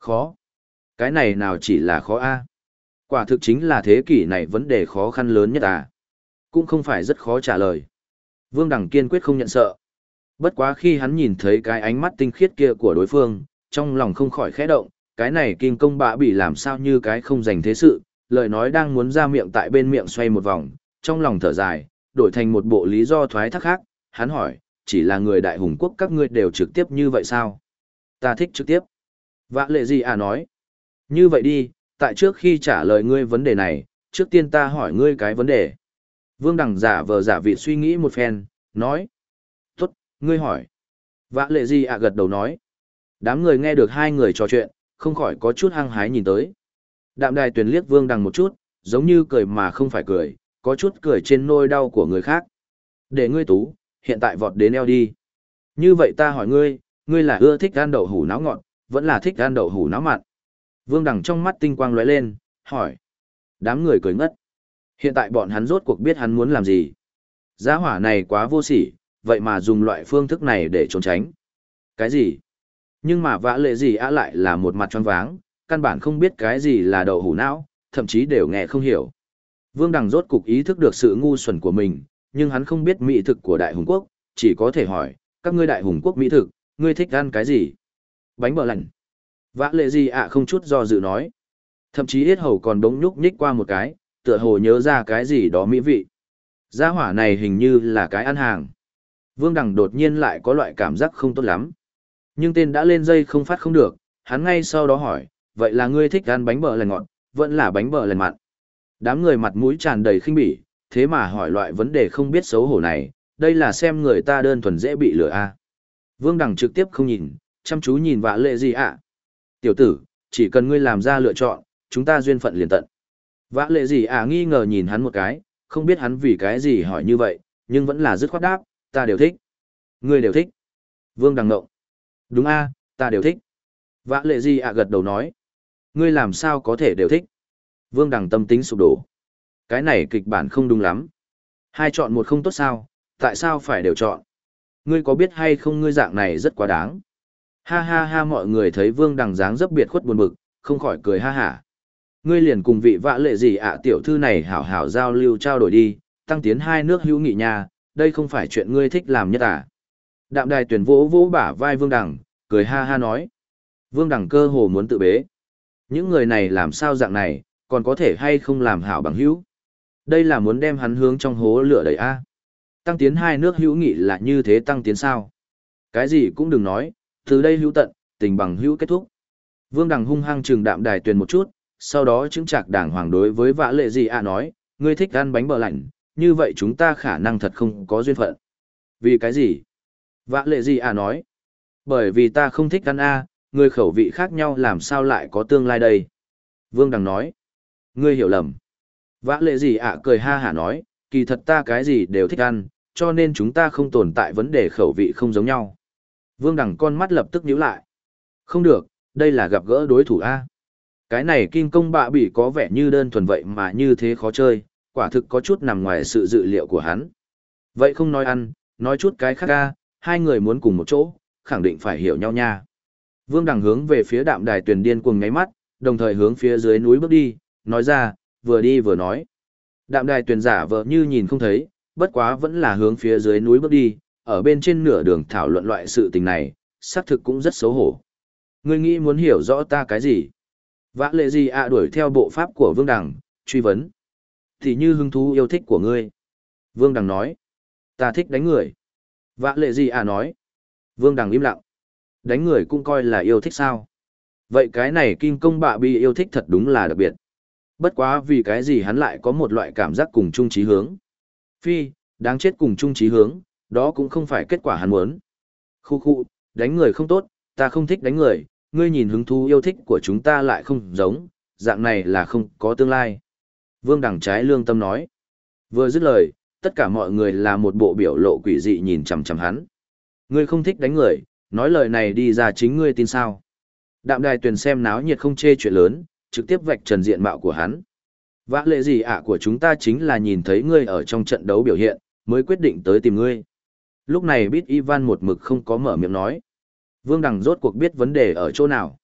Khó. Cái này nào chỉ là khó a? Quả thực chính là thế kỷ này vấn đề khó khăn lớn nhất à. Cũng không phải rất khó trả lời. Vương Đằng kiên quyết không nhận sợ. Bất quá khi hắn nhìn thấy cái ánh mắt tinh khiết kia của đối phương, trong lòng không khỏi khẽ động, cái này kinh công bạ bị làm sao như cái không dành thế sự, lời nói đang muốn ra miệng tại bên miệng xoay một vòng, trong lòng thở dài, đổi thành một bộ lý do thoái thác khác, hắn hỏi, chỉ là người đại hùng quốc các ngươi đều trực tiếp như vậy sao? Ta thích trực tiếp. Vã lệ gì à nói. Như vậy đi, tại trước khi trả lời ngươi vấn đề này, trước tiên ta hỏi ngươi cái vấn đề. Vương Đằng giả vờ giả vị suy nghĩ một phen, nói. Tốt, ngươi hỏi. Vã lệ gì à gật đầu nói. Đám người nghe được hai người trò chuyện, không khỏi có chút hăng hái nhìn tới. Đạm Đài Tuyền liếc Vương Đằng một chút, giống như cười mà không phải cười, có chút cười trên nỗi đau của người khác. Để ngươi tú, hiện tại vọt đến eo đi. Như vậy ta hỏi ngươi, ngươi là ưa thích ăn đậu hủ náo ngọt, vẫn là thích ăn đậu hủ náo mặn? Vương Đằng trong mắt tinh quang lóe lên, hỏi. Đám người cười ngất. Hiện tại bọn hắn rốt cuộc biết hắn muốn làm gì. Gia hỏa này quá vô sỉ, vậy mà dùng loại phương thức này để trốn tránh. Cái gì? Nhưng mà vã lệ gì á lại là một mặt choáng váng, căn bản không biết cái gì là đậu hủ não, thậm chí đều nghe không hiểu. Vương Đằng rốt cục ý thức được sự ngu xuẩn của mình, nhưng hắn không biết mỹ thực của Đại Hùng Quốc, chỉ có thể hỏi, các ngươi Đại Hùng Quốc mỹ thực, ngươi thích ăn cái gì? Bánh bờ lạnh. Vã lệ gì ạ không chút do dự nói. Thậm chí yết hầu còn bỗng nhúc nhích qua một cái, tựa hồ nhớ ra cái gì đó mỹ vị. Gia hỏa này hình như là cái ăn hàng. Vương Đằng đột nhiên lại có loại cảm giác không tốt lắm. Nhưng tên đã lên dây không phát không được, hắn ngay sau đó hỏi, vậy là ngươi thích ăn bánh bờ lành ngọt, vẫn là bánh bờ lành mặn? Đám người mặt mũi tràn đầy khinh bỉ, thế mà hỏi loại vấn đề không biết xấu hổ này, đây là xem người ta đơn thuần dễ bị lừa a. Vương Đằng trực tiếp không nhìn, chăm chú nhìn vã lệ gì ạ. Tiểu tử, chỉ cần ngươi làm ra lựa chọn, chúng ta duyên phận liền tận. Vã lệ gì ạ nghi ngờ nhìn hắn một cái, không biết hắn vì cái gì hỏi như vậy, nhưng vẫn là dứt khoát đáp, ta đều thích. Ngươi đều thích. Vương Đằng ngộng. Đúng a, ta đều thích. Vã lệ gì ạ gật đầu nói. Ngươi làm sao có thể đều thích? Vương Đằng tâm tính sụp đổ. Cái này kịch bản không đúng lắm. Hai chọn một không tốt sao, tại sao phải đều chọn? Ngươi có biết hay không ngươi dạng này rất quá đáng. Ha ha ha, mọi người thấy Vương Đằng dáng dấp biệt khuất buồn bực, không khỏi cười ha hả. Ngươi liền cùng vị vã lệ gì ạ tiểu thư này hảo hảo giao lưu trao đổi đi, tăng tiến hai nước hữu nghị nhà, đây không phải chuyện ngươi thích làm nhất à. Đạm Đài Tuyền vỗ vỗ bả vai Vương Đằng, cười ha ha nói. Vương Đằng cơ hồ muốn tự bế. Những người này làm sao dạng này, còn có thể hay không làm hảo bằng hữu? Đây là muốn đem hắn hướng trong hố lửa đẩy a. Tăng tiến hai nước hữu nghị là như thế tăng tiến sao? Cái gì cũng đừng nói, từ đây hữu tận, tình bằng hữu kết thúc. Vương Đằng hung hăng trừng Đạm Đài Tuyền một chút, sau đó chứng trạc đàng hoàng đối với vã lệ gì ạ nói, ngươi thích ăn bánh bờ lạnh, như vậy chúng ta khả năng thật không có duyên phận. Vì cái gì? Vã lệ gì ạ nói. Bởi vì ta không thích ăn a, người khẩu vị khác nhau làm sao lại có tương lai đây? Vương Đằng nói. Ngươi hiểu lầm. Vã lệ gì ạ cười ha hả nói, kỳ thật ta cái gì đều thích ăn, cho nên chúng ta không tồn tại vấn đề khẩu vị không giống nhau. Vương Đằng con mắt lập tức nhíu lại. Không được, đây là gặp gỡ đối thủ a. Cái này kinh công bạ bỉ có vẻ như đơn thuần vậy mà như thế khó chơi, quả thực có chút nằm ngoài sự dự liệu của hắn. Vậy không nói ăn, nói chút cái khác a, hai người muốn cùng một chỗ, khẳng định phải hiểu nhau nha. Vương Đằng hướng về phía Đạm Đài Tuyền điên cuồng nháy mắt, đồng thời hướng phía dưới núi bước đi, nói ra, vừa đi vừa nói. Đạm Đài Tuyền giả vờ như nhìn không thấy, bất quá vẫn là hướng phía dưới núi bước đi, ở bên trên nửa đường thảo luận loại sự tình này, xác thực cũng rất xấu hổ. Ngươi nghĩ muốn hiểu rõ ta cái gì? Vã lệ gì ạ đuổi theo bộ pháp của Vương Đằng, truy vấn. Thì như hứng thú yêu thích của ngươi. Vương Đằng nói. Ta thích đánh người. Vã lệ gì ạ nói. Vương Đằng im lặng. Đánh người cũng coi là yêu thích sao? Vậy cái này kinh công bạ bi yêu thích thật đúng là đặc biệt. Bất quá vì cái gì hắn lại có một loại cảm giác cùng chung chí hướng. Phi, đáng chết cùng chung chí hướng, đó cũng không phải kết quả hắn muốn. Khu khu, đánh người không tốt, ta không thích đánh người, ngươi nhìn hứng thú yêu thích của chúng ta lại không giống, dạng này là không có tương lai. Vương Đằng trái lương tâm nói. Vừa dứt lời, tất cả mọi người là một bộ biểu lộ quỷ dị nhìn chằm chằm hắn. Ngươi không thích đánh người, nói lời này đi ra chính ngươi tin sao? Đạm Đài Tuyền xem náo nhiệt không chê chuyện lớn, trực tiếp vạch trần diện mạo của hắn. Vã lệ gì ạ của chúng ta chính là nhìn thấy ngươi ở trong trận đấu biểu hiện, mới quyết định tới tìm ngươi. Lúc này Bít Ivan một mực không có mở miệng nói. Vương Đằng rốt cuộc biết vấn đề ở chỗ nào.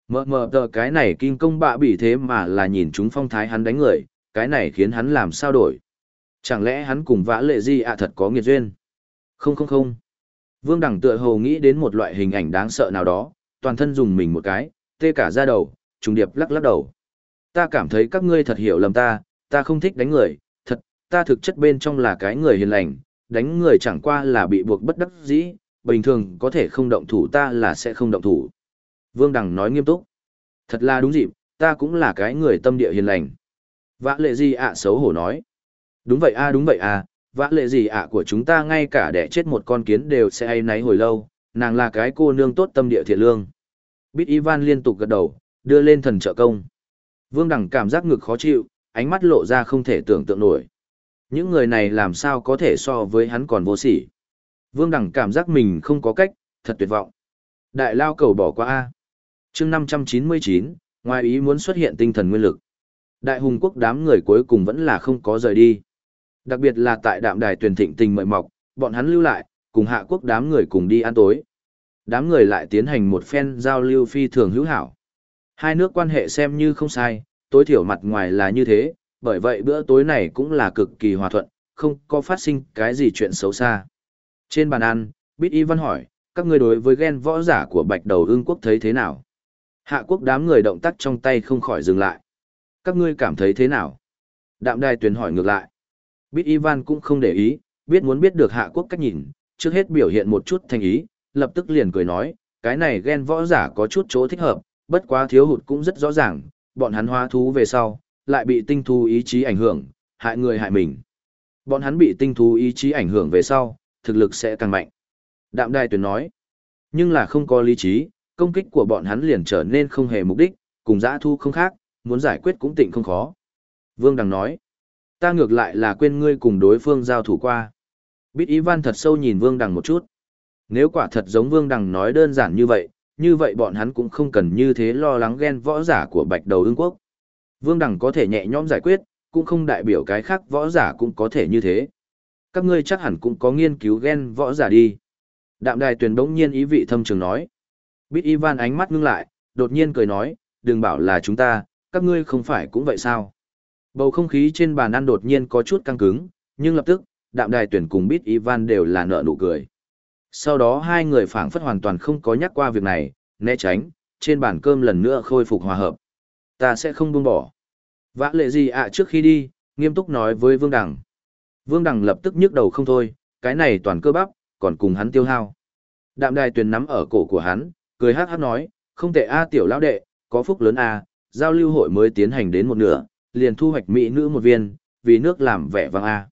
Mờ mờ tờ cái này kinh công bạ bị thế mà là nhìn chúng phong thái hắn đánh người, cái này khiến hắn làm sao đổi. Chẳng lẽ hắn cùng vã lệ gì thật có nghiệt duyên? Không không không. Vương Đẳng tựa hồ nghĩ đến một loại hình ảnh đáng sợ nào đó, toàn thân dùng mình một cái, tê cả da đầu, trùng điệp lắc lắc đầu. Ta cảm thấy các ngươi thật hiểu lầm ta không thích đánh người, thật, ta thực chất bên trong là cái người hiền lành, đánh người chẳng qua là bị buộc bất đắc dĩ, bình thường có thể không động thủ ta là sẽ không động thủ. Vương Đằng nói nghiêm túc. Thật là đúng dịp, ta cũng là cái người tâm địa hiền lành. Vã lệ gì xấu hổ nói. Đúng vậy a, vã lệ gì của chúng ta ngay cả đẻ chết một con kiến đều sẽ hay náy hồi lâu, nàng là cái cô nương tốt tâm địa thiện lương. Bít Ivan liên tục gật đầu, đưa lên thần trợ công. Vương Đằng cảm giác ngực khó chịu, ánh mắt lộ ra không thể tưởng tượng nổi. Những người này làm sao có thể so với hắn còn vô sỉ. Vương Đằng cảm giác mình không có cách, thật tuyệt vọng. Đại lao cầu bỏ qua A. chương 599, ngoài ý muốn xuất hiện tinh thần nguyên lực. Đại hùng quốc đám người cuối cùng vẫn là không có rời đi. Đặc biệt là tại đạm đài tuyển thịnh tình mời mọc, bọn hắn lưu lại, cùng hạ quốc đám người cùng đi ăn tối. Đám người lại tiến hành một phen giao lưu phi thường hữu hảo. Hai nước quan hệ xem như không sai, tối thiểu mặt ngoài là như thế, bởi vậy bữa tối này cũng là cực kỳ hòa thuận, không có phát sinh cái gì chuyện xấu xa. Trên bàn ăn, Bít Ivan hỏi, các ngươi đối với ghen võ giả của Bạch Đầu Ưng quốc thấy thế nào? Hạ quốc đám người động tác trong tay không khỏi dừng lại. Các ngươi cảm thấy thế nào? Đạm Đài Tuyền hỏi ngược lại. Bít Ivan cũng không để ý, muốn biết được Hạ quốc cách nhìn, trước hết biểu hiện một chút thành ý, lập tức liền cười nói, cái này ghen võ giả có chút chỗ thích hợp, bất quá thiếu hụt cũng rất rõ ràng, bọn hắn hóa thú về sau, lại bị tinh thú ý chí ảnh hưởng, hại người hại mình. Bọn hắn bị tinh thú ý chí ảnh hưởng về sau, thực lực sẽ càng mạnh. Đạm Đài Tuyền nói, nhưng là không có lý trí, công kích của bọn hắn liền trở nên không hề mục đích, cùng dã thu không khác, muốn giải quyết cũng tịnh không khó. Vương Đằng nói, ta ngược lại là quên ngươi cùng đối phương giao thủ qua. Bít Ivan thật sâu nhìn Vương Đằng một chút. Nếu quả thật giống Vương Đằng nói đơn giản như vậy bọn hắn cũng không cần như thế lo lắng ghen võ giả của Bạch Đầu Ưng quốc. Vương Đằng có thể nhẹ nhõm giải quyết, cũng không đại biểu cái khác võ giả cũng có thể như thế. Các ngươi chắc hẳn cũng có nghiên cứu ghen võ giả đi. Đạm Đài Tuyền bỗng nhiên ý vị thâm trường nói. Bít Ivan ánh mắt ngưng lại, đột nhiên cười nói, đừng bảo là chúng ta, các ngươi không phải cũng vậy sao. Bầu không khí trên bàn ăn đột nhiên có chút căng cứng, nhưng lập tức, Đạm Đài Tuyền cùng Bít Ivan đều là nở nụ cười. Sau đó hai người phảng phất hoàn toàn không có nhắc qua việc này, né tránh, trên bàn cơm lần nữa khôi phục hòa hợp. Ta sẽ không buông bỏ. Vã lệ gì trước khi đi, nghiêm túc nói với Vương Đằng. Vương Đằng lập tức nhức đầu không thôi, cái này toàn cơ bắp, còn cùng hắn tiêu hao. Đạm Đài Tuyền nắm ở cổ của hắn, cười hát hát nói, không tệ tiểu lão đệ, có phúc lớn giao lưu hội mới tiến hành đến một nửa, liền thu hoạch mỹ nữ một viên, vì nước làm vẻ vang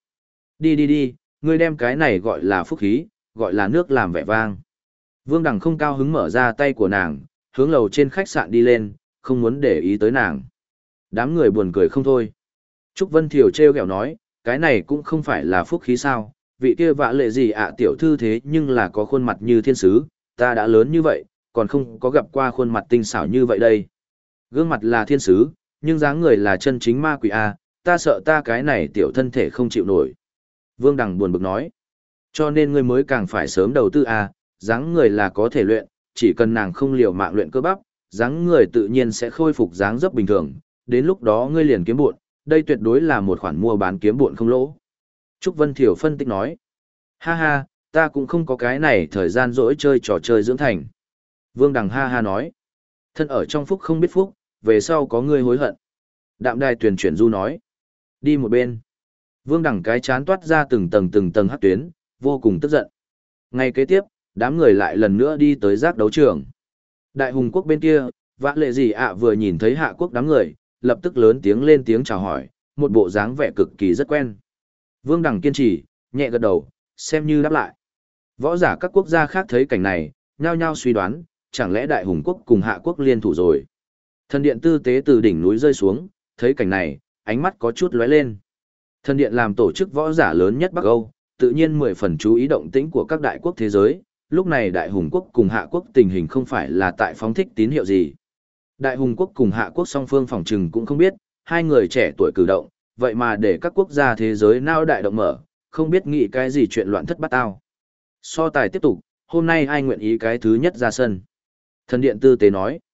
Đi, ngươi đem cái này gọi là phúc khí, gọi là nước làm vẻ vang. Vương Đằng không cao hứng mở ra tay của nàng, hướng lầu trên khách sạn đi lên, không muốn để ý tới nàng. Đám người buồn cười không thôi. Trúc Vân Thiều trêu ghẹo nói, cái này cũng không phải là phúc khí sao, vị kia vạ lệ gì tiểu thư thế nhưng là có khuôn mặt như thiên sứ, ta đã lớn như vậy, còn không có gặp qua khuôn mặt tinh xảo như vậy đây. Gương mặt là thiên sứ, nhưng dáng người là chân chính ma quỷ ta sợ ta cái này tiểu thân thể không chịu nổi. Vương Đằng buồn bực nói, cho nên ngươi mới càng phải sớm đầu tư dáng người là có thể luyện, chỉ cần nàng không liều mạng luyện cơ bắp, dáng người tự nhiên sẽ khôi phục dáng dấp bình thường, đến lúc đó ngươi liền kiếm bộn, đây tuyệt đối là một khoản mua bán kiếm bộn không lỗ. Trúc Vân Thiểu phân tích nói, ha ha, ta cũng không có cái này thời gian rỗi chơi trò chơi dưỡng thành. Vương Đằng ha ha nói, thân ở trong phúc không biết phúc, về sau có ngươi hối hận. Đạm Đài Tuyền chuyển du nói, đi một bên. Vương Đằng cái chán toát ra từng tầng hắc tuyến, vô cùng tức giận. Ngay kế tiếp, đám người lại lần nữa đi tới giác đấu trường. Đại hùng quốc bên kia, vã lệ gì vừa nhìn thấy hạ quốc đám người, lập tức lớn tiếng lên tiếng chào hỏi, một bộ dáng vẻ cực kỳ rất quen. Vương Đằng kiên trì, nhẹ gật đầu, xem như đáp lại. Võ giả các quốc gia khác thấy cảnh này, nhao nhao suy đoán, chẳng lẽ đại hùng quốc cùng hạ quốc liên thủ rồi. Thần điện tư tế từ đỉnh núi rơi xuống, thấy cảnh này, ánh mắt có chút lóe lên. Thần điện làm tổ chức võ giả lớn nhất Bắc Âu, tự nhiên 10 phần chú ý động tĩnh của các đại quốc thế giới, lúc này đại hùng quốc cùng hạ quốc tình hình không phải là tại phóng thích tín hiệu gì. Đại hùng quốc cùng hạ quốc song phương phòng trừng cũng không biết, hai người trẻ tuổi cử động, vậy mà để các quốc gia thế giới nao đại động mở, không biết nghĩ cái gì chuyện loạn thất bát ao. So tài tiếp tục, hôm nay ai nguyện ý cái thứ nhất ra sân. Thần điện tư tế nói.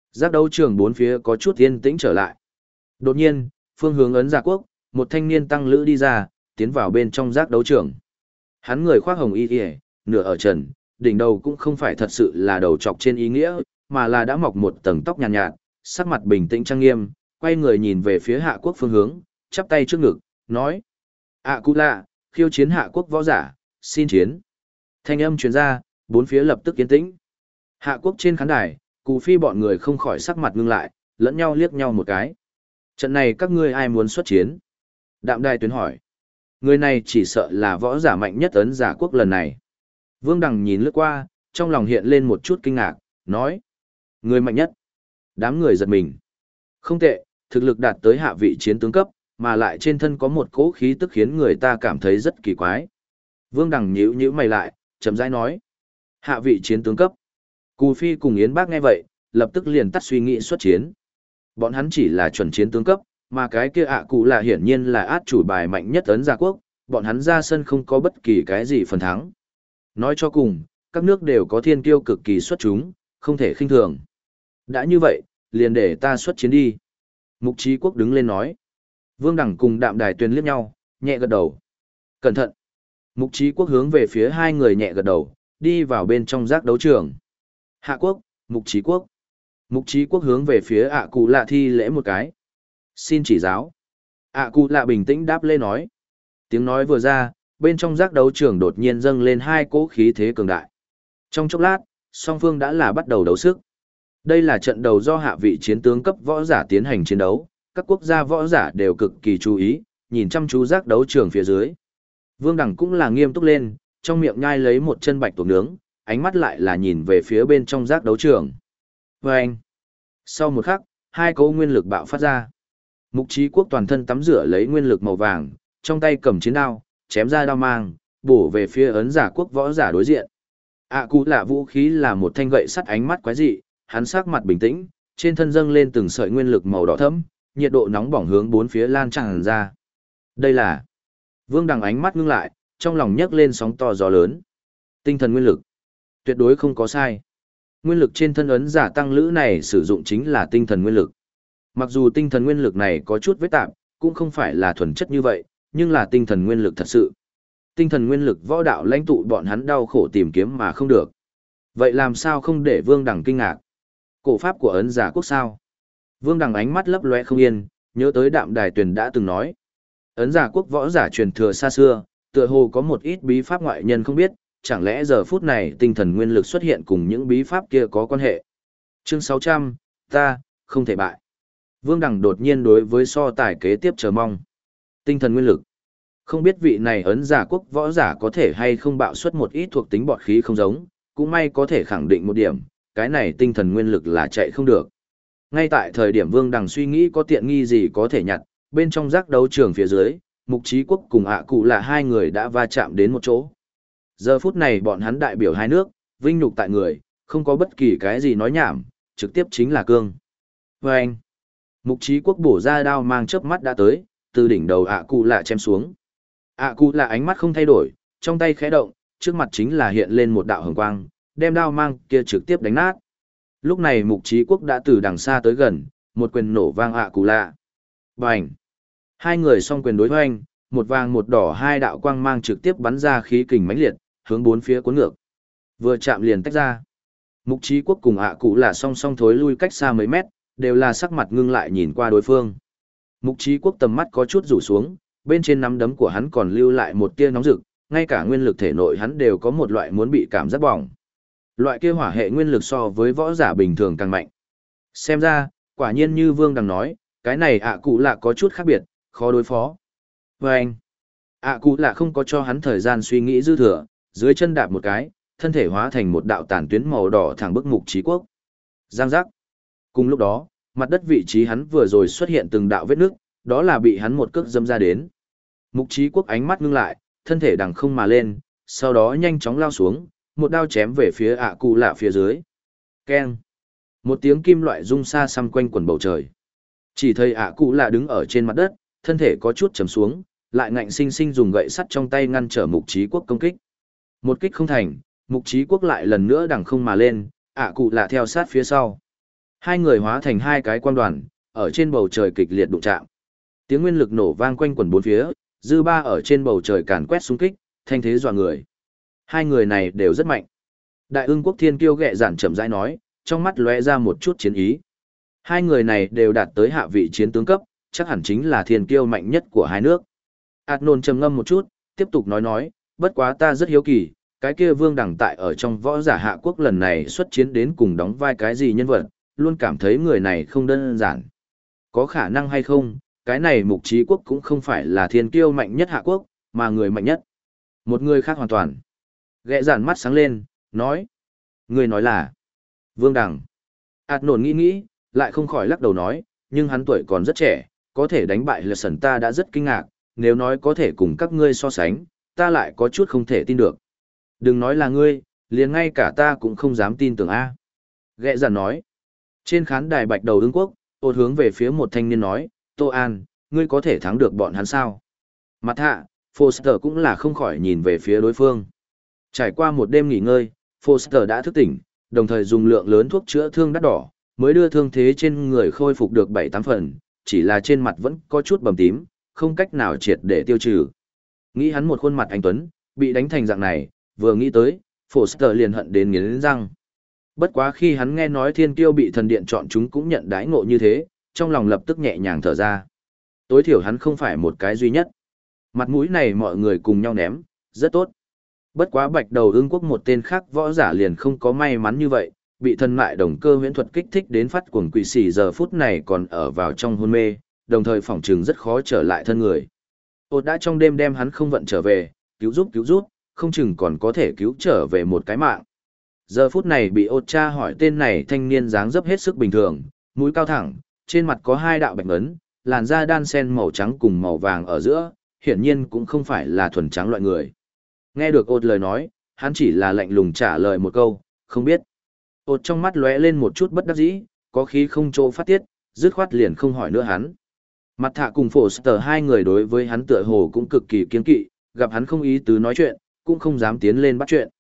Giác đấu trường bốn phía có chút yên tĩnh trở lại. Đột nhiên, phương hướng ấn Giả Quốc, một thanh niên tăng lữ đi ra, tiến vào bên trong giác đấu trường. Hắn người khoác hồng y y, nửa ở trần, đỉnh đầu cũng không phải thật sự là đầu trọc trên ý nghĩa, mà là đã mọc một tầng tóc nhàn nhạt, sắc mặt bình tĩnh trang nghiêm, quay người nhìn về phía Hạ Quốc phương hướng, chắp tay trước ngực, nói: "ạ cụ lạ, khiêu chiến Hạ Quốc võ giả, xin chiến." Thanh âm truyền ra, bốn phía lập tức yên tĩnh. Hạ Quốc trên khán đài, Cù Phi bọn người không khỏi sắc mặt ngưng lại, lẫn nhau liếc nhau một cái. Trận này các ngươi ai muốn xuất chiến? Đạm Đài Tuyến hỏi. Người này chỉ sợ là võ giả mạnh nhất ấn Giả Quốc lần này. Vương Đằng nhìn lướt qua, trong lòng hiện lên một chút kinh ngạc, nói: người mạnh nhất. Đám người giật mình. Không tệ, thực lực đạt tới hạ vị chiến tướng cấp, mà lại trên thân có một cỗ khí tức khiến người ta cảm thấy rất kỳ quái. Vương Đằng nhíu nhíu mày lại, chậm rãi nói: hạ vị chiến tướng cấp. Cù Phi cùng Yến Bác nghe vậy, lập tức liền tắt suy nghĩ xuất chiến. Bọn hắn chỉ là chuẩn chiến tướng cấp, mà cái kia ạ cụ là hiển nhiên là át chủ bài mạnh nhất ấn Giả Quốc, bọn hắn ra sân không có bất kỳ cái gì phần thắng. Nói cho cùng, các nước đều có thiên kiêu cực kỳ xuất chúng, không thể khinh thường. Đã như vậy, liền để ta xuất chiến đi. Mục Chí Quốc đứng lên nói. Vương Đẳng cùng Đạm Đài Tuyền liếc nhau, nhẹ gật đầu. Cẩn thận. Mục Chí Quốc hướng về phía hai người nhẹ gật đầu, đi vào bên trong giác đấu trường. Hạ Quốc, Mục Chí Quốc. Mục Chí Quốc hướng về phía ạ cụ lạ thi lễ một cái. Xin chỉ giáo. ạ cụ lạ bình tĩnh đáp lễ nói. Tiếng nói vừa ra, bên trong giác đấu trường đột nhiên dâng lên hai cỗ khí thế cường đại. Trong chốc lát, song phương đã là bắt đầu đấu sức. Đây là trận đầu do hạ vị chiến tướng cấp võ giả tiến hành chiến đấu, các quốc gia võ giả đều cực kỳ chú ý, nhìn chăm chú giác đấu trường phía dưới. Vương Đẳng cũng là nghiêm túc lên, trong miệng nhai lấy một chân bạch tuộc nướng, ánh mắt lại là nhìn về phía bên trong giác đấu trường. Và anh, sau một khắc, hai cỗ nguyên lực bạo phát ra. Mục Chí Quốc toàn thân tắm rửa lấy nguyên lực màu vàng, trong tay cầm chiến đao, chém ra đao mang, bổ về phía ấn Giả Quốc võ giả đối diện. ạ cụ lạ vũ khí là một thanh gậy sắt ánh mắt quái dị, hắn sắc mặt bình tĩnh, trên thân dâng lên từng sợi nguyên lực màu đỏ thẫm, nhiệt độ nóng bỏng hướng bốn phía lan tràn ra. Đây là... Vương Đằng ánh mắt ngưng lại, trong lòng nhấc lên sóng to gió lớn. Tinh thần nguyên lực. Tuyệt đối không có sai. Nguyên lực trên thân ấn Giả tăng lữ này sử dụng chính là tinh thần nguyên lực. Mặc dù tinh thần nguyên lực này có chút vết tạp, cũng không phải là thuần chất như vậy, nhưng là tinh thần nguyên lực thật sự. Tinh thần nguyên lực võ đạo lãnh tụ bọn hắn đau khổ tìm kiếm mà không được. Vậy làm sao không để Vương Đằng kinh ngạc? Cổ pháp của ấn Giả Quốc sao? Vương Đằng ánh mắt lấp loe không yên, nhớ tới Đạm Đài Tuyền đã từng nói. Ấn Giả Quốc võ giả truyền thừa xa xưa, tựa hồ có một ít bí pháp ngoại nhân không biết, chẳng lẽ giờ phút này tinh thần nguyên lực xuất hiện cùng những bí pháp kia có quan hệ. Chương 600, ta, không thể bại. Vương Đằng đột nhiên đối với so tài kế tiếp chờ mong. Tinh thần nguyên lực. Không biết vị này ấn Giả Quốc võ giả có thể hay không bạo xuất một ít thuộc tính bọt khí không giống, cũng may có thể khẳng định một điểm, cái này tinh thần nguyên lực là chạy không được. Ngay tại thời điểm Vương Đằng suy nghĩ có tiện nghi gì có thể nhặt, bên trong giác đấu trường phía dưới, Mục Chí Quốc cùng ạ cụ là hai người đã va chạm đến một chỗ. Giờ phút này bọn hắn đại biểu hai nước, vinh nhục tại người, không có bất kỳ cái gì nói nhảm, trực tiếp chính là cương. Và anh, Mục Chí Quốc bổ ra đao mang chớp mắt đã tới, từ đỉnh đầu ạ cụ lạ chém xuống. ạ cụ lạ ánh mắt không thay đổi, trong tay khẽ động, trước mặt chính là hiện lên một đạo hồng quang, đem đao mang kia trực tiếp đánh nát. Lúc này Mục Chí Quốc đã từ đằng xa tới gần, một quyền nổ vang ạ cụ lạ. Bành! Hai người song quyền đối hoành, một vàng một đỏ hai đạo quang mang trực tiếp bắn ra khí kình mãnh liệt, hướng bốn phía cuốn ngược. Vừa chạm liền tách ra. Mục Chí Quốc cùng ạ cụ lạ song song thối lui cách xa mấy mét, đều là sắc mặt ngưng lại nhìn qua đối phương. Mục Chí Quốc tầm mắt có chút rủ xuống, bên trên nắm đấm của hắn còn lưu lại một tia nóng rực, ngay cả nguyên lực thể nội hắn đều có một loại muốn bị cảm giác bỏng. Loại kia hỏa hệ nguyên lực so với võ giả bình thường càng mạnh. Xem ra, quả nhiên như Vương Đằng nói, cái này ạ cụ lạ có chút khác biệt, khó đối phó. Và anh, ạ cụ lạ không có cho hắn thời gian suy nghĩ dư thừa, dưới chân đạp một cái, thân thể hóa thành một đạo tàn tuyến màu đỏ thẳng bức Mục Chí Quốc. Giang giác. Cùng lúc đó, mặt đất vị trí hắn vừa rồi xuất hiện từng đạo vết nước, đó là bị hắn một cước dâm ra đến. Mục Chí Quốc ánh mắt ngưng lại, thân thể đằng không mà lên, sau đó nhanh chóng lao xuống, một đao chém về phía ạ cụ lạ phía dưới. Keng. Một tiếng kim loại rung xa xăm quanh quần bầu trời. Chỉ thấy ạ cụ lạ đứng ở trên mặt đất, thân thể có chút trầm xuống, lại ngạnh sinh sinh dùng gậy sắt trong tay ngăn trở Mục Chí Quốc công kích. Một kích không thành, Mục Chí Quốc lại lần nữa đằng không mà lên, ạ cụ lạ theo sát phía sau. Hai người hóa thành hai cái quang đoàn, ở trên bầu trời kịch liệt đụng chạm. Tiếng nguyên lực nổ vang quanh quần bốn phía, dư ba ở trên bầu trời càn quét xung kích, thanh thế dọa người. Hai người này đều rất mạnh. Đại ưng quốc thiên kiêu ghẹ giản chậm rãi nói, trong mắt lóe ra một chút chiến ý. Hai người này đều đạt tới hạ vị chiến tướng cấp, chắc hẳn chính là thiên kiêu mạnh nhất của hai nước. Adnon trầm ngâm một chút, tiếp tục nói, bất quá ta rất hiếu kỳ, cái kia Vương Đẳng tại ở trong võ giả hạ quốc lần này xuất chiến đến cùng đóng vai cái gì nhân vật, luôn cảm thấy người này không đơn giản. Có khả năng hay không, cái này Mục Chí Quốc cũng không phải là thiên kiêu mạnh nhất hạ quốc, mà người mạnh nhất. Một người khác hoàn toàn. Ghẹ giản mắt sáng lên, nói. Người nói là Vương Đẳng. Adnon nghĩ, lại không khỏi lắc đầu nói, nhưng hắn tuổi còn rất trẻ, có thể đánh bại Lật Sẩn ta đã rất kinh ngạc, nếu nói có thể cùng các ngươi so sánh, ta lại có chút không thể tin được. Đừng nói là ngươi, liền ngay cả ta cũng không dám tin tưởng a. Ghẹ giản nói. Trên khán đài Bạch Đầu Ưng Quốc, Ốt hướng về phía một thanh niên nói, Tô An, ngươi có thể thắng được bọn hắn sao? Mặt hạ, Foster cũng là không khỏi nhìn về phía đối phương. Trải qua một đêm nghỉ ngơi, Foster đã thức tỉnh, đồng thời dùng lượng lớn thuốc chữa thương đắt đỏ, mới đưa thương thế trên người khôi phục được 7-8 phần, chỉ là trên mặt vẫn có chút bầm tím, không cách nào triệt để tiêu trừ. Nghĩ hắn một khuôn mặt anh tuấn, bị đánh thành dạng này, vừa nghĩ tới, Foster liền hận đến nghiến răng. Bất quá khi hắn nghe nói thiên kiêu bị thần điện chọn chúng cũng nhận đãi ngộ như thế, trong lòng lập tức nhẹ nhàng thở ra. Tối thiểu hắn không phải một cái duy nhất. Mặt mũi này mọi người cùng nhau ném, rất tốt. Bất quá Bạch Đầu Ưng Quốc một tên khác võ giả liền không có may mắn như vậy, bị thần mại đồng cơ huyễn thuật kích thích đến phát cuồng quỷ xỉ giờ phút này còn ở vào trong hôn mê, đồng thời phỏng chừng rất khó trở lại thân người. Ốt đã trong đêm đem hắn không vận trở về, cứu giúp, không chừng còn có thể cứu trở về một cái mạng. Giờ phút này bị Ốt tra hỏi tên này thanh niên dáng dấp hết sức bình thường, mũi cao thẳng, trên mặt có hai đạo bạch ấn, làn da đan sen màu trắng cùng màu vàng ở giữa, hiển nhiên cũng không phải là thuần trắng loại người. Nghe được Ốt lời nói, hắn chỉ là lạnh lùng trả lời một câu, không biết. Ốt trong mắt lóe lên một chút bất đắc dĩ, có khí không chỗ phát tiết, dứt khoát liền không hỏi nữa hắn. Mặt thạ cùng Foster hai người đối với hắn tựa hồ cũng cực kỳ kiên kỵ, gặp hắn không ý tứ nói chuyện, cũng không dám tiến lên bắt chuyện.